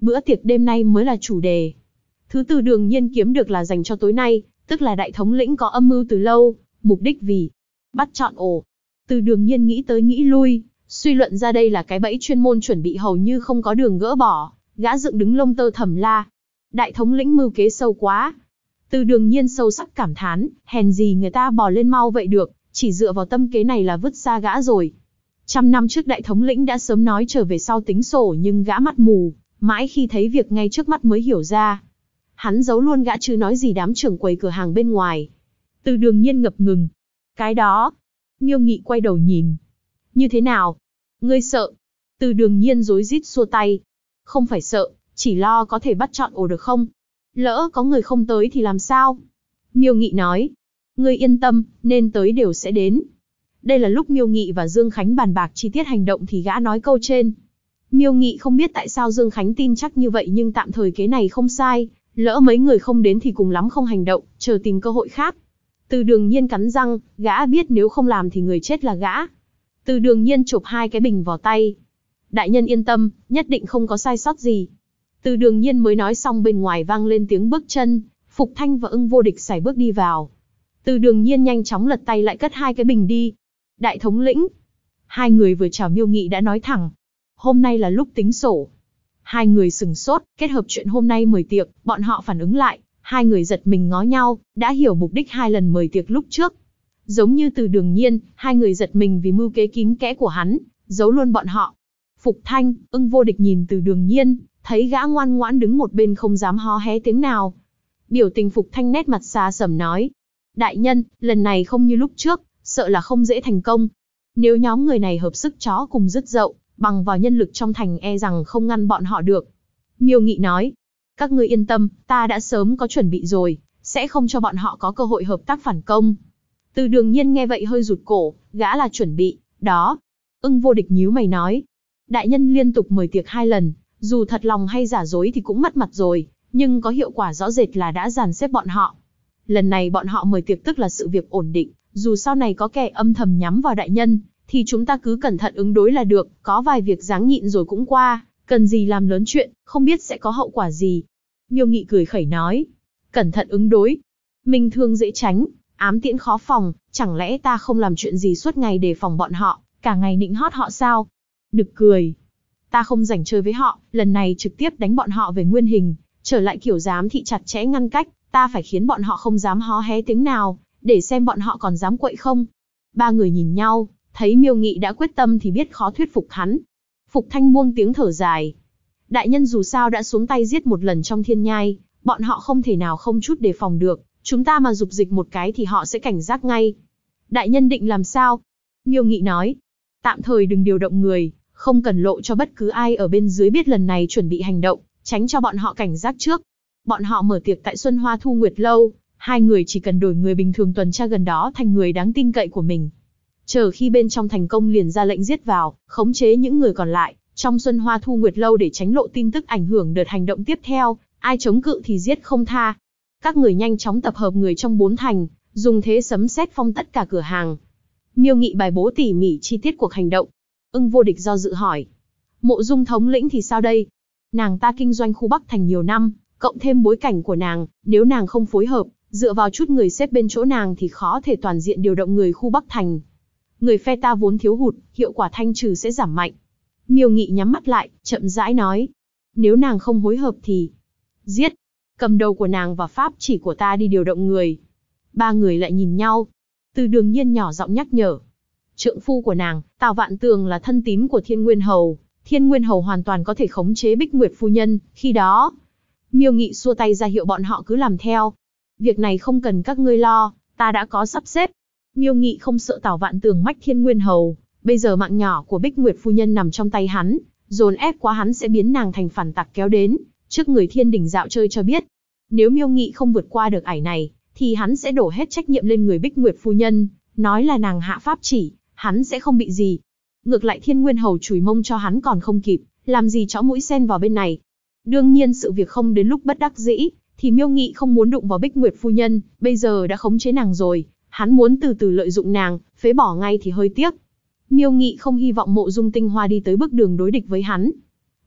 S1: Bữa tiệc đêm nay mới là chủ đề. Thứ Từ Đường Nhiên kiếm được là dành cho tối nay, tức là đại thống lĩnh có âm mưu từ lâu, mục đích vì bắt chọn ổ. Từ Đường Nhiên nghĩ tới nghĩ lui, suy luận ra đây là cái bẫy chuyên môn chuẩn bị hầu như không có đường gỡ bỏ, gã dựng đứng lông tơ thầm la. Đại thống lĩnh mưu kế sâu quá. Từ Đường Nhiên sâu sắc cảm thán, hèn gì người ta bò lên mau vậy được, chỉ dựa vào tâm kế này là vứt xa gã rồi. 100 năm trước đại thống lĩnh đã sớm nói trở về sau tính sổ nhưng gã mắt mù, mãi khi thấy việc ngay trước mắt mới hiểu ra. Hắn giấu luôn gã chứ nói gì đám trưởng quầy cửa hàng bên ngoài. Từ Đường Nhiên ngập ngừng. Cái đó. Miêu Nghị quay đầu nhìn. Như thế nào? Ngươi sợ? Từ Đường Nhiên rối rít xua tay. Không phải sợ, chỉ lo có thể bắt chọn ổ được không? Lỡ có người không tới thì làm sao? Miêu Nghị nói. Ngươi yên tâm, nên tới đều sẽ đến. Đây là lúc Miêu Nghị và Dương Khánh bàn bạc chi tiết hành động thì gã nói câu trên. Miêu Nghị không biết tại sao Dương Khánh tin chắc như vậy nhưng tạm thời kế này không sai. Lỡ mấy người không đến thì cùng lắm không hành động, chờ tìm cơ hội khác. Từ Đường Nhiên cắn răng, gã biết nếu không làm thì người chết là gã. Từ Đường Nhiên chộp 2 cái bình vào tay. Đại nhân yên tâm, nhất định không có sai sót gì. Từ Đường Nhiên mới nói xong bên ngoài vang lên tiếng bước chân, Phục Thanh và Ưng Vô Địch sải bước đi vào. Từ Đường Nhiên nhanh chóng lật tay lại cất 2 cái bình đi. Đại thống lĩnh. 2 người vừa chào Miêu Nghị đã nói thẳng. Hôm nay là lúc tính sổ. 2 người sừng sốt, kết hợp chuyện hôm nay mời tiệc, bọn họ phản ứng lại. 2 người giật mình ngó nhau, đã hiểu mục đích 2 lần mời tiệc lúc trước. Giống như Từ Đường Nhiên, 2 người giật mình vì mưu kế kín kẽ của hắn, giấu luôn bọn họ. Phục Thanh, Ưng Vô Địch nhìn Từ Đường Nhiên, thấy gã ngoan ngoãn đứng một bên không dám hó hé tiếng nào. Biểu tình Phục Thanh nét mặt xa sầm nói. Đại nhân, lần này không như lúc trước, sợ là không dễ thành công. Nếu nhóm người này hợp sức chó cùng rứt dậu, bằng vào nhân lực trong thành e rằng không ngăn bọn họ được. Miêu Nghị nói. Các ngươi yên tâm, ta đã sớm có chuẩn bị rồi, sẽ không cho bọn họ có cơ hội hợp tác phản công. Từ Đường Nhiên nghe vậy hơi rụt cổ, gã là chuẩn bị, đó. Ưng Vô Địch nhíu mày nói. Đại nhân liên tục mời tiệc 2 lần, dù thật lòng hay giả dối thì cũng mất mặt rồi, nhưng có hiệu quả rõ rệt là đã dàn xếp bọn họ. Lần này bọn họ mời tiệc tức là sự việc ổn định, dù sau này có kẻ âm thầm nhắm vào đại nhân, thì chúng ta cứ cẩn thận ứng đối là được, có vài việc dáng nhịn rồi cũng qua, cần gì làm lớn chuyện, không biết sẽ có hậu quả gì. Miêu Nghị cười khẩy nói, cẩn thận ứng đối. Minh thương dễ tránh, ám tiễn khó phòng, chẳng lẽ ta không làm chuyện gì suốt ngày đề phòng bọn họ, cả ngày nịnh hót họ sao? Nực cười. Ta không rảnh chơi với họ, lần này trực tiếp đánh bọn họ về nguyên hình, trở lại kiểu giám thị chặt chẽ ngăn cách, ta phải khiến bọn họ không dám hó hé tiếng nào, để xem bọn họ còn dám quậy không. 3 người nhìn nhau, thấy Miêu Nghị đã quyết tâm thì biết khó thuyết phục hắn. Phục Thanh buông tiếng thở dài. Đại nhân dù sao đã xuống tay giết một lần trong thiên nhai, bọn họ không thể nào không chút đề phòng được, chúng ta mà dục dịch một cái thì họ sẽ cảnh giác ngay. Đại nhân định làm sao? Miêu Nghị nói. Tạm thời đừng điều động người, không cần lộ cho bất cứ ai ở bên dưới biết lần này chuẩn bị hành động, tránh cho bọn họ cảnh giác trước. Bọn họ mở tiệc tại Xuân Hoa Thu Nguyệt Lâu, 2 người chỉ cần đổi người bình thường tuần tra gần đó thành người đáng tin cậy của mình. Chờ khi bên trong thành công liền ra lệnh giết vào, khống chế những người còn lại trong Xuân Hoa Thu Nguyệt Lâu để tránh lộ tin tức ảnh hưởng đợt hành động tiếp theo, ai chống cự thì giết không tha. Các người nhanh chóng tập hợp người trong 4 thành, dùng thế sấm sét phong tất cả cửa hàng. Miêu Nghị bài bố tỉ mỉ chi tiết cuộc hành động. Ưng Vô Địch do dự hỏi. Mộ Dung thống lĩnh thì sao đây? Nàng ta kinh doanh khu Bắc thành nhiều năm, cộng thêm bối cảnh của nàng, nếu nàng không phối hợp, dựa vào chút người xếp bên chỗ nàng thì khó thể toàn diện điều động người khu Bắc thành. Người phe ta vốn thiếu hụt, hiệu quả thanh trừ sẽ giảm mạnh. Miêu Nghị nhắm mắt lại, chậm rãi nói. Nếu nàng không hối hợp thì giết. Cầm đầu của nàng và pháp chỉ của ta đi điều động người. 3 người lại nhìn nhau. Từ Đường Nhiên nhỏ giọng nhắc nhở. Trượng phu của nàng, Tào Vạn Tường là thân tín của Thiên Nguyên Hầu. Thiên Nguyên Hầu hoàn toàn có thể khống chế Bích Nguyệt phu nhân, khi đó. Miêu Nghị xua tay ra hiệu bọn họ cứ làm theo. Việc này không cần các ngươi lo, ta đã có sắp xếp. Miêu Nghị không sợ Tào Vạn Tường mách Thiên Nguyên Hầu, bây giờ mạng nhỏ của Bích Nguyệt phu nhân nằm trong tay hắn, dồn ép quá hắn sẽ biến nàng thành phản tặc kéo đến, trước người Thiên Đình dạo chơi cho biết. Nếu Miêu Nghị không vượt qua được ải này, thì hắn sẽ đổ hết trách nhiệm lên người Bích Nguyệt phu nhân, nói là nàng hạ pháp chỉ, hắn sẽ không bị gì. Ngược lại Thiên Nguyên Hầu chùi mông cho hắn còn không kịp, làm gì chõ mũi sen vào bên này. Đương nhiên sự việc không đến lúc bất đắc dĩ, thì Miêu Nghị không muốn đụng vào Bích Nguyệt phu nhân, bây giờ đã khống chế nàng rồi, hắn muốn từ từ lợi dụng nàng, phế bỏ ngay thì hơi tiếc. Miêu Nghị không hy vọng Mộ Dung Tinh Hoa đi tới bước đường đối địch với hắn.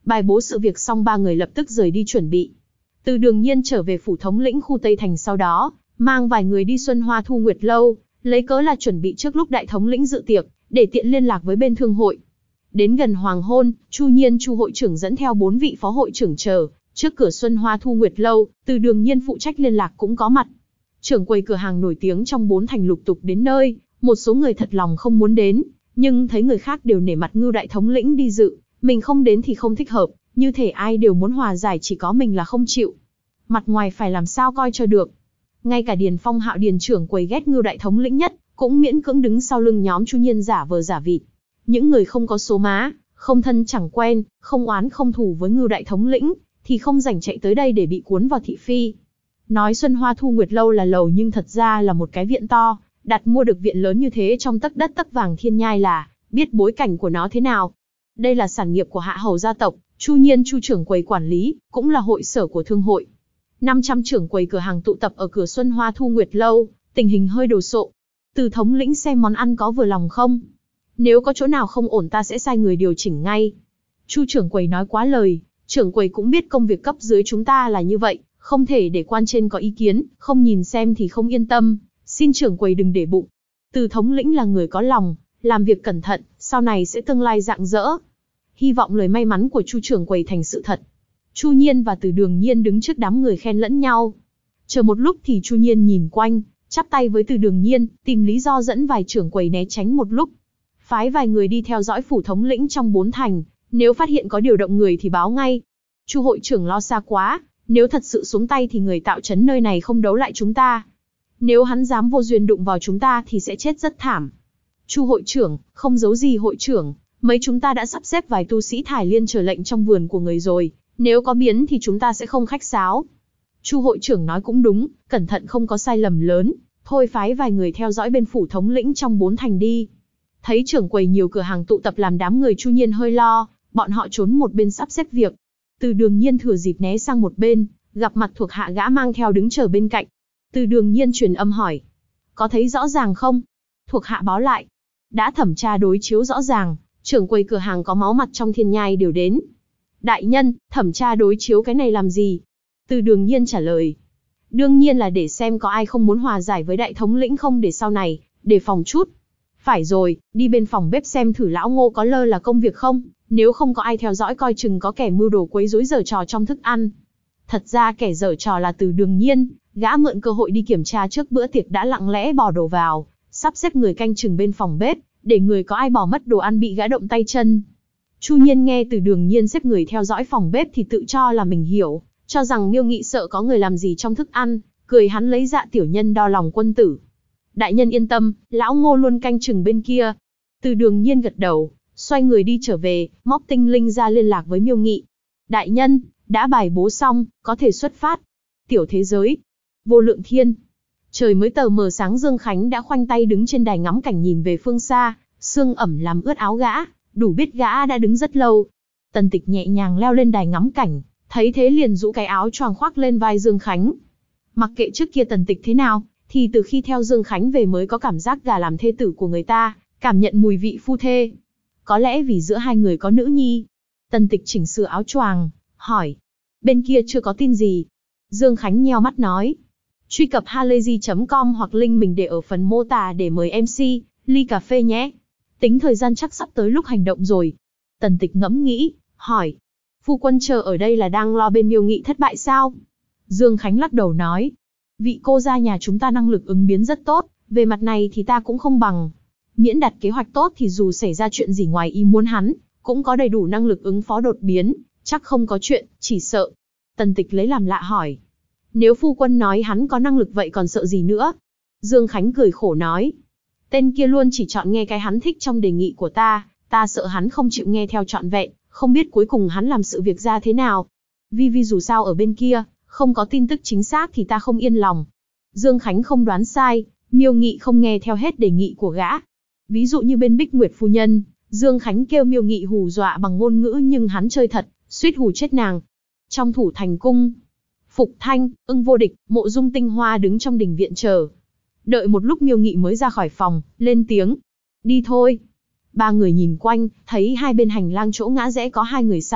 S1: Bài bố sự việc xong ba người lập tức rời đi chuẩn bị. Từ Đường Nhiên trở về phủ thống lĩnh khu Tây Thành sau đó, mang vài người đi Xuân Hoa Thu Nguyệt Lâu, lấy cớ là chuẩn bị trước lúc đại thống lĩnh dự tiệc, để tiện liên lạc với bên thương hội. Đến gần hoàng hôn, Chu Nhiên Chu hội trưởng dẫn theo 4 vị phó hội trưởng chờ trước cửa Xuân Hoa Thu Nguyệt Lâu, Từ Đường Nhiên phụ trách liên lạc cũng có mặt. Trưởng quầy cửa hàng nổi tiếng trong 4 thành lục tục đến nơi, một số người thật lòng không muốn đến, nhưng thấy người khác đều nể mặt Ngưu đại thống lĩnh đi dự, mình không đến thì không thích hợp, như thể ai đều muốn hòa giải chỉ có mình là không chịu. Mặt ngoài phải làm sao coi cho được. Ngay cả Điền Phong Hạo Điền trưởng quầy ghét Ngưu đại thống lĩnh nhất, cũng miễn cưỡng đứng sau lưng nhóm Chu Nhiên giả vờ giả vịt. Những người không có số má, không thân chẳng quen, không oán không thù với Ngưu đại thống lĩnh, thì không rảnh chạy tới đây để bị cuốn vào thị phi. Nói Xuân Hoa Thu Nguyệt Lâu là lầu nhưng thật ra là một cái viện to, đặt mua được viện lớn như thế trong tấc đất tấc vàng thiên nhai là, biết bối cảnh của nó thế nào. Đây là sản nghiệp của Hạ Hầu gia tộc, Chu Nhiên Chu trưởng quầy quản lý, cũng là hội sở của thương hội. 500 trưởng quầy cửa hàng tụ tập ở cửa Xuân Hoa Thu Nguyệt Lâu, tình hình hơi đồ sộ. Từ thống lĩnh xem món ăn có vừa lòng không? Nếu có chỗ nào không ổn ta sẽ sai người điều chỉnh ngay. Chu trưởng quầy nói quá lời, trưởng quầy cũng biết công việc cấp dưới chúng ta là như vậy, không thể để quan trên có ý kiến, không nhìn xem thì không yên tâm, xin trưởng quầy đừng để bụng. Từ thống lĩnh là người có lòng, làm việc cẩn thận, sau này sẽ tương lai rạng rỡ. Hy vọng lời may mắn của Chu trưởng quầy thành sự thật. Chu Nhiên và Từ Đường Nhiên đứng trước đám người khen lẫn nhau. Chờ một lúc thì Chu Nhiên nhìn quanh, chắp tay với Từ Đường Nhiên, tìm lý do dẫn vài trưởng quầy né tránh một lúc. Phái vài người đi theo dõi phủ thống lĩnh trong 4 thành, nếu phát hiện có điều động người thì báo ngay. Chu hội trưởng lo xa quá, nếu thật sự xuống tay thì người tạo trấn nơi này không đấu lại chúng ta. Nếu hắn dám vô duyên đụng vào chúng ta thì sẽ chết rất thảm. Chu hội trưởng, không giấu gì hội trưởng, mấy chúng ta đã sắp xếp vài tu sĩ thải liên chờ lệnh trong vườn của người rồi, nếu có biến thì chúng ta sẽ không khách sáo. Chu hội trưởng nói cũng đúng, cẩn thận không có sai lầm lớn, thôi phái vài người theo dõi bên phủ thống lĩnh trong 4 thành đi. Thấy trưởng quầy nhiều cửa hàng tụ tập làm đám người Chu Nhiên hơi lo, bọn họ trốn một bên sắp xếp việc. Từ Đường Nhiên thừa dịp né sang một bên, gặp mặt thuộc hạ gã mang theo đứng chờ bên cạnh. Từ Đường Nhiên truyền âm hỏi, có thấy rõ ràng không? Thuộc hạ báo lại, đã thẩm tra đối chiếu rõ ràng, trưởng quầy cửa hàng có máu mặt trong thiên nhai đều đến. Đại nhân, thẩm tra đối chiếu cái này làm gì? Từ Đường Nhiên trả lời, đương nhiên là để xem có ai không muốn hòa giải với đại thống lĩnh không để sau này, đề phòng chút. Phải rồi, đi bên phòng bếp xem thử lão Ngô có lơ là công việc không, nếu không có ai theo dõi coi chừng có kẻ mưu đồ quấy rối giở trò trong thức ăn. Thật ra kẻ giở trò là Từ Đường Nhiên, gã mượn cơ hội đi kiểm tra trước bữa tiệc đã lặng lẽ bỏ đồ vào, sắp xếp người canh chừng bên phòng bếp, để người có ai bỏ mất đồ ăn bị gã động tay chân. Chu Nhiên nghe Từ Đường Nhiên xếp người theo dõi phòng bếp thì tự cho là mình hiểu, cho rằng Miêu Nghị sợ có người làm gì trong thức ăn, cười hắn lấy dạ tiểu nhân đo lòng quân tử. Đại nhân yên tâm, lão Ngô luôn canh chừng bên kia. Từ Đường Nhiên gật đầu, xoay người đi trở về, móc tinh linh ra liên lạc với Miêu Nghị. Đại nhân, đã bài bố xong, có thể xuất phát. Tiểu thế giới, vô lượng thiên. Trời mới tờ mờ sáng Dương Khánh đã khoanh tay đứng trên đài ngắm cảnh nhìn về phương xa, sương ẩm làm ướt áo gã, đủ biết gã đã đứng rất lâu. Tần Tịch nhẹ nhàng leo lên đài ngắm cảnh, thấy thế liền rũ cái áo choàng khoác lên vai Dương Khánh. Mặc kệ trước kia Tần Tịch thế nào, thì từ khi theo Dương Khánh về mới có cảm giác gà làm thê tử của người ta, cảm nhận mùi vị phu thê. Có lẽ vì giữa hai người có nữ nhi. Tần Tịch chỉnh sửa áo choàng, hỏi, bên kia chưa có tin gì. Dương Khánh nheo mắt nói, truy cập halayzi.com hoặc link mình để ở phần mô tả để mời MC, ly cà phê nhé. Tính thời gian chắc sắp tới lúc hành động rồi. Tần Tịch ngẫm nghĩ, hỏi, phu quân chờ ở đây là đang lo bên Miêu Nghị thất bại sao? Dương Khánh lắc đầu nói, vị cô gia nhà chúng ta năng lực ứng biến rất tốt, về mặt này thì ta cũng không bằng. Miễn đặt kế hoạch tốt thì dù xảy ra chuyện gì ngoài ý muốn hắn, cũng có đầy đủ năng lực ứng phó đột biến, chắc không có chuyện, chỉ sợ. Tần Tịch lấy làm lạ hỏi, nếu phu quân nói hắn có năng lực vậy còn sợ gì nữa? Dương Khánh cười khổ nói, tên kia luôn chỉ chọn nghe cái hắn thích trong đề nghị của ta sợ hắn không chịu nghe theo trọn vẹn, không biết cuối cùng hắn làm sự việc ra thế nào. Vì dù sao ở bên kia, không có tin tức chính xác thì ta không yên lòng. Dương Khánh không đoán sai, Miêu Nghị không nghe theo hết đề nghị của gã. Ví dụ như bên Bích Nguyệt phu nhân, Dương Khánh kêu Miêu Nghị hù dọa bằng ngôn ngữ nhưng hắn chơi thật, suýt hù chết nàng. Trong Thủ Thành cung, Phục Thanh, Ưng Vô Địch, Mộ Dung Tinh Hoa đứng trong đình viện chờ. Đợi một lúc Miêu Nghị mới ra khỏi phòng, lên tiếng, đi thôi. Ba người nhìn quanh, thấy hai bên hành lang chỗ ngã rẽ có hai người xa lạ,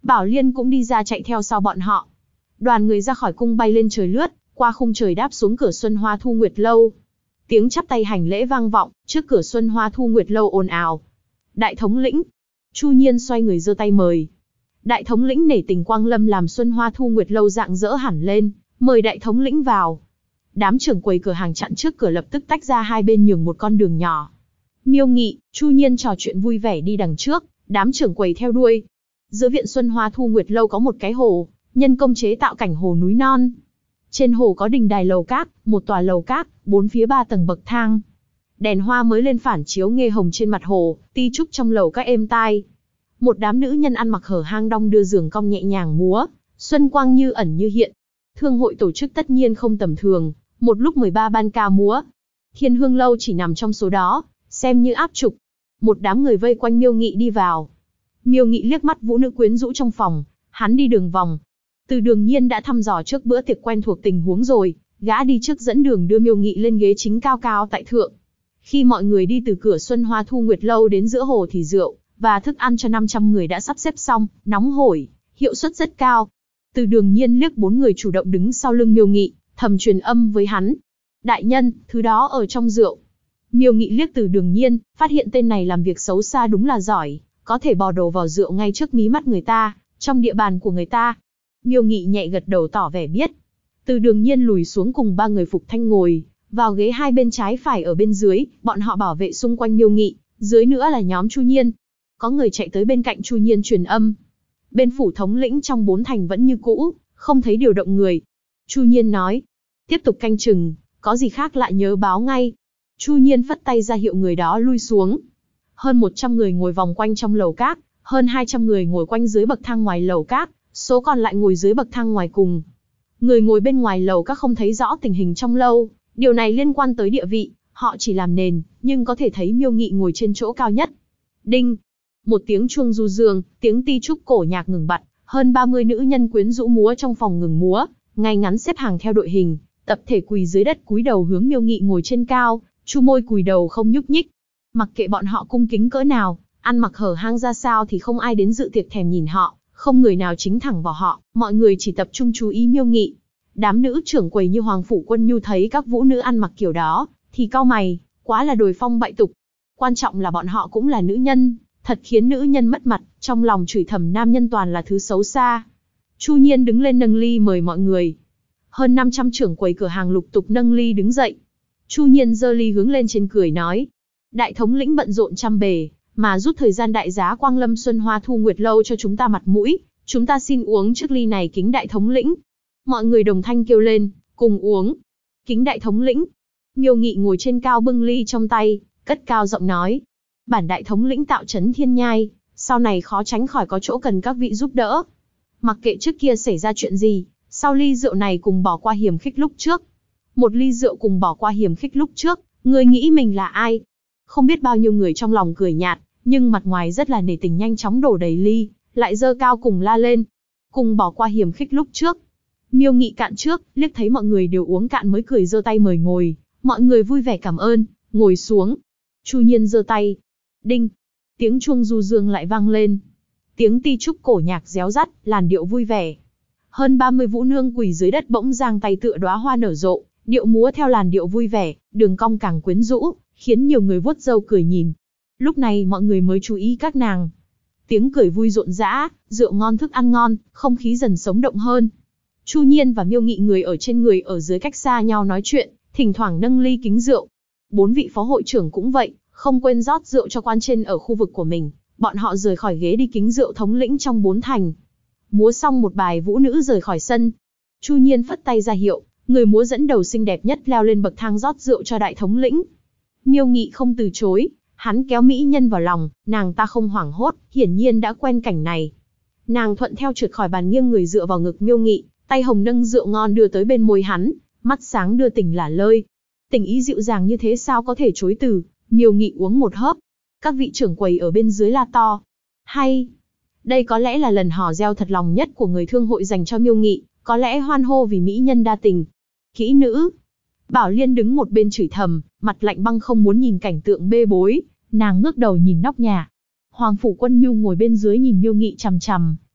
S1: Bảo Liên cũng đi ra chạy theo sau bọn họ. Đoàn người ra khỏi cung bay lên trời lướt, qua khung trời đáp xuống cửa Xuân Hoa Thu Nguyệt Lâu. Tiếng chắp tay hành lễ vang vọng, trước cửa Xuân Hoa Thu Nguyệt Lâu ồn ào. Đại thống lĩnh. Chu Nhiên xoay người giơ tay mời. Đại thống lĩnh nể tình quang lâm làm Xuân Hoa Thu Nguyệt Lâu rạng rỡ hẳn lên, mời đại thống lĩnh vào. Đám trưởng quầy cửa hàng chặn trước cửa lập tức tách ra hai bên nhường một con đường nhỏ. Miêu Nghị, Chu Nhiên trò chuyện vui vẻ đi đằng trước, đám trưởng quầy theo đuôi. Giữa viện Xuân Hoa Thu Nguyệt Lâu có một cái hồ, nhân công chế tạo cảnh hồ núi non. Trên hồ có đình đài lầu các, một tòa lầu các, bốn phía 3 tầng bậc thang. Đèn hoa mới lên phản chiếu nghê hồng trên mặt hồ, ti trúc trong lầu các êm tai. Một đám nữ nhân ăn mặc hở hang đong đưa giường cong nhẹ nhàng múa, xuân quang như ẩn như hiện. Thương hội tổ chức tất nhiên không tầm thường, một lúc 13 ban ca múa. Thiên Hương Lâu chỉ nằm trong số đó, xem như áp trục. Một đám người vây quanh Miêu Nghị đi vào. Miêu Nghị liếc mắt vũ nữ quyến rũ trong phòng, hắn đi đường vòng. Từ Đường Nhiên đã thăm dò trước bữa tiệc quen thuộc tình huống rồi, gã đi trước dẫn đường đưa Miêu Nghị lên ghế chính cao cao tại thượng. Khi mọi người đi từ cửa Xuân Hoa Thu Nguyệt Lâu đến giữa hồ thì rượu và thức ăn cho 500 người đã sắp xếp xong, nóng hổi, hiệu suất rất cao. Từ Đường Nhiên liếc 4 người chủ động đứng sau lưng Miêu Nghị, thầm truyền âm với hắn. Đại nhân, thứ đó ở trong rượu. Miêu Nghị liếc Từ Đường Nhiên, phát hiện tên này làm việc xấu xa đúng là giỏi, có thể bò đồ vào rượu ngay trước mí mắt người ta, trong địa bàn của người ta. Miêu Nghị nhẹ gật đầu tỏ vẻ biết. Từ Đường Nhiên lùi xuống cùng 3 người phục thanh ngồi vào ghế hai bên trái phải ở bên dưới, bọn họ bảo vệ xung quanh Miêu Nghị, dưới nữa là nhóm Chu Nhiên. Có người chạy tới bên cạnh Chu Nhiên truyền âm. Bên phủ thống lĩnh trong 4 thành vẫn như cũ, không thấy điều động người. Chu Nhiên nói, tiếp tục canh chừng, có gì khác lại nhớ báo ngay. Chu Nhiên phất tay ra hiệu người đó lui xuống. Hơn 100 người ngồi vòng quanh trong lầu các, hơn 200 người ngồi quanh dưới bậc thang ngoài lầu các, số còn lại ngồi dưới bậc thang ngoài cùng. Người ngồi bên ngoài lầu các không thấy rõ tình hình trong lâu, điều này liên quan tới địa vị, họ chỉ làm nền, nhưng có thể thấy Miêu Nghị ngồi trên chỗ cao nhất. Đinh! Một tiếng chuông du dương, tiếng ti trúc cổ nhạc ngừng bặt, hơn 30 nữ nhân quyến rũ múa trong phòng ngừng múa, ngay ngắn xếp hàng theo đội hình, tập thể quỳ dưới đất cúi đầu hướng Miêu Nghị ngồi trên cao, chu môi cùi đầu không nhúc nhích. Mặc kệ bọn họ cung kính cỡ nào, ăn mặc hở hang ra sao thì không ai đến dự tiệc thèm nhìn họ, không người nào chính thẳng vào họ, mọi người chỉ tập trung chú ý Miêu Nghị. Đám nữ trưởng quầy như Hoàng Phủ Quân Nhu thấy các vũ nữ ăn mặc kiểu đó, thì cau mày, quá là đồi phong bại tục. Quan trọng là bọn họ cũng là nữ nhân, thật khiến nữ nhân mất mặt, trong lòng chửi thầm nam nhân toàn là thứ xấu xa. Chu Nhiên đứng lên nâng ly mời mọi người. Hơn 500 trưởng quầy cửa hàng lục tục nâng ly đứng dậy. Chu Nhiên giơ ly hướng lên trên cười nói. Đại thống lĩnh bận rộn trăm bề, mà rút thời gian đại giá Quang Lâm Xuân Hoa Thu Nguyệt Lâu cho chúng ta mặt mũi, chúng ta xin uống trước ly này kính đại thống lĩnh. Mọi người đồng thanh kêu lên, cùng uống. Kính đại thống lĩnh. Miêu Nghị ngồi trên cao bưng ly trong tay, cất cao giọng nói. Bản đại thống lĩnh tạo trấn thiên nhai, sau này khó tránh khỏi có chỗ cần các vị giúp đỡ. Mặc kệ trước kia xảy ra chuyện gì, sau ly rượu này cùng bỏ qua hiểm khích lúc trước. Một ly rượu cùng bỏ qua hiểm khích lúc trước, người nghĩ mình là ai? Không biết bao nhiêu người trong lòng cười nhạt, nhưng mặt ngoài rất là nể tình nhanh chóng đổ đầy ly, lại dơ cao cùng la lên. Cùng bỏ qua hiểm khích lúc trước. Miêu Nghị cạn trước, liếc thấy mọi người đều uống cạn mới cười giơ tay mời ngồi. Mọi người vui vẻ cảm ơn, ngồi xuống. Chu Nhiên giơ tay. Đinh! Tiếng chuông du dương lại vang lên. Tiếng ti trúc cổ nhạc réo rắt, làn điệu vui vẻ. Hơn 30 vũ nương quỳ dưới đất bỗng giang tay tựa đóa hoa nở rộ, điệu múa theo làn điệu vui vẻ, đường cong càng quyến rũ, khiến nhiều người vuốt râu cười nhìn. Lúc này mọi người mới chú ý các nàng. Tiếng cười vui rộn rã, rượu ngon thức ăn ngon, không khí dần sống động hơn. Chu Nhiên và Miêu Nghị người ở trên người ở dưới cách xa nhau nói chuyện, thỉnh thoảng nâng ly kính rượu. 4 vị phó hội trưởng cũng vậy, không quên rót rượu cho quan trên ở khu vực của mình. Bọn họ rời khỏi ghế đi kính rượu thống lĩnh trong 4 thành. Múa xong một bài vũ nữ rời khỏi sân. Chu Nhiên phất tay ra hiệu, người múa dẫn đầu xinh đẹp nhất leo lên bậc thang rót rượu cho đại thống lĩnh. Miêu Nghị không từ chối, hắn kéo mỹ nhân vào lòng, nàng ta không hoảng hốt, hiển nhiên đã quen cảnh này. Nàng thuận theo trượt khỏi bàn nghiêng người dựa vào ngực Miêu Nghị, tay hồng nâng rượu ngon đưa tới bên môi hắn, mắt sáng đưa tình lả lơi. Tình ý dịu dàng như thế sao có thể chối từ. Miêu Nghị uống một hớp. Các vị trưởng quầy ở bên dưới la to. Hay! Đây có lẽ là lần hò reo thật lòng nhất của người thương hội dành cho Miêu Nghị, có lẽ hoan hô vì mỹ nhân đa tình. Kỹ nữ! Bảo Liên đứng một bên chửi thầm, mặt lạnh băng không muốn nhìn cảnh tượng bê bối, nàng ngước đầu nhìn nóc nhà. Hoàng Phủ Quân Nhu ngồi bên dưới nhìn Miêu Nghị chằm chằm,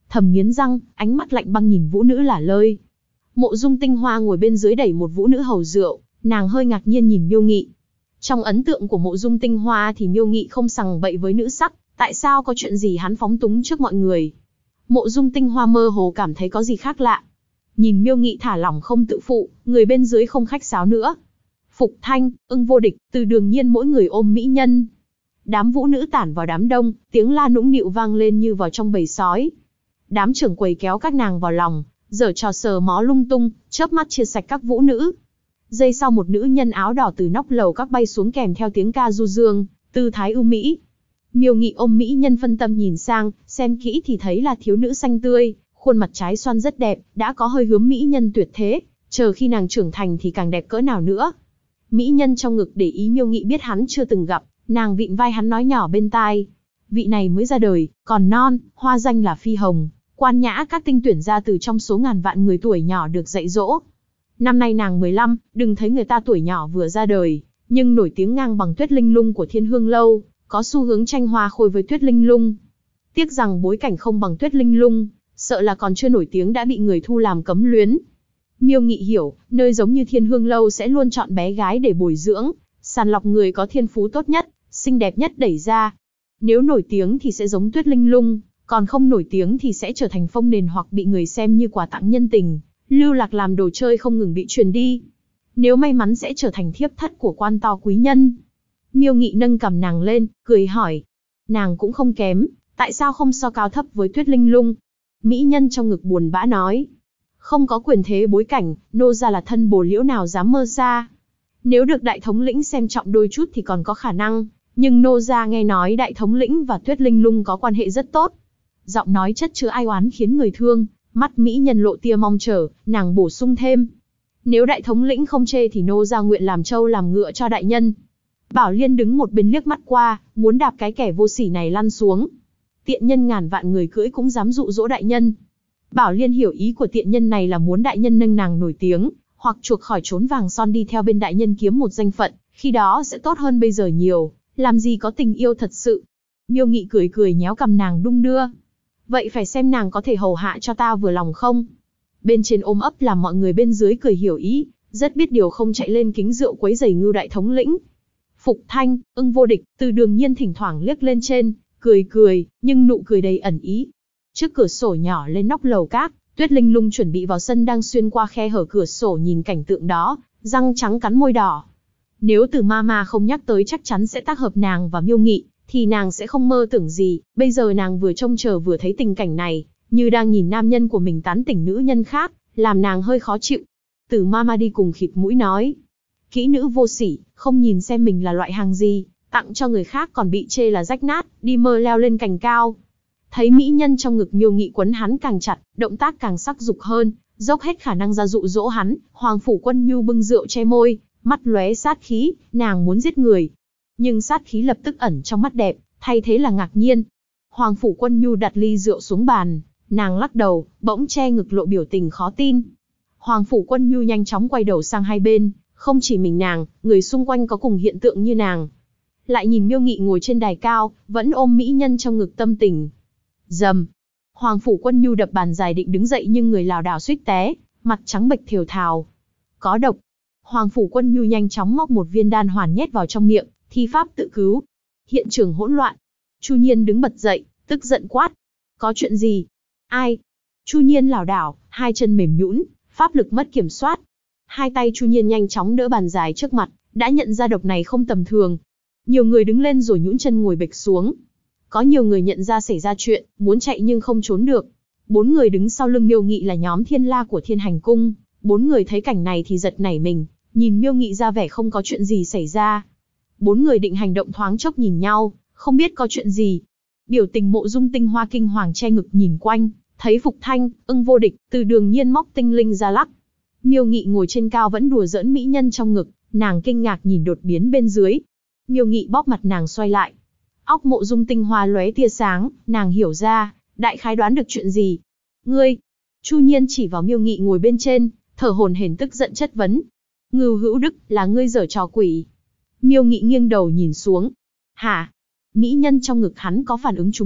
S1: thầm nghiến răng, ánh mắt lạnh băng nhìn vũ nữ lả lơi. Mộ Dung Tinh Hoa ngồi bên dưới đẩy một vũ nữ hầu rượu, nàng hơi ngạc nhiên nhìn Miêu Nghị. Trong ấn tượng của Mộ Dung Tinh Hoa thì Miêu Nghị không sằng bậy với nữ sắc, tại sao có chuyện gì hắn phóng túng trước mọi người? Mộ Dung Tinh Hoa mơ hồ cảm thấy có gì khác lạ. Nhìn Miêu Nghị thả lỏng không tự phụ, người bên dưới không khách sáo nữa. Phục Thanh, Ưng Vô Địch, Từ Đường Nhiên mỗi người ôm mỹ nhân. Đám vũ nữ tản vào đám đông, tiếng la nũng nịu vang lên như vào trong bầy sói. Đám trưởng quầy kéo các nàng vào lòng, giở trò sờ mó lung tung, chớp mắt chia sạch các vũ nữ. Giây sau một nữ nhân áo đỏ từ nóc lầu các bay xuống kèm theo tiếng ca du dương, tư thái ưu mỹ. Miêu Nghị ôm mỹ nhân phân tâm nhìn sang, xem kỹ thì thấy là thiếu nữ xanh tươi, khuôn mặt trái xoan rất đẹp, đã có hơi hướng mỹ nhân tuyệt thế, chờ khi nàng trưởng thành thì càng đẹp cỡ nào nữa. Mỹ nhân trong ngực để ý Miêu Nghị biết hắn chưa từng gặp, nàng vịn vai hắn nói nhỏ bên tai. Vị này mới ra đời, còn non, hoa danh là Phi Hồng, quan nhã các tinh tuyển ra từ trong số ngàn vạn người tuổi nhỏ được dạy dỗ. Năm nay nàng 15, đừng thấy người ta tuổi nhỏ vừa ra đời, nhưng nổi tiếng ngang bằng Tuyết Linh Lung của Thiên Hương Lâu, có xu hướng tranh hoa khôi với Tuyết Linh Lung. Tiếc rằng bối cảnh không bằng Tuyết Linh Lung, sợ là còn chưa nổi tiếng đã bị người thu làm cấm luyến. Miêu Nghị hiểu, nơi giống như Thiên Hương Lâu sẽ luôn chọn bé gái để bồi dưỡng, sàng lọc người có thiên phú tốt nhất, xinh đẹp nhất đẩy ra. Nếu nổi tiếng thì sẽ giống Tuyết Linh Lung, còn không nổi tiếng thì sẽ trở thành phông nền hoặc bị người xem như quà tặng nhân tình, lưu lạc làm đồ chơi không ngừng bị truyền đi. Nếu may mắn sẽ trở thành thiếp thất của quan to quý nhân. Miêu Nghị nâng cằm nàng lên, cười hỏi. Nàng cũng không kém, tại sao không so cao thấp với Tuyết Linh Lung? Mỹ nhân trong ngực buồn bã nói. Không có quyền thế bối cảnh, nô gia là thân bồ liễu nào dám mơ xa. Nếu được đại thống lĩnh xem trọng đôi chút thì còn có khả năng, nhưng nô gia nghe nói đại thống lĩnh và Tuyết Linh Lung có quan hệ rất tốt. Giọng nói chất chứa ai oán khiến người thương, mắt mỹ nhân lộ tia mong chờ, nàng bổ sung thêm. Nếu đại thống lĩnh không chê thì nô gia nguyện làm trâu làm ngựa cho đại nhân. Bảo Liên đứng một bên liếc mắt qua, muốn đạp cái kẻ vô sỉ này lăn xuống. Tiện nhân ngàn vạn người cưỡi cũng dám dụ dỗ đại nhân. Bảo Liên hiểu ý của tiện nhân này là muốn đại nhân nâng nàng nổi tiếng, hoặc chuộc khỏi trốn vàng son đi theo bên đại nhân kiếm một danh phận, khi đó sẽ tốt hơn bây giờ nhiều, làm gì có tình yêu thật sự. Miêu Nghị cười cười nhéo cằm nàng đung đưa. Vậy phải xem nàng có thể hầu hạ cho ta vừa lòng không? Bên trên ôm ấp làm mọi người bên dưới cười hiểu ý, rất biết điều không chạy lên kính rượu quấy rầy Ngưu đại thống lĩnh. Phục Thanh, Ưng Vô Địch, Từ Đường Nhiên thỉnh thoảng liếc lên trên, cười, nhưng nụ cười đầy ẩn ý. Trước cửa sổ nhỏ lên nóc lầu các, Tuyết Linh Lung chuẩn bị vào sân đang xuyên qua khe hở cửa sổ nhìn cảnh tượng đó, răng trắng cắn môi đỏ. Nếu Từ Mama không nhắc tới chắc chắn sẽ tác hợp nàng và Miêu Nghị, thì nàng sẽ không mơ tưởng gì. Bây giờ nàng vừa trông chờ vừa thấy tình cảnh này, như đang nhìn nam nhân của mình tán tỉnh nữ nhân khác, làm nàng hơi khó chịu. Từ Mama đi cùng khịt mũi nói, kỹ nữ vô sỉ, không nhìn xem mình là loại hàng gì, tặng cho người khác còn bị chê là rách nát, đi mơ leo lên cành cao. Thấy mỹ nhân trong ngực Miêu Nghị quấn hắn càng chặt, động tác càng sắc dục hơn, dốc hết khả năng ra dụ dỗ hắn. Hoàng Phủ Quân Nhu bưng rượu che môi, mắt lóe sát khí, nàng muốn giết người. Nhưng sát khí lập tức ẩn trong mắt đẹp, thay thế là ngạc nhiên. Hoàng Phủ Quân Nhu đặt ly rượu xuống bàn, nàng lắc đầu, bỗng che ngực lộ biểu tình khó tin. Hoàng Phủ Quân Nhu nhanh chóng quay đầu sang hai bên, không chỉ mình nàng, người xung quanh có cùng hiện tượng như nàng. Lại nhìn Miêu Nghị ngồi trên đài cao, vẫn ôm mỹ nhân trong ngực tâm tình. Rầm. Hoàng Phủ Quân Nhu đập bàn dài định đứng dậy nhưng người lảo đảo suýt té, mặt trắng bệch thều thào. Có độc. Hoàng Phủ Quân Nhu nhanh chóng móc một viên đan hoàn nhét vào trong miệng, thi pháp tự cứu. Hiện trường hỗn loạn. Chu Nhiên đứng bật dậy, tức giận quát. Có chuyện gì? Ai? Chu Nhiên lảo đảo, hai chân mềm nhũn, pháp lực mất kiểm soát. Hai tay Chu Nhiên nhanh chóng đỡ bàn dài trước mặt, đã nhận ra độc này không tầm thường. Nhiều người đứng lên rồi nhũn chân ngồi bệt xuống. Có nhiều người nhận ra xảy ra chuyện, muốn chạy nhưng không trốn được. 4 người đứng sau lưng Miêu Nghị là nhóm Thiên La của Thiên Hành Cung. 4 người thấy cảnh này thì giật nảy mình, nhìn Miêu Nghị ra vẻ không có chuyện gì xảy ra. 4 người định hành động thoáng chốc nhìn nhau, không biết có chuyện gì. Biểu tình Mộ Dung Tinh Hoa kinh hoàng che ngực nhìn quanh, thấy Phục Thanh, Ưng Vô Địch, Từ Đường Nhiên móc tinh linh ra lắc. Miêu Nghị ngồi trên cao vẫn đùa giỡn mỹ nhân trong ngực, nàng kinh ngạc nhìn đột biến bên dưới. Miêu Nghị bóp mặt nàng xoay lại. Óc Mộ Dung Tinh Hoa lóe tia sáng, nàng hiểu ra, đại khái đoán được chuyện gì. Ngươi? Chu Nhiên chỉ vào Miêu Nghị ngồi bên trên, thở hổn hển tức giận chất vấn. Ngưu Hữu Đức, là ngươi giở trò quỷ. Miêu Nghị nghiêng đầu nhìn xuống. Hả? Mỹ nhân trong ngực hắn có phản ứng trúng độc,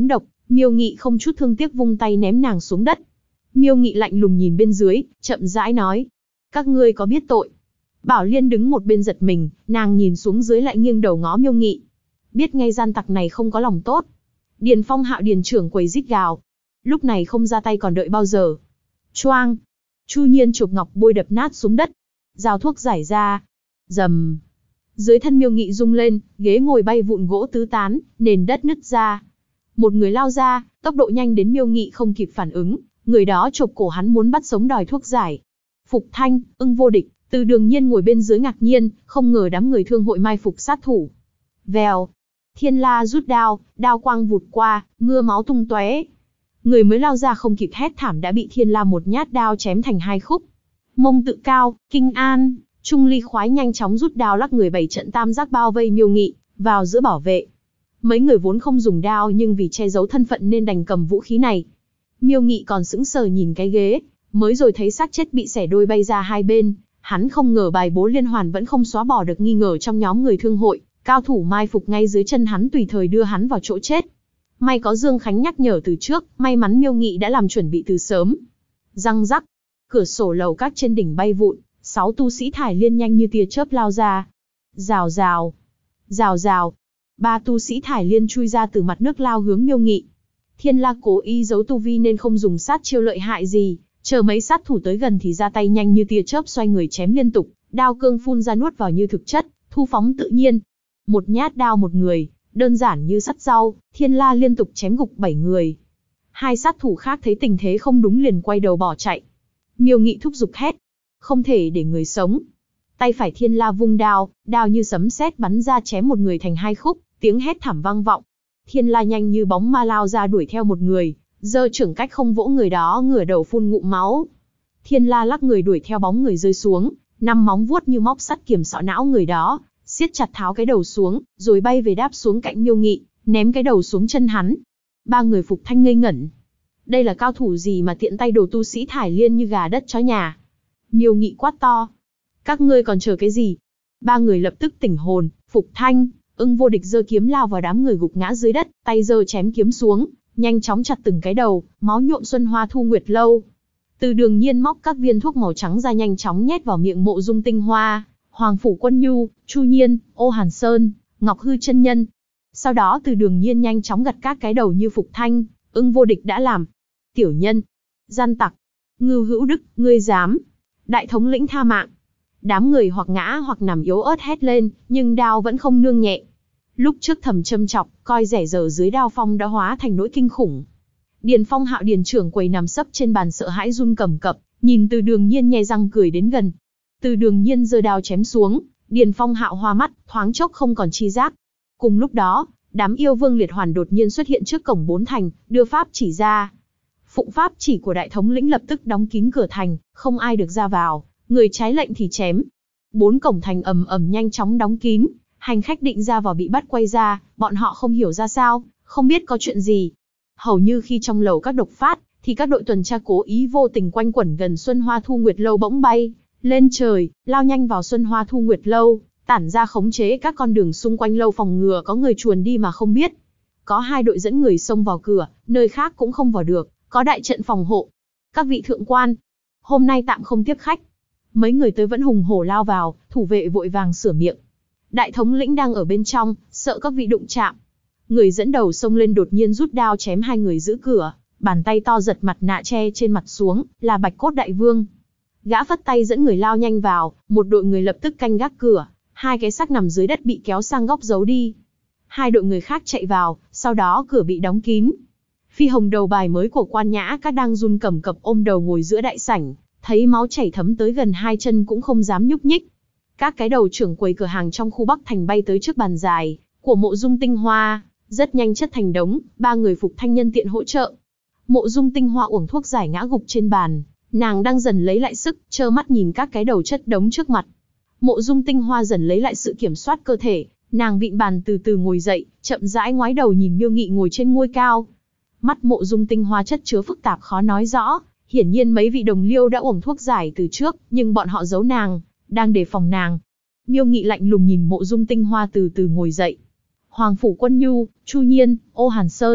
S1: Miêu Nghị không chút thương tiếc vung tay ném nàng xuống đất. Miêu Nghị lạnh lùng nhìn bên dưới, chậm rãi nói. Các ngươi có biết tội? Bảo Liên đứng một bên giật mình, nàng nhìn xuống dưới lại nghiêng đầu ngó Miêu Nghị. Biết ngay gian tặc này không có lòng tốt. Điền Phong Hạo điền trưởng quầy rít gào. Lúc này không ra tay còn đợi bao giờ. Choang! Chu Nhiên chụp ngọc bôi đập nát xuống đất. Dao thuốc giải ra. Rầm! Dưới thân Miêu Nghị rung lên, ghế ngồi bay vụn gỗ tứ tán, nền đất nứt ra. Một người lao ra, tốc độ nhanh đến Miêu Nghị không kịp phản ứng, người đó chộp cổ hắn muốn bắt sống đòi thuốc giải. Phục Thanh, Ưng Vô Địch, Từ Đường Nhiên ngồi bên dưới ngạc nhiên, không ngờ đám người thương hội mai phục sát thủ. Vèo, Thiên La rút đao, đao quang vụt qua, mưa máu tung tóe. Người mới lao ra không kịp hét thảm đã bị Thiên La một nhát đao chém thành hai khúc. Mông Tự Cao, Kinh An, Trung Ly Khoái nhanh chóng rút đao lắc người bảy trận tam giác bao vây Miêu Nghị, vào giữa bảo vệ. Mấy người vốn không dùng đao nhưng vì che giấu thân phận nên đành cầm vũ khí này. Miêu Nghị còn sững sờ nhìn cái ghế, mới rồi thấy xác chết bị xẻ đôi bay ra hai bên. Hắn không ngờ bài bố liên hoàn vẫn không xóa bỏ được nghi ngờ trong nhóm người thương hội, cao thủ mai phục ngay dưới chân hắn tùy thời đưa hắn vào chỗ chết. May có Dương Khánh nhắc nhở từ trước, may mắn Miêu Nghị đã làm chuẩn bị từ sớm. Răng rắc, cửa sổ lầu các trên đỉnh bay vụn, 6 tu sĩ thải liên nhanh như tia chớp lao ra. Rào rào, rào rào, 3 tu sĩ thải liên chui ra từ mặt nước lao hướng Miêu Nghị. Thiên La cố ý giấu tu vi nên không dùng sát chiêu lợi hại gì, chờ mấy sát thủ tới gần thì ra tay nhanh như tia chớp xoay người chém liên tục, đao cương phun ra nuốt vào như thực chất, thu phóng tự nhiên. Một nhát đao một người, đơn giản như sắt rau, Thiên La liên tục chém gục 7 người. 2 sát thủ khác thấy tình thế không đúng liền quay đầu bỏ chạy. Miêu Nghị thúc giục hét, không thể để người sống. Tay phải Thiên La vung đao, đao như sấm sét bắn ra chém một người thành hai khúc, tiếng hét thảm vang vọng. Thiên La nhanh như bóng ma lao ra đuổi theo một người, giơ trưởng cách không vỗ người đó ngửa đầu phun ngụm máu. Thiên La lắc người đuổi theo bóng người rơi xuống, 5 móng vuốt như móc sắt kiềm sọ não người đó, siết chặt tháo cái đầu xuống, rồi bay về đáp xuống cạnh Miêu Nghị, ném cái đầu xuống chân hắn. 3 người Phục Thanh ngây ngẩn. Đây là cao thủ gì mà tiện tay đồ tu sĩ thải liên như gà đất chó nhà? Miêu Nghị quát to. Các ngươi còn chờ cái gì? 3 người lập tức tỉnh hồn, Phục Thanh, Ưng Vô Địch giơ kiếm lao vào đám người gục ngã dưới đất, tay giơ chém kiếm xuống, nhanh chóng chặt từng cái đầu, máu nhuộm Xuân Hoa Thu Nguyệt Lâu. Từ Đường Nhiên móc các viên thuốc màu trắng ra nhanh chóng nhét vào miệng Mộ Dung Tinh Hoa, Hoàng Phủ Quân Nhu, Chu Nhiên, Ô Hàn Sơn, Ngọc Hư chân nhân. Sau đó Từ Đường Nhiên nhanh chóng gặt các cái đầu như Phục Thanh, Ưng Vô Địch đã làm. Tiểu nhân, gian tặc, Ngưu Hữu Đức, ngươi dám? Đại thống lĩnh tha mạng. Đám người hoặc ngã hoặc nằm yếu ớt hét lên, nhưng đao vẫn không nương nhẹ. Lúc trước thầm châm chọc, coi rẻ giờ dưới đao phong đã hóa thành nỗi kinh khủng. Điền Phong Hạo điền trưởng quầy nằm sấp trên bàn sợ hãi run cầm cập, nhìn Từ Đường Nhiên nhe răng cười đến gần. Từ Đường Nhiên giơ đao chém xuống, Điền Phong Hạo hoa mắt, thoáng chốc không còn chi giác. Cùng lúc đó, đám yêu vương liệt hoàn đột nhiên xuất hiện trước cổng 4 thành, đưa pháp chỉ ra. Phụng pháp chỉ của đại thống lĩnh lập tức đóng kín cửa thành, không ai được ra vào, người trái lệnh thì chém. 4 cổng thành ầm ầm nhanh chóng đóng kín, hành khách định ra vào bị bắt quay ra, bọn họ không hiểu ra sao, không biết có chuyện gì. Hầu như khi trong lầu các độc phát, thì các đội tuần tra cố ý vô tình quanh quẩn gần Xuân Hoa Thu Nguyệt Lâu bỗng bay lên trời, lao nhanh vào Xuân Hoa Thu Nguyệt Lâu, tản ra khống chế các con đường xung quanh lâu phòng ngừa có người chuồn đi mà không biết. Có 2 đội dẫn người xông vào cửa, nơi khác cũng không vào được, có đại trận phòng hộ. Các vị thượng quan, hôm nay tạm không tiếp khách. Mấy người tới vẫn hùng hổ lao vào, thủ vệ vội vàng sửa miệng. Đại thống lĩnh đang ở bên trong, sợ các vị đụng chạm. Người dẫn đầu xông lên đột nhiên rút đao chém 2 người giữ cửa, bàn tay to giật mặt nạ che trên mặt xuống, là Bạch Cốt Đại Vương. Gã phất tay dẫn người lao nhanh vào, một đội người lập tức canh gác cửa, 2 cái xác nằm dưới đất bị kéo sang góc giấu đi. 2 đội người khác chạy vào, sau đó cửa bị đóng kín. Phi hồng đầu bài mới của Quan Nhã Các đang run cầm cập ôm đầu ngồi giữa đại sảnh, thấy máu chảy thấm tới gần 2 chân cũng không dám nhúc nhích. Các cái đầu trưởng quầy cửa hàng trong khu Bắc Thành bay tới trước bàn dài của Mộ Dung Tinh Hoa, rất nhanh chất thành đống, 3 người Phục Thanh nhân tiện hỗ trợ. Mộ Dung Tinh Hoa uổng thuốc giải ngã gục trên bàn, nàng đang dần lấy lại sức, trơ mắt nhìn các cái đầu chất đống trước mặt. Mộ Dung Tinh Hoa dần lấy lại sự kiểm soát cơ thể, nàng vịn bàn từ từ ngồi dậy, chậm rãi ngoái đầu nhìn Miêu Nghị ngồi trên ngôi cao. Mắt Mộ Dung Tinh Hoa chất chứa phức tạp khó nói rõ, hiển nhiên mấy vị đồng liêu đã uổng thuốc giải từ trước, nhưng bọn họ giấu nàng, đang đề phòng nàng. Miêu Nghị lạnh lùng nhìn Mộ Dung Tinh Hoa từ từ ngồi dậy. Hoàng Phủ Quân Nhu, Chu Nhiên, Ô Hàn Sơn,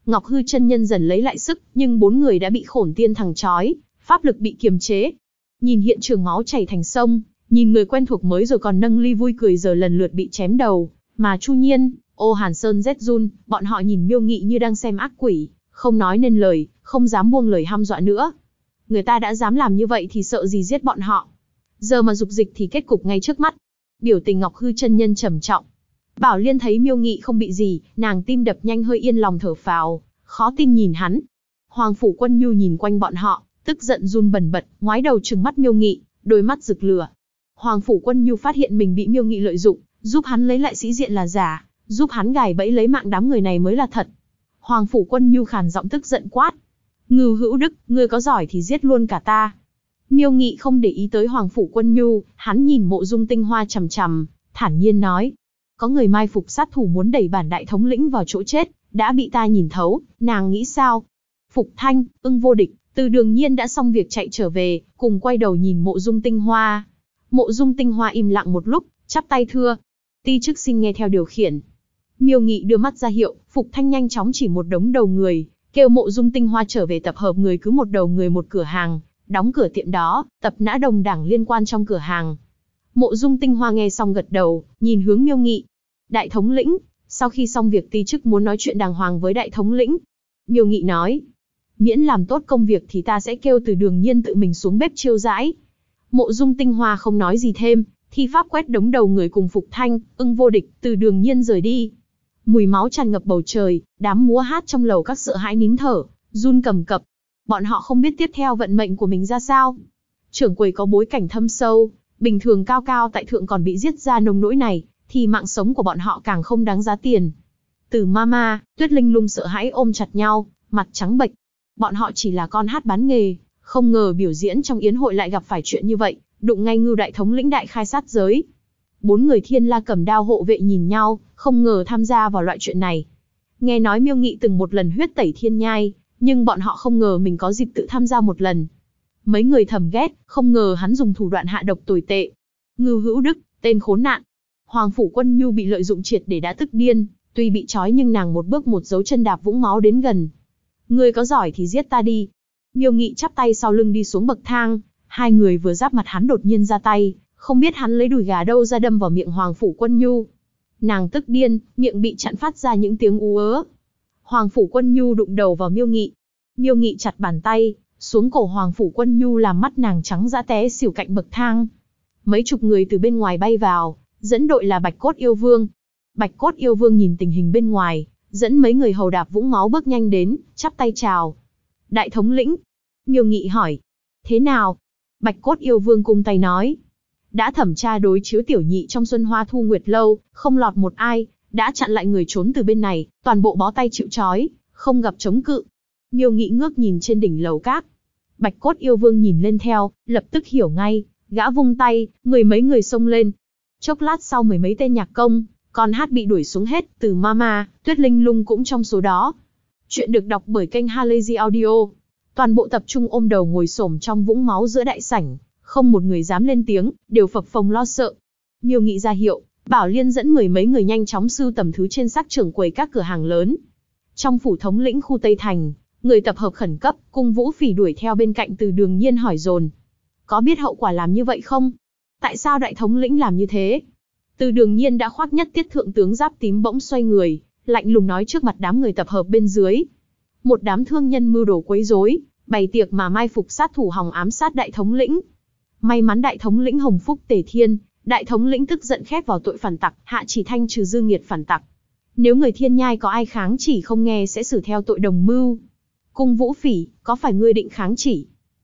S1: Ngọc Hư chân nhân dần lấy lại sức, nhưng 4 người đã bị Khổn Tiên thằng trói, pháp lực bị kiềm chế. Nhìn hiện trường máu chảy thành sông, nhìn người quen thuộc mới rồi còn nâng ly vui cười giờ lần lượt bị chém đầu, mà Chu Nhiên, Ô Hàn Sơn rét run, bọn họ nhìn Miêu Nghị như đang xem ác quỷ, không nói nên lời, không dám buông lời hăm dọa nữa. Người ta đã dám làm như vậy thì sợ gì giết bọn họ. Giờ mà dục dịch thì kết cục ngay trước mắt. Biểu tình Ngọc Hư chân nhân trầm trọng. Bảo Liên thấy Miêu Nghị không bị gì, nàng tim đập nhanh hơi yên lòng thở phào, khó tin nhìn hắn. Hoàng Phủ Quân Nhu nhìn quanh bọn họ, tức giận run bần bật, ngoái đầu trừng mắt Miêu Nghị, đôi mắt rực lửa. Hoàng Phủ Quân Nhu phát hiện mình bị Miêu Nghị lợi dụng, giúp hắn lấy lại sĩ diện là giả, giúp hắn gài bẫy lấy mạng đám người này mới là thật. Hoàng Phủ Quân Nhu khàn giọng tức giận quát: Ngưu Hữu Đức, ngươi có giỏi thì giết luôn cả ta. Miêu Nghị không để ý tới Hoàng Phủ Quân Nhu, hắn nhìn Mộ Dung Tinh Hoa chằm chằm, thản nhiên nói: Có người mai phục sát thủ muốn đẩy bản đại thống lĩnh vào chỗ chết, đã bị ta nhìn thấu, nàng nghĩ sao? Phục Thanh, Ưng Vô Địch, Từ Đường Nhiên đã xong việc chạy trở về, cùng quay đầu nhìn Mộ Dung Tinh Hoa. Mộ Dung Tinh Hoa im lặng một lúc, chắp tay thưa: Ti chức xin nghe theo điều khiển. Miêu Nghị đưa mắt ra hiệu, Phục Thanh nhanh chóng chỉ một đống đầu người, kêu Mộ Dung Tinh Hoa trở về tập hợp người cứ một đầu người một cửa hàng, đóng cửa tiệm đó, tập nã đồng đảng liên quan trong cửa hàng. Mộ Dung Tinh Hoa nghe xong gật đầu, nhìn hướng Miêu Nghị. Đại thống lĩnh, sau khi xong việc ti chức muốn nói chuyện đàng hoàng với đại thống lĩnh. Miêu Nghị nói: Miễn làm tốt công việc thì ta sẽ kêu Từ Đường Nhiên tự mình xuống bếp chiêu đãi. Mộ Dung Tinh Hoa không nói gì thêm, thi pháp quét đống đầu người cùng Phục Thanh, Ưng Vô Địch, Từ Đường Nhiên rời đi. Mùi máu tràn ngập bầu trời, đám múa hát trong lầu các sợ hãi nín thở, run cầm cập. Bọn họ không biết tiếp theo vận mệnh của mình ra sao. Trưởng quầy có bối cảnh thâm sâu, bình thường cao cao tại thượng còn bị giết ra nông nỗi này, thì mạng sống của bọn họ càng không đáng giá tiền. Từ Mama, Tuyết Linh Lung sợ hãi ôm chặt nhau, mặt trắng bệch. Bọn họ chỉ là con hát bán nghề, không ngờ biểu diễn trong yến hội lại gặp phải chuyện như vậy, đụng ngay Ngưu đại thống lĩnh đại khai sát giới. 4 người Thiên La cầm đao hộ vệ nhìn nhau, không ngờ tham gia vào loại chuyện này. Nghe nói Miêu Nghị từng một lần huyết tẩy Thiên Nhai, nhưng bọn họ không ngờ mình có dịp tự tham gia một lần. Mấy người thầm ghét, không ngờ hắn dùng thủ đoạn hạ độc tồi tệ. Ngưu Hữu Đức, tên khốn nạn. Hoàng Phủ Quân Nhu bị lợi dụng triệt để đã tức điên, tuy bị trói nhưng nàng một bước một dấu chân đạp vũng máu đến gần. Ngươi có giỏi thì giết ta đi. Miêu Nghị chắp tay sau lưng đi xuống bậc thang, hai người vừa giáp mặt hắn đột nhiên ra tay, không biết hắn lấy đùi gà đâu ra đâm vào miệng Hoàng Phủ Quân Nhu. Nàng tức điên, miệng bị chặn phát ra những tiếng ú ớ. Hoàng Phủ Quân Nhu đụng đầu vào Miêu Nghị. Miêu Nghị chặt bàn tay xuống cổ Hoàng Phủ Quân Nhu làm mắt nàng trắng dã té xỉu cạnh bậc thang. Mấy chục người từ bên ngoài bay vào, dẫn đội là Bạch Cốt Yêu Vương. Bạch Cốt Yêu Vương nhìn tình hình bên ngoài, dẫn mấy người hầu đạp vũng máu bước nhanh đến, chắp tay chào. Đại thống lĩnh. Miêu Nghị hỏi. Thế nào? Bạch Cốt Yêu Vương cung tay nói. Đã thẩm tra đối chiếu tiểu nhị trong Xuân Hoa Thu Nguyệt Lâu, không lọt một ai, đã chặn lại người trốn từ bên này, toàn bộ bó tay chịu trói, không gặp chống cự. Miêu Nghị ngước nhìn trên đỉnh lầu các. Bạch Cốt Yêu Vương nhìn lên theo, lập tức hiểu ngay, gã vung tay, mười mấy người xông lên. Chốc lát sau mười mấy tên nhạc công, con hát bị đuổi xuống hết, từ Mama, Tuyết Linh Lung cũng trong số đó. Chuyện được đọc bởi kênh Halazy Audio. Toàn bộ tập trung ôm đầu ngồi xổm trong vũng máu giữa đại sảnh, không một người dám lên tiếng, đều phập phồng lo sợ. Miêu Nghị ra hiệu, Bảo Liên dẫn mười mấy người nhanh chóng sưu tầm thứ trên xác trưởng quầy các cửa hàng lớn. Trong phủ thống lĩnh khu Tây Thành, người tập hợp khẩn cấp, Cung Vũ Phỉ đuổi theo bên cạnh Từ Đường Nhiên hỏi dồn. Có biết hậu quả làm như vậy không? Tại sao đại thống lĩnh làm như thế? Từ Đường Nhiên đã khoác nhất tiết thượng tướng giáp tím bỗng xoay người, lạnh lùng nói trước mặt đám người tập hợp bên dưới. Một đám thương nhân mưu đồ quấy rối, bày tiệc mà mai phục sát thủ hòng ám sát đại thống lĩnh. May mắn đại thống lĩnh Hồng Phúc Tề Thiên, đại thống lĩnh tức giận khép vào tội phản tặc, hạ chỉ thanh trừ dư nghiệt phản tặc. Nếu người Thiên Nhai có ai kháng chỉ không nghe sẽ xử theo tội đồng mưu. Cung Vũ Phỉ, có phải ngươi định kháng chỉ?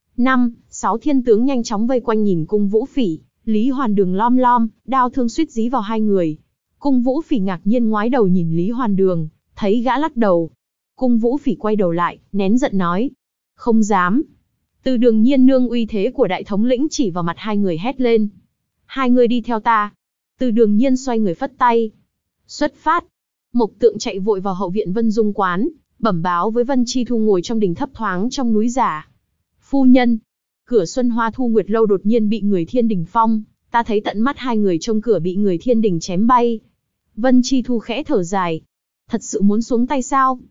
S1: 5-6 thiên tướng nhanh chóng vây quanh nhìn Cung Vũ Phỉ, Lý Hoàn Đường lom lom, đao thương suýt dí vào hai người. Cung Vũ Phỉ ngạc nhiên ngoái đầu nhìn Lý Hoàn Đường, thấy gã lắc đầu. Cung Vũ Phỉ quay đầu lại, nén giận nói. Không dám. Từ Đường Nhiên nương uy thế của đại thống lĩnh chỉ vào mặt hai người hét lên. Hai người đi theo ta. Từ Đường Nhiên xoay người phất tay. Xuất phát. Mộc Tượng chạy vội vào hậu viện Vân Dung quán, bẩm báo với Vân Chi Thu ngồi trong đình thấp thoáng trong núi giả. Phu nhân, cửa Xuân Hoa Thu Nguyệt Lâu đột nhiên bị người Thiên Đình phong, ta thấy tận mắt hai người trong cửa bị người Thiên Đình chém bay. Vân Chi Thu khẽ thở dài. Thật sự muốn xuống tay sao?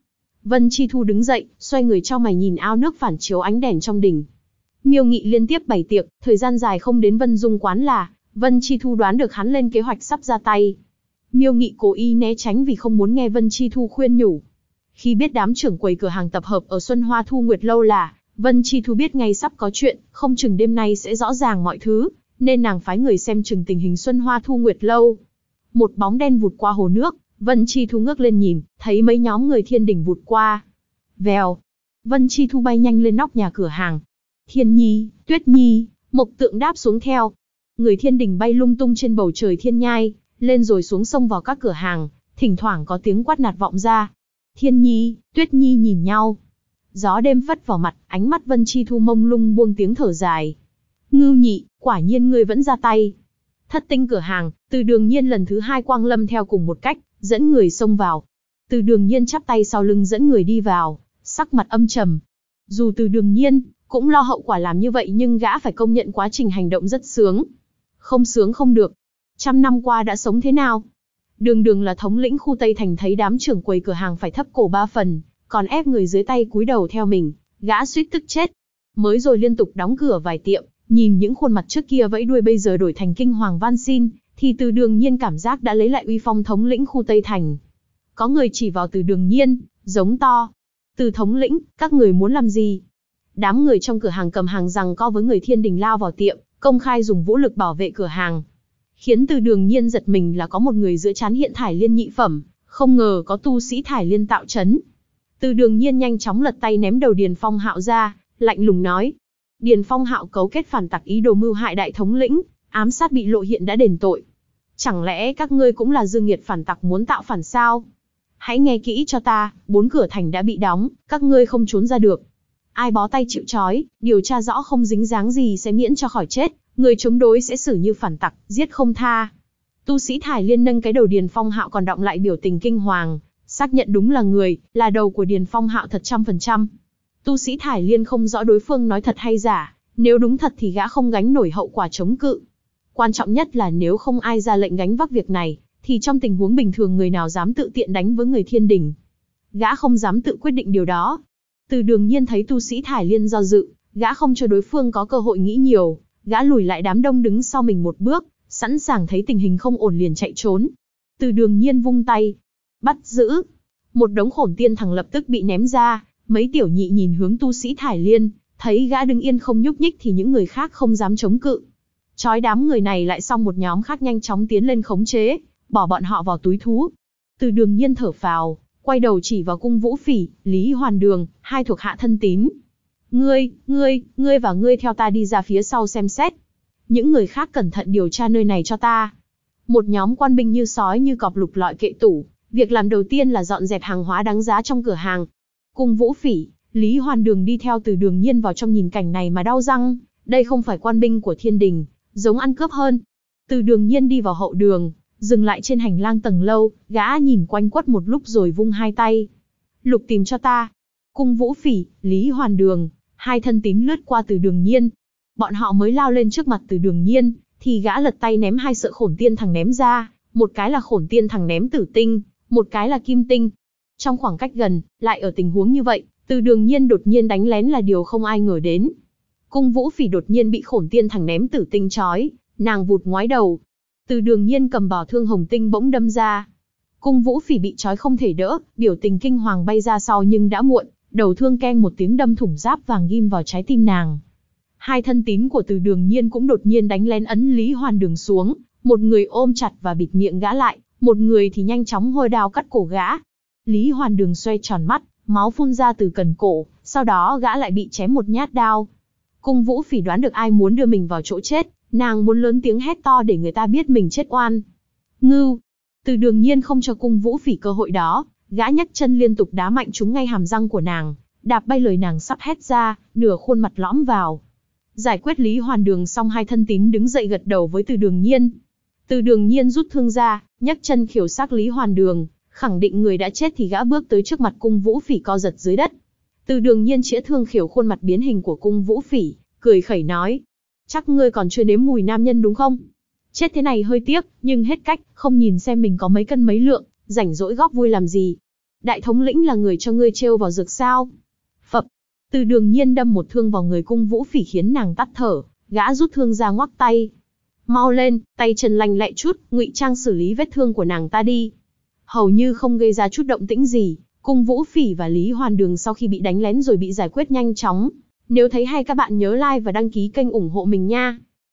S1: Vân Chi Thu đứng dậy, xoay người chau mày nhìn ao nước phản chiếu ánh đèn trong đình. Miêu Nghị liên tiếp bày tiệc, thời gian dài không đến Vân Dung quán là, Vân Chi Thu đoán được hắn lên kế hoạch sắp ra tay. Miêu Nghị cố ý né tránh vì không muốn nghe Vân Chi Thu khuyên nhủ. Khi biết đám trưởng quầy cửa hàng tập hợp ở Xuân Hoa Thu Nguyệt Lâu là, Vân Chi Thu biết ngay sắp có chuyện, không chừng đêm nay sẽ rõ ràng mọi thứ, nên nàng phái người xem chừng tình hình Xuân Hoa Thu Nguyệt Lâu. Một bóng đen vụt qua hồ nước, Vân Chi Thu ngước lên nhìn, thấy mấy nhóm người thiên đình vụt qua. Vèo, Vân Chi Thu bay nhanh lên nóc nhà cửa hàng. Thiên Nhi, Tuyết Nhi, Mộc Tượng đáp xuống theo. Người thiên đình bay lung tung trên bầu trời thiên nhai, lên rồi xuống sông vào các cửa hàng, thỉnh thoảng có tiếng quát nạt vọng ra. Thiên Nhi, Tuyết Nhi nhìn nhau. Gió đêm phất vào mặt, ánh mắt Vân Chi Thu mông lung buông tiếng thở dài. Ngưu Nhị, quả nhiên ngươi vẫn ra tay. Thất tinh cửa hàng, Từ Đường Nhiên lần thứ hai quang lâm theo cùng một cách, dẫn người xông vào. Từ Đường Nhiên chắp tay sau lưng dẫn người đi vào, sắc mặt âm trầm. Dù Từ Đường Nhiên cũng lo hậu quả làm như vậy nhưng gã phải công nhận quá trình hành động rất sướng. Không sướng không được. 100 năm qua đã sống thế nào? Đường Đường là thống lĩnh khu Tây Thành thấy đám trưởng quầy cửa hàng phải thấp cổ 3 phần, còn ép người dưới tay cúi đầu theo mình, gã suýt tức chết. Mới rồi liên tục đóng cửa vài tiệm, nhìn những khuôn mặt trước kia vẫy đuôi bây giờ đổi thành kinh hoàng van xin, thì Từ Đường Nhiên cảm giác đã lấy lại uy phong thống lĩnh khu Tây Thành. Có người chỉ vào Từ Đường Nhiên, giống to. Từ thống lĩnh, các người muốn làm gì? Đám người trong cửa hàng cầm hàng giằng co với người thiên đình lao vào tiệm, công khai dùng vũ lực bảo vệ cửa hàng. Khiến Từ Đường Nhiên giật mình là có một người giữa trán hiện thải liên nhị phẩm, không ngờ có tu sĩ thải liên tạo chấn. Từ Đường Nhiên nhanh chóng lật tay ném đầu Điền Phong Hạo ra, lạnh lùng nói. Điền Phong Hạo cấu kết phản tặc ý đồ mưu hại đại thống lĩnh, ám sát bị lộ hiện đã đền tội. Chẳng lẽ các ngươi cũng là dương nghiệt phản tặc muốn tạo phản sao? Hãy nghe kỹ cho ta, 4 cửa thành đã bị đóng, các ngươi không trốn ra được. Ai bó tay chịu trói, điều tra rõ không dính dáng gì sẽ miễn cho khỏi chết, người chống đối sẽ xử như phản tặc, giết không tha. Tu sĩ thải liên nâng cái đầu Điền Phong Hạo còn đọng lại biểu tình kinh hoàng, xác nhận đúng là người, là đầu của Điền Phong Hạo thật 100%. Tu sĩ thải liên không rõ đối phương nói thật hay giả, nếu đúng thật thì gã không gánh nổi hậu quả chống cự. Quan trọng nhất là nếu không ai ra lệnh gánh vác việc này, thì trong tình huống bình thường người nào dám tự tiện đánh với người thiên đình. Gã không dám tự quyết định điều đó. Từ Đường Nhiên thấy tu sĩ thải liên do dự, gã không cho đối phương có cơ hội nghĩ nhiều, gã lùi lại đám đông đứng sau mình một bước, sẵn sàng thấy tình hình không ổn liền chạy trốn. Từ Đường Nhiên vung tay, bắt giữ. Một đống khổn tiên thằng lập tức bị ném ra, mấy tiểu nhị nhìn hướng tu sĩ thải liên, thấy gã đứng yên không nhúc nhích thì những người khác không dám chống cự. Trói đám người này lại xong một nhóm khác nhanh chóng tiến lên khống chế, bỏ bọn họ vào túi thú. Từ Đường Nhiên thở phào, quay đầu chỉ vào Cung Vũ Phỉ, Lý Hoàn Đường, hai thuộc hạ thân tín. Ngươi và ngươi theo ta đi ra phía sau xem xét. Những người khác cẩn thận điều tra nơi này cho ta. Một nhóm quan binh như sói như cọp lục lọi kệ tủ, việc làm đầu tiên là dọn dẹp hàng hóa đáng giá trong cửa hàng. Cung Vũ Phỉ, Lý Hoàn Đường đi theo Từ Đường Nhiên vào trong nhìn cảnh này mà đau răng, đây không phải quan binh của thiên đình, giống ăn cướp hơn. Từ Đường Nhiên đi vào hậu đường, dừng lại trên hành lang tầng lâu, gã nhìn quanh quất một lúc rồi vung hai tay. Lục tìm cho ta. Cung Vũ Phỉ, Lý Hoàn Đường, hai thân tín lướt qua Từ Đường Nhiên. Bọn họ mới lao lên trước mặt Từ Đường Nhiên, thì gã lật tay ném hai sợi khổn tiên thằng ném ra, một cái là khổn tiên thằng ném tử tinh, một cái là kim tinh. Trong khoảng cách gần, lại ở tình huống như vậy, Từ Đường Nhiên đột nhiên đánh lén là điều không ai ngờ đến. Cung Vũ Phỉ đột nhiên bị khổn tiên thằng ném tử tinh trói, nàng vụt ngoái đầu. Từ Đường Nhiên cầm bảo thương hồng tinh bỗng đâm ra. Cung Vũ Phỉ bị trói không thể đỡ, biểu tình kinh hoàng bay ra sau nhưng đã muộn, đầu thương keng một tiếng đâm thủng giáp vàng ghim vào trái tim nàng. Hai thân tín của Từ Đường Nhiên cũng đột nhiên đánh lén ấn Lý Hoàn Đường xuống, một người ôm chặt và bịt miệng gã lại, một người thì nhanh chóng hôi đao cắt cổ gã. Lý Hoàn Đường xoay tròn mắt, máu phun ra từ cần cổ, sau đó gã lại bị chém một nhát đao. Cung Vũ Phỉ đoán được ai muốn đưa mình vào chỗ chết, nàng muốn lớn tiếng hét to để người ta biết mình chết oan. Ngưu! Từ Đường Nhiên không cho Cung Vũ Phỉ cơ hội đó, gã nhấc chân liên tục đá mạnh trúng ngay hàm răng của nàng, đạp bay lời nàng sắp hét ra, nửa khuôn mặt lõm vào. Giải quyết Lý Hoàn Đường xong hai thân tín đứng dậy gật đầu với Từ Đường Nhiên. Từ Đường Nhiên rút thương ra, nhấc chân khiểu xác Lý Hoàn Đường, khẳng định người đã chết thì gã bước tới trước mặt Cung Vũ Phỉ co giật dưới đất. Từ Đường Nhiên chĩa thương khiểu khuôn mặt biến hình của Cung Vũ Phỉ, cười khẩy nói. Chắc ngươi còn chưa nếm mùi nam nhân đúng không? Chết thế này hơi tiếc, nhưng hết cách, không nhìn xem mình có mấy cân mấy lượng, rảnh rỗi góp vui làm gì. Đại thống lĩnh là người cho ngươi trêu vào dược sao? Phập, Từ Đường Nhiên đâm một thương vào người Cung Vũ Phỉ khiến nàng tắt thở, gã rút thương ra ngoắc tay. Mau lên, tay chân lanh lẹ chút, ngụy trang xử lý vết thương của nàng ta đi. Hầu như không gây ra chút động tĩnh gì, Cung Vũ Phỉ và Lý Hoàn Đường sau khi bị đánh lén rồi bị giải quyết nhanh chóng. Nếu thấy hay các bạn nhớ like và đăng ký kênh ủng hộ mình nha.